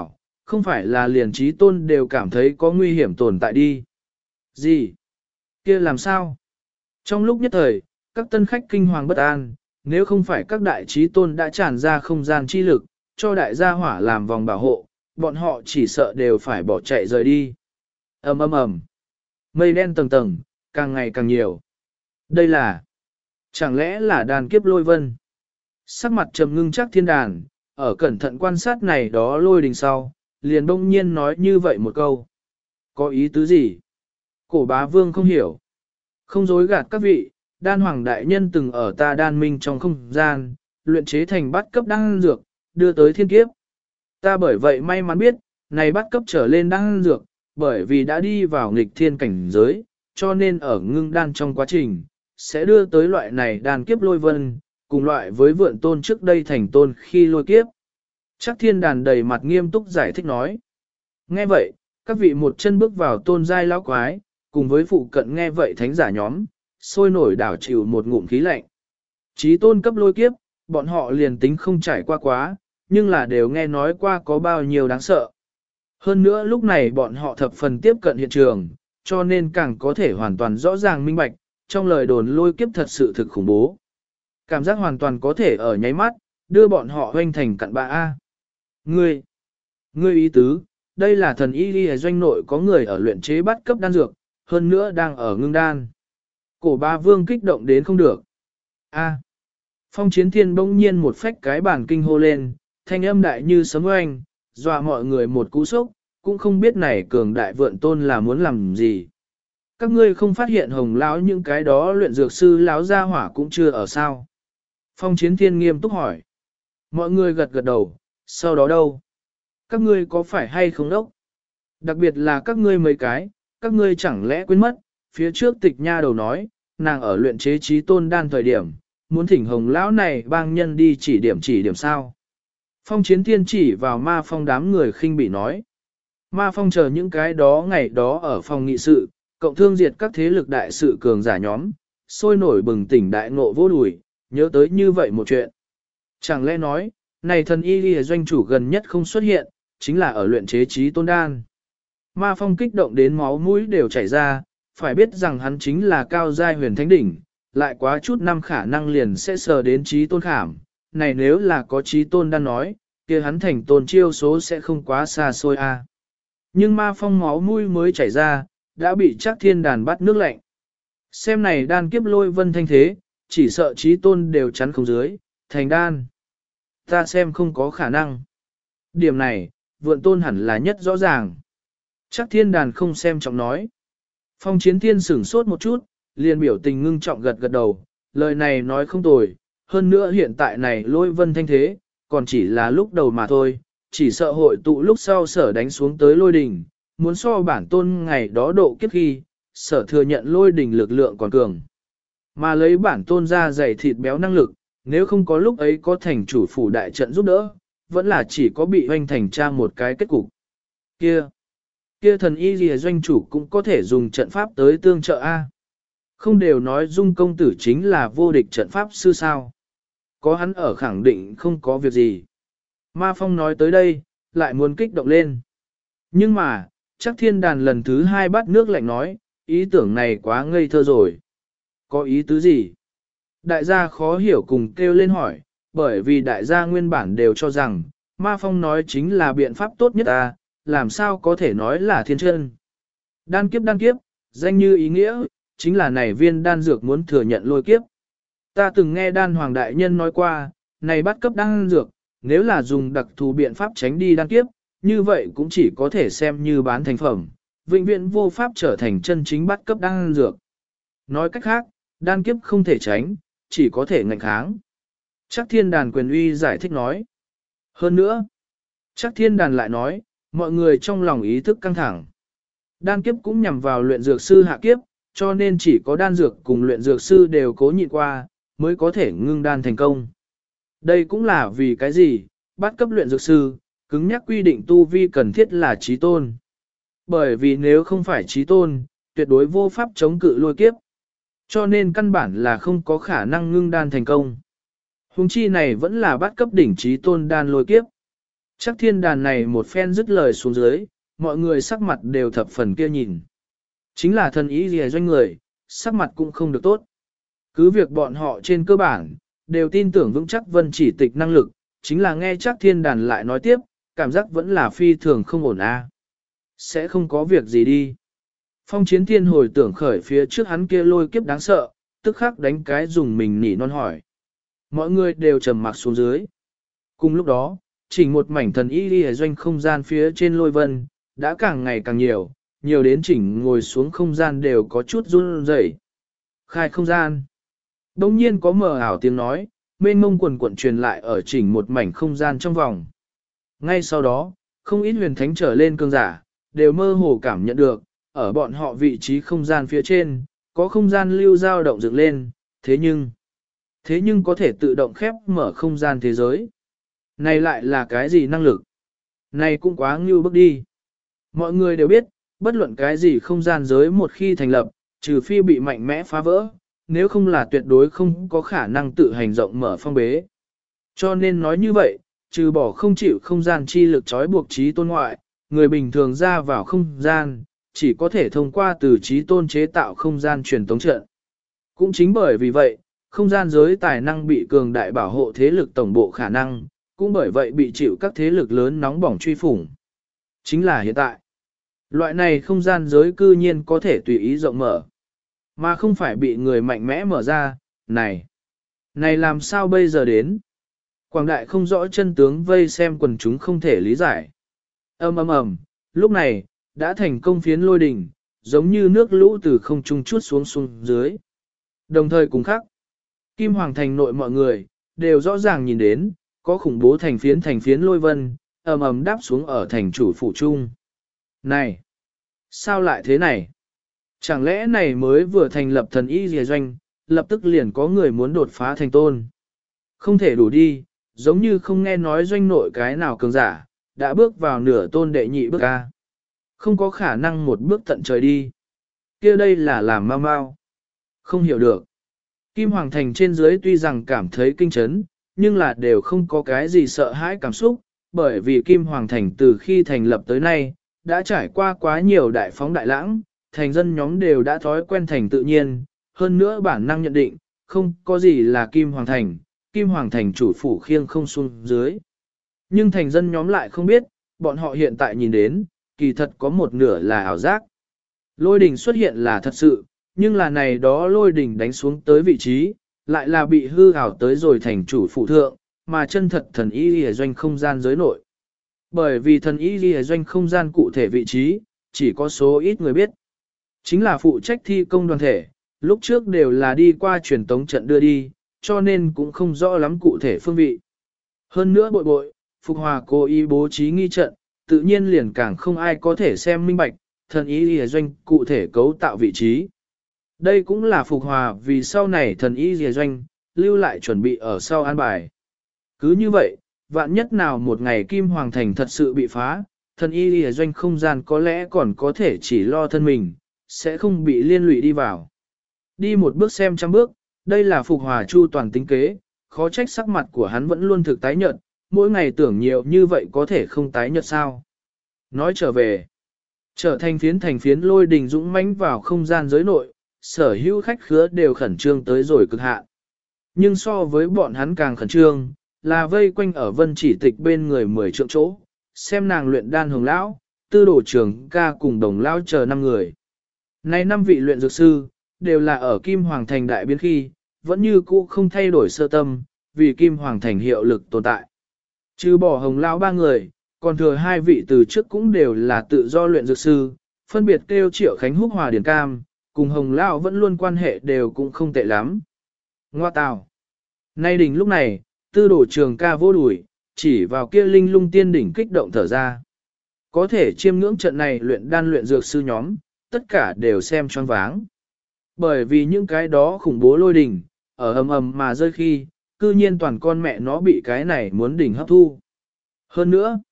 Không phải là liền trí tôn đều cảm thấy có nguy hiểm tồn tại đi. Gì? Kia làm sao? Trong lúc nhất thời, các tân khách kinh hoàng bất an, nếu không phải các đại trí tôn đã tràn ra không gian chi lực, cho đại gia hỏa làm vòng bảo hộ, bọn họ chỉ sợ đều phải bỏ chạy rời đi. Ầm ầm ầm. Mây đen tầng tầng, càng ngày càng nhiều. Đây là... Chẳng lẽ là đàn kiếp lôi vân? Sắc mặt trầm ngưng chắc thiên đàn, ở cẩn thận quan sát này đó lôi đình sau, liền đông nhiên nói như vậy một câu. Có ý tứ gì? Cổ bá vương không hiểu. Không dối gạt các vị, đan hoàng đại nhân từng ở ta đan minh trong không gian, luyện chế thành bát cấp đan dược, đưa tới thiên kiếp. Ta bởi vậy may mắn biết, này bát cấp trở lên đan dược, bởi vì đã đi vào nghịch thiên cảnh giới, cho nên ở ngưng đan trong quá trình, sẽ đưa tới loại này đan kiếp lôi vân, cùng loại với vượn tôn trước đây thành tôn khi lôi kiếp. Chắc thiên đàn đầy mặt nghiêm túc giải thích nói. Nghe vậy, các vị một chân bước vào tôn giai lão quái, cùng với phụ cận nghe vậy thánh giả nhóm, sôi nổi đảo chịu một ngụm khí lạnh. Chí tôn cấp lôi kiếp, bọn họ liền tính không trải qua quá, nhưng là đều nghe nói qua có bao nhiêu đáng sợ. Hơn nữa lúc này bọn họ thập phần tiếp cận hiện trường, cho nên càng có thể hoàn toàn rõ ràng minh bạch, trong lời đồn lôi kiếp thật sự thực khủng bố. Cảm giác hoàn toàn có thể ở nháy mắt, đưa bọn họ hoanh thành cặn bã A. Ngươi ý tứ, đây là thần y đi doanh nội có người ở luyện chế bắt cấp đan dược, hơn nữa đang ở ngưng đan. Cổ ba vương kích động đến không được. A. Phong chiến thiên bỗng nhiên một phách cái bàn kinh hô lên, thanh âm đại như sấm oanh, dọa mọi người một cú sốc, cũng không biết này cường đại vượn tôn là muốn làm gì. Các ngươi không phát hiện hồng lão những cái đó luyện dược sư lão gia hỏa cũng chưa ở sao. Phong chiến thiên nghiêm túc hỏi. Mọi người gật gật đầu, sau đó đâu? Các ngươi có phải hay không đốc? Đặc biệt là các ngươi mấy cái, các ngươi chẳng lẽ quên mất, phía trước tịch nha đầu nói, nàng ở luyện chế trí tôn đan thời điểm, muốn thỉnh hồng lão này bang nhân đi chỉ điểm sao. Phong chiến thiên chỉ vào ma phong đám người khinh bị nói. Ma phong chờ những cái đó ngày đó ở phòng nghị sự, cộng thương diệt các thế lực đại sự cường giả nhóm, sôi nổi bừng tỉnh đại ngộ vô đùi, nhớ tới như vậy một chuyện. Chẳng lẽ nói, này thần y lìa doanh chủ gần nhất không xuất hiện, chính là ở luyện chế trí tôn đan. Ma phong kích động đến máu mũi đều chảy ra, phải biết rằng hắn chính là cao giai huyền thánh đỉnh, lại quá chút năm khả năng liền sẽ sờ đến trí tôn khảm. Này nếu là có trí tôn đan nói, kia hắn thành tôn chiêu số sẽ không quá xa xôi a. Nhưng ma phong máu mũi mới chảy ra, đã bị chắc thiên đàn bắt nước lạnh. Xem này đan kiếp lôi vân thanh thế, chỉ sợ trí tôn đều chắn không dưới, thành đan. Ta xem không có khả năng. Điểm này, vượn tôn hẳn là nhất rõ ràng. Chắc thiên đàn không xem trọng nói. Phong chiến thiên sửng sốt một chút, liền biểu tình ngưng trọng gật gật đầu, lời này nói không tồi, hơn nữa hiện tại này lôi vân thanh thế, còn chỉ là lúc đầu mà thôi, chỉ sợ hội tụ lúc sau sở đánh xuống tới lôi đỉnh, muốn so bản tôn ngày đó độ kiếp khi, sở thừa nhận lôi đỉnh lực lượng còn cường. Mà lấy bản tôn ra dày thịt béo năng lực, nếu không có lúc ấy có thành chủ phủ đại trận giúp đỡ, vẫn là chỉ có bị hoanh thành tra một cái kết cục. Kia thần y lìa doanh chủ cũng có thể dùng trận pháp tới tương trợ A. Không đều nói dung công tử chính là vô địch trận pháp sư sao. Có hắn ở khẳng định không có việc gì. Ma Phong nói tới đây, lại muốn kích động lên. Nhưng mà, chắc thiên đàn lần thứ hai bắt nước lạnh nói, ý tưởng này quá ngây thơ rồi. Có ý tứ gì? Đại gia khó hiểu cùng kêu lên hỏi, bởi vì đại gia nguyên bản đều cho rằng, Ma Phong nói chính là biện pháp tốt nhất à, làm sao có thể nói là thiên chân. Đan kiếp, danh như ý nghĩa, chính là này viên đan dược muốn thừa nhận lôi kiếp. Ta từng nghe đan hoàng đại nhân nói qua, này bắt cấp đan dược, nếu là dùng đặc thù biện pháp tránh đi đan kiếp, như vậy cũng chỉ có thể xem như bán thành phẩm, vĩnh viễn vô pháp trở thành chân chính bắt cấp đan dược. Nói cách khác, đan kiếp không thể tránh, chỉ có thể ngạnh kháng. Chắc thiên đàn quyền uy giải thích nói. Hơn nữa, chắc thiên đàn lại nói, mọi người trong lòng ý thức căng thẳng. Đan kiếp cũng nhằm vào luyện dược sư hạ kiếp, cho nên chỉ có đan dược cùng luyện dược sư đều cố nhịn qua, mới có thể ngưng đan thành công. Đây cũng là vì cái gì, bắt cấp luyện dược sư, cứng nhắc quy định tu vi cần thiết là trí tôn. Bởi vì nếu không phải trí tôn, tuyệt đối vô pháp chống cự lôi kiếp. Cho nên căn bản là không có khả năng ngưng đan thành công. Hùng chi này vẫn là bắt cấp đỉnh trí tôn đan lôi kiếp. Chắc thiên đàn này một phen dứt lời xuống dưới, mọi người sắc mặt đều thập phần kia nhìn. Chính là thần ý gì doanh người, sắc mặt cũng không được tốt. Cứ việc bọn họ trên cơ bản, đều tin tưởng vững chắc vân chỉ tịch năng lực, chính là nghe chắc thiên đàn lại nói tiếp, cảm giác vẫn là phi thường không ổn a. Sẽ không có việc gì đi. Phong chiến thiên hồi tưởng khởi phía trước hắn kia lôi kiếp đáng sợ, tức khắc đánh cái dùng mình nỉ non hỏi. Mọi người đều trầm mặc xuống dưới. Cùng lúc đó, chỉnh một mảnh thần y đi doanh không gian phía trên lôi vân, đã càng ngày càng nhiều, nhiều đến chỉnh ngồi xuống không gian đều có chút run rẩy. Khai không gian. Đông nhiên có mờ ảo tiếng nói, mênh mông quần cuộn truyền lại ở chỉnh một mảnh không gian trong vòng. Ngay sau đó, không ít huyền thánh trở lên cường giả, đều mơ hồ cảm nhận được, ở bọn họ vị trí không gian phía trên, có không gian lưu dao động dựng lên, thế nhưng có thể tự động khép mở không gian thế giới. Này lại là cái gì năng lực? Này cũng quá ngưu bức đi. Mọi người đều biết, bất luận cái gì không gian giới một khi thành lập, trừ phi bị mạnh mẽ phá vỡ, nếu không là tuyệt đối không có khả năng tự hành rộng mở phong bế. Cho nên nói như vậy, trừ bỏ không chịu không gian chi lực trói buộc trí tôn ngoại, người bình thường ra vào không gian, chỉ có thể thông qua từ trí tôn chế tạo không gian truyền tống trận. Cũng chính bởi vì vậy, không gian giới tài năng bị cường đại bảo hộ thế lực tổng bộ khả năng, cũng bởi vậy bị chịu các thế lực lớn nóng bỏng truy phủng. Chính là hiện tại. Loại này không gian giới cư nhiên có thể tùy ý rộng mở, mà không phải bị người mạnh mẽ mở ra, này làm sao bây giờ đến? Quảng đại không rõ chân tướng vây xem quần chúng không thể lý giải. Ầm, lúc này, đã thành công phiến lôi đỉnh, giống như nước lũ từ không trung chuốt xuống dưới. Đồng thời cùng khác, Kim Hoàng thành nội mọi người, đều rõ ràng nhìn đến, có khủng bố thành phiến lôi vân, ầm đáp xuống ở thành chủ phủ trung. Này! Sao lại thế này? Chẳng lẽ này mới vừa thành lập thần y dìa doanh, lập tức liền có người muốn đột phá thành tôn? Không thể đủ đi, giống như không nghe nói doanh nội cái nào cường giả, đã bước vào nửa tôn đệ nhị bước ca. Không có khả năng một bước tận trời đi. Kia đây là làm mau. Không hiểu được. Kim Hoàng Thành trên dưới tuy rằng cảm thấy kinh chấn, nhưng là đều không có cái gì sợ hãi cảm xúc, bởi vì Kim Hoàng Thành từ khi thành lập tới nay, đã trải qua quá nhiều đại phóng đại lãng, thành dân nhóm đều đã thói quen thành tự nhiên, hơn nữa bản năng nhận định, không có gì là Kim Hoàng Thành chủ phủ khiêng không xuống dưới. Nhưng thành dân nhóm lại không biết, bọn họ hiện tại nhìn đến, kỳ thật có một nửa là ảo giác. Lôi đỉnh xuất hiện là thật sự, nhưng là này đó lôi đỉnh đánh xuống tới vị trí, lại là bị hư ảo tới rồi thành chủ phụ thượng, mà chân thật thần y lìa doanh không gian giới nội. Bởi vì thần y lìa doanh không gian cụ thể vị trí, chỉ có số ít người biết. Chính là phụ trách thi công đoàn thể, lúc trước đều là đi qua truyền tống trận đưa đi, cho nên cũng không rõ lắm cụ thể phương vị. Hơn nữa bội, Phục Hòa cố ý bố trí nghi trận, tự nhiên liền càng không ai có thể xem minh bạch, thần y lìa doanh cụ thể cấu tạo vị trí. Đây cũng là Phục Hòa vì sau này thần y lìa doanh, lưu lại chuẩn bị ở sau an bài. Cứ như vậy, vạn nhất nào một ngày Kim Hoàng Thành thật sự bị phá, thần y lìa doanh không gian có lẽ còn có thể chỉ lo thân mình, sẽ không bị liên lụy đi vào. Đi một bước xem trăm bước, đây là Phục Hòa chu toàn tính kế, khó trách sắc mặt của hắn vẫn luôn thực tái nhợt, mỗi ngày tưởng nhiều như vậy có thể không tái nhợt sao. Nói trở về, trở thành phiến lôi đình dũng mãnh vào không gian giới nội, sở hữu khách khứa đều khẩn trương tới rồi cực hạn. Nhưng so với bọn hắn càng khẩn trương, là vây quanh ở vân chỉ tịch bên người 10 trượng chỗ, xem nàng luyện đan hồng lão, tư đổ trưởng ca cùng đồng lão chờ 5 người. Nay 5 vị luyện dược sư, đều là ở Kim Hoàng Thành đại biến khi, vẫn như cũ không thay đổi sơ tâm, vì Kim Hoàng Thành hiệu lực tồn tại. Trừ bỏ hồng lão 3 người, còn thừa 2 vị từ trước cũng đều là tự do luyện dược sư, phân biệt kêu Triệu Khánh Húc Hòa Điển Cam, cùng hồng lão vẫn luôn quan hệ đều cũng không tệ lắm. Ngoa tào. Nay đỉnh lúc này, tư đổ trường ca vô đuổi, chỉ vào kia linh lung tiên đỉnh kích động thở ra. Có thể chiêm ngưỡng trận này luyện đan luyện dược sư nhóm, tất cả đều xem choáng váng. Bởi vì những cái đó khủng bố lôi đỉnh, ở ầm mà rơi khi, cư nhiên toàn con mẹ nó bị cái này muốn đỉnh hấp thu. Hơn nữa,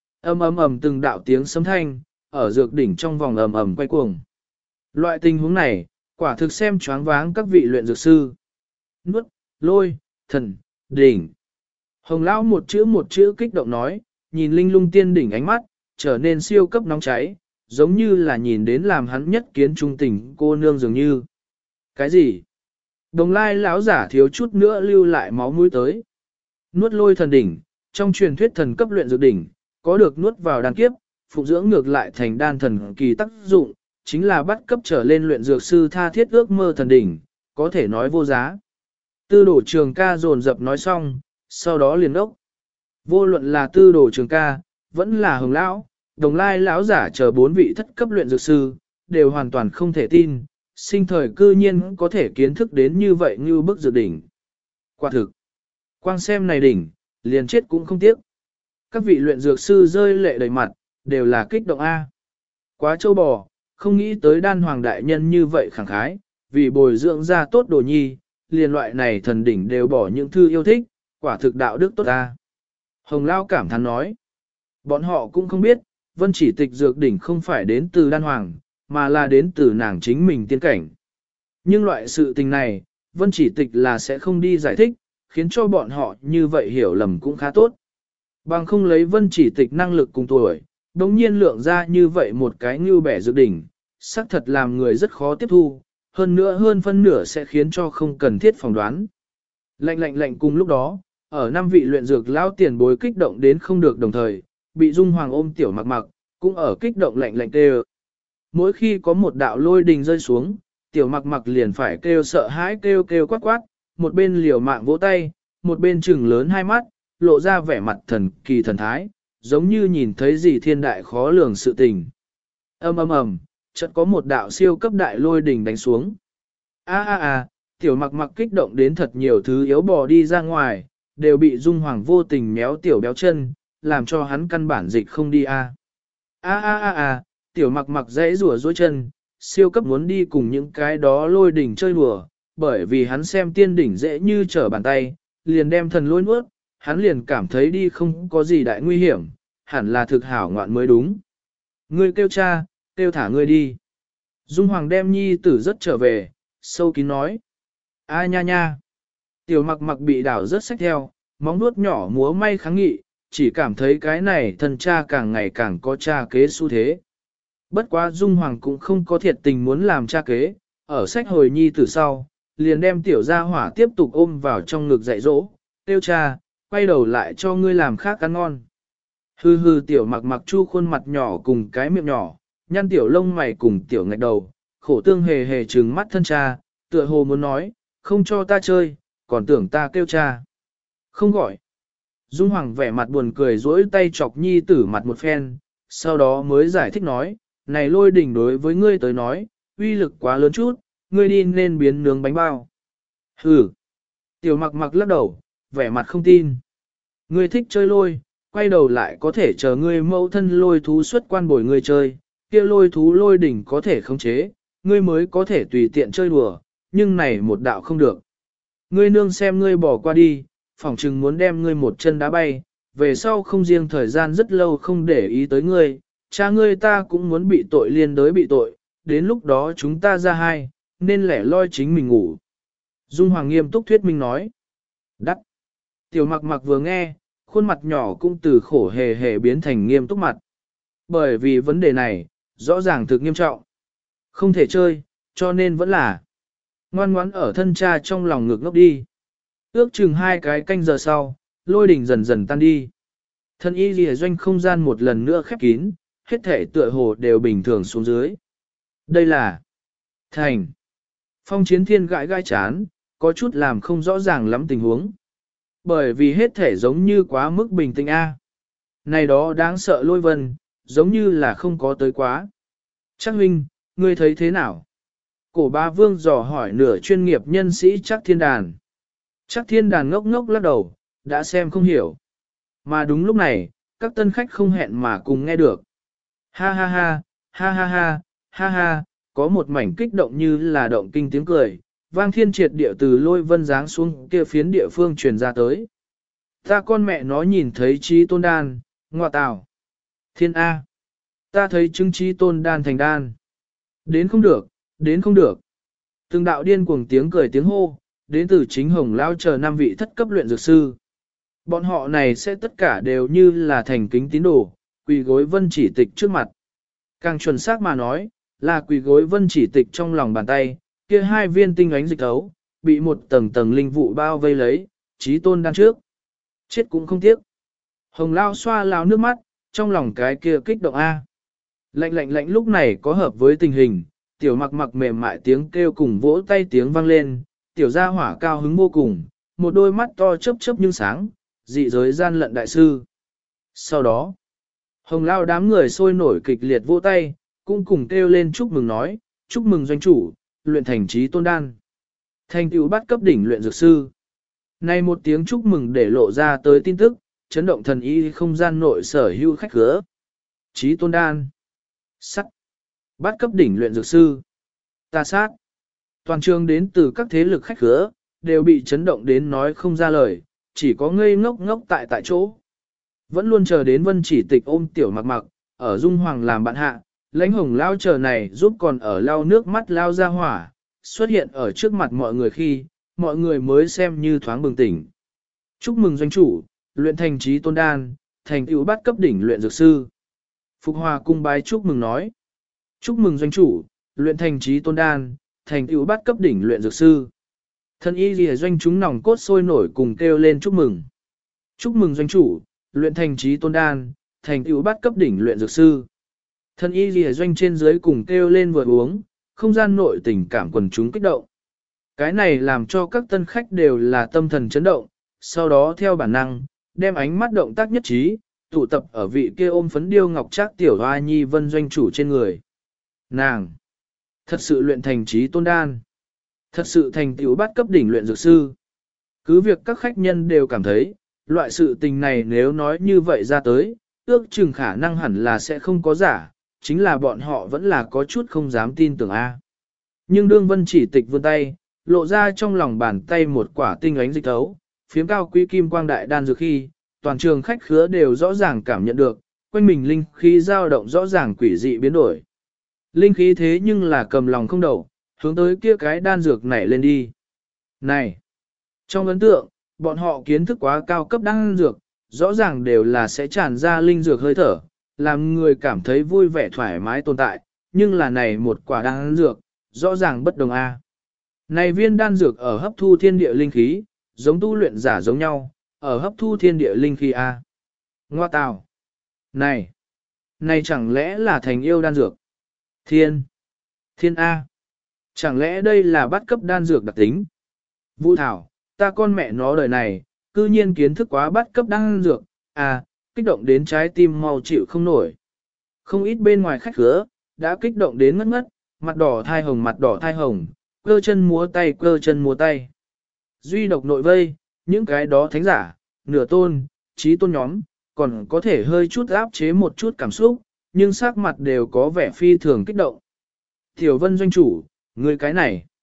ầm từng đạo tiếng sấm thanh, ở dược đỉnh trong vòng ầm quay cuồng. Loại tình huống này, quả thực xem choáng váng các vị luyện dược sư. Nuốt, lôi, thần, đỉnh. Hồng lão một chữ kích động nói, nhìn linh lung tiên đỉnh ánh mắt, trở nên siêu cấp nóng cháy, giống như là nhìn đến làm hắn nhất kiến trung tình cô nương dường như. Cái gì? Đồng lai lão giả thiếu chút nữa lưu lại máu mũi tới. Nuốt lôi thần đỉnh, trong truyền thuyết thần cấp luyện dược đỉnh, có được nuốt vào đan kiếp, phụ dưỡng ngược lại thành đan thần kỳ tác dụng, chính là bắt cấp trở lên luyện dược sư tha thiết ước mơ thần đỉnh, có thể nói vô giá. Tư đổ trường ca dồn dập nói xong, sau đó liền ốc. Vô luận là tư đổ trường ca, vẫn là hồng lão, đồng lai lão giả chờ 4 vị thất cấp luyện dược sư, đều hoàn toàn không thể tin, sinh thời cư nhiên có thể kiến thức đến như vậy như bức dược đỉnh. Quả thực, quang xem này đỉnh, liền chết cũng không tiếc. Các vị luyện dược sư rơi lệ đầy mặt, đều là kích động A. Quá châu bò, không nghĩ tới đan hoàng đại nhân như vậy khẳng khái, vì bồi dưỡng ra tốt đồ nhi, liền loại này thần đỉnh đều bỏ những thư yêu thích, quả thực đạo đức tốt A. Hồng Lao cảm thán nói, bọn họ cũng không biết, vân chỉ tịch dược đỉnh không phải đến từ đan hoàng, mà là đến từ nàng chính mình tiên cảnh. Nhưng loại sự tình này, vân chỉ tịch là sẽ không đi giải thích, khiến cho bọn họ như vậy hiểu lầm cũng khá tốt. Bằng không lấy vân chỉ tịch năng lực cùng tuổi, đống nhiên lượng ra như vậy một cái như bẻ dược đỉnh, xác thật làm người rất khó tiếp thu, hơn nữa hơn phân nửa sẽ khiến cho không cần thiết phỏng đoán. Lạnh cùng lúc đó, ở 5 vị luyện dược lão tiền bối kích động đến không được đồng thời, bị Dung Hoàng ôm tiểu mặc, cũng ở kích động lạnh kêu. Mỗi khi có một đạo lôi đình rơi xuống, tiểu mặc liền phải kêu sợ hãi kêu quát, một bên liều mạng vỗ tay, một bên trừng lớn hai mắt, lộ ra vẻ mặt thần kỳ thần thái, giống như nhìn thấy gì thiên đại khó lường sự tình. Ầm, chợt có một đạo siêu cấp đại lôi đình đánh xuống. Tiểu mặc kích động đến thật nhiều thứ yếu bò đi ra ngoài, đều bị Dung Hoàng vô tình méo tiểu béo chân, làm cho hắn căn bản dịch không đi tiểu mặc dãy rủa dối chân, siêu cấp muốn đi cùng những cái đó lôi đỉnh chơi đùa, bởi vì hắn xem tiên đỉnh dễ như trở bàn tay, liền đem thần lôi nuốt, hắn liền cảm thấy đi không có gì đại nguy hiểm, hẳn là thực hảo ngoạn mới đúng. Ngươi kêu cha, kêu thả ngươi đi. Dung Hoàng đem nhi tử rất trở về, sâu kín nói. Ai nha. Tiểu mặc bị đảo rất sách theo, móng nuốt nhỏ múa may kháng nghị, chỉ cảm thấy cái này thần cha càng ngày càng có cha kế xu thế. Bất quá Dung Hoàng cũng không có thiệt tình muốn làm cha kế, ở sách hồi nhi tử sau, liền đem tiểu gia hỏa tiếp tục ôm vào trong ngực dạy dỗ, tiêu cha, quay đầu lại cho ngươi làm khác ăn ngon. Hư tiểu mặc chu khuôn mặt nhỏ cùng cái miệng nhỏ, nhăn tiểu lông mày cùng tiểu ngạch đầu, khổ tương hề trừng mắt thân cha, tựa hồ muốn nói, không cho ta chơi, còn tưởng ta kêu cha. Không gọi. Dung Hoàng vẻ mặt buồn cười dỗi tay chọc nhi tử mặt một phen, sau đó mới giải thích nói, này lôi đỉnh đối với ngươi tới nói, uy lực quá lớn chút, ngươi đi nên biến nướng bánh bao. Hừ. Tiểu mặc lắc đầu, vẻ mặt không tin. Ngươi thích chơi lôi, quay đầu lại có thể chờ ngươi mẫu thân lôi thú xuất quan bồi ngươi chơi, kia lôi thú lôi đỉnh có thể khống chế, ngươi mới có thể tùy tiện chơi đùa, nhưng này một đạo không được. Ngươi nương xem ngươi bỏ qua đi, phỏng chừng muốn đem ngươi một chân đá bay, về sau không riêng thời gian rất lâu không để ý tới ngươi, cha ngươi ta cũng muốn bị tội liên đới bị tội, đến lúc đó chúng ta ra hai, nên lẻ loi chính mình ngủ. Dung Hoàng nghiêm túc thuyết minh nói. Đắc. Tiểu mặc vừa nghe, khuôn mặt nhỏ cũng từ khổ hề biến thành nghiêm túc mặt. Bởi vì vấn đề này, rõ ràng thực nghiêm trọng. Không thể chơi, cho nên vẫn là ngoan ngoãn ở thân cha trong lòng ngược ngốc đi. Ước chừng 2 cái canh giờ sau, lôi đỉnh dần dần tan đi. Thân y lìa doanh không gian một lần nữa khép kín, hết thể tựa hồ đều bình thường xuống dưới. Đây là thành. Phong Chiến Thiên gãi chán, có chút làm không rõ ràng lắm tình huống. Bởi vì hết thể giống như quá mức bình tĩnh A. Này đó đáng sợ lôi vân, giống như là không có tới quá. Chắc huynh, ngươi thấy thế nào? Cổ Ba Vương dò hỏi nửa chuyên nghiệp nhân sĩ Chắc Thiên Đàn. Chắc Thiên Đàn ngốc lắc đầu, đã xem không hiểu. Mà đúng lúc này, các tân khách không hẹn mà cùng nghe được. Ha, có một mảnh kích động như là động kinh tiếng cười, vang thiên triệt địa từ lôi vân giáng xuống kia phiến địa phương truyền ra tới. Ta con mẹ nó nhìn thấy Chí Tôn Đan, ngọa tào. Thiên A. Ta thấy chứng Chí Tôn Đan thành đan. Đến không được. Từng đạo điên cuồng tiếng cười tiếng hô, đến từ chính Hồng Lao chờ 5 vị thất cấp luyện dược sư. Bọn họ này sẽ tất cả đều như là thành kính tín đồ, quỳ gối vân chỉ tịch trước mặt. Càng chuẩn xác mà nói, là quỳ gối vân chỉ tịch trong lòng bàn tay, kia hai viên tinh ánh dịch thấu, bị một tầng tầng linh vụ bao vây lấy, chí tôn đan trước. Chết cũng không tiếc. Hồng Lao xoa lao nước mắt, trong lòng cái kia kích động A. Lạnh lạnh lạnh lúc này có hợp với tình hình, tiểu mặc mặc mềm mại tiếng kêu cùng vỗ tay tiếng vang lên, tiểu gia hỏa cao hứng vô cùng, một đôi mắt to chớp chớp nhưng sáng, dị giới gian lận đại sư. Sau đó, Hồng Lao đám người sôi nổi kịch liệt vỗ tay, cũng cùng kêu lên chúc mừng nói, chúc mừng doanh chủ, luyện thành trí tôn đan. Thành tựu bắt cấp đỉnh luyện dược sư. Này một tiếng chúc mừng để lộ ra tới tin tức, chấn động thần y không gian nội sở hữu khách khứa. Trí tôn đan. Sắt. Bắt cấp đỉnh luyện dược sư. Ta sát. Toàn trường đến từ các thế lực khách khứa, đều bị chấn động đến nói không ra lời, chỉ có ngây ngốc ngốc tại chỗ. Vẫn luôn chờ đến vân chỉ tịch ôm tiểu mặc mặc, ở dung hoàng làm bạn hạ, lãnh hồng lao chờ này giúp còn ở lao nước mắt lao ra hỏa, xuất hiện ở trước mặt mọi người khi, mọi người mới xem như thoáng bừng tỉnh. Chúc mừng doanh chủ, luyện thành trí tôn đan, thành tựu bắt cấp đỉnh luyện dược sư. Phục Hòa cung bái chúc mừng nói. Chúc mừng doanh chủ, luyện thành trí tôn đan, thành tựu bắt cấp đỉnh luyện dược sư. Thân y lìa doanh chúng nòng cốt sôi nổi cùng kêu lên chúc mừng. Chúc mừng doanh chủ, luyện thành trí tôn đan, thành tựu bắt cấp đỉnh luyện dược sư. Thân y lìa doanh trên dưới cùng kêu lên vừa uống, không gian nội tình cảm quần chúng kích động. Cái này làm cho các tân khách đều là tâm thần chấn động, sau đó theo bản năng, đem ánh mắt động tác nhất trí, tụ tập ở vị kia ôm phấn điêu ngọc trác tiểu hoa nhi vân doanh chủ trên người. Nàng! Thật sự luyện thành trí tôn đan. Thật sự thành tựu bắt cấp đỉnh luyện dược sư. Cứ việc các khách nhân đều cảm thấy, loại sự tình này nếu nói như vậy ra tới, ước chừng khả năng hẳn là sẽ không có giả, chính là bọn họ vẫn là có chút không dám tin tưởng A. Nhưng đương vân chỉ tịch vươn tay, lộ ra trong lòng bàn tay một quả tinh ánh dịch thấu, phiếm cao quý kim quang đại đan dược khi, toàn trường khách khứa đều rõ ràng cảm nhận được, quanh mình linh khí dao động rõ ràng quỷ dị biến đổi. Linh khí thế nhưng là cầm lòng không đầu, hướng tới kia cái đan dược nảy lên đi. Này! Trong ấn tượng, bọn họ kiến thức quá cao cấp đan dược, rõ ràng đều là sẽ tràn ra linh dược hơi thở, làm người cảm thấy vui vẻ thoải mái tồn tại, nhưng là này một quả đan dược, rõ ràng bất đồng A. Này viên đan dược ở hấp thu thiên địa linh khí, giống tu luyện giả giống nhau, ở hấp thu thiên địa linh khí A. Ngoa tào! Này! Này chẳng lẽ là thành yêu đan dược? Thiên A! Chẳng lẽ đây là bắt cấp đan dược đặc tính? Vũ Thảo, ta con mẹ nó đời này, cư nhiên kiến thức quá bắt cấp đan dược, kích động đến trái tim mau chịu không nổi. Không ít bên ngoài khách khứa, đã kích động đến ngất ngất, mặt đỏ thai hồng, cơ chân múa tay. Duy độc nội vây, những cái đó thánh giả, nửa tôn, trí tôn nhóm, còn có thể hơi chút áp chế một chút cảm xúc, nhưng sắc mặt đều có vẻ phi thường kích động. Tiểu Vân doanh chủ, người cái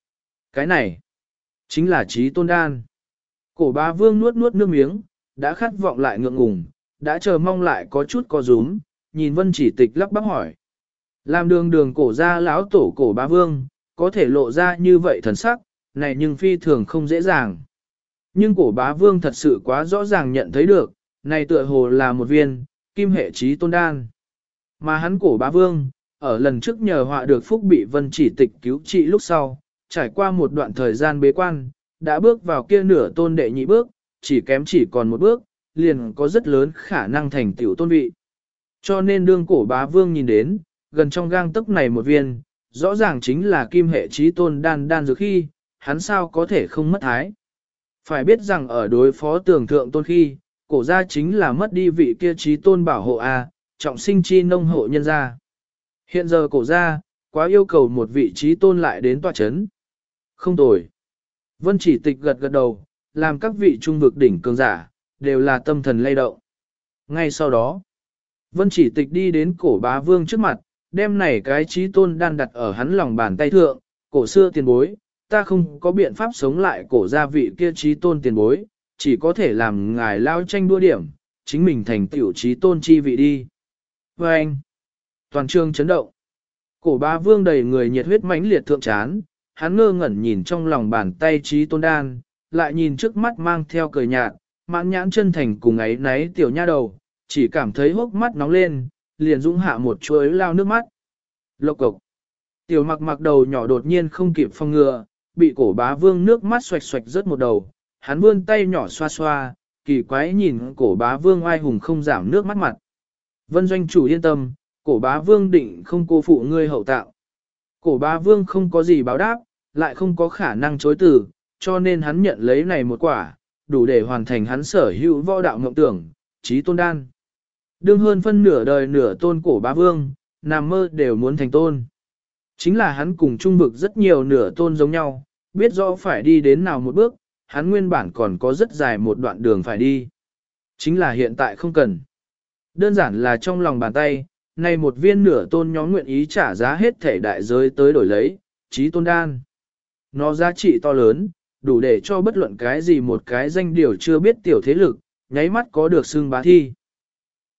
này, chính là trí tôn đan. Cổ bá vương nuốt nước miếng, đã khát vọng lại ngượng ngùng, đã chờ mong lại có chút co rúm, nhìn Vân Chỉ Tịch lắp bắp hỏi. Làm đường cổ ra lão tổ cổ bá vương, có thể lộ ra như vậy thần sắc, này nhưng phi thường không dễ dàng. Nhưng cổ bá vương thật sự quá rõ ràng nhận thấy được, này tựa hồ là một viên, kim hệ trí tôn đan. Mà hắn cổ bá vương, ở lần trước nhờ họa được phúc bị Vân Chỉ Tịch cứu trị lúc sau, trải qua một đoạn thời gian bế quan, đã bước vào kia nửa tôn đệ nhị bước, chỉ còn một bước, liền có rất lớn khả năng thành tiểu tôn vị. Cho nên đương cổ bá vương nhìn đến, gần trong gang tấc này một viên, rõ ràng chính là kim hệ trí tôn đan dược khi, hắn sao có thể không mất thái. Phải biết rằng ở đối phó tưởng thượng tôn khi, cổ gia chính là mất đi vị kia trí tôn bảo hộ trọng sinh chi nông hộ nhân gia. Hiện giờ cổ gia, quá yêu cầu một vị trí tôn lại đến tòa chấn. Không tồi. Vân Chỉ Tịch gật đầu, làm các vị trung vực đỉnh cường giả, đều là tâm thần lay động. Ngay sau đó, Vân Chỉ Tịch đi đến cổ bá vương trước mặt, đem này cái trí tôn đan đặt ở hắn lòng bàn tay thượng, cổ xưa tiền bối, ta không có biện pháp sống lại cổ gia vị kia trí tôn tiền bối, chỉ có thể làm ngài lao tranh đua điểm, chính mình thành tiểu trí tôn chi vị đi. Và anh, toàn trường chấn động, cổ bá vương đầy người nhiệt huyết mãnh liệt thượng chán, hắn ngơ ngẩn nhìn trong lòng bàn tay trí tôn đan, lại nhìn trước mắt mang theo cười nhạt, mãn nhãn chân thành cùng ấy náy tiểu nha đầu, chỉ cảm thấy hốc mắt nóng lên, liền dũng hạ một chuỗi lao nước mắt. Lộc cộc. Tiểu mặc mặc đầu nhỏ đột nhiên không kịp phòng ngừa, bị cổ bá vương nước mắt xoạch xoạch rớt một đầu, hắn vươn tay nhỏ xoa xoa, kỳ quái nhìn cổ bá vương oai hùng không giảm nước mắt mặt. Vân doanh chủ yên tâm, cổ bá vương định không cô phụ ngươi hậu tạo. Cổ bá vương không có gì báo đáp, lại không có khả năng chối từ, cho nên hắn nhận lấy này một quả, đủ để hoàn thành hắn sở hữu võ đạo mộng tưởng, chí tôn đan. Đương hơn phân nửa đời nửa tôn cổ bá vương, nằm mơ đều muốn thành tôn. Chính là hắn cùng trung vực rất nhiều nửa tôn giống nhau, biết rõ phải đi đến nào một bước, hắn nguyên bản còn có rất dài một đoạn đường phải đi. Chính là hiện tại không cần. Đơn giản là trong lòng bàn tay, này một viên nửa tôn nhóm nguyện ý trả giá hết thể đại giới tới đổi lấy, chí tôn đan. Nó giá trị to lớn, đủ để cho bất luận cái gì một cái danh điều chưa biết tiểu thế lực, nháy mắt có được xưng bá thi.